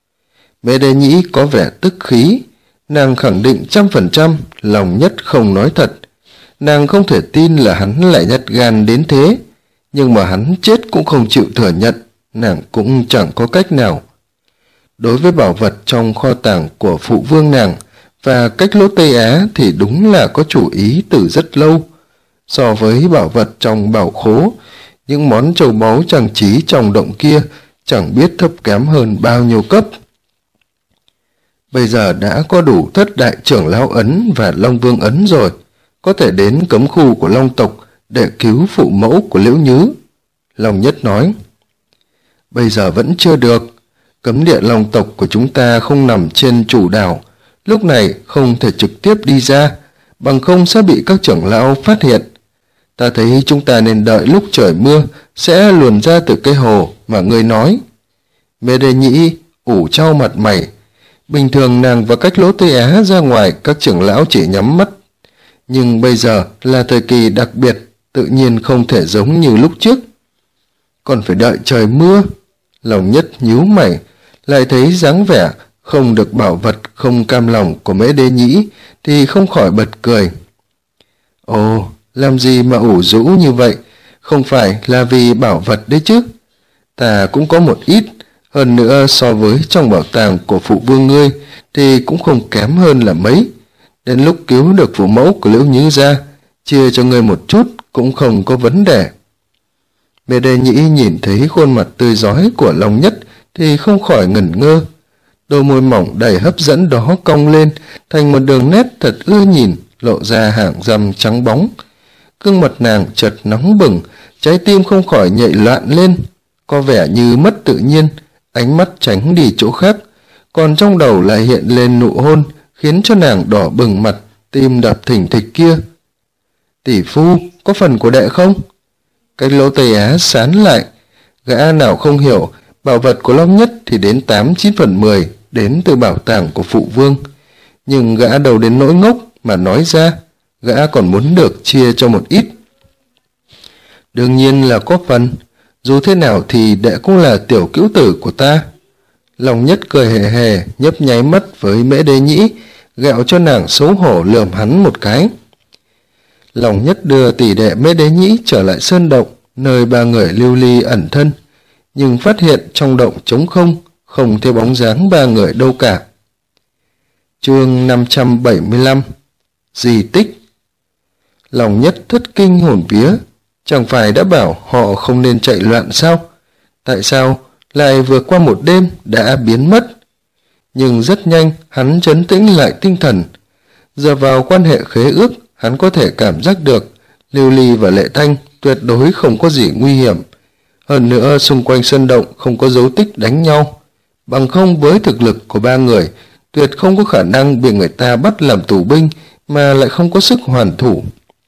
Mễ Đế Nhĩ có vẻ tức khí, nàng khẳng định 100% Long Nhất không nói thật. Nàng không thể tin là hắn lại nhát gan đến thế, nhưng mà hắn chết cũng không chịu thừa nhận, nàng cũng chẳng có cách nào. Đối với bảo vật trong kho tàng của phụ vương nàng và cách lỗ Tây Á thì đúng là có chủ ý từ rất lâu. So với bảo vật trong bảo khố, những món châu báu trang trí trong động kia chẳng biết thấp kém hơn bao nhiêu cấp. Bây giờ đã có đủ thất đại trưởng lão ấn và Long Vương ấn rồi, có thể đến cấm khu của Long tộc để cứu phụ mẫu của Liễu Nhứ. Long Nhất nói. Bây giờ vẫn chưa được, cấm địa Long tộc của chúng ta không nằm trên chủ đảo, lúc này không thể trực tiếp đi ra, bằng không sẽ bị các trưởng lão phát hiện. Ta thấy chúng ta nên đợi lúc trời mưa sẽ luồn ra từ cây hồ mà ngươi nói. Mễ Đế Nhĩ ủ trao mặt mày. Bình thường nàng và cách lỗ Tây Á ra ngoài các trưởng lão chỉ nhắm mắt, nhưng bây giờ là thời kỳ đặc biệt, tự nhiên không thể giống như lúc trước. Còn phải đợi trời mưa. Lòng Nhất nhíu mày, lại thấy dáng vẻ không được bảo vật không cam lòng của Mễ Đế Nhĩ thì không khỏi bật cười. Ồ, làm gì mà ủ rũ như vậy, không phải là vì bảo vật đấy chứ. Ta cũng có một ít, hơn nữa so với trong bảo tàng của phụ vương ngươi thì cũng không kém hơn là mấy. Đến lúc cứu được phụ mẫu của Liễu Nhứ ra, chia cho ngươi một chút cũng không có vấn đề. Mễ Đế Nhĩ nhìn thấy khuôn mặt tươi rói của Long Nhất thì không khỏi ngẩn ngơ. Đôi môi mỏng đầy hấp dẫn đó cong lên thành một đường nét thật ưa nhìn, lộ ra hàng răng trắng bóng. Gương mặt nàng chợt nóng bừng, trái tim không khỏi nhảy loạn lên, có vẻ như mất tự nhiên, ánh mắt tránh đi chỗ khác, còn trong đầu lại hiện lên nụ hôn khiến cho nàng đỏ bừng mặt, tim đập thình thịch kia. Tỷ phu, có phần của đệ không? Cái lỗ Tây Á sán lại, gã nào không hiểu, bảo vật của Long Nhất thì đến 8/9/10 đến từ bảo tàng của phụ vương, nhưng gã đầu đến nỗi ngốc mà nói ra, gã còn muốn được chia cho một ít. Đương nhiên là có phần, dù thế nào thì đệ cũng là tiểu cữu tử của ta. Long Nhất cười hề hề, nhấp nháy mắt với Mễ Đế Nhĩ, gẹo cho nàng xấu hổ lườm hắn một cái. Long Nhất đưa tỷ đệ Mễ Đế Nhĩ trở lại sơn động, nơi ba người lưu ly ẩn thân, nhưng phát hiện trong động trống không, không thấy bóng dáng ba người đâu cả. Chương 575 Di tích. Long Nhất thất kinh hồn vía, chẳng phải đã bảo họ không nên chạy loạn sao? Tại sao lại vừa qua một đêm đã biến mất? Nhưng rất nhanh hắn trấn tĩnh lại tinh thần. Dựa vào quan hệ khế ước, hắn có thể cảm giác được Lưu Ly và Lệ Thanh tuyệt đối không có gì nguy hiểm. Hơn nữa xung quanh sân động không có dấu tích đánh nhau, bằng không với thực lực của ba người tuyệt không có khả năng bị người ta bắt làm tù binh mà lại không có sức hoàn thủ.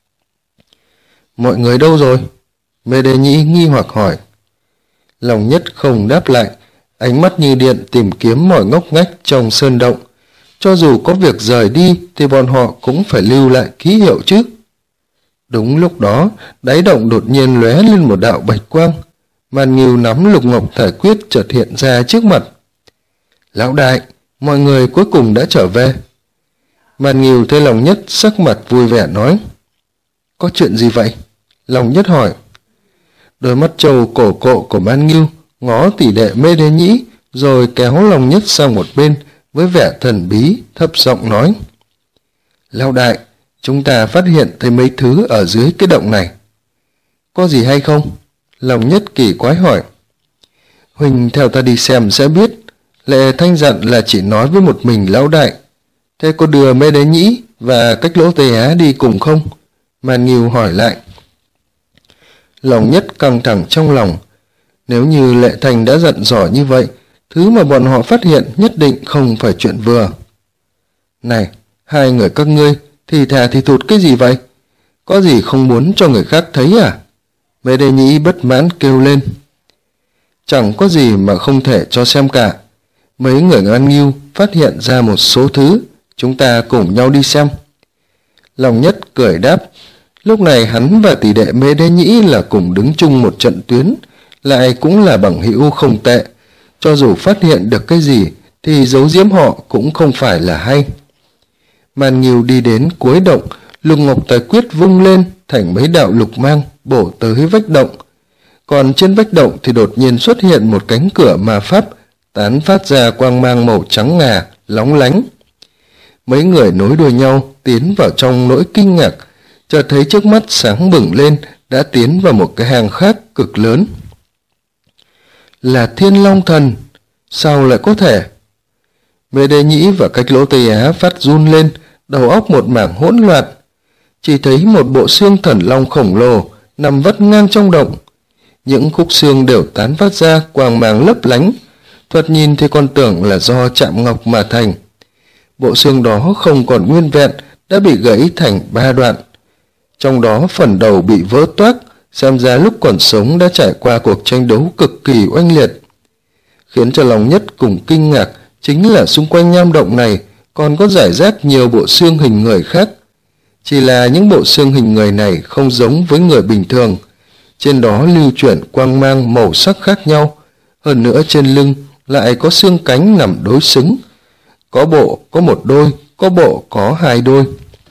Mọi người đâu rồi? Mễ Đế Nhĩ nghi hoặc hỏi. Long Nhất không đáp lại, ánh mắt như điện tìm kiếm mọi ngóc ngách trong sơn động. Cho dù có việc rời đi thì bọn họ cũng phải lưu lại ký hiệu chứ. Đúng lúc đó, đáy động đột nhiên lóe lên một đạo bạch quang. Màn Ngưu nắm lục ngọc thải quyết chợt hiện ra trước mặt. Lão đại, mọi người cuối cùng đã trở về. Màn Ngưu thấy Long Nhất sắc mặt vui vẻ nói. Có chuyện gì vậy? Long Nhất hỏi. Đôi mắt trâu cổ cộ của Màn Ngưu ngó tỷ đệ Mễ Đế Nhĩ, rồi kéo Long Nhất sang một bên với vẻ thần bí, thấp giọng nói. Lão đại, chúng ta phát hiện thấy mấy thứ ở dưới cái động này. Có gì hay không? Long Nhất kỳ quái hỏi. Huỳnh theo ta đi xem sẽ biết. Lệ Thanh dặn là chỉ nói với một mình lão đại. Thế có đưa Mễ Đế Nhĩ và Cách Lỗ Tây Á đi cùng không? Màn Ngưu hỏi lại. Long Nhất căng thẳng trong lòng. Nếu như Lệ Thanh đã dặn dò như vậy, thứ mà bọn họ phát hiện nhất định không phải chuyện vừa. Này, hai người các ngươi thì thà thì thụt cái gì vậy? Có gì không muốn cho người khác thấy à? Mễ Đế Nhĩ bất mãn kêu lên. Chẳng có gì mà không thể cho xem cả. Mấy người Màn Ngưu phát hiện ra một số thứ, chúng ta cùng nhau đi xem. Long Nhất cười đáp. Lúc này hắn và tỷ đệ Mễ Đế Nhĩ là cùng đứng chung một trận tuyến, lại cũng là bằng hữu không tệ. Cho dù phát hiện được cái gì thì giấu giếm họ cũng không phải là hay. Màn Ngưu đi đến cuối động, lục ngọc tài quyết vung lên thành mấy đạo lục mang bổ tới vách động. Còn trên vách động thì đột nhiên xuất hiện một cánh cửa ma pháp, tán phát ra quang mang màu trắng ngà, lóng lánh. Mấy người nối đuôi nhau tiến vào trong nỗi kinh ngạc, chợt thấy trước mắt sáng bừng lên, đã tiến vào một cái hang khác cực lớn. Là Thiên Long Thần, sao lại có thể? Mễ Đế Nhĩ và Cách Lỗ Tây Á phát run lên, đầu óc một mảng hỗn loạn. Chỉ thấy một bộ xương thần long khổng lồ nằm vắt ngang trong động. Những khúc xương đều tán phát ra quang mang lấp lánh, thoạt nhìn thì còn tưởng là do chạm ngọc mà thành. Bộ xương đó không còn nguyên vẹn, đã bị gãy thành 3 đoạn. Trong đó phần đầu bị vỡ toác, xem ra lúc còn sống đã trải qua cuộc tranh đấu cực kỳ oanh liệt. Khiến cho Long Nhất cùng kinh ngạc chính là xung quanh nham động này còn có rải rác nhiều bộ xương hình người khác. Chỉ là những bộ xương hình người này không giống với người bình thường, trên đó lưu chuyển quang mang màu sắc khác nhau, hơn nữa trên lưng lại có xương cánh nằm đối xứng, có bộ có một đôi, có bộ có hai đôi.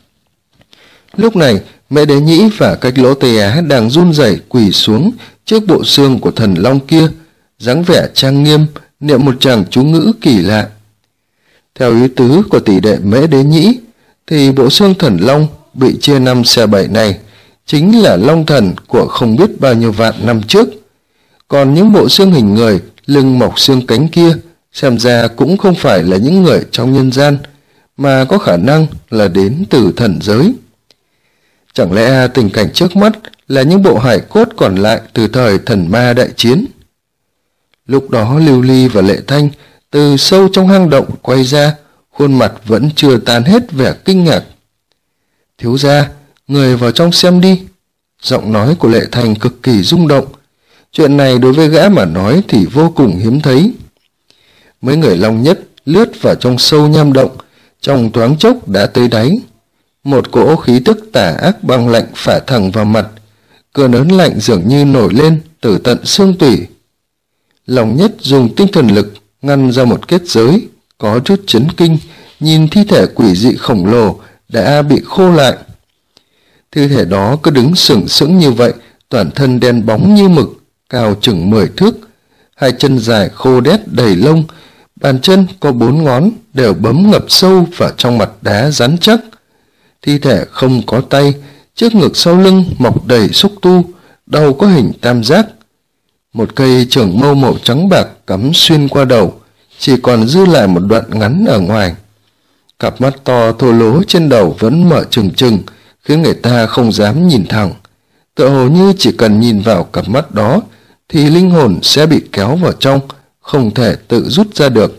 Lúc này Mễ Đế Nhĩ và Cách Lỗ Tây Á đang run rẩy quỳ xuống trước bộ xương của thần long kia, dáng vẻ trang nghiêm, niệm một tràng chú ngữ kỳ lạ. Theo ý tứ của tỷ đệ Mễ Đế Nhĩ thì bộ xương thần long bị chia 5 xẻ 7 này chính là long thần của không biết bao nhiêu vạn năm trước. Còn những bộ xương hình người lưng mọc xương cánh kia xem ra cũng không phải là những người trong nhân gian, mà có khả năng là đến từ thần giới. Chẳng lẽ tình cảnh trước mắt là những bộ hài cốt còn lại từ thời thần ma đại chiến? Lúc đó Lưu Ly và Lệ Thanh từ sâu trong hang động quay ra, khuôn mặt vẫn chưa tan hết vẻ kinh ngạc. Thiếu gia, người vào trong xem đi. Giọng nói của Lệ Thanh cực kỳ rung động. Chuyện này đối với gã mà nói thì vô cùng hiếm thấy. Mấy người Long Nhất lướt vào trong sâu nham động, trong thoáng chốc đã tới đáy. Một cỗ khí tức tà ác băng lạnh phả thẳng vào mặt, cơn ớn lạnh dường như nổi lên từ tận xương tủy. Long Nhất dùng tinh thần lực ngăn ra một kết giới, có chút chấn kinh, nhìn thi thể quỷ dị khổng lồ đã bị khô lại. Thi thể đó cứ đứng sừng sững như vậy, toàn thân đen bóng như mực, cao chừng 10 thước, hai chân dài khô đét đầy lông, bàn chân có 4 ngón đều bấm ngập sâu vào trong mặt đá rắn chắc. Thi thể không có tay, trước ngực sau lưng mọc đầy xúc tu, đầu có hình tam giác. Một cây trường mâu màu trắng bạc cắm xuyên qua đầu, chỉ còn dư lại một đoạn ngắn ở ngoài. Cặp mắt to thô lố trên đầu vẫn mở trừng trừng, khiến người ta không dám nhìn thẳng. Tựa hồ như chỉ cần nhìn vào cặp mắt đó thì linh hồn sẽ bị kéo vào trong, không thể tự rút ra được.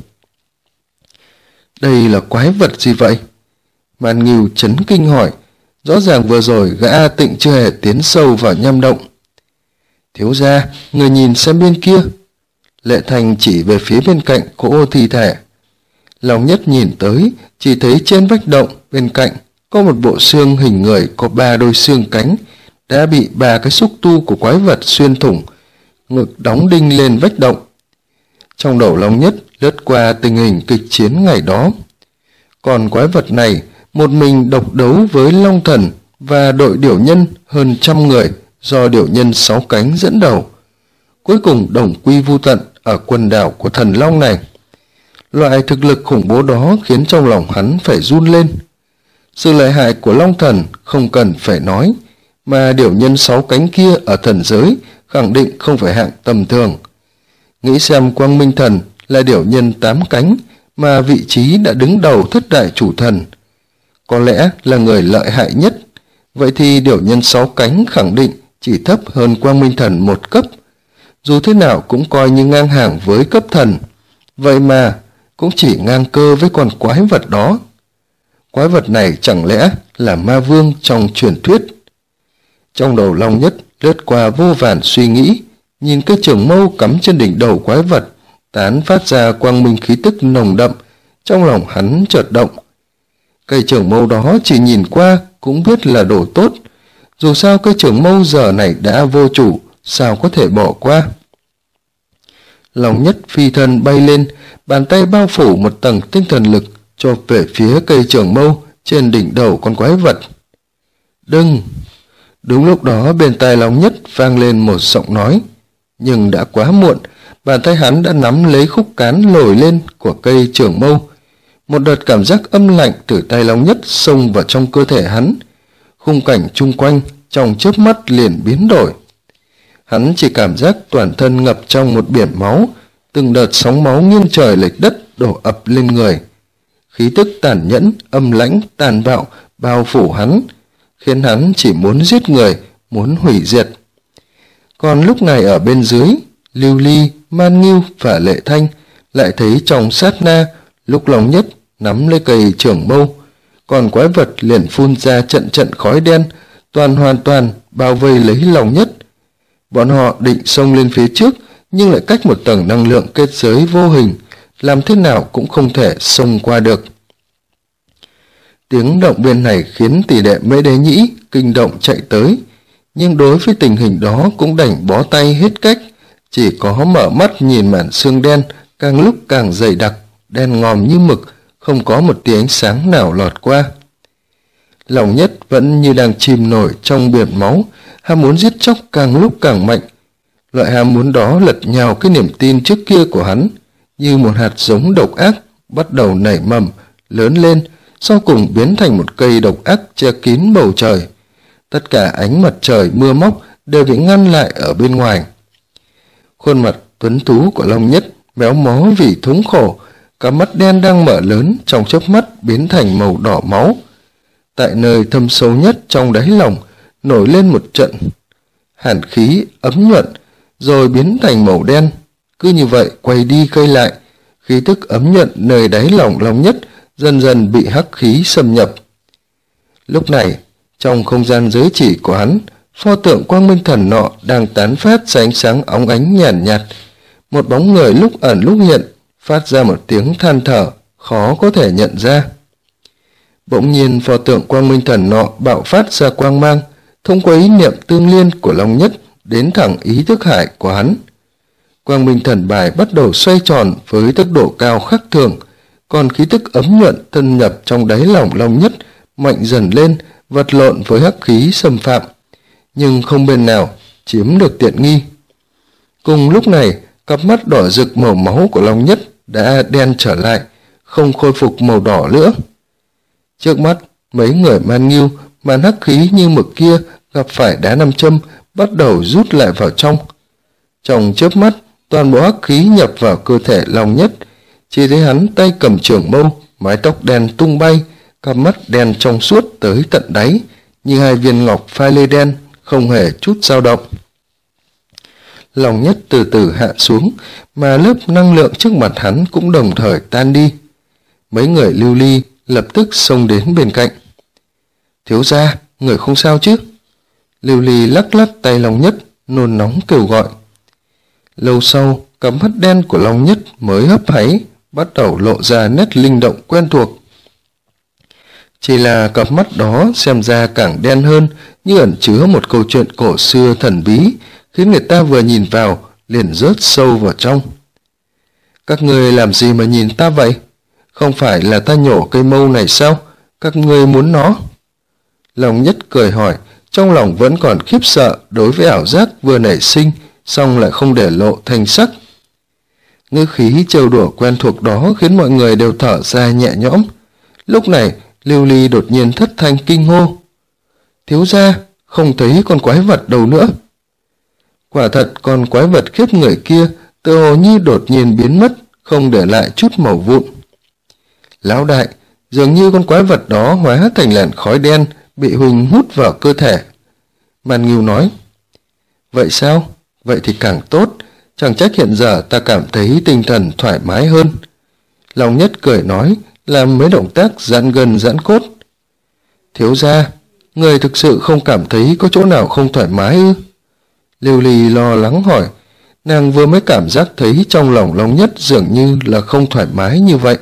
Đây là quái vật gì vậy? Màn Ngưu chấn kinh hỏi. Rõ ràng vừa rồi gã A Tịnh chưa hề tiến sâu vào nham động. Thiếu gia, người nhìn xem bên kia. Lệ Thành chỉ về phía bên cạnh cỗ thi thể. Long Nhất nhìn tới, chỉ thấy trên vách động bên cạnh có một bộ xương hình người có 3 đôi xương cánh, đã bị 3 cái xúc tu của quái vật xuyên thủng, ngực đóng đinh lên vách động. Trong đầu Long Nhất lướt qua tình hình kịch chiến ngày đó. Còn quái vật này một mình độc đấu với Long Thần và đội điểu nhân hơn 100 người do điểu nhân 6 cánh dẫn đầu, cuối cùng đồng quy vu tận ở quần đảo của thần Long này. Loại thực lực khủng bố đó khiến trong lòng hắn phải run lên. Sự lợi hại của Long Thần không cần phải nói, mà điểu nhân 6 cánh kia ở thần giới khẳng định không phải hạng tầm thường. Nghĩ xem Quang Minh Thần là điểu nhân 8 cánh, mà vị trí đã đứng đầu thất đại chủ thần, có lẽ là người lợi hại nhất. Vậy thì điểu nhân 6 cánh khẳng định chỉ thấp hơn Quang Minh Thần 1 cấp, dù thế nào cũng coi như ngang hàng với cấp thần. Vậy mà cũng chỉ ngang cơ với con quái vật đó. Quái vật này chẳng lẽ là ma vương trong truyền thuyết? Trong đầu Long Nhất lướt qua vô vàn suy nghĩ, nhìn cái trường mâu cắm trên đỉnh đầu quái vật, tán phát ra quang minh khí tức nồng đậm, trong lòng hắn chợt động. Cây trường mâu đó chỉ nhìn qua cũng biết là đồ tốt, dù sao cây trường mâu giờ này đã vô chủ, sao có thể bỏ qua. Long Nhất phi thân bay lên, bàn tay bao phủ một tầng tinh thần lực chộp về phía cây trường mâu trên đỉnh đầu con quái vật. Đừng! Đúng lúc đó bên tai Long Nhất vang lên một giọng nói, nhưng đã quá muộn. Bàn tay hắn đã nắm lấy khúc cán nổi lên của cây trường mâu. Một đợt cảm giác âm lạnh từ tay Long Nhất xông vào trong cơ thể hắn. Khung cảnh chung quanh trong chớp mắt liền biến đổi. Hắn chỉ cảm giác toàn thân ngập trong một biển máu, từng đợt sóng máu nghiêng trời lệch đất đổ ập lên người. Khí tức tàn nhẫn, âm lãnh, tàn bạo bao phủ hắn, khiến hắn chỉ muốn giết người, muốn hủy diệt. Còn lúc này ở bên dưới, Lưu Ly, Man Ngưu và Lệ Thanh lại thấy trong sát na, lúc Long Nhất nắm lấy cây trường mâu, còn quái vật liền phun ra trận trận khói đen, hoàn toàn bao vây lấy Long Nhất. Bọn họ định xông lên phía trước, nhưng lại cách một tầng năng lượng kết giới vô hình, làm thế nào cũng không thể xông qua được. Tiếng động viên này khiến tỷ đệ Mễ Đế Nhĩ kinh động chạy tới, nhưng đối với tình hình đó cũng đành bó tay hết cách, chỉ có mở mắt nhìn màn sương đen càng lúc càng dày đặc, đen ngòm như mực, không có một tia ánh sáng nào lọt qua. Lòng Nhất vẫn như đang chìm nổi trong biển máu, ham muốn giết chóc càng lúc càng mạnh. Loại ham muốn đó lật nhào cái niềm tin trước kia của hắn, như một hạt giống độc ác bắt đầu nảy mầm, lớn lên, sau cùng biến thành một cây độc ác che kín bầu trời. Tất cả ánh mặt trời mưa móc đều bị ngăn lại ở bên ngoài. Khuôn mặt tuấn tú của Long Nhất méo mó vì thống khổ, cặp mắt đen đang mở lớn trong chớp mắt biến thành màu đỏ máu. Tại nơi thâm sâu nhất trong đáy lòng nổi lên một trận hàn khí ấm nhuận, rồi biến thành màu đen. Cứ như vậy quay đi quay lại, khí tức ấm nhuận nơi đáy lòng Long Nhất dần dần bị hắc khí xâm nhập. Lúc này, trong không gian giới chỉ của hắn, pho tượng Quang Minh Thần nọ đang tán phát ra ánh sáng óng ánh nhàn nhạt. Một bóng người lúc ẩn lúc hiện, phát ra một tiếng than thở, khó có thể nhận ra. Bỗng nhiên pho tượng Quang Minh Thần nọ bạo phát ra quang mang, thông qua ý niệm tương liên của Long Nhất đến thẳng ý thức hải của hắn. Quang Minh Thần bài bắt đầu xoay tròn với tốc độ cao khác thường, còn khí tức ấm nhuận thân nhập trong đáy lòng Long Nhất mạnh dần lên, vật lộn với hắc khí xâm phạm, nhưng không bên nào chiếm được tiện nghi. Cùng lúc này, cặp mắt đỏ rực màu máu của Long Nhất đã đen trở lại, không khôi phục màu đỏ nữa. Trước mắt, mấy người man nghiêu, màn hắc khí như mực kia gặp phải đá nam châm bắt đầu rút lại vào trong. Trong chớp mắt, toàn bộ hắc khí nhập vào cơ thể Long Nhất, chỉ thấy hắn tay cầm trường mâu, mái tóc đen tung bay, cặp mắt đen trong suốt tới tận đáy, như hai viên ngọc pha lê đen, không hề chút dao động. Long Nhất từ từ hạ xuống, mà lớp năng lượng trước mặt hắn cũng đồng thời tan đi. Mấy người lưu ly lập tức xông đến bên cạnh. Thiếu gia, người không sao chứ? Lưu ly lắc lắc tay Long Nhất, nôn nóng kêu gọi. Lâu sau, cặp mắt đen của Long Nhất mới hấp háy, bắt đầu lộ ra nét linh động quen thuộc. Chỉ là cặp mắt đó xem ra càng đen hơn, như ẩn chứa một câu chuyện cổ xưa thần bí, khiến người ta vừa nhìn vào liền rớt sâu vào trong. Các người làm gì mà nhìn ta vậy? Không phải là ta nhổ cây mâu này sao? Các người muốn nó? Long Nhất cười hỏi, trong lòng vẫn còn khiếp sợ đối với ảo giác vừa nảy sinh, song lại không để lộ thành sắc. Ngữ khí trêu đùa quen thuộc đó khiến mọi người đều thở ra nhẹ nhõm. Lúc này, Lưu Ly đột nhiên thất thanh kinh hô. Thiếu gia, không thấy con quái vật đâu nữa. Quả thật, con quái vật khiếp người kia tựa hồ như đột nhiên biến mất, không để lại chút mẩu vụn. Lão đại, dường như con quái vật đó hóa thành làn khói đen, bị Huỳnh hút vào cơ thể. Màn Nghiêu nói. Vậy sao? Vậy thì càng tốt, chẳng trách hiện giờ ta cảm thấy tinh thần thoải mái hơn. Long Nhất cười nói, làm mấy động tác giãn gân giãn cốt. Thiếu gia, người thực sự không cảm thấy có chỗ nào không thoải mái ư? Lưu Ly lo lắng hỏi, nàng vừa mới cảm giác thấy trong lòng Long Nhất dường như là không thoải mái như vậy.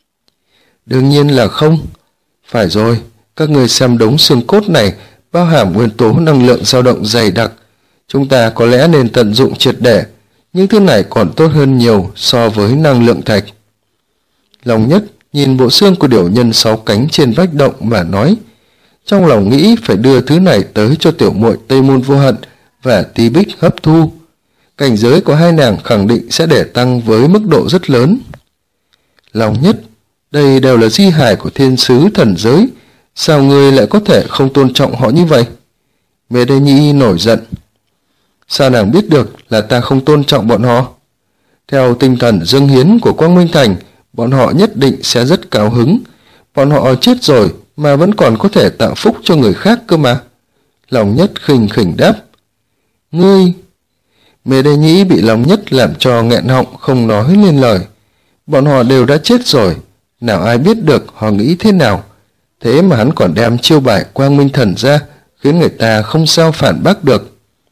Đương nhiên là không. Phải rồi, các người xem đống xương cốt này bao hàm nguyên tố năng lượng dao động dày đặc. Chúng ta có lẽ nên tận dụng triệt để, nhưng thứ này còn tốt hơn nhiều so với năng lượng thạch. Long Nhất nhìn bộ xương của điểu nhân 6 cánh trên vách động mà nói, trong lòng nghĩ phải đưa thứ này tới cho tiểu muội Tây Môn Vô Hận và Tí Bích hấp thu. Cảnh giới của hai nàng khẳng định sẽ để tăng với mức độ rất lớn. Long Nhất, đây đều là di hài của thiên sứ thần giới, sao ngươi lại có thể không tôn trọng họ như vậy? Mê Đế Nhĩ nổi giận. Sao nàng biết được là ta không tôn trọng bọn họ? Theo tinh thần dâng hiến của Quang Minh Thành, bọn họ nhất định sẽ rất cao hứng. Bọn họ chết rồi mà vẫn còn có thể tạo phúc cho người khác cơ mà. Long Nhất khinh khỉnh đáp. Ngươi... Mê Đế Nhĩ bị Long Nhất làm cho nghẹn họng không nói lên lời. Bọn họ đều đã chết rồi, nào ai biết được họ nghĩ thế nào. Thế mà hắn còn đem chiêu bài Quang Minh Thần ra, khiến người ta không sao phản bác được.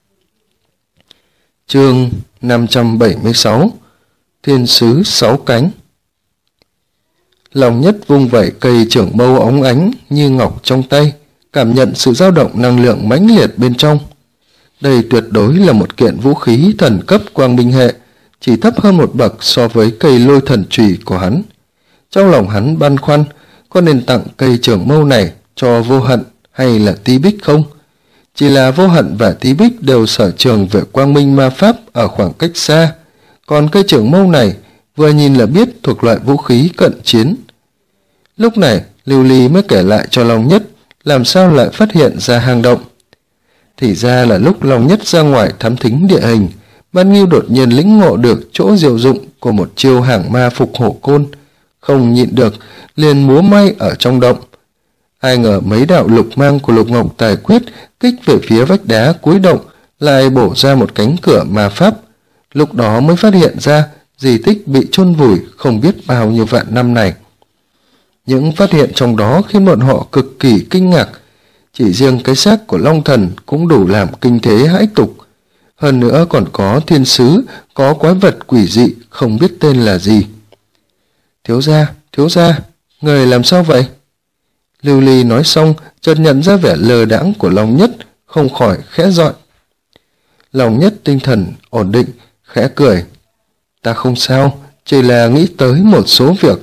Chương 576 Thiên sứ 6 cánh. Lòng Nhất vung vẩy cây trưởng mâu óng ánh như ngọc trong tay, cảm nhận sự dao động năng lượng mãnh liệt bên trong. Đây tuyệt đối là một kiện vũ khí thần cấp quang minh hệ, chỉ thấp hơn một bậc so với cây lôi thần chùy của hắn. Trong lòng hắn băn khoăn, có nên tặng cây trưởng mâu này cho Vô Hận hay là Tí Bích không? Chỉ là Vô Hận và Tí Bích đều sở trường về quang minh ma pháp ở khoảng cách xa, còn cây trưởng mâu này vừa nhìn là biết thuộc loại vũ khí cận chiến. Lúc này, Lưu Ly mới kể lại cho Long Nhất làm sao lại phát hiện ra hang động. Thì ra là lúc Long Nhất ra ngoài thám thính địa hình, Ban Nghiêu đột nhiên lĩnh ngộ được chỗ diệu dụng của một chiêu hàng ma phục hổ côn, không nhịn được liền múa may ở trong động. Ai ngờ mấy đạo lục mang của Lục Ngọc Tài Quyết kích về phía vách đá cuối động lại bổ ra một cánh cửa ma pháp. Lúc đó mới phát hiện ra di tích bị chôn vùi không biết bao nhiêu vạn năm này. Những phát hiện trong đó khiến bọn họ cực kỳ kinh ngạc. Chỉ riêng cái xác của Long Thần cũng đủ làm kinh thế hãi tục. Hơn nữa còn có thiên sứ, có quái vật quỷ dị không biết tên là gì. Thiếu gia, người làm sao vậy? Lưu Ly nói xong, chợt nhận ra vẻ lờ đãng của Long Nhất, không khỏi khẽ dọi. Long Nhất tinh thần ổn định, khẽ cười. Ta không sao, chỉ là nghĩ tới một số việc.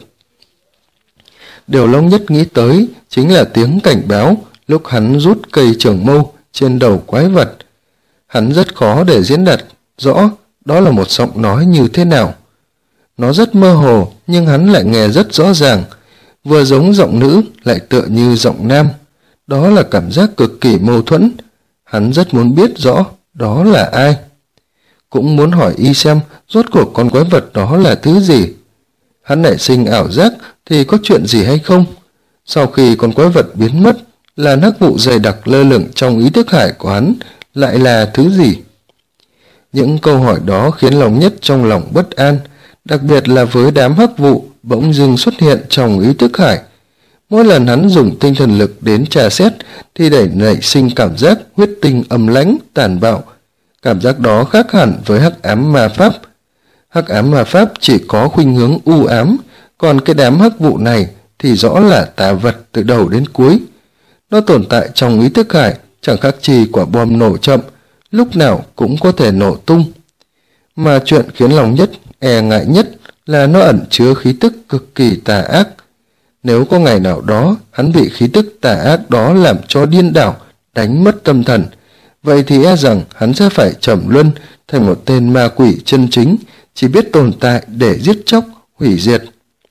Điều Long Nhất nghĩ tới chính là tiếng cảnh báo lúc hắn rút cây trưởng mâu trên đầu quái vật. Hắn rất khó để diễn đạt rõ đó là một giọng nói như thế nào. Nó rất mơ hồ nhưng hắn lại nghe rất rõ ràng, vừa giống giọng nữ lại tựa như giọng nam. Đó là cảm giác cực kỳ mâu thuẫn. Hắn rất muốn biết rõ đó là ai. Cũng muốn hỏi y xem rốt cuộc con quái vật đó là thứ gì. Hắn nảy sinh ảo giác thì có chuyện gì hay không? Sau khi con quái vật biến mất, là hắc vụ dày đặc lơ lửng trong ý thức hải của hắn lại là thứ gì? Những câu hỏi đó khiến Long Nhất trong lòng bất an, đặc biệt là với đám hắc vụ bỗng dưng xuất hiện trong ý thức hải. Mỗi lần hắn dùng tinh thần lực đến tra xét thì để nảy sinh cảm giác huyết tinh âm lãnh, tàn bạo. Cảm giác đó khác hẳn với hắc ám ma pháp. Hắc ám ma pháp chỉ có khuynh hướng u ám, còn cái đám hắc vụ này thì rõ là tà vật từ đầu đến cuối. Nó tồn tại trong ý thức hải, chẳng khác chi quả bom nổ chậm, lúc nào cũng có thể nổ tung. Mà chuyện khiến Long Nhất e ngại nhất là nó ẩn chứa khí tức cực kỳ tà ác. Nếu có ngày nào đó hắn bị khí tức tà ác đó làm cho điên đảo, đánh mất tâm thần, vậy thì e rằng hắn sẽ phải trầm luân thành một tên ma quỷ chân chính, chỉ biết tồn tại để giết chóc, hủy diệt.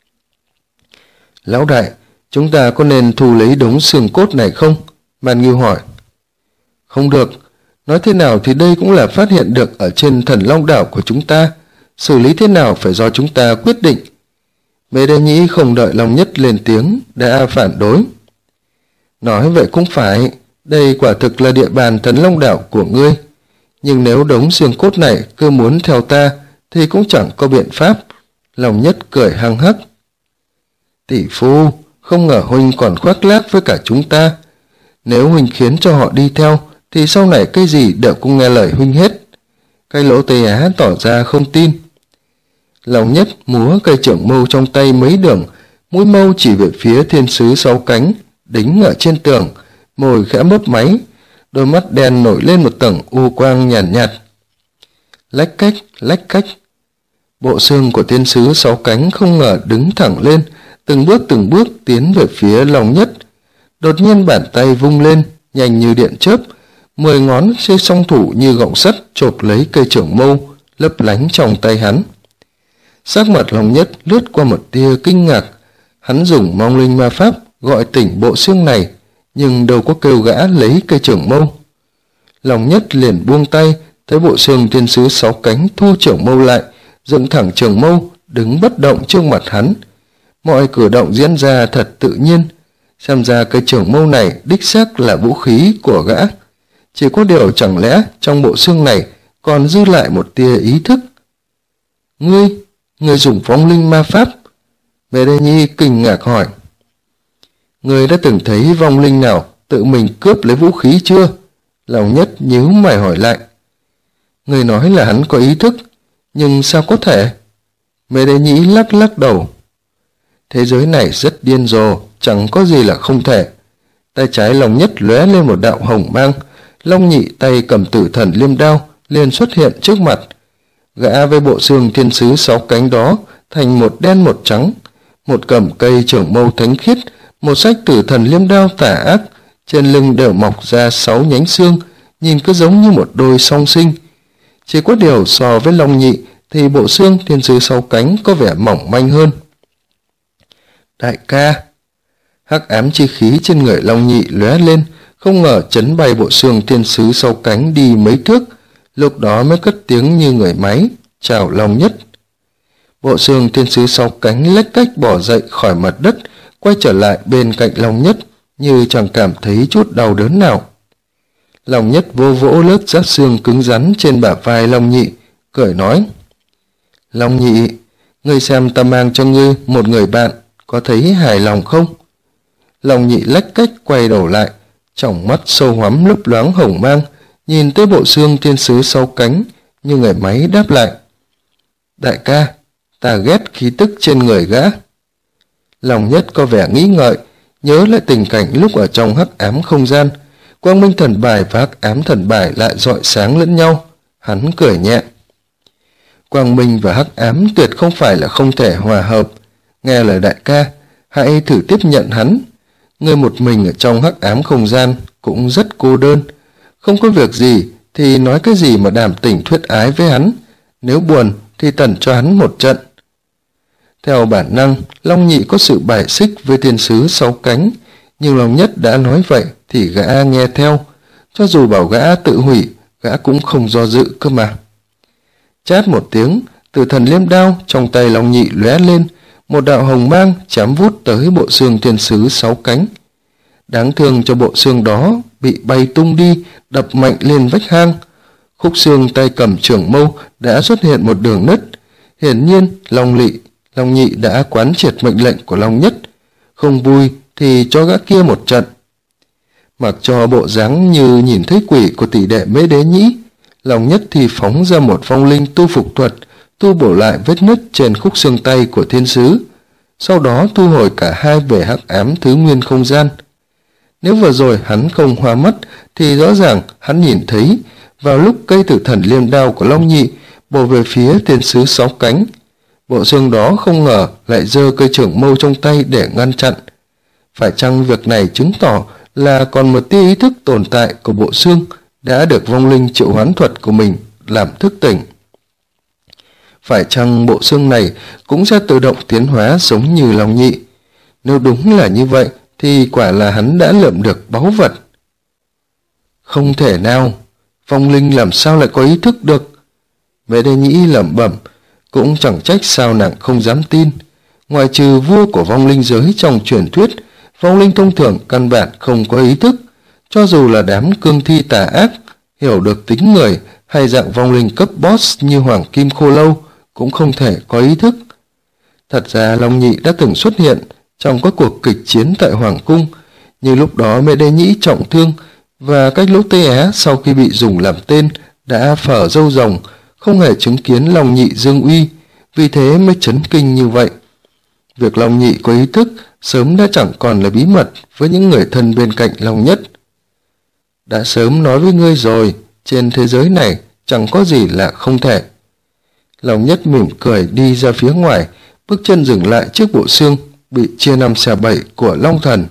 Lão đại, chúng ta có nên thu lấy đống xương cốt này không? Ban Nghiêu hỏi. Không được, nói thế nào thì đây cũng là phát hiện được ở trên Thần Long đảo của chúng ta, xử lý thế nào phải do chúng ta quyết định. Mê Đê Nhĩ không đợi Long Nhất lên tiếng đã phản đối. Nói vậy cũng phải, đây quả thực là địa bàn Thần Long đảo của ngươi, nhưng nếu đống xương cốt này cứ muốn theo ta thì cũng chẳng có biện pháp. Long Nhất cười hăng hắc. Tỷ phu, không ngờ huynh còn khoác lác với cả chúng ta. Nếu huynh khiến cho họ đi theo thì sau này cái gì đều cũng nghe lời huynh hết. Cái lỗ Tây Á tỏ ra không tin. Long Nhất múa cây trưởng mâu trong tay mấy đường, mũi mâu chỉ về phía thiên sứ 6 cánh đính ở trên tường, môi khẽ mấp máy, đôi mắt đen nổi lên một tầng u quang nhàn nhạt. Lách cách. Bộ xương của thiên sứ 6 cánh không ngờ đứng thẳng lên, từng bước tiến về phía Long Nhất. Đột nhiên bàn tay vung lên, nhanh như điện chớp, 10 ngón xây song thủ như gọng sắt chộp lấy cây trưởng mâu, lấp lánh trong tay hắn. Sắc mặt Long Nhất lướt qua một tia kinh ngạc. Hắn dùng mong linh ma pháp gọi tỉnh bộ xương này, nhưng đâu có kêu gã lấy cây trưởng mâu. Long Nhất liền buông tay, thấy bộ xương thiên sứ 6 cánh thu trưởng mâu lại, dựng thẳng trường mâu, đứng bất động trước mặt hắn. Mọi cử động diễn ra thật tự nhiên, xem ra cây trưởng mâu này đích xác là vũ khí của gã. Chỉ có điều chẳng lẽ trong bộ xương này còn dư lại một tia ý thức. Ngươi dùng phong linh ma pháp? Mê Đê Nhi kinh ngạc hỏi. Ngươi đã từng thấy vong linh nào tự mình cướp lấy vũ khí chưa? Long Nhất nhíu mày hỏi lại. Ngươi nói là hắn có ý thức, nhưng sao có thể? Mê Đê Nhi lắc đầu. Thế giới này rất điên rồ, chẳng có gì là không thể. Tay trái Long Nhất lóe lên một đạo hồng mang, Long Nhị tay cầm Tử Thần Liêm Đao liền xuất hiện trước mặt. Gã với bộ xương thiên sứ 6 cánh đó thành một đen một trắng, một cầm cây trưởng mâu thánh khiết, một xách Tử Thần Liêm Đao tà ác, trên lưng đều mọc ra 6 nhánh xương, nhìn cứ giống như một đôi song sinh. Chỉ có điều so với Long Nhị thì bộ xương thiên sứ 6 cánh có vẻ mỏng manh hơn. Đại ca! Hắc ám chi khí trên người Long Nhị lóe lên, không ngờ chấn bay bộ xương thiên sứ 6 cánh đi mấy thước, lúc đó mới cất tiếng như người máy, chào Long Nhất. Bộ xương thiên sứ 6 cánh lách cách bỏ dậy khỏi mặt đất, quay trở lại bên cạnh Long Nhất, như chẳng cảm thấy chút đau đớn nào. Long Nhất vô vỗ lớp giáp xương cứng rắn trên bả vai Long Nhị, cười nói: Long Nhị, ngươi xem ta mang cho ngươi một người bạn, có thấy hài lòng không? Long Nhị lách cách quay đầu lại, tròng mắt sâu hoắm lấp loáng hồng mang, nhìn tới bộ xương thiên sứ 6 cánh, như người máy đáp lại: Đại ca, ta ghét khí tức trên người gã. Long Nhất có vẻ nghĩ ngợi, nhớ lại tình cảnh lúc ở trong hắc ám không gian, quang minh thần bài và hắc ám thần bài lại rọi sáng lẫn nhau. Hắn cười nhẹ: Quang minh và hắc ám tuyệt không phải là không thể hòa hợp. Nghe lời đại ca, hãy thử tiếp nhận hắn. Ngươi một mình ở trong hắc ám không gian cũng rất cô đơn. Không có việc gì thì nói cái gì mà đàm tình thuyết ái với hắn. Nếu buồn thì tẩn cho hắn một trận. Theo bản năng, Long Nhị có sự bài xích với thiên sứ 6 cánh, nhưng Long Nhất đã nói vậy thì gã nghe theo. Cho dù bảo gã tự hủy, gã cũng không do dự cơ mà. Chát một tiếng, Tử Thần Liêm Đao trong tay Long Nhị lóe lên, một đạo hồng mang chém vút tới bộ xương thiên sứ 6 cánh. Đáng thương cho bộ xương đó bị bay tung đi, đập mạnh lên vách hang. Khúc xương tay cầm trưởng mâu đã xuất hiện một đường nứt. Hiển nhiên Long Nhị đã quán triệt mệnh lệnh của Long Nhất, không vui thì cho gã kia một trận. Mặc cho bộ dáng như nhìn thấy quỷ của tỷ đệ Mễ Đế Nhĩ, Long Nhất thì phóng ra một vong linh tu phục thuật, tu bổ lại vết nứt trên khúc xương tay của thiên sứ, sau đó thu hồi cả hai về hắc ám thứ nguyên không gian. Nếu vừa rồi hắn không hoa mắt thì rõ ràng hắn nhìn thấy vào lúc cây Tử Thần Liêm Đao của Long Nhị bổ về phía thiên sứ 6 cánh, bộ xương đó không ngờ lại giơ cây trưởng mâu trong tay để ngăn chặn. Phải chăng việc này chứng tỏ là còn một tia ý thức tồn tại của bộ xương đã được vong linh triệu hoán thuật của mình làm thức tỉnh? Phải chăng bộ xương này cũng sẽ tự động tiến hóa giống như Long Nhị? Nếu đúng là như vậy thì quả là hắn đã lượm được báu vật. Không thể nào, vong linh làm sao lại có ý thức được? Mễ Đế Nhĩ lẩm bẩm, cũng chẳng trách sao nàng không dám tin. Ngoài trừ vua của vong linh giới trong truyền thuyết, vong linh thông thường căn bản không có ý thức. Cho dù là đám cương thi tà ác, hiểu được tính người hay dạng vong linh cấp boss như Hoàng Kim Khô Lâu cũng không thể có ý thức. Thật ra Long Nhị đã từng xuất hiện trong các cuộc kịch chiến tại Hoàng Cung, như lúc đó Mễ Đế Nhĩ trọng thương và cách lỗ Tây Á sau khi bị dùng làm tên đã phở râu rồng, không hề chứng kiến Long Nhị dương uy, vì thế mới chấn kinh như vậy. Việc Long Nhị có ý thức sớm đã chẳng còn là bí mật với những người thân bên cạnh Long Nhất. Đã sớm nói với ngươi rồi, trên thế giới này chẳng có gì là không thể. Long Nhất mỉm cười đi ra phía ngoài, bước chân dừng lại trước bộ xương bị chia 5 xẻ 7 của Long Thần.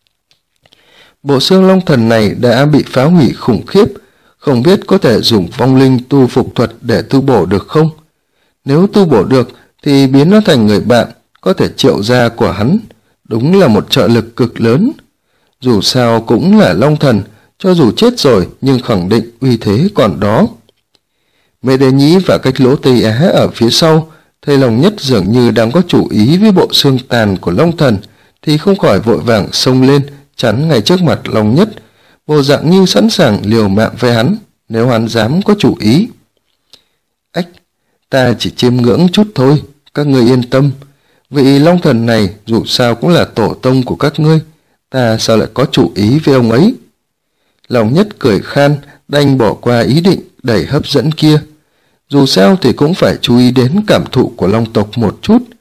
Bộ xương Long Thần này đã bị phá hủy khủng khiếp, không biết có thể dùng vong linh tu phục thuật để tu bổ được không? Nếu tu bổ được thì biến nó thành người bạn, có thể triệu gia của hắn, đúng là một trợ lực cực lớn. Dù sao cũng là Long Thần, cho dù chết rồi nhưng khẳng định uy thế còn đó. Mễ Đế Nhĩ và cách lỗ Tây Á ở phía sau, thấy Long Nhất dường như đang có chủ ý với bộ xương tàn của Long Thần, thì không khỏi vội vàng xông lên chắn ngay trước mặt Long Nhất, bộ dạng như sẵn sàng liều mạng với hắn nếu hắn dám có chủ ý. Ách, ta chỉ chiêm ngưỡng chút thôi, các ngươi yên tâm. Vị Long Thần này dù sao cũng là tổ tông của các ngươi, ta sao lại có chủ ý với ông ấy? Long Nhất cười khan, đành bỏ qua ý định đầy hấp dẫn kia. Dù sao thì cũng phải chú ý đến cảm thụ của Long tộc một chút.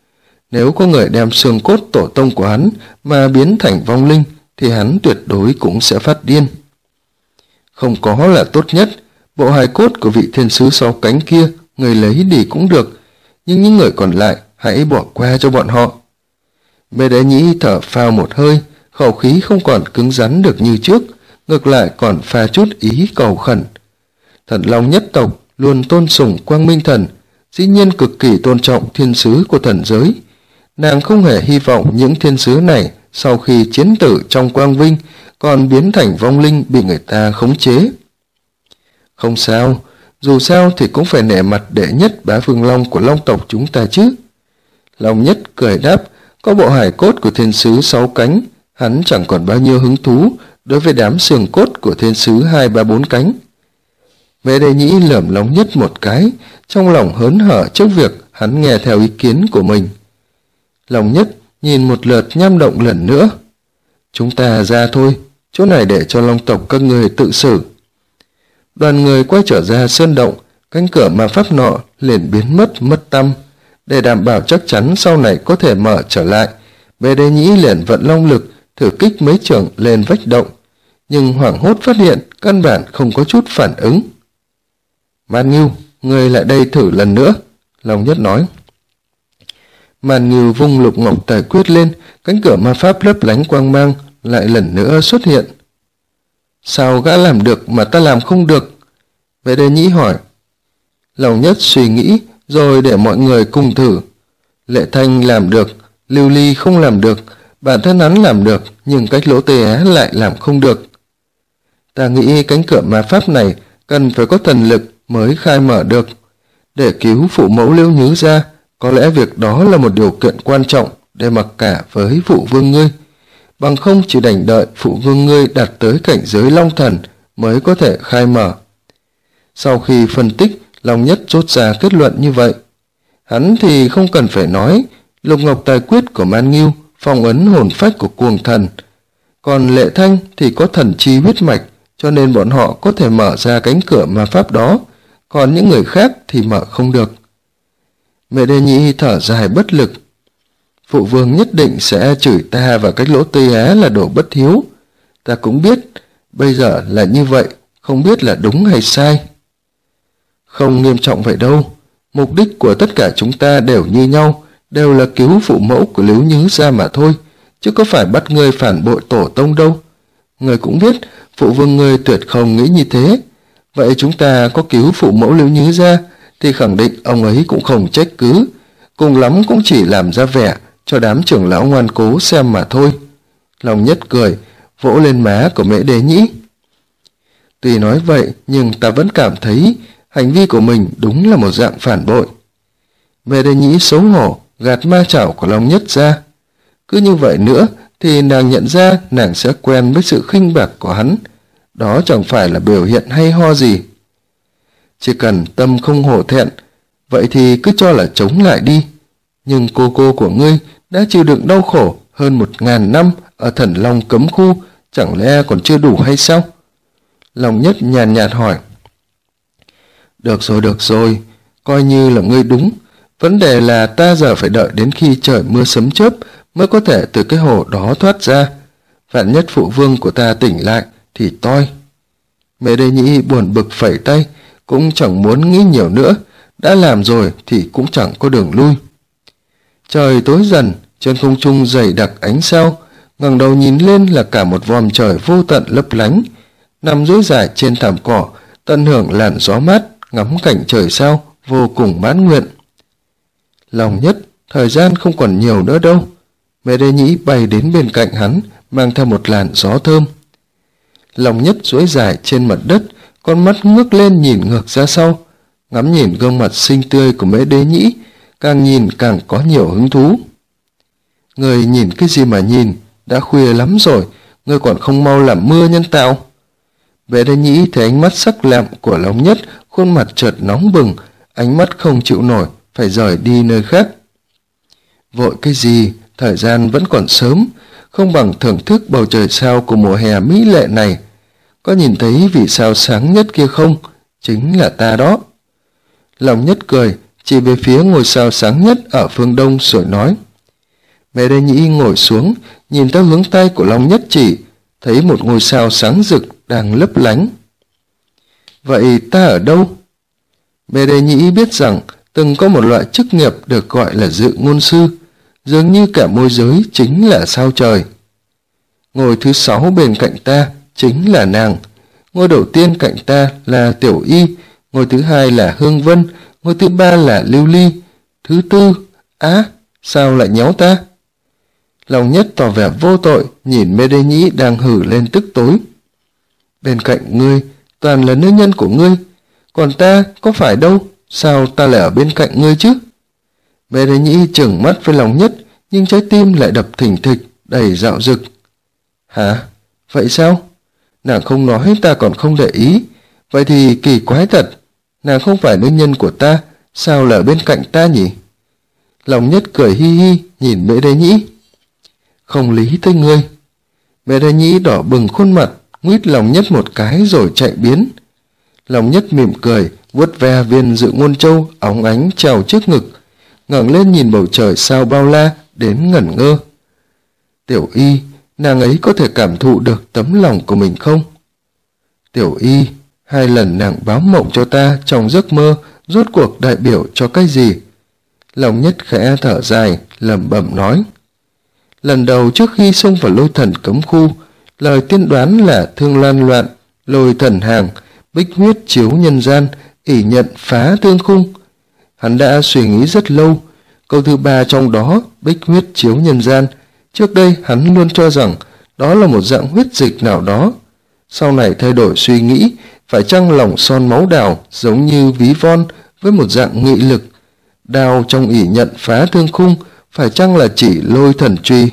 Nếu có người đem xương cốt tổ tông của hắn mà biến thành vong linh, thì hắn tuyệt đối cũng sẽ phát điên. Không có là tốt nhất, bộ hài cốt của vị thiên sứ 6 cánh kia, người lấy đi cũng được, nhưng những người còn lại hãy bỏ qua cho bọn họ. Mê Đế Nhĩ thở phào một hơi, khẩu khí không còn cứng rắn được như trước, ngược lại còn pha chút ý cầu khẩn. Thần Long nhất tộc luôn tôn sùng Quang Minh Thần, dĩ nhiên cực kỳ tôn trọng thiên sứ của thần giới. Nàng không hề hy vọng những thiên sứ này sau khi chiến tử trong quang vinh còn biến thành vong linh bị người ta khống chế. Không sao, dù sao thì cũng phải nể mặt đệ nhất bá vương long của long tộc chúng ta chứ. Long nhất cười đáp, có bộ hài cốt của thiên sứ 6 cánh, hắn chẳng còn bao nhiêu hứng thú đối với đám xương cốt của thiên sứ 2, 3, 4 cánh. Mẹ Đế Nhĩ lườm Long nhất một cái, trong lòng hớn hở trước việc hắn nghe theo ý kiến của mình. Long nhất nhìn một lượt nham động lần nữa. Chúng ta ra thôi, chỗ này để cho long tộc các người tự xử. Đoàn người quay trở ra sơn động, cánh cửa ma pháp nọ liền biến mất tăm. Để đảm bảo chắc chắn sau này có thể mở trở lại, Mẹ Đế Nhĩ liền vận long lực thử kích mấy trường lên vách động, nhưng hoảng hốt phát hiện căn bản không có chút phản ứng. Man Ngưu, người lại đây thử lần nữa, Long nhất nói. Man Ngưu vung lục ngọc tài quyết lên, cánh cửa ma pháp lấp lánh quang mang lại lần nữa xuất hiện. Sao gã làm được mà ta làm không được? Mẹ Đế Nhĩ hỏi. Long nhất suy nghĩ rồi để mọi người cùng thử. Lệ Thanh làm được, Lưu Ly không làm được, bản thân hắn làm được, nhưng cách lỗ tê á lại làm không được. Ta nghĩ cánh cửa ma pháp này cần phải có thần lực mới khai mở được. Để cứu phụ mẫu Liễu Nhứ ra, có lẽ việc đó là một điều kiện quan trọng để mặc cả với phụ vương ngươi. Bằng không chỉ đành đợi phụ vương ngươi đạt tới cảnh giới long thần mới có thể khai mở. Sau khi phân tích, Long nhất rút ra kết luận như vậy. Hắn thì không cần phải nói, lục ngọc tài quyết của Man Ngưu phong ấn hồn phách của cuồng thần. Còn Lệ Thanh thì có thần chi huyết mạch, cho nên bọn họ có thể mở ra cánh cửa ma pháp đó, còn những người khác thì mở không được. Mẹ Đế Nhĩ thở dài bất lực. Phụ vương nhất định sẽ chửi ta và cách lỗ Tây Á là đồ bất hiếu. Ta cũng biết, bây giờ là như vậy, không biết là đúng hay sai. Không nghiêm trọng vậy đâu, mục đích của tất cả chúng ta đều như nhau, đều là cứu phụ mẫu của Liễu Nhứ ra mà thôi, chứ có phải bắt ngươi phản bội tổ tông đâu. Ngươi cũng biết, phụ vương ngươi tuyệt không nghĩ như thế. Vậy chúng ta có cứu phụ mẫu Liễu Nhứ ra, thì khẳng định ông ấy cũng không trách cứ, cùng lắm cũng chỉ làm ra vẻ cho đám trưởng lão ngoan cố xem mà thôi. Long nhất cười, vỗ lên má của Mễ Đế Nhĩ. Tuy nói vậy, nhưng ta vẫn cảm thấy hành vi của mình đúng là một dạng phản bội. Mễ Đế Nhĩ xấu hổ, gạt ma chảo của Long nhất ra. Cứ như vậy nữa, thì nàng nhận ra nàng sẽ quen với sự khinh bạc của hắn. Đó chẳng phải là biểu hiện hay ho gì. Chỉ cần tâm không hổ thẹn, vậy thì cứ cho là chống lại đi. Nhưng cô của ngươi đã chịu đựng đau khổ hơn 1000 năm ở Thần Long cấm khu, chẳng lẽ còn chưa đủ hay sao? Long nhất nhàn nhạt hỏi. Được rồi, coi như là ngươi đúng. Vấn đề là ta giờ phải đợi đến khi trời mưa sấm chớp mới có thể từ cái hồ đó thoát ra. Vạn nhất phụ vương của ta tỉnh lại thì toi. Mẹ Đế Nhĩ buồn bực phẩy tay, cũng chẳng muốn nghĩ nhiều nữa, đã làm rồi thì cũng chẳng có đường lui. Trời tối dần, trên không trung dày đặc ánh sao, ngẩng đầu nhìn lên là cả một vòm trời vô tận lấp lánh. Nằm duỗi dài trên thảm cỏ, tận hưởng làn gió mát, ngắm cảnh trời sao, vô cùng mãn nguyện. Long nhất, thời gian không còn nhiều nữa đâu. Mẹ Đế Nhĩ bay đến bên cạnh hắn, mang theo một làn gió thơm. Long nhất duỗi dài trên mặt đất, con mắt ngước lên nhìn ngược ra sau, ngắm nhìn gương mặt xinh tươi của Mễ Đế Nhĩ, càng nhìn càng có nhiều hứng thú. Người nhìn cái gì mà nhìn, đã khuya lắm rồi, người còn không mau làm mưa nhân tạo. Mễ Đế Nhĩ thấy ánh mắt sắc lẹm của Long nhất, khuôn mặt chợt nóng bừng, ánh mắt không chịu nổi, phải rời đi nơi khác. Vội cái gì, thời gian vẫn còn sớm, không bằng thưởng thức bầu trời sao của mùa hè mỹ lệ này. Có nhìn thấy vì sao sáng nhất kia không? Chính là ta đó. Long nhất cười, chỉ về phía ngôi sao sáng nhất ở phương đông rồi nói. Mẹ Đế Nhĩ ngồi xuống, nhìn theo hướng tay của Long Nhất chỉ, thấy một ngôi sao sáng rực đang lấp lánh. Vậy ta ở đâu? Mẹ Đế Nhĩ biết rằng từng có một loại chức nghiệp được gọi là dự ngôn sư, dường như cả môi giới chính là sao trời. Ngôi thứ 6 bên cạnh ta chính là nàng. Ngôi đầu tiên cạnh ta là Tiểu Y, ngôi thứ 2 là Hương Vân, ngôi thứ 3 là Lưu Ly, thứ 4... sao lại nhéo ta? Long Nhất tỏ vẻ vô tội, nhìn Mê Đế Nhĩ đang hử lên tức tối. Bên cạnh ngươi toàn là nữ nhân của ngươi, còn ta có phải đâu, sao ta lại ở bên cạnh ngươi chứ? Mê Đế Nhĩ trừng mắt với Long Nhất, nhưng trái tim lại đập thình thịch, đầy dạo dực. Hả? Vậy sao? Nàng không nói ta còn không để ý, vậy thì kỳ quái thật, nàng không phải nữ nhân của ta, sao lại ở bên cạnh ta nhỉ? Long Nhất cười hi hi nhìn Mễ Đế Nhĩ. Không lý tới ngươi. Mễ Đế Nhĩ đỏ bừng khuôn mặt, nguýt Long Nhất một cái rồi chạy biến. Long Nhất mỉm cười, vuốt ve viên dự ngôn châu óng ánh treo trước ngực, ngẩng lên nhìn bầu trời sao bao la đến ngẩn ngơ. Tiểu Y, nàng ấy có thể cảm thụ được tấm lòng của mình không? Tiểu Y, 2 lần nàng báo mộng cho ta trong giấc mơ, rốt cuộc đại biểu cho cái gì? Long Nhất khẽ thở dài, lẩm bẩm nói. Lần đầu trước khi xông vào lôi thần cấm khu, lời tiên đoán là thương lan loạn, lôi thần hàng, bích huyết chiếu nhân gian, ỷ nhận phá thương khung. Hắn đã suy nghĩ rất lâu, câu thứ 3 trong đó, bích huyết chiếu nhân gian, trước đây hắn luôn cho rằng đó là một dạng huyết dịch nào đó. Sau này thay đổi suy nghĩ, phải chăng lòng son máu đào giống như ví von với một dạng nghị lực. Đao trong ỷ nhận phá thương khung phải chăng là chỉ lôi thần truy.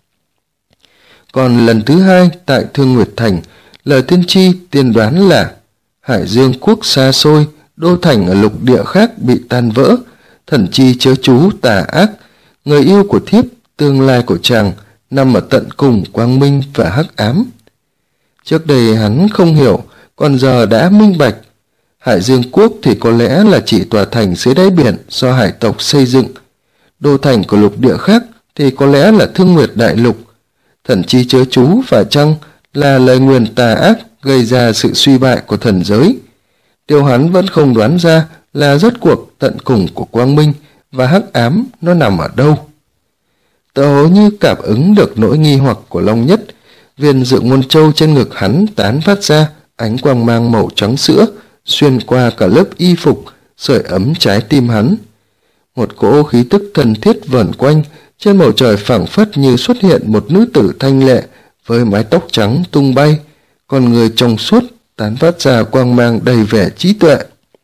Còn lần thứ 2 tại Thương Nguyệt Thành, lời tiên tri tiên đoán là Hải Dương quốc xa xôi, đô thành ở lục địa khác bị tan vỡ, thần chi chớ chú tà ác, người yêu của thiếp, tương lai của chàng nằm ở tận cùng quang minh và hắc ám. Trước đây hắn không hiểu, còn giờ đã minh bạch. Hải Dương quốc thì có lẽ là chỉ tòa thành dưới đáy biển do hải tộc xây dựng. Đô thành của lục địa khác thì có lẽ là Thương Nguyệt đại lục. Thần chi chớ chú phải chăng là lời nguyền tà ác gây ra sự suy bại của thần giới. Điều hắn vẫn không đoán ra là rốt cuộc tận cùng của quang minh và hắc ám nó nằm ở đâu. Tựa hồ như cảm ứng được nỗi nghi hoặc của Long Nhất, viên dự ngôn châu trên ngực hắn tán phát ra ánh quang mang màu trắng sữa, xuyên qua cả lớp y phục, sưởi ấm trái tim hắn. Một cỗ khí tức thần thiết vờn quanh, trên bầu trời phảng phất như xuất hiện một nữ tử thanh lệ với mái tóc trắng tung bay, con người trong suốt tán phát ra quang mang đầy vẻ trí tuệ.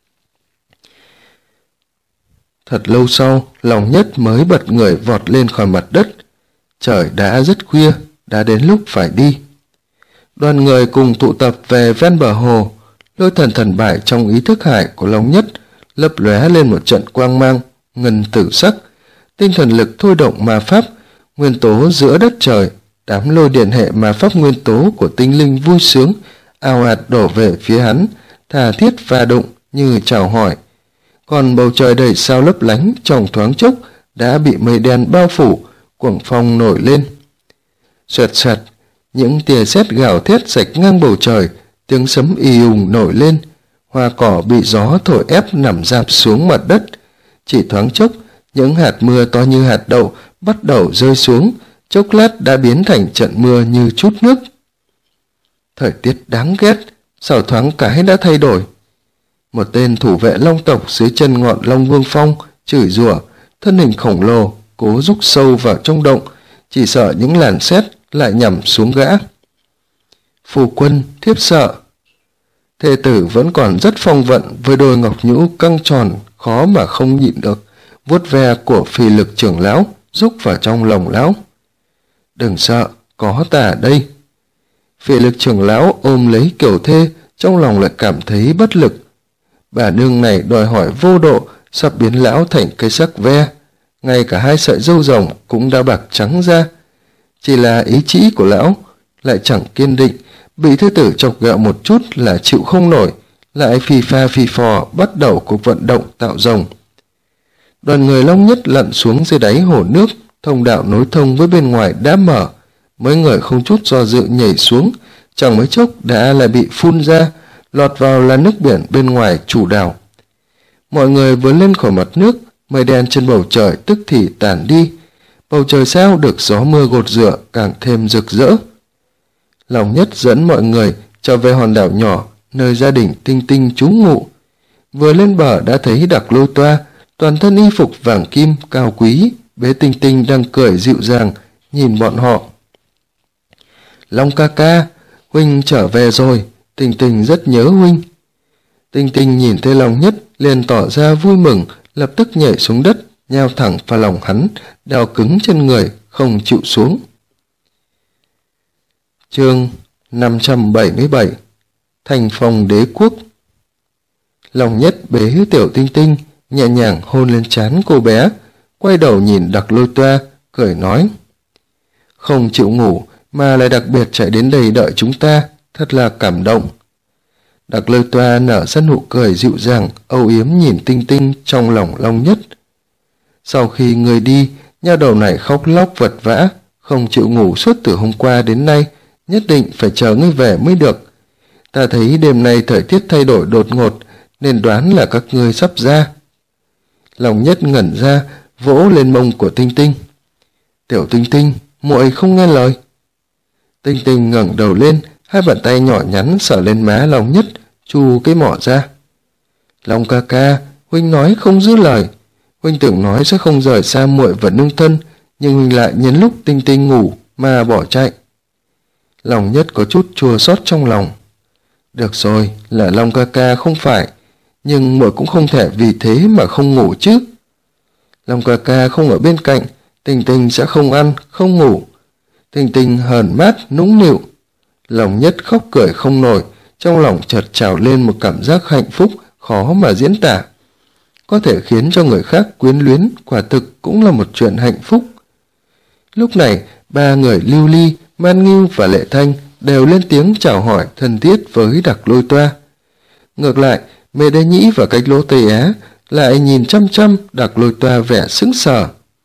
Thật lâu sau, Long Nhất mới bật người vọt lên khỏi mặt đất. Trời đã rất khuya, đã đến lúc phải đi. Đoàn người cùng tụ tập về ven bờ hồ. Lôi thần thần bài trong ý thức hải của Long Nhất lấp lóe lên một trận quang mang ngân tử sắc. Tinh thần lực thôi động ma pháp, nguyên tố giữa đất trời, đám lôi điện hệ ma pháp nguyên tố của tinh linh vui sướng ào ạt đổ về phía hắn, tha thiết va đụng như chào hỏi. Còn bầu trời đầy sao lấp lánh trong thoáng chốc đã bị mây đen bao phủ, cuồng phong nổi lên. Xoẹt xoẹt, những tia sét gào thét rạch ngang bầu trời, tiếng sấm ì ùng nổi lên, hoa cỏ bị gió thổi ép nằm rạp xuống mặt đất. Chỉ thoáng chốc, những hạt mưa to như hạt đậu bắt đầu rơi xuống, chốc lát đã biến thành trận mưa như chút nước. Thời tiết đáng ghét, sao thoáng cái đã thay đổi. Một tên thủ vệ long tộc dưới chân ngọn Long Vương Phong chửi rủa, thân hình khổng lồ cố rúc sâu vào trong động, chỉ sợ những làn sét lại nhằm xuống gã. Phu quân, thiếp sợ. Thê tử vẫn còn rất phong vận, với đôi ngọc nhũ căng tròn khó mà không nhịn được, vuốt ve của Phì Lực trưởng lão rúc vào trong lòng lão. Đừng sợ, có ta ở đây. Phì Lực trưởng lão ôm lấy kiểu thê, trong lòng lại cảm thấy bất lực. Bà nương này đòi hỏi vô độ, sắp biến lão thành cây sắc ve, ngay cả 2 sợi râu rồng cũng đã bạc trắng ra. Chỉ là ý chí của lão lại chẳng kiên định, bị thê tử chọc ghẹo một chút là chịu không nổi, lại phì pha phì phò bắt đầu cuộc vận động tạo rồng. Đoàn người Long Nhất lặn xuống dưới đáy hồ nước, thông đạo nối thông với bên ngoài đã mở. Mấy người không chút do dự nhảy xuống, chẳng mấy chốc đã lại bị phun ra, lọt vào là nước biển bên ngoài chủ đảo. Mọi người vừa lên khỏi mặt nước, mây đen trên bầu trời tức thì tản đi. Bầu trời sao được gió mưa gột rửa càng thêm rực rỡ. Lòng Nhất dẫn mọi người trở về hòn đảo nhỏ nơi gia đình Tinh Tinh trú ngụ. Vừa lên bờ đã thấy Đặc Lôi Toa, toàn thân y phục vàng kim cao quý, bế Tinh Tinh đang cười dịu dàng nhìn bọn họ. Long ca ca, huynh trở về rồi, Tinh Tinh rất nhớ huynh. Tinh Tinh nhìn thấy Long Nhất liền tỏ ra vui mừng, lập tức nhảy xuống đất, nhào thẳng vào lòng hắn, đeo cứng trên người, không chịu xuống. Chương 577 Thành Phong Đế Quốc. Long Nhất bế tiểu Tinh Tinh, nhẹ nhàng hôn lên trán cô bé, quay đầu nhìn Đặc Lôi Toa, cười nói: Không chịu ngủ mà lại đặc biệt chạy đến đây đợi chúng ta, thật là cảm động. Đặc Lôi Toa nở ra nụ cười dịu dàng, âu yếm nhìn Tinh Tinh trong lòng Long Nhất. Sau khi người đi, nha đầu này khóc lóc vật vã, không chịu ngủ suốt từ hôm qua đến nay, nhất định phải chờ ngươi về mới được. Ta thấy đêm nay thời tiết thay đổi đột ngột, nên đoán là các ngươi sắp ra. Long Nhất ngẩn ra, vỗ lên mông của Tinh Tinh. Tiểu Tinh Tinh, muội không nghe lời. Tinh Tinh ngẩng đầu lên, hai bàn tay nhỏ nhắn sờ lên má Long Nhất, chu cái mỏ ra. Long ca ca, huynh nói không giữ lời. Huynh tưởng nói sẽ không rời xa muội và nương thân, nhưng huynh lại nhân lúc Tinh Tinh ngủ mà bỏ chạy. Long Nhất có chút chua xót trong lòng. Được rồi, là Long ca ca không phải, nhưng muội cũng không thể vì thế mà không ngủ chứ. Long ca ca không ở bên cạnh, Tinh Tinh sẽ không ăn, không ngủ. Tinh Tinh hờn mát, nũng nịu. Long Nhất khóc cười không nổi, trong lòng chợt trào lên một cảm giác hạnh phúc khó mà diễn tả. Có thể khiến cho người khác quyến luyến, quả thực cũng là một chuyện hạnh phúc. Lúc này, ba người Lưu Ly, Man Ngưu và Lệ Thanh đều lên tiếng chào hỏi thân thiết với Đặc Lôi Toa. Ngược lại, Mê Đế Nhĩ và Cách Lỗ Tây Á lại nhìn chăm chăm Đặc Lôi Toa vẻ sững sờ.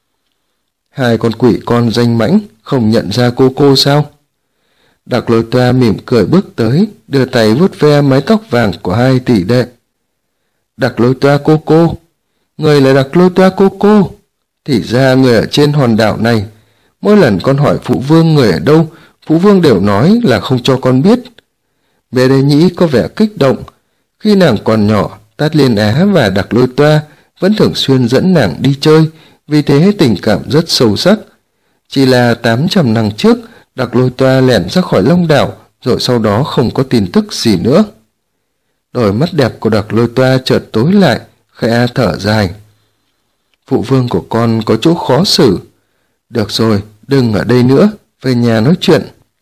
Hai con quỷ con danh mãnh không nhận ra cô sao? Đặc Lôi Toa mỉm cười bước tới, đưa tay vuốt ve mái tóc vàng của hai tỷ đệ. Đặc Lôi Toa cô, người là Đặc Lôi Toa cô. Thì ra người ở trên hòn đảo này. Mỗi lần con hỏi phụ vương người ở đâu, phụ vương đều nói là không cho con biết. Mê Đế Nhĩ có vẻ kích động. Khi nàng còn nhỏ, Tát Liên Á và Đặc Lôi Toa vẫn thường xuyên dẫn nàng đi chơi, vì thế tình cảm rất sâu sắc. Chỉ là 800 năm trước, Đặc Lôi Toa lẻn ra khỏi Long đảo, rồi sau đó không có tin tức gì nữa. Đôi mắt đẹp của Đặc Lôi Toa chợt tối lại, khẽ thở dài. Phụ vương của con có chỗ khó xử. Được rồi, đừng ở đây nữa, về nhà nói chuyện.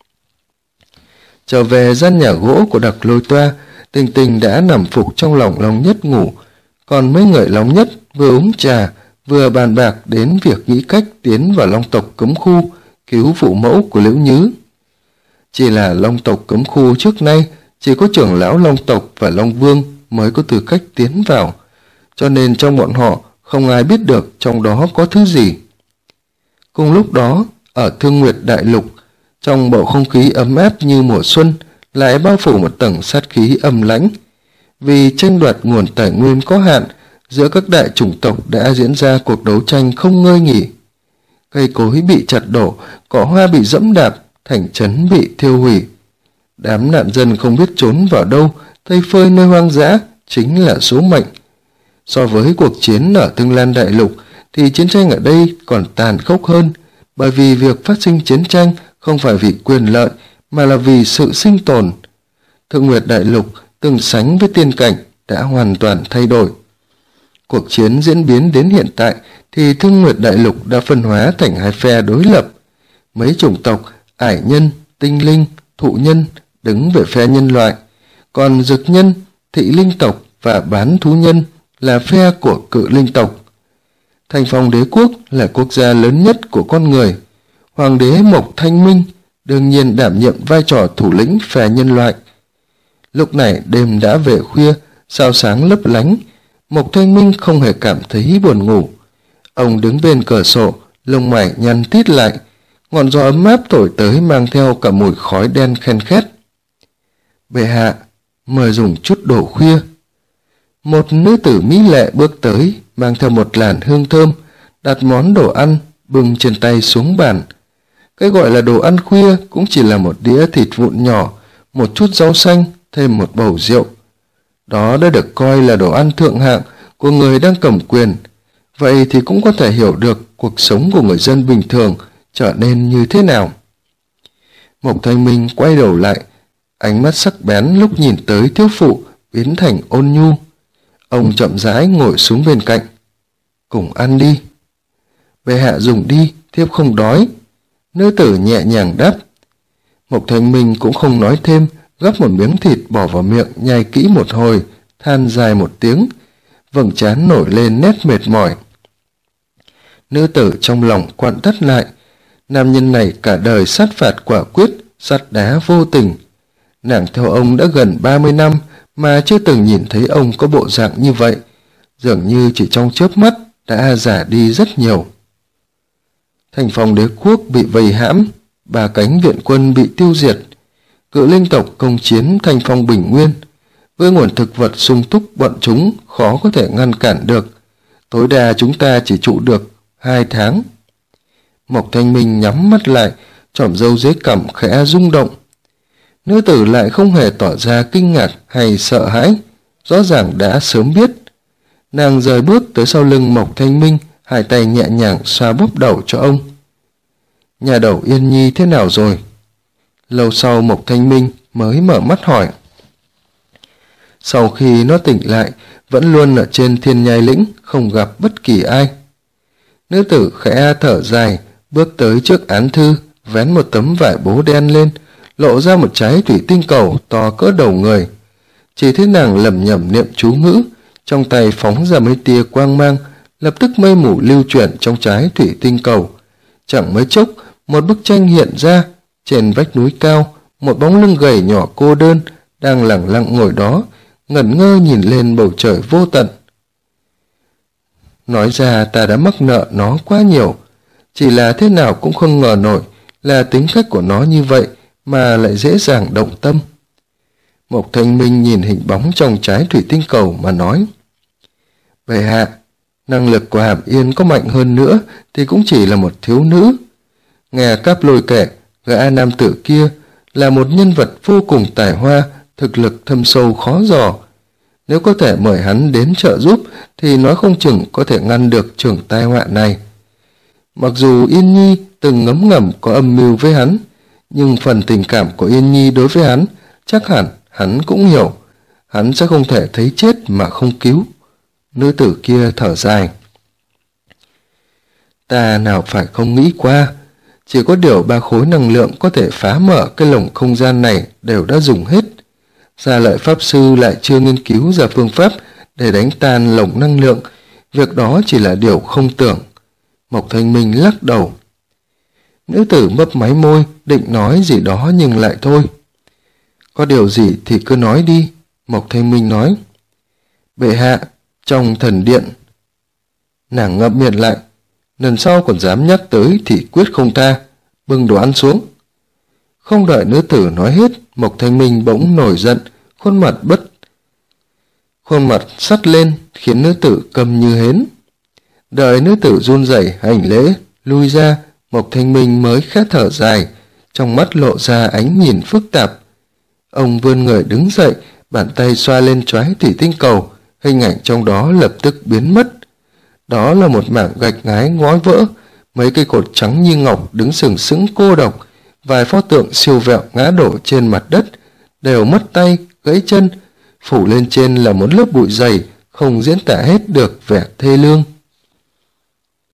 Trở về gian nhà gỗ của Đặc Lôi Toa, Tinh Tinh đã nằm phục trong lòng Long Nhất ngủ, còn mấy người Long Nhất vừa uống trà, vừa bàn bạc đến việc nghĩ cách tiến vào Long tộc cấm khu, cứu phụ mẫu của Liễu Nhứ. Chỉ là Long tộc cấm khu trước nay chỉ có trưởng lão Long tộc và Long Vương mới có tư cách tiến vào, cho nên trong bọn họ không ai biết được trong đó có thứ gì. Cùng lúc đó, ở Thương Nguyệt Đại Lục, trong bầu không khí ấm áp như mùa xuân, lại bao phủ một tầng sát khí âm lãnh. Vì tranh đoạt nguồn tài nguyên có hạn, giữa các đại chủng tộc đã diễn ra cuộc đấu tranh không ngơi nghỉ. Cây cối bị chặt đổ, cỏ hoa bị dẫm đạp, thành trấn bị thiêu hủy. Đám nạn dân không biết trốn vào đâu, thây phơi nơi hoang dã chính là số mệnh. So với cuộc chiến ở Thương Lan Đại Lục thì chiến tranh ở đây còn tàn khốc hơn, bởi vì việc phát sinh chiến tranh không phải vì quyền lợi mà là vì sự sinh tồn. Thương Nguyệt Đại Lục từng sánh với tiên cảnh đã hoàn toàn thay đổi. Cuộc chiến diễn biến đến hiện tại thì Thương Nguyệt Đại Lục đã phân hóa thành hai phe đối lập. Mấy chủng tộc Ải Nhân, Tinh Linh, Thụ Nhân đứng về phe nhân loại, còn Dực Nhân, Thị Linh tộc và Bán Thú Nhân là phe của Cự Linh tộc. Thành Phong Đế Quốc là quốc gia lớn nhất của con người. Hoàng đế Mộc Thanh Minh đương nhiên đảm nhiệm vai trò thủ lĩnh phe nhân loại. Lúc này đêm đã về khuya, sao sáng lấp lánh. Mộc Thanh Minh không hề cảm thấy buồn ngủ. Ông đứng bên cửa sổ, lông mày nhăn tít lại, ngọn gió ấm áp thổi tới mang theo cả mùi khói đen khen khét. Bệ hạ, mời dùng chút đồ khuya. Một nữ tử mỹ lệ bước tới, mang theo một làn hương thơm, đặt món đồ ăn bưng trên tay xuống bàn. Cái gọi là đồ ăn khuya cũng chỉ là một đĩa thịt vụn nhỏ, một chút rau xanh, thêm một bầu rượu. Đó đã được coi là đồ ăn thượng hạng của người đang cầm quyền. Vậy thì cũng có thể hiểu được cuộc sống của người dân bình thường trở nên như thế nào. Mộc Thanh Minh quay đầu lại, ánh mắt sắc bén lúc nhìn tới thiếu phụ biến thành ôn nhu. Ông chậm rãi ngồi xuống bên cạnh. Cùng ăn đi. Bệ hạ dùng đi, thiếp không đói. Nữ tử nhẹ nhàng đáp. Mộc Thanh Minh cũng không nói thêm, gắp một miếng thịt bỏ vào miệng nhai kỹ một hồi, than dài một tiếng, vầng trán nổi lên nét mệt mỏi. Nữ tử trong lòng quặn thắt lại, nam nhân này cả đời sát phạt quả quyết, sắt đá vô tình. Nàng theo ông đã gần 30 năm mà chưa từng nhìn thấy ông có bộ dạng như vậy, dường như chỉ trong chớp mắt đã già đi rất nhiều. Thành Phong đế quốc bị vây hãm, 3 cánh viện quân bị tiêu diệt, Cự Linh tộc công chiến Thanh Phong Bình Nguyên. Với nguồn thực vật sung túc, bọn chúng khó có thể ngăn cản được. Tối đa chúng ta chỉ trụ được 2 tháng. Mộc Thanh Minh nhắm mắt lại, chòm râu dưới cằm khẽ rung động. Nữ tử lại không hề tỏ ra kinh ngạc hay sợ hãi, rõ ràng đã sớm biết. Nàng rời bước tới sau lưng Mộc Thanh Minh, hai tay nhẹ nhàng xoa bóp đầu cho ông. Nhà đầu Yên Nhi thế nào rồi? Lâu sau Mộc Thanh Minh mới mở mắt hỏi. Sau khi nó tỉnh lại, vẫn luôn ở trên Thiên Nhai Lĩnh, không gặp bất kỳ ai. Nữ tử khẽ thở dài, bước tới trước án thư, vén một tấm vải bố đen lên, lộ ra một trái thủy tinh cầu to cỡ đầu người. Chỉ thấy nàng lẩm nhẩm niệm chú ngữ, trong tay phóng ra mấy tia quang mang, lập tức mây mù lưu chuyển trong trái thủy tinh cầu. Chẳng mấy chốc, một bức tranh hiện ra, trên vách núi cao, một bóng lưng gầy nhỏ cô đơn đang lẳng lặng ngồi đó, ngẩn ngơ nhìn lên bầu trời vô tận. Nói ra ta đã mắc nợ nó quá nhiều, chỉ là thế nào cũng không ngờ nổi là tính cách của nó như vậy mà lại dễ dàng động tâm. Mộc Thanh Minh nhìn hình bóng trong trái thủy tinh cầu mà nói. Bệ hạ, năng lực của Hàm Yên có mạnh hơn nữa thì cũng chỉ là một thiếu nữ. Nghe Cáp Lôi kể, gã nam tử kia là một nhân vật vô cùng tài hoa, thực lực thâm sâu khó dò. Nếu có thể mời hắn đến trợ giúp thì nói không chừng có thể ngăn được trường tai họa này. Mặc dù Yên Nhi từng ngấm ngầm có âm mưu với hắn, nhưng phần tình cảm của Yên Nhi đối với hắn chắc hẳn hắn cũng hiểu. Hắn sẽ không thể thấy chết mà không cứu. Nữ tử kia thở dài. Ta nào phải không nghĩ qua, chỉ có điều 3 khối năng lượng có thể phá mở cái lồng không gian này đều đã dùng hết. Gia Lợi Pháp Sư lại chưa nghiên cứu ra phương pháp để đánh tan lồng năng lượng, việc đó chỉ là điều không tưởng. Mộc Thanh Minh lắc đầu. Nữ tử mấp máy môi, định nói gì đó nhưng lại thôi. Có điều gì thì cứ nói đi, Mộc Thanh Minh nói. Bệ hạ, trong thần điện. Nàng ngậm miệng lại, lần sau còn dám nhắc tới thì quyết không tha, bưng đồ ăn xuống. Không đợi nữ tử nói hết, Mộc Thanh Minh bỗng nổi giận, khuôn mặt sắt lên, khiến nữ tử câm như hến. Đợi nữ tử run rẩy hành lễ, lui ra, Mộc Thanh Minh mới khẽ thở dài, trong mắt lộ ra ánh nhìn phức tạp. Ông vươn người đứng dậy, bàn tay xoa lên trái thủy tinh cầu, hình ảnh trong đó lập tức biến mất. Đó là một mảng gạch ngói ngói vỡ, mấy cây cột trắng như ngọc đứng sừng sững cô độc, vài pho tượng siêu vẹo ngã đổ trên mặt đất, đều mất tay, gãy chân, phủ lên trên là một lớp bụi dày, không diễn tả hết được vẻ thê lương.